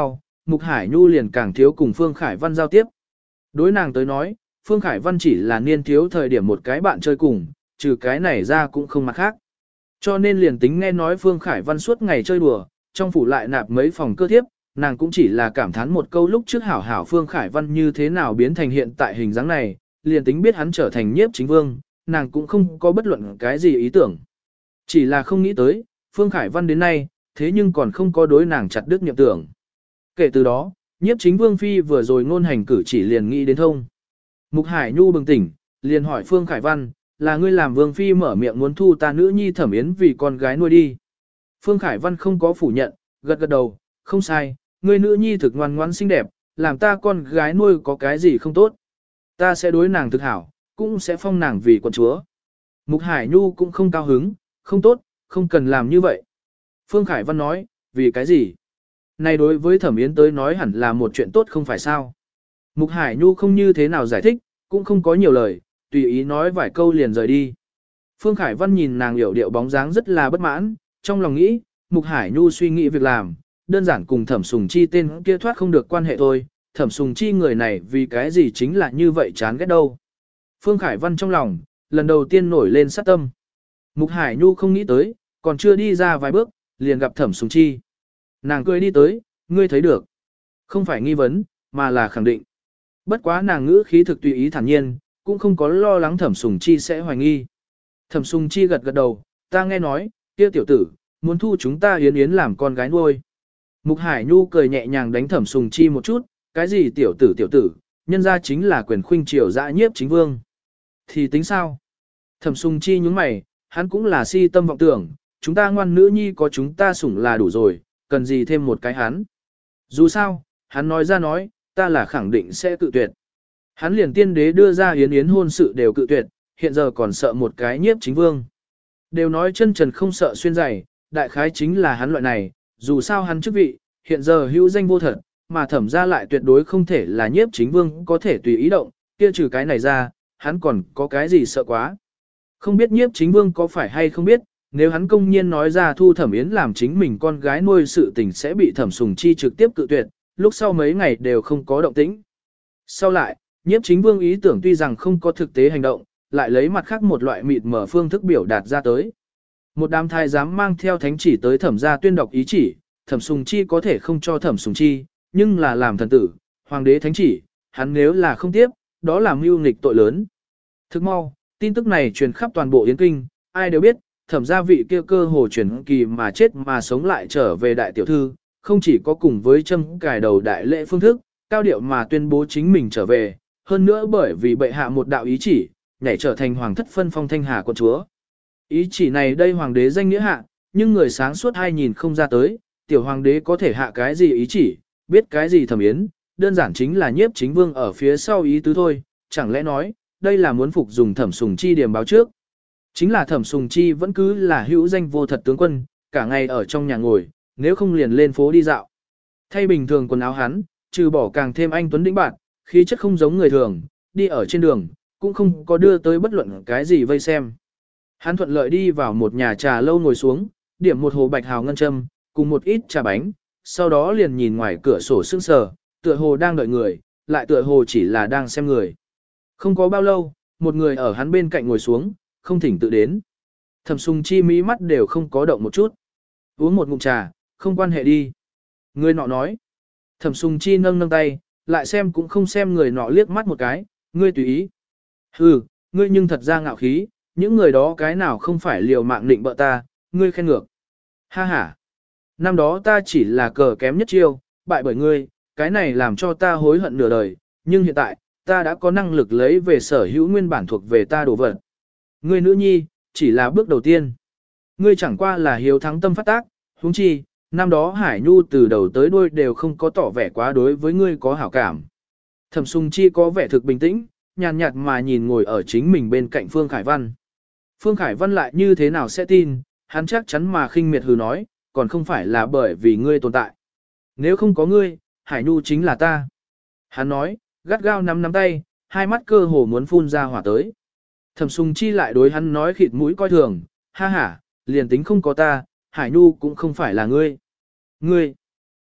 S1: Mục Hải Nhu liền càng thiếu cùng Phương Khải Văn giao tiếp. Đối nàng tới nói, Phương Khải Văn chỉ là niên thiếu thời điểm một cái bạn chơi cùng, trừ cái này ra cũng không mặt khác. Cho nên liền tính nghe nói Phương Khải Văn suốt ngày chơi đùa, trong phủ lại nạp mấy phòng cơ thiếp, nàng cũng chỉ là cảm thán một câu lúc trước hảo hảo Phương Khải Văn như thế nào biến thành hiện tại hình dáng này, liền tính biết hắn trở thành nhiếp chính vương, nàng cũng không có bất luận cái gì ý tưởng. Chỉ là không nghĩ tới, Phương Khải Văn đến nay, thế nhưng còn không có đối nàng chặt đứt niệm tưởng. Kể từ đó, nhiếp chính vương phi vừa rồi ngôn hành cử chỉ liền nghĩ đến thông. Mục Hải Nhu bừng tỉnh, liền hỏi Phương Khải Văn, là ngươi làm vương phi mở miệng muốn thu ta nữ nhi Thẩm Yến vì con gái nuôi đi. Phương Khải Văn không có phủ nhận, gật gật đầu, không sai, ngươi nữ nhi thực ngoan ngoãn xinh đẹp, làm ta con gái nuôi có cái gì không tốt. Ta sẽ đối nàng thực hảo, cũng sẽ phong nàng vì quận chúa. Mục Hải Nhu cũng không cao hứng, không tốt, không cần làm như vậy. Phương Khải Văn nói, vì cái gì? Này đối với Thẩm Yến tới nói hẳn là một chuyện tốt không phải sao. Mục Hải Nhu không như thế nào giải thích, cũng không có nhiều lời, tùy ý nói vài câu liền rời đi. Phương Khải Văn nhìn nàng hiểu điệu bóng dáng rất là bất mãn, trong lòng nghĩ, Mục Hải Nhu suy nghĩ việc làm, đơn giản cùng Thẩm Sùng Chi tên kia thoát không được quan hệ thôi, Thẩm Sùng Chi người này vì cái gì chính là như vậy chán ghét đâu. Phương Khải Văn trong lòng, lần đầu tiên nổi lên sát tâm. Mục Hải Nhu không nghĩ tới, còn chưa đi ra vài bước, liền gặp Thẩm Sùng Chi. Nàng cười đi tới, ngươi thấy được. Không phải nghi vấn, mà là khẳng định. Bất quá nàng ngữ khí thực tùy ý thản nhiên, cũng không có lo lắng Thẩm Sùng Chi sẽ hoài nghi. Thẩm Sùng Chi gật gật đầu, ta nghe nói, kia tiểu tử, muốn thu chúng ta Yến Yến làm con gái nuôi. Mục Hải Nhu cười nhẹ nhàng đánh Thẩm Sùng Chi một chút, cái gì tiểu tử tiểu tử, nhân ra chính là quyền khuynh triều dã nhiếp chính vương. Thì tính sao? Thẩm Sùng Chi nhúng mày, hắn cũng là si tâm vọng tưởng, chúng ta ngoan nữ nhi có chúng ta sủng là đủ rồi, cần gì thêm một cái hắn. Dù sao, hắn nói ra nói, ta là khẳng định sẽ cự tuyệt. Hắn liền tiên đế đưa ra Yến Yến hôn sự đều cự tuyệt, hiện giờ còn sợ một cái nhiếp chính vương. Đều nói chân trần không sợ xuyên giày, đại khái chính là hắn loại này, dù sao hắn chức vị, hiện giờ hữu danh vô thật, mà thẩm ra lại tuyệt đối không thể là nhiếp chính vương có thể tùy ý động, kia trừ cái này ra, hắn còn có cái gì sợ quá. Không biết nhiếp chính vương có phải hay không biết, nếu hắn công nhiên nói ra thu Thẩm Yến làm chính mình con gái nuôi sự tình sẽ bị Thẩm Sùng Chi trực tiếp cự tuyệt, lúc sau mấy ngày đều không có động tĩnh. Sau lại, nhiếp chính vương ý tưởng tuy rằng không có thực tế hành động, lại lấy mặt khác một loại mịt mở phương thức biểu đạt ra tới. Một đám thái giám mang theo thánh chỉ tới thẩm gia tuyên đọc ý chỉ, Thẩm Sùng Chi có thể không cho Thẩm Sùng Chi, nhưng là làm thần tử, hoàng đế thánh chỉ, hắn nếu là không tiếp, đó là mưu nghịch tội lớn. Thức mau, tin tức này truyền khắp toàn bộ Yến Kinh, ai đều biết, thẩm gia vị kia cơ hồ chuyển kỳ mà chết mà sống lại trở về đại tiểu thư, không chỉ có cùng với châm cài đầu đại lễ phương thức, cao điệu mà tuyên bố chính mình trở về, hơn nữa bởi vì bệ hạ một đạo ý chỉ, nhảy trở thành hoàng thất phân phong thanh hà quận chúa. Ý chỉ này đây hoàng đế danh nghĩa hạ, nhưng người sáng suốt hai nhìn không ra tới, tiểu hoàng đế có thể hạ cái gì ý chỉ, biết cái gì Thẩm Yến, đơn giản chính là nhiếp chính vương ở phía sau ý tứ thôi, chẳng lẽ nói, đây là muốn phục dùng Thẩm Sùng Chi điểm báo trước. Chính là Thẩm Sùng Chi vẫn cứ là hữu danh vô thật tướng quân, cả ngày ở trong nhà ngồi, nếu không liền lên phố đi dạo. Thay bình thường quần áo hắn, trừ bỏ càng thêm anh tuấn đĩnh bạn, khí chất không giống người thường, đi ở trên đường, cũng không có đưa tới bất luận cái gì vây xem. Hắn thuận lợi đi vào một nhà trà lâu ngồi xuống, điểm một hồ bạch hào ngân châm, cùng một ít trà bánh, sau đó liền nhìn ngoài cửa sổ sững sờ, tựa hồ đang đợi người, lại tựa hồ chỉ là đang xem người. Không có bao lâu, một người ở hắn bên cạnh ngồi xuống, không thỉnh tự đến. Thẩm Sùng Chi mí mắt đều không có động một chút. Uống một ngụm trà, không quan hệ đi. Người nọ nói. Thẩm Sùng Chi nâng nâng tay, lại xem cũng không xem người nọ liếc mắt một cái, ngươi tùy ý. Hừ, ngươi nhưng thật ra ngạo khí, những người đó cái nào không phải liều mạng định bợ ta, ngươi khen ngược. Ha ha. Năm đó ta chỉ là cờ kém nhất chiêu, bại bởi ngươi, cái này làm cho ta hối hận nửa đời, nhưng hiện tại, ta đã có năng lực lấy về sở hữu nguyên bản thuộc về ta đồ vật. Ngươi nữ nhi, chỉ là bước đầu tiên. Ngươi chẳng qua là hiếu thắng tâm phát tác, huống chi, năm đó Hải Nhu từ đầu tới đuôi đều không có tỏ vẻ quá đối với ngươi có hảo cảm. Thẩm Sùng Chi có vẻ thực bình tĩnh, nhàn nhạt mà nhìn ngồi ở chính mình bên cạnh Phương Khải Văn. Phương Khải Văn lại như thế nào sẽ tin, hắn chắc chắn mà khinh miệt hừ nói, còn không phải là bởi vì ngươi tồn tại. Nếu không có ngươi, Hải Nhu chính là ta. Hắn nói, gắt gao nắm nắm tay, hai mắt cơ hồ muốn phun ra hỏa tới. Thẩm Sùng Chi lại đối hắn nói khịt mũi coi thường, ha ha, liền tính không có ta, Hải Nhu cũng không phải là ngươi. Ngươi,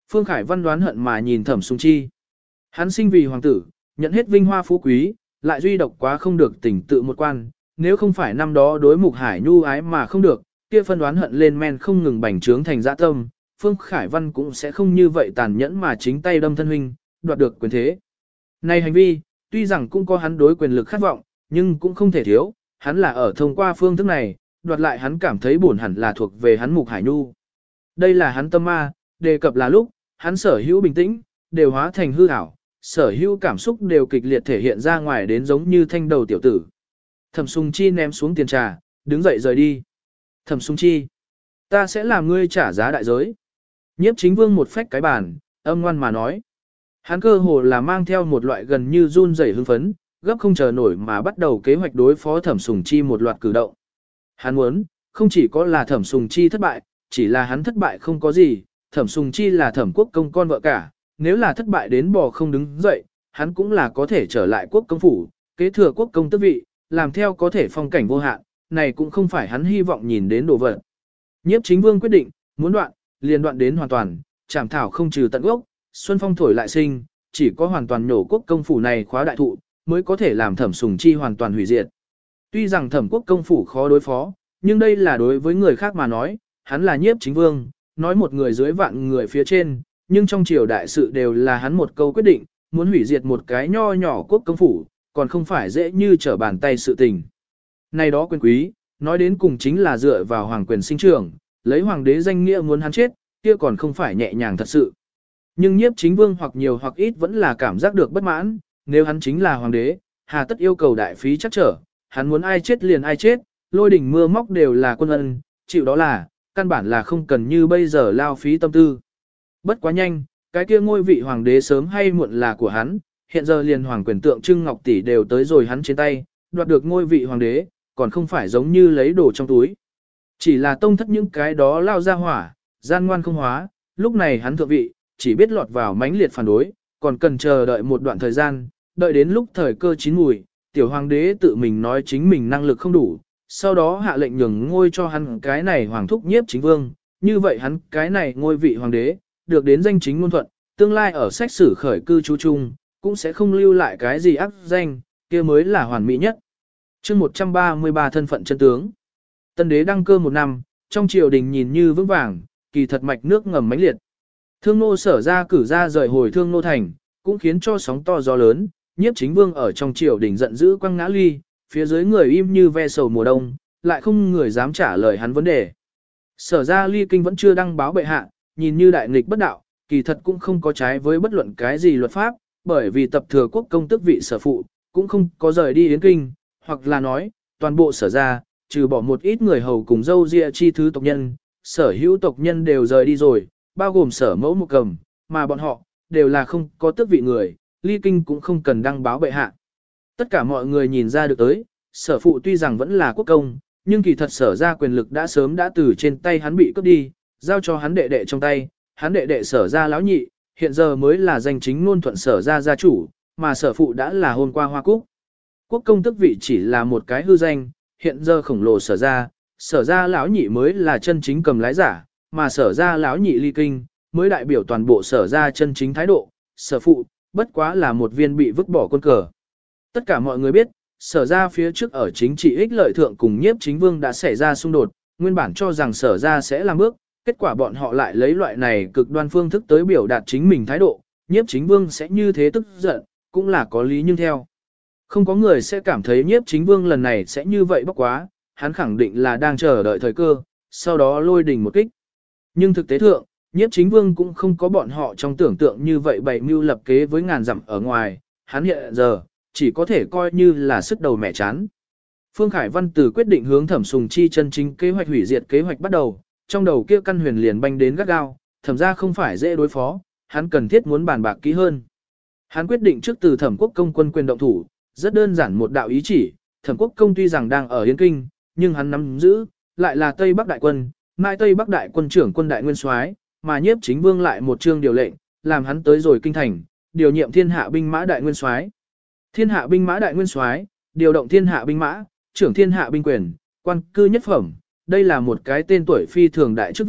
S1: Phương Khải Văn đoán hận mà nhìn Thẩm Sùng Chi. Hắn sinh vì hoàng tử, nhận hết vinh hoa phú quý, lại duy độc quá không được tỉnh tự một quan, nếu không phải năm đó đối Mục Hải Nhu ái mà không được, kia phân đoán hận lên men không ngừng bành trướng thành dã tâm, Phương Khải Văn cũng sẽ không như vậy tàn nhẫn mà chính tay đâm thân huynh, đoạt được quyền thế. Này hành vi, tuy rằng cũng có hắn đối quyền lực khát vọng, nhưng cũng không thể thiếu, hắn là ở thông qua phương thức này, đoạt lại hắn cảm thấy buồn hẳn là thuộc về hắn Mục Hải Nhu. Đây là hắn tâm ma, đề cập là lúc, hắn sở hữu bình tĩnh, đều hóa thành hư ảo, sở hữu cảm xúc đều kịch liệt thể hiện ra ngoài đến giống như thanh đầu tiểu tử. Thẩm Sùng Chi ném xuống tiền trà, đứng dậy rời đi. Thẩm Sùng Chi, ta sẽ làm ngươi trả giá đại giới. Nhiếp Chính Vương một phách cái bàn, âm ngoan mà nói. Hắn cơ hồ là mang theo một loại gần như run rẩy hưng phấn, gấp không chờ nổi mà bắt đầu kế hoạch đối phó Thẩm Sùng Chi một loạt cử động. Hắn muốn, không chỉ có là Thẩm Sùng Chi thất bại, chỉ là hắn thất bại không có gì, Thẩm Sùng Chi là Thẩm Quốc công con vợ cả, nếu là thất bại đến bò không đứng dậy, hắn cũng là có thể trở lại quốc công phủ, kế thừa quốc công tước vị, làm theo có thể phong cảnh vô hạn, này cũng không phải hắn hy vọng nhìn đến đồ vật. Nhiếp Chính Vương quyết định, muốn đoạn, liền đoạn đến hoàn toàn, chảm thảo không trừ tận gốc, xuân phong thổi lại sinh, chỉ có hoàn toàn nhổ quốc công phủ này khóa đại thụ, mới có thể làm Thẩm Sùng Chi hoàn toàn hủy diệt. Tuy rằng Thẩm Quốc công phủ khó đối phó, nhưng đây là đối với người khác mà nói, hắn là Nhiếp Chính Vương, nói một người dưới vạn người phía trên, nhưng trong triều đại sự đều là hắn một câu quyết định, muốn hủy diệt một cái nho nhỏ quốc công phủ, còn không phải dễ như trở bàn tay sự tình. Này đó quyền quý, nói đến cùng chính là dựa vào hoàng quyền sinh trưởng, lấy hoàng đế danh nghĩa muốn hắn chết, kia còn không phải nhẹ nhàng thật sự. Nhưng Nhiếp Chính Vương hoặc nhiều hoặc ít vẫn là cảm giác được bất mãn, nếu hắn chính là hoàng đế, hà tất yêu cầu đại phí chắc trở, hắn muốn ai chết liền ai chết, lôi đỉnh mưa móc đều là quân ân, chịu đó là, căn bản là không cần như bây giờ lao phí tâm tư. Bất quá nhanh, cái kia ngôi vị hoàng đế sớm hay muộn là của hắn, hiện giờ liền hoàng quyền tượng trưng ngọc tỷ đều tới rồi hắn trên tay, đoạt được ngôi vị hoàng đế, còn không phải giống như lấy đồ trong túi. Chỉ là tông thất những cái đó lao ra hỏa, gian ngoan không hóa, lúc này hắn thượng vị, chỉ biết lọt vào mãnh liệt phản đối, còn cần chờ đợi một đoạn thời gian, đợi đến lúc thời cơ chín mùi, tiểu hoàng đế tự mình nói chính mình năng lực không đủ, sau đó hạ lệnh nhường ngôi cho hắn cái này hoàng thúc Nhiếp Chính Vương, như vậy hắn cái này ngôi vị hoàng đế, được đến danh chính ngôn thuận, tương lai ở sách sử khởi cư trú chung, cũng sẽ không lưu lại cái gì ác danh, kia mới là hoàn mỹ nhất. Chương một trăm ba mươi ba thân phận chân tướng. Tân đế đăng cơ một năm, trong triều đình nhìn như vững vàng, kỳ thật mạch nước ngầm mãnh liệt. Thương nô sở ra cử ra rời hồi thương nô thành, cũng khiến cho sóng to gió lớn, Nhiếp Chính Vương ở trong triều đình giận dữ quăng ngã ly, phía dưới người im như ve sầu mùa đông, lại không người dám trả lời hắn vấn đề. Sở ra ly kinh vẫn chưa đăng báo bệ hạ, nhìn như đại nghịch bất đạo, kỳ thật cũng không có trái với bất luận cái gì luật pháp, bởi vì tập thừa quốc công tước vị sở phụ, cũng không có rời đi Yến Kinh, hoặc là nói, toàn bộ sở ra, trừ bỏ một ít người hầu cùng dâu ria chi thứ tộc nhân, sở hữu tộc nhân đều rời đi rồi, bao gồm sở mẫu một cầm, mà bọn họ, đều là không có tước vị người, ly kinh cũng không cần đăng báo bệ hạ. Tất cả mọi người nhìn ra được tới, sở phụ tuy rằng vẫn là quốc công, nhưng kỳ thật sở ra quyền lực đã sớm đã từ trên tay hắn bị cướp đi, giao cho hắn đệ đệ trong tay, hắn đệ đệ sở ra lão nhị, hiện giờ mới là danh chính ngôn thuận sở ra gia chủ, mà sở phụ đã là hôm qua hoa cúc. Quốc công tước vị chỉ là một cái hư danh, hiện giờ khổng lồ sở ra, sở ra lão nhị mới là chân chính cầm lái giả, mà sở ra lão nhị ly kinh, mới đại biểu toàn bộ sở ra chân chính thái độ, sở phụ, bất quá là một viên bị vứt bỏ quân cờ. Tất cả mọi người biết, sở ra phía trước ở chính trị ích lợi thượng cùng Nhiếp Chính Vương đã xảy ra xung đột, nguyên bản cho rằng sở ra sẽ làm bước, kết quả bọn họ lại lấy loại này cực đoan phương thức tới biểu đạt chính mình thái độ, Nhiếp Chính Vương sẽ như thế tức giận, cũng là có lý nhưng theo. Không có người sẽ cảm thấy Nhiếp Chính Vương lần này sẽ như vậy bốc quá, hắn khẳng định là đang chờ đợi thời cơ, sau đó lôi đình một kích. Nhưng thực tế thượng, Nhiếp Chính Vương cũng không có bọn họ trong tưởng tượng như vậy bày mưu lập kế với ngàn dặm ở ngoài, hắn hiện giờ, chỉ có thể coi như là sức đầu mẹ chán. Phương Khải Văn từ quyết định hướng Thẩm Sùng Chi chân chính kế hoạch hủy diệt kế hoạch bắt đầu, trong đầu kia căn huyền liền banh đến gắt gao, thẩm ra không phải dễ đối phó, hắn cần thiết muốn bàn bạc kỹ hơn. Hắn quyết định trước từ Thẩm Quốc công quân quyền động thủ, rất đơn giản một đạo ý chỉ, Thẩm Quốc công tuy rằng đang ở Yên Kinh, nhưng hắn nắm giữ lại là Tây Bắc đại quân, mai Tây Bắc đại quân trưởng quân đại nguyên soái, mà Nhiếp Chính Vương lại một chương điều lệnh, làm hắn tới rồi kinh thành, điều nhiệm thiên hạ binh mã đại nguyên soái. Thiên hạ binh mã đại nguyên soái, điều động thiên hạ binh mã, trưởng thiên hạ binh quyền, quan cư nhất phẩm, đây là một cái tên tuổi phi thường đại chức vị,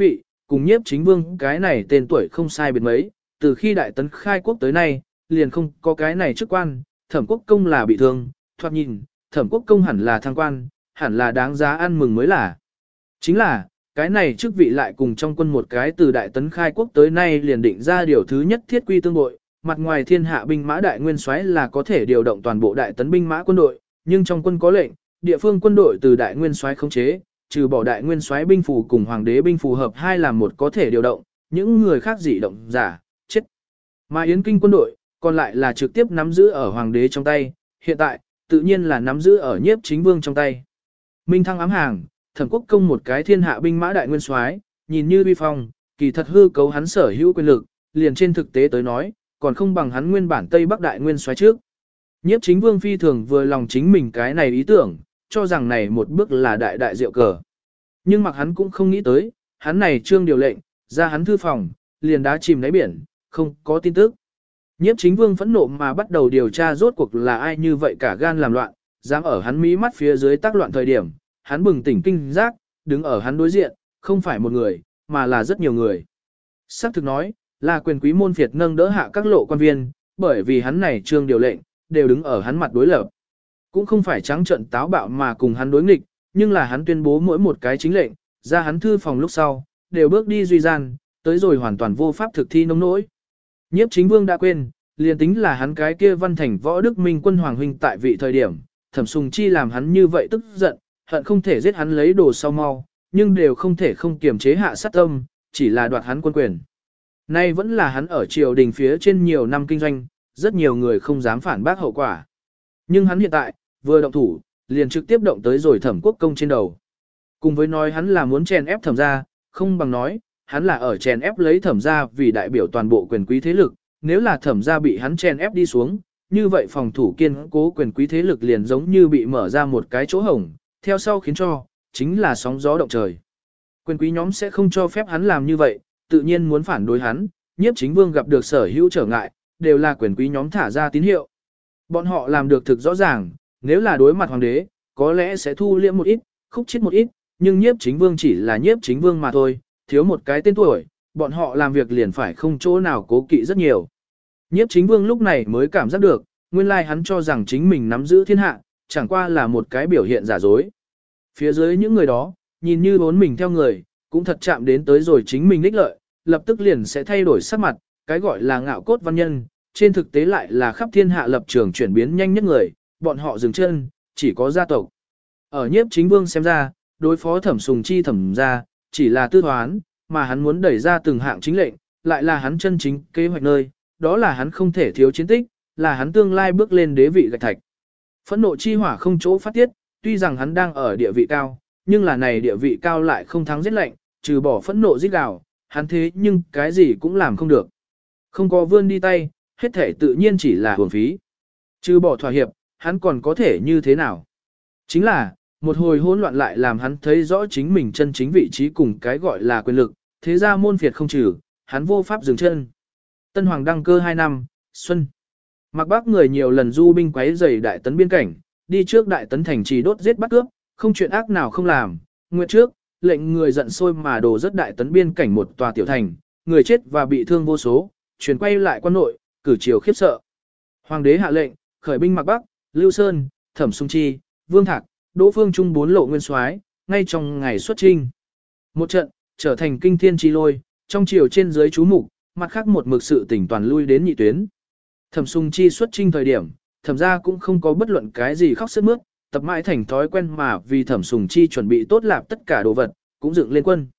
S1: cùng nhiếp chính vương cái này tên tuổi không sai biệt mấy, từ khi đại tấn khai quốc tới nay, liền không có cái này chức quan, thẩm quốc công là bị thương, thoạt nhìn, thẩm quốc công hẳn là thăng quan, hẳn là đáng giá ăn mừng mới là. Chính là, cái này chức vị lại cùng trong quân một cái từ đại tấn khai quốc tới nay liền định ra điều thứ nhất thiết quy tương bội, mặt ngoài thiên hạ binh mã đại nguyên soái là có thể điều động toàn bộ đại tấn binh mã quân đội, nhưng trong quân có lệnh, địa phương quân đội từ đại nguyên soái khống chế, trừ bỏ đại nguyên soái binh phù cùng hoàng đế binh phù hợp hai làm một có thể điều động, những người khác dị động giả, chết. Mà Yến Kinh quân đội, còn lại là trực tiếp nắm giữ ở hoàng đế trong tay, hiện tại, tự nhiên là nắm giữ ở nhiếp chính vương trong tay. Minh thăng ám hàng, thẩm quốc công một cái thiên hạ binh mã đại nguyên soái, nhìn như uy phong, kỳ thật hư cấu hắn sở hữu quyền lực, liền trên thực tế tới nói, còn không bằng hắn nguyên bản Tây Bắc đại nguyên soái trước. Nhiếp chính vương phi thường vừa lòng chính mình cái này ý tưởng, cho rằng này một bước là đại đại diệu cờ. Nhưng mặc hắn cũng không nghĩ tới, hắn này trương điều lệnh, ra hắn thư phòng, liền đá chìm đáy biển, không có tin tức. Nhiếp chính vương phẫn nộ mà bắt đầu điều tra rốt cuộc là ai như vậy cả gan làm loạn, dám ở hắn mí mắt phía dưới tác loạn thời điểm, hắn bừng tỉnh kinh giác, đứng ở hắn đối diện, không phải một người, mà là rất nhiều người. Sắc thực nói, là quyền quý môn phiệt nâng đỡ hạ các lộ quan viên, bởi vì hắn này trương điều lệnh, đều đứng ở hắn mặt đối lập. Cũng không phải trắng trợn táo bạo mà cùng hắn đối nghịch, nhưng là hắn tuyên bố mỗi một cái chính lệnh, ra hắn thư phòng lúc sau, đều bước đi duy gian, tới rồi hoàn toàn vô pháp thực thi nông nỗi. Nhiếp chính vương đã quên, liền tính là hắn cái kia văn thành võ đức minh quân hoàng huynh tại vị thời điểm, thẩm sùng chi làm hắn như vậy tức giận, hận không thể giết hắn lấy đồ sau mau, nhưng đều không thể không kiềm chế hạ sát tâm, chỉ là đoạt hắn quân quyền. Nay vẫn là hắn ở triều đình phía trên nhiều năm kinh doanh, rất nhiều người không dám phản bác hậu quả. Nhưng hắn hiện tại, vừa động thủ, liền trực tiếp động tới rồi thẩm quốc công trên đầu. Cùng với nói hắn là muốn chèn ép thẩm gia, không bằng nói, hắn là ở chèn ép lấy thẩm gia vì đại biểu toàn bộ quyền quý thế lực, nếu là thẩm gia bị hắn chèn ép đi xuống, như vậy phòng thủ kiên cố quyền quý thế lực liền giống như bị mở ra một cái chỗ hổng, theo sau khiến cho, chính là sóng gió động trời. Quyền quý nhóm sẽ không cho phép hắn làm như vậy, tự nhiên muốn phản đối hắn, nhiếp chính vương gặp được sở hữu trở ngại, đều là quyền quý nhóm thả ra tín hiệu. Bọn họ làm được thực rõ ràng, nếu là đối mặt hoàng đế, có lẽ sẽ thu liễm một ít, khúc chết một ít, nhưng nhiếp chính vương chỉ là nhiếp chính vương mà thôi, thiếu một cái tên tuổi, bọn họ làm việc liền phải không chỗ nào cố kỵ rất nhiều. Nhiếp chính vương lúc này mới cảm giác được, nguyên lai hắn cho rằng chính mình nắm giữ thiên hạ, chẳng qua là một cái biểu hiện giả dối. Phía dưới những người đó, nhìn như bốn mình theo người, cũng thật chạm đến tới rồi chính mình ních lợi, lập tức liền sẽ thay đổi sắc mặt, cái gọi là ngạo cốt văn nhân, trên thực tế lại là khắp thiên hạ lập trường chuyển biến nhanh nhất người, bọn họ dừng chân, chỉ có gia tộc. Ở nhiếp chính vương xem ra, đối phó thẩm sùng chi thẩm ra, chỉ là tư thoán, mà hắn muốn đẩy ra từng hạng chính lệnh, lại là hắn chân chính kế hoạch nơi, đó là hắn không thể thiếu chiến tích, là hắn tương lai bước lên đế vị gạch thạch. Phẫn nộ chi hỏa không chỗ phát tiết, tuy rằng hắn đang ở địa vị cao, nhưng là này địa vị cao lại không thắng giết lệnh, trừ bỏ phẫn nộ giết gào, hắn thế nhưng cái gì cũng làm không được. Không có vươn đi tay, hết thể tự nhiên chỉ là hưởng phí. Trừ bỏ thỏa hiệp, hắn còn có thể như thế nào? Chính là, một hồi hỗn loạn lại làm hắn thấy rõ chính mình chân chính vị trí cùng cái gọi là quyền lực, thế ra môn phiệt không trừ, hắn vô pháp dừng chân. Tân Hoàng đăng cơ hai năm, Xuân. Mạc Bắc người nhiều lần du binh quấy rầy đại tấn biên cảnh, đi trước đại tấn thành trì đốt giết bắt cướp, không chuyện ác nào không làm. Nguyện trước, lệnh người giận sôi mà đổ rất đại tấn biên cảnh một tòa tiểu thành, người chết và bị thương vô số, chuyển quay lại quan nội, cử triều khiếp sợ. Hoàng đế hạ lệnh, khởi binh Mạc Bắc, Lưu Sơn, Thẩm Sung Chi, Vương Thạc, Đỗ Phương Trung bốn lộ nguyên soái, ngay trong ngày xuất chinh. Một trận, trở thành kinh thiên chi lôi, trong triều trên dưới chú mục, mặt khác một mực sự tỉnh toàn lui đến nhị tuyến. Thẩm Sung Chi xuất chinh thời điểm, thẩm ra cũng không có bất luận cái gì khóc sướt mướt, tập mãi thành thói quen mà vì Thẩm Sung Chi chuẩn bị tốt lạp tất cả đồ vật, cũng dựng lên quân.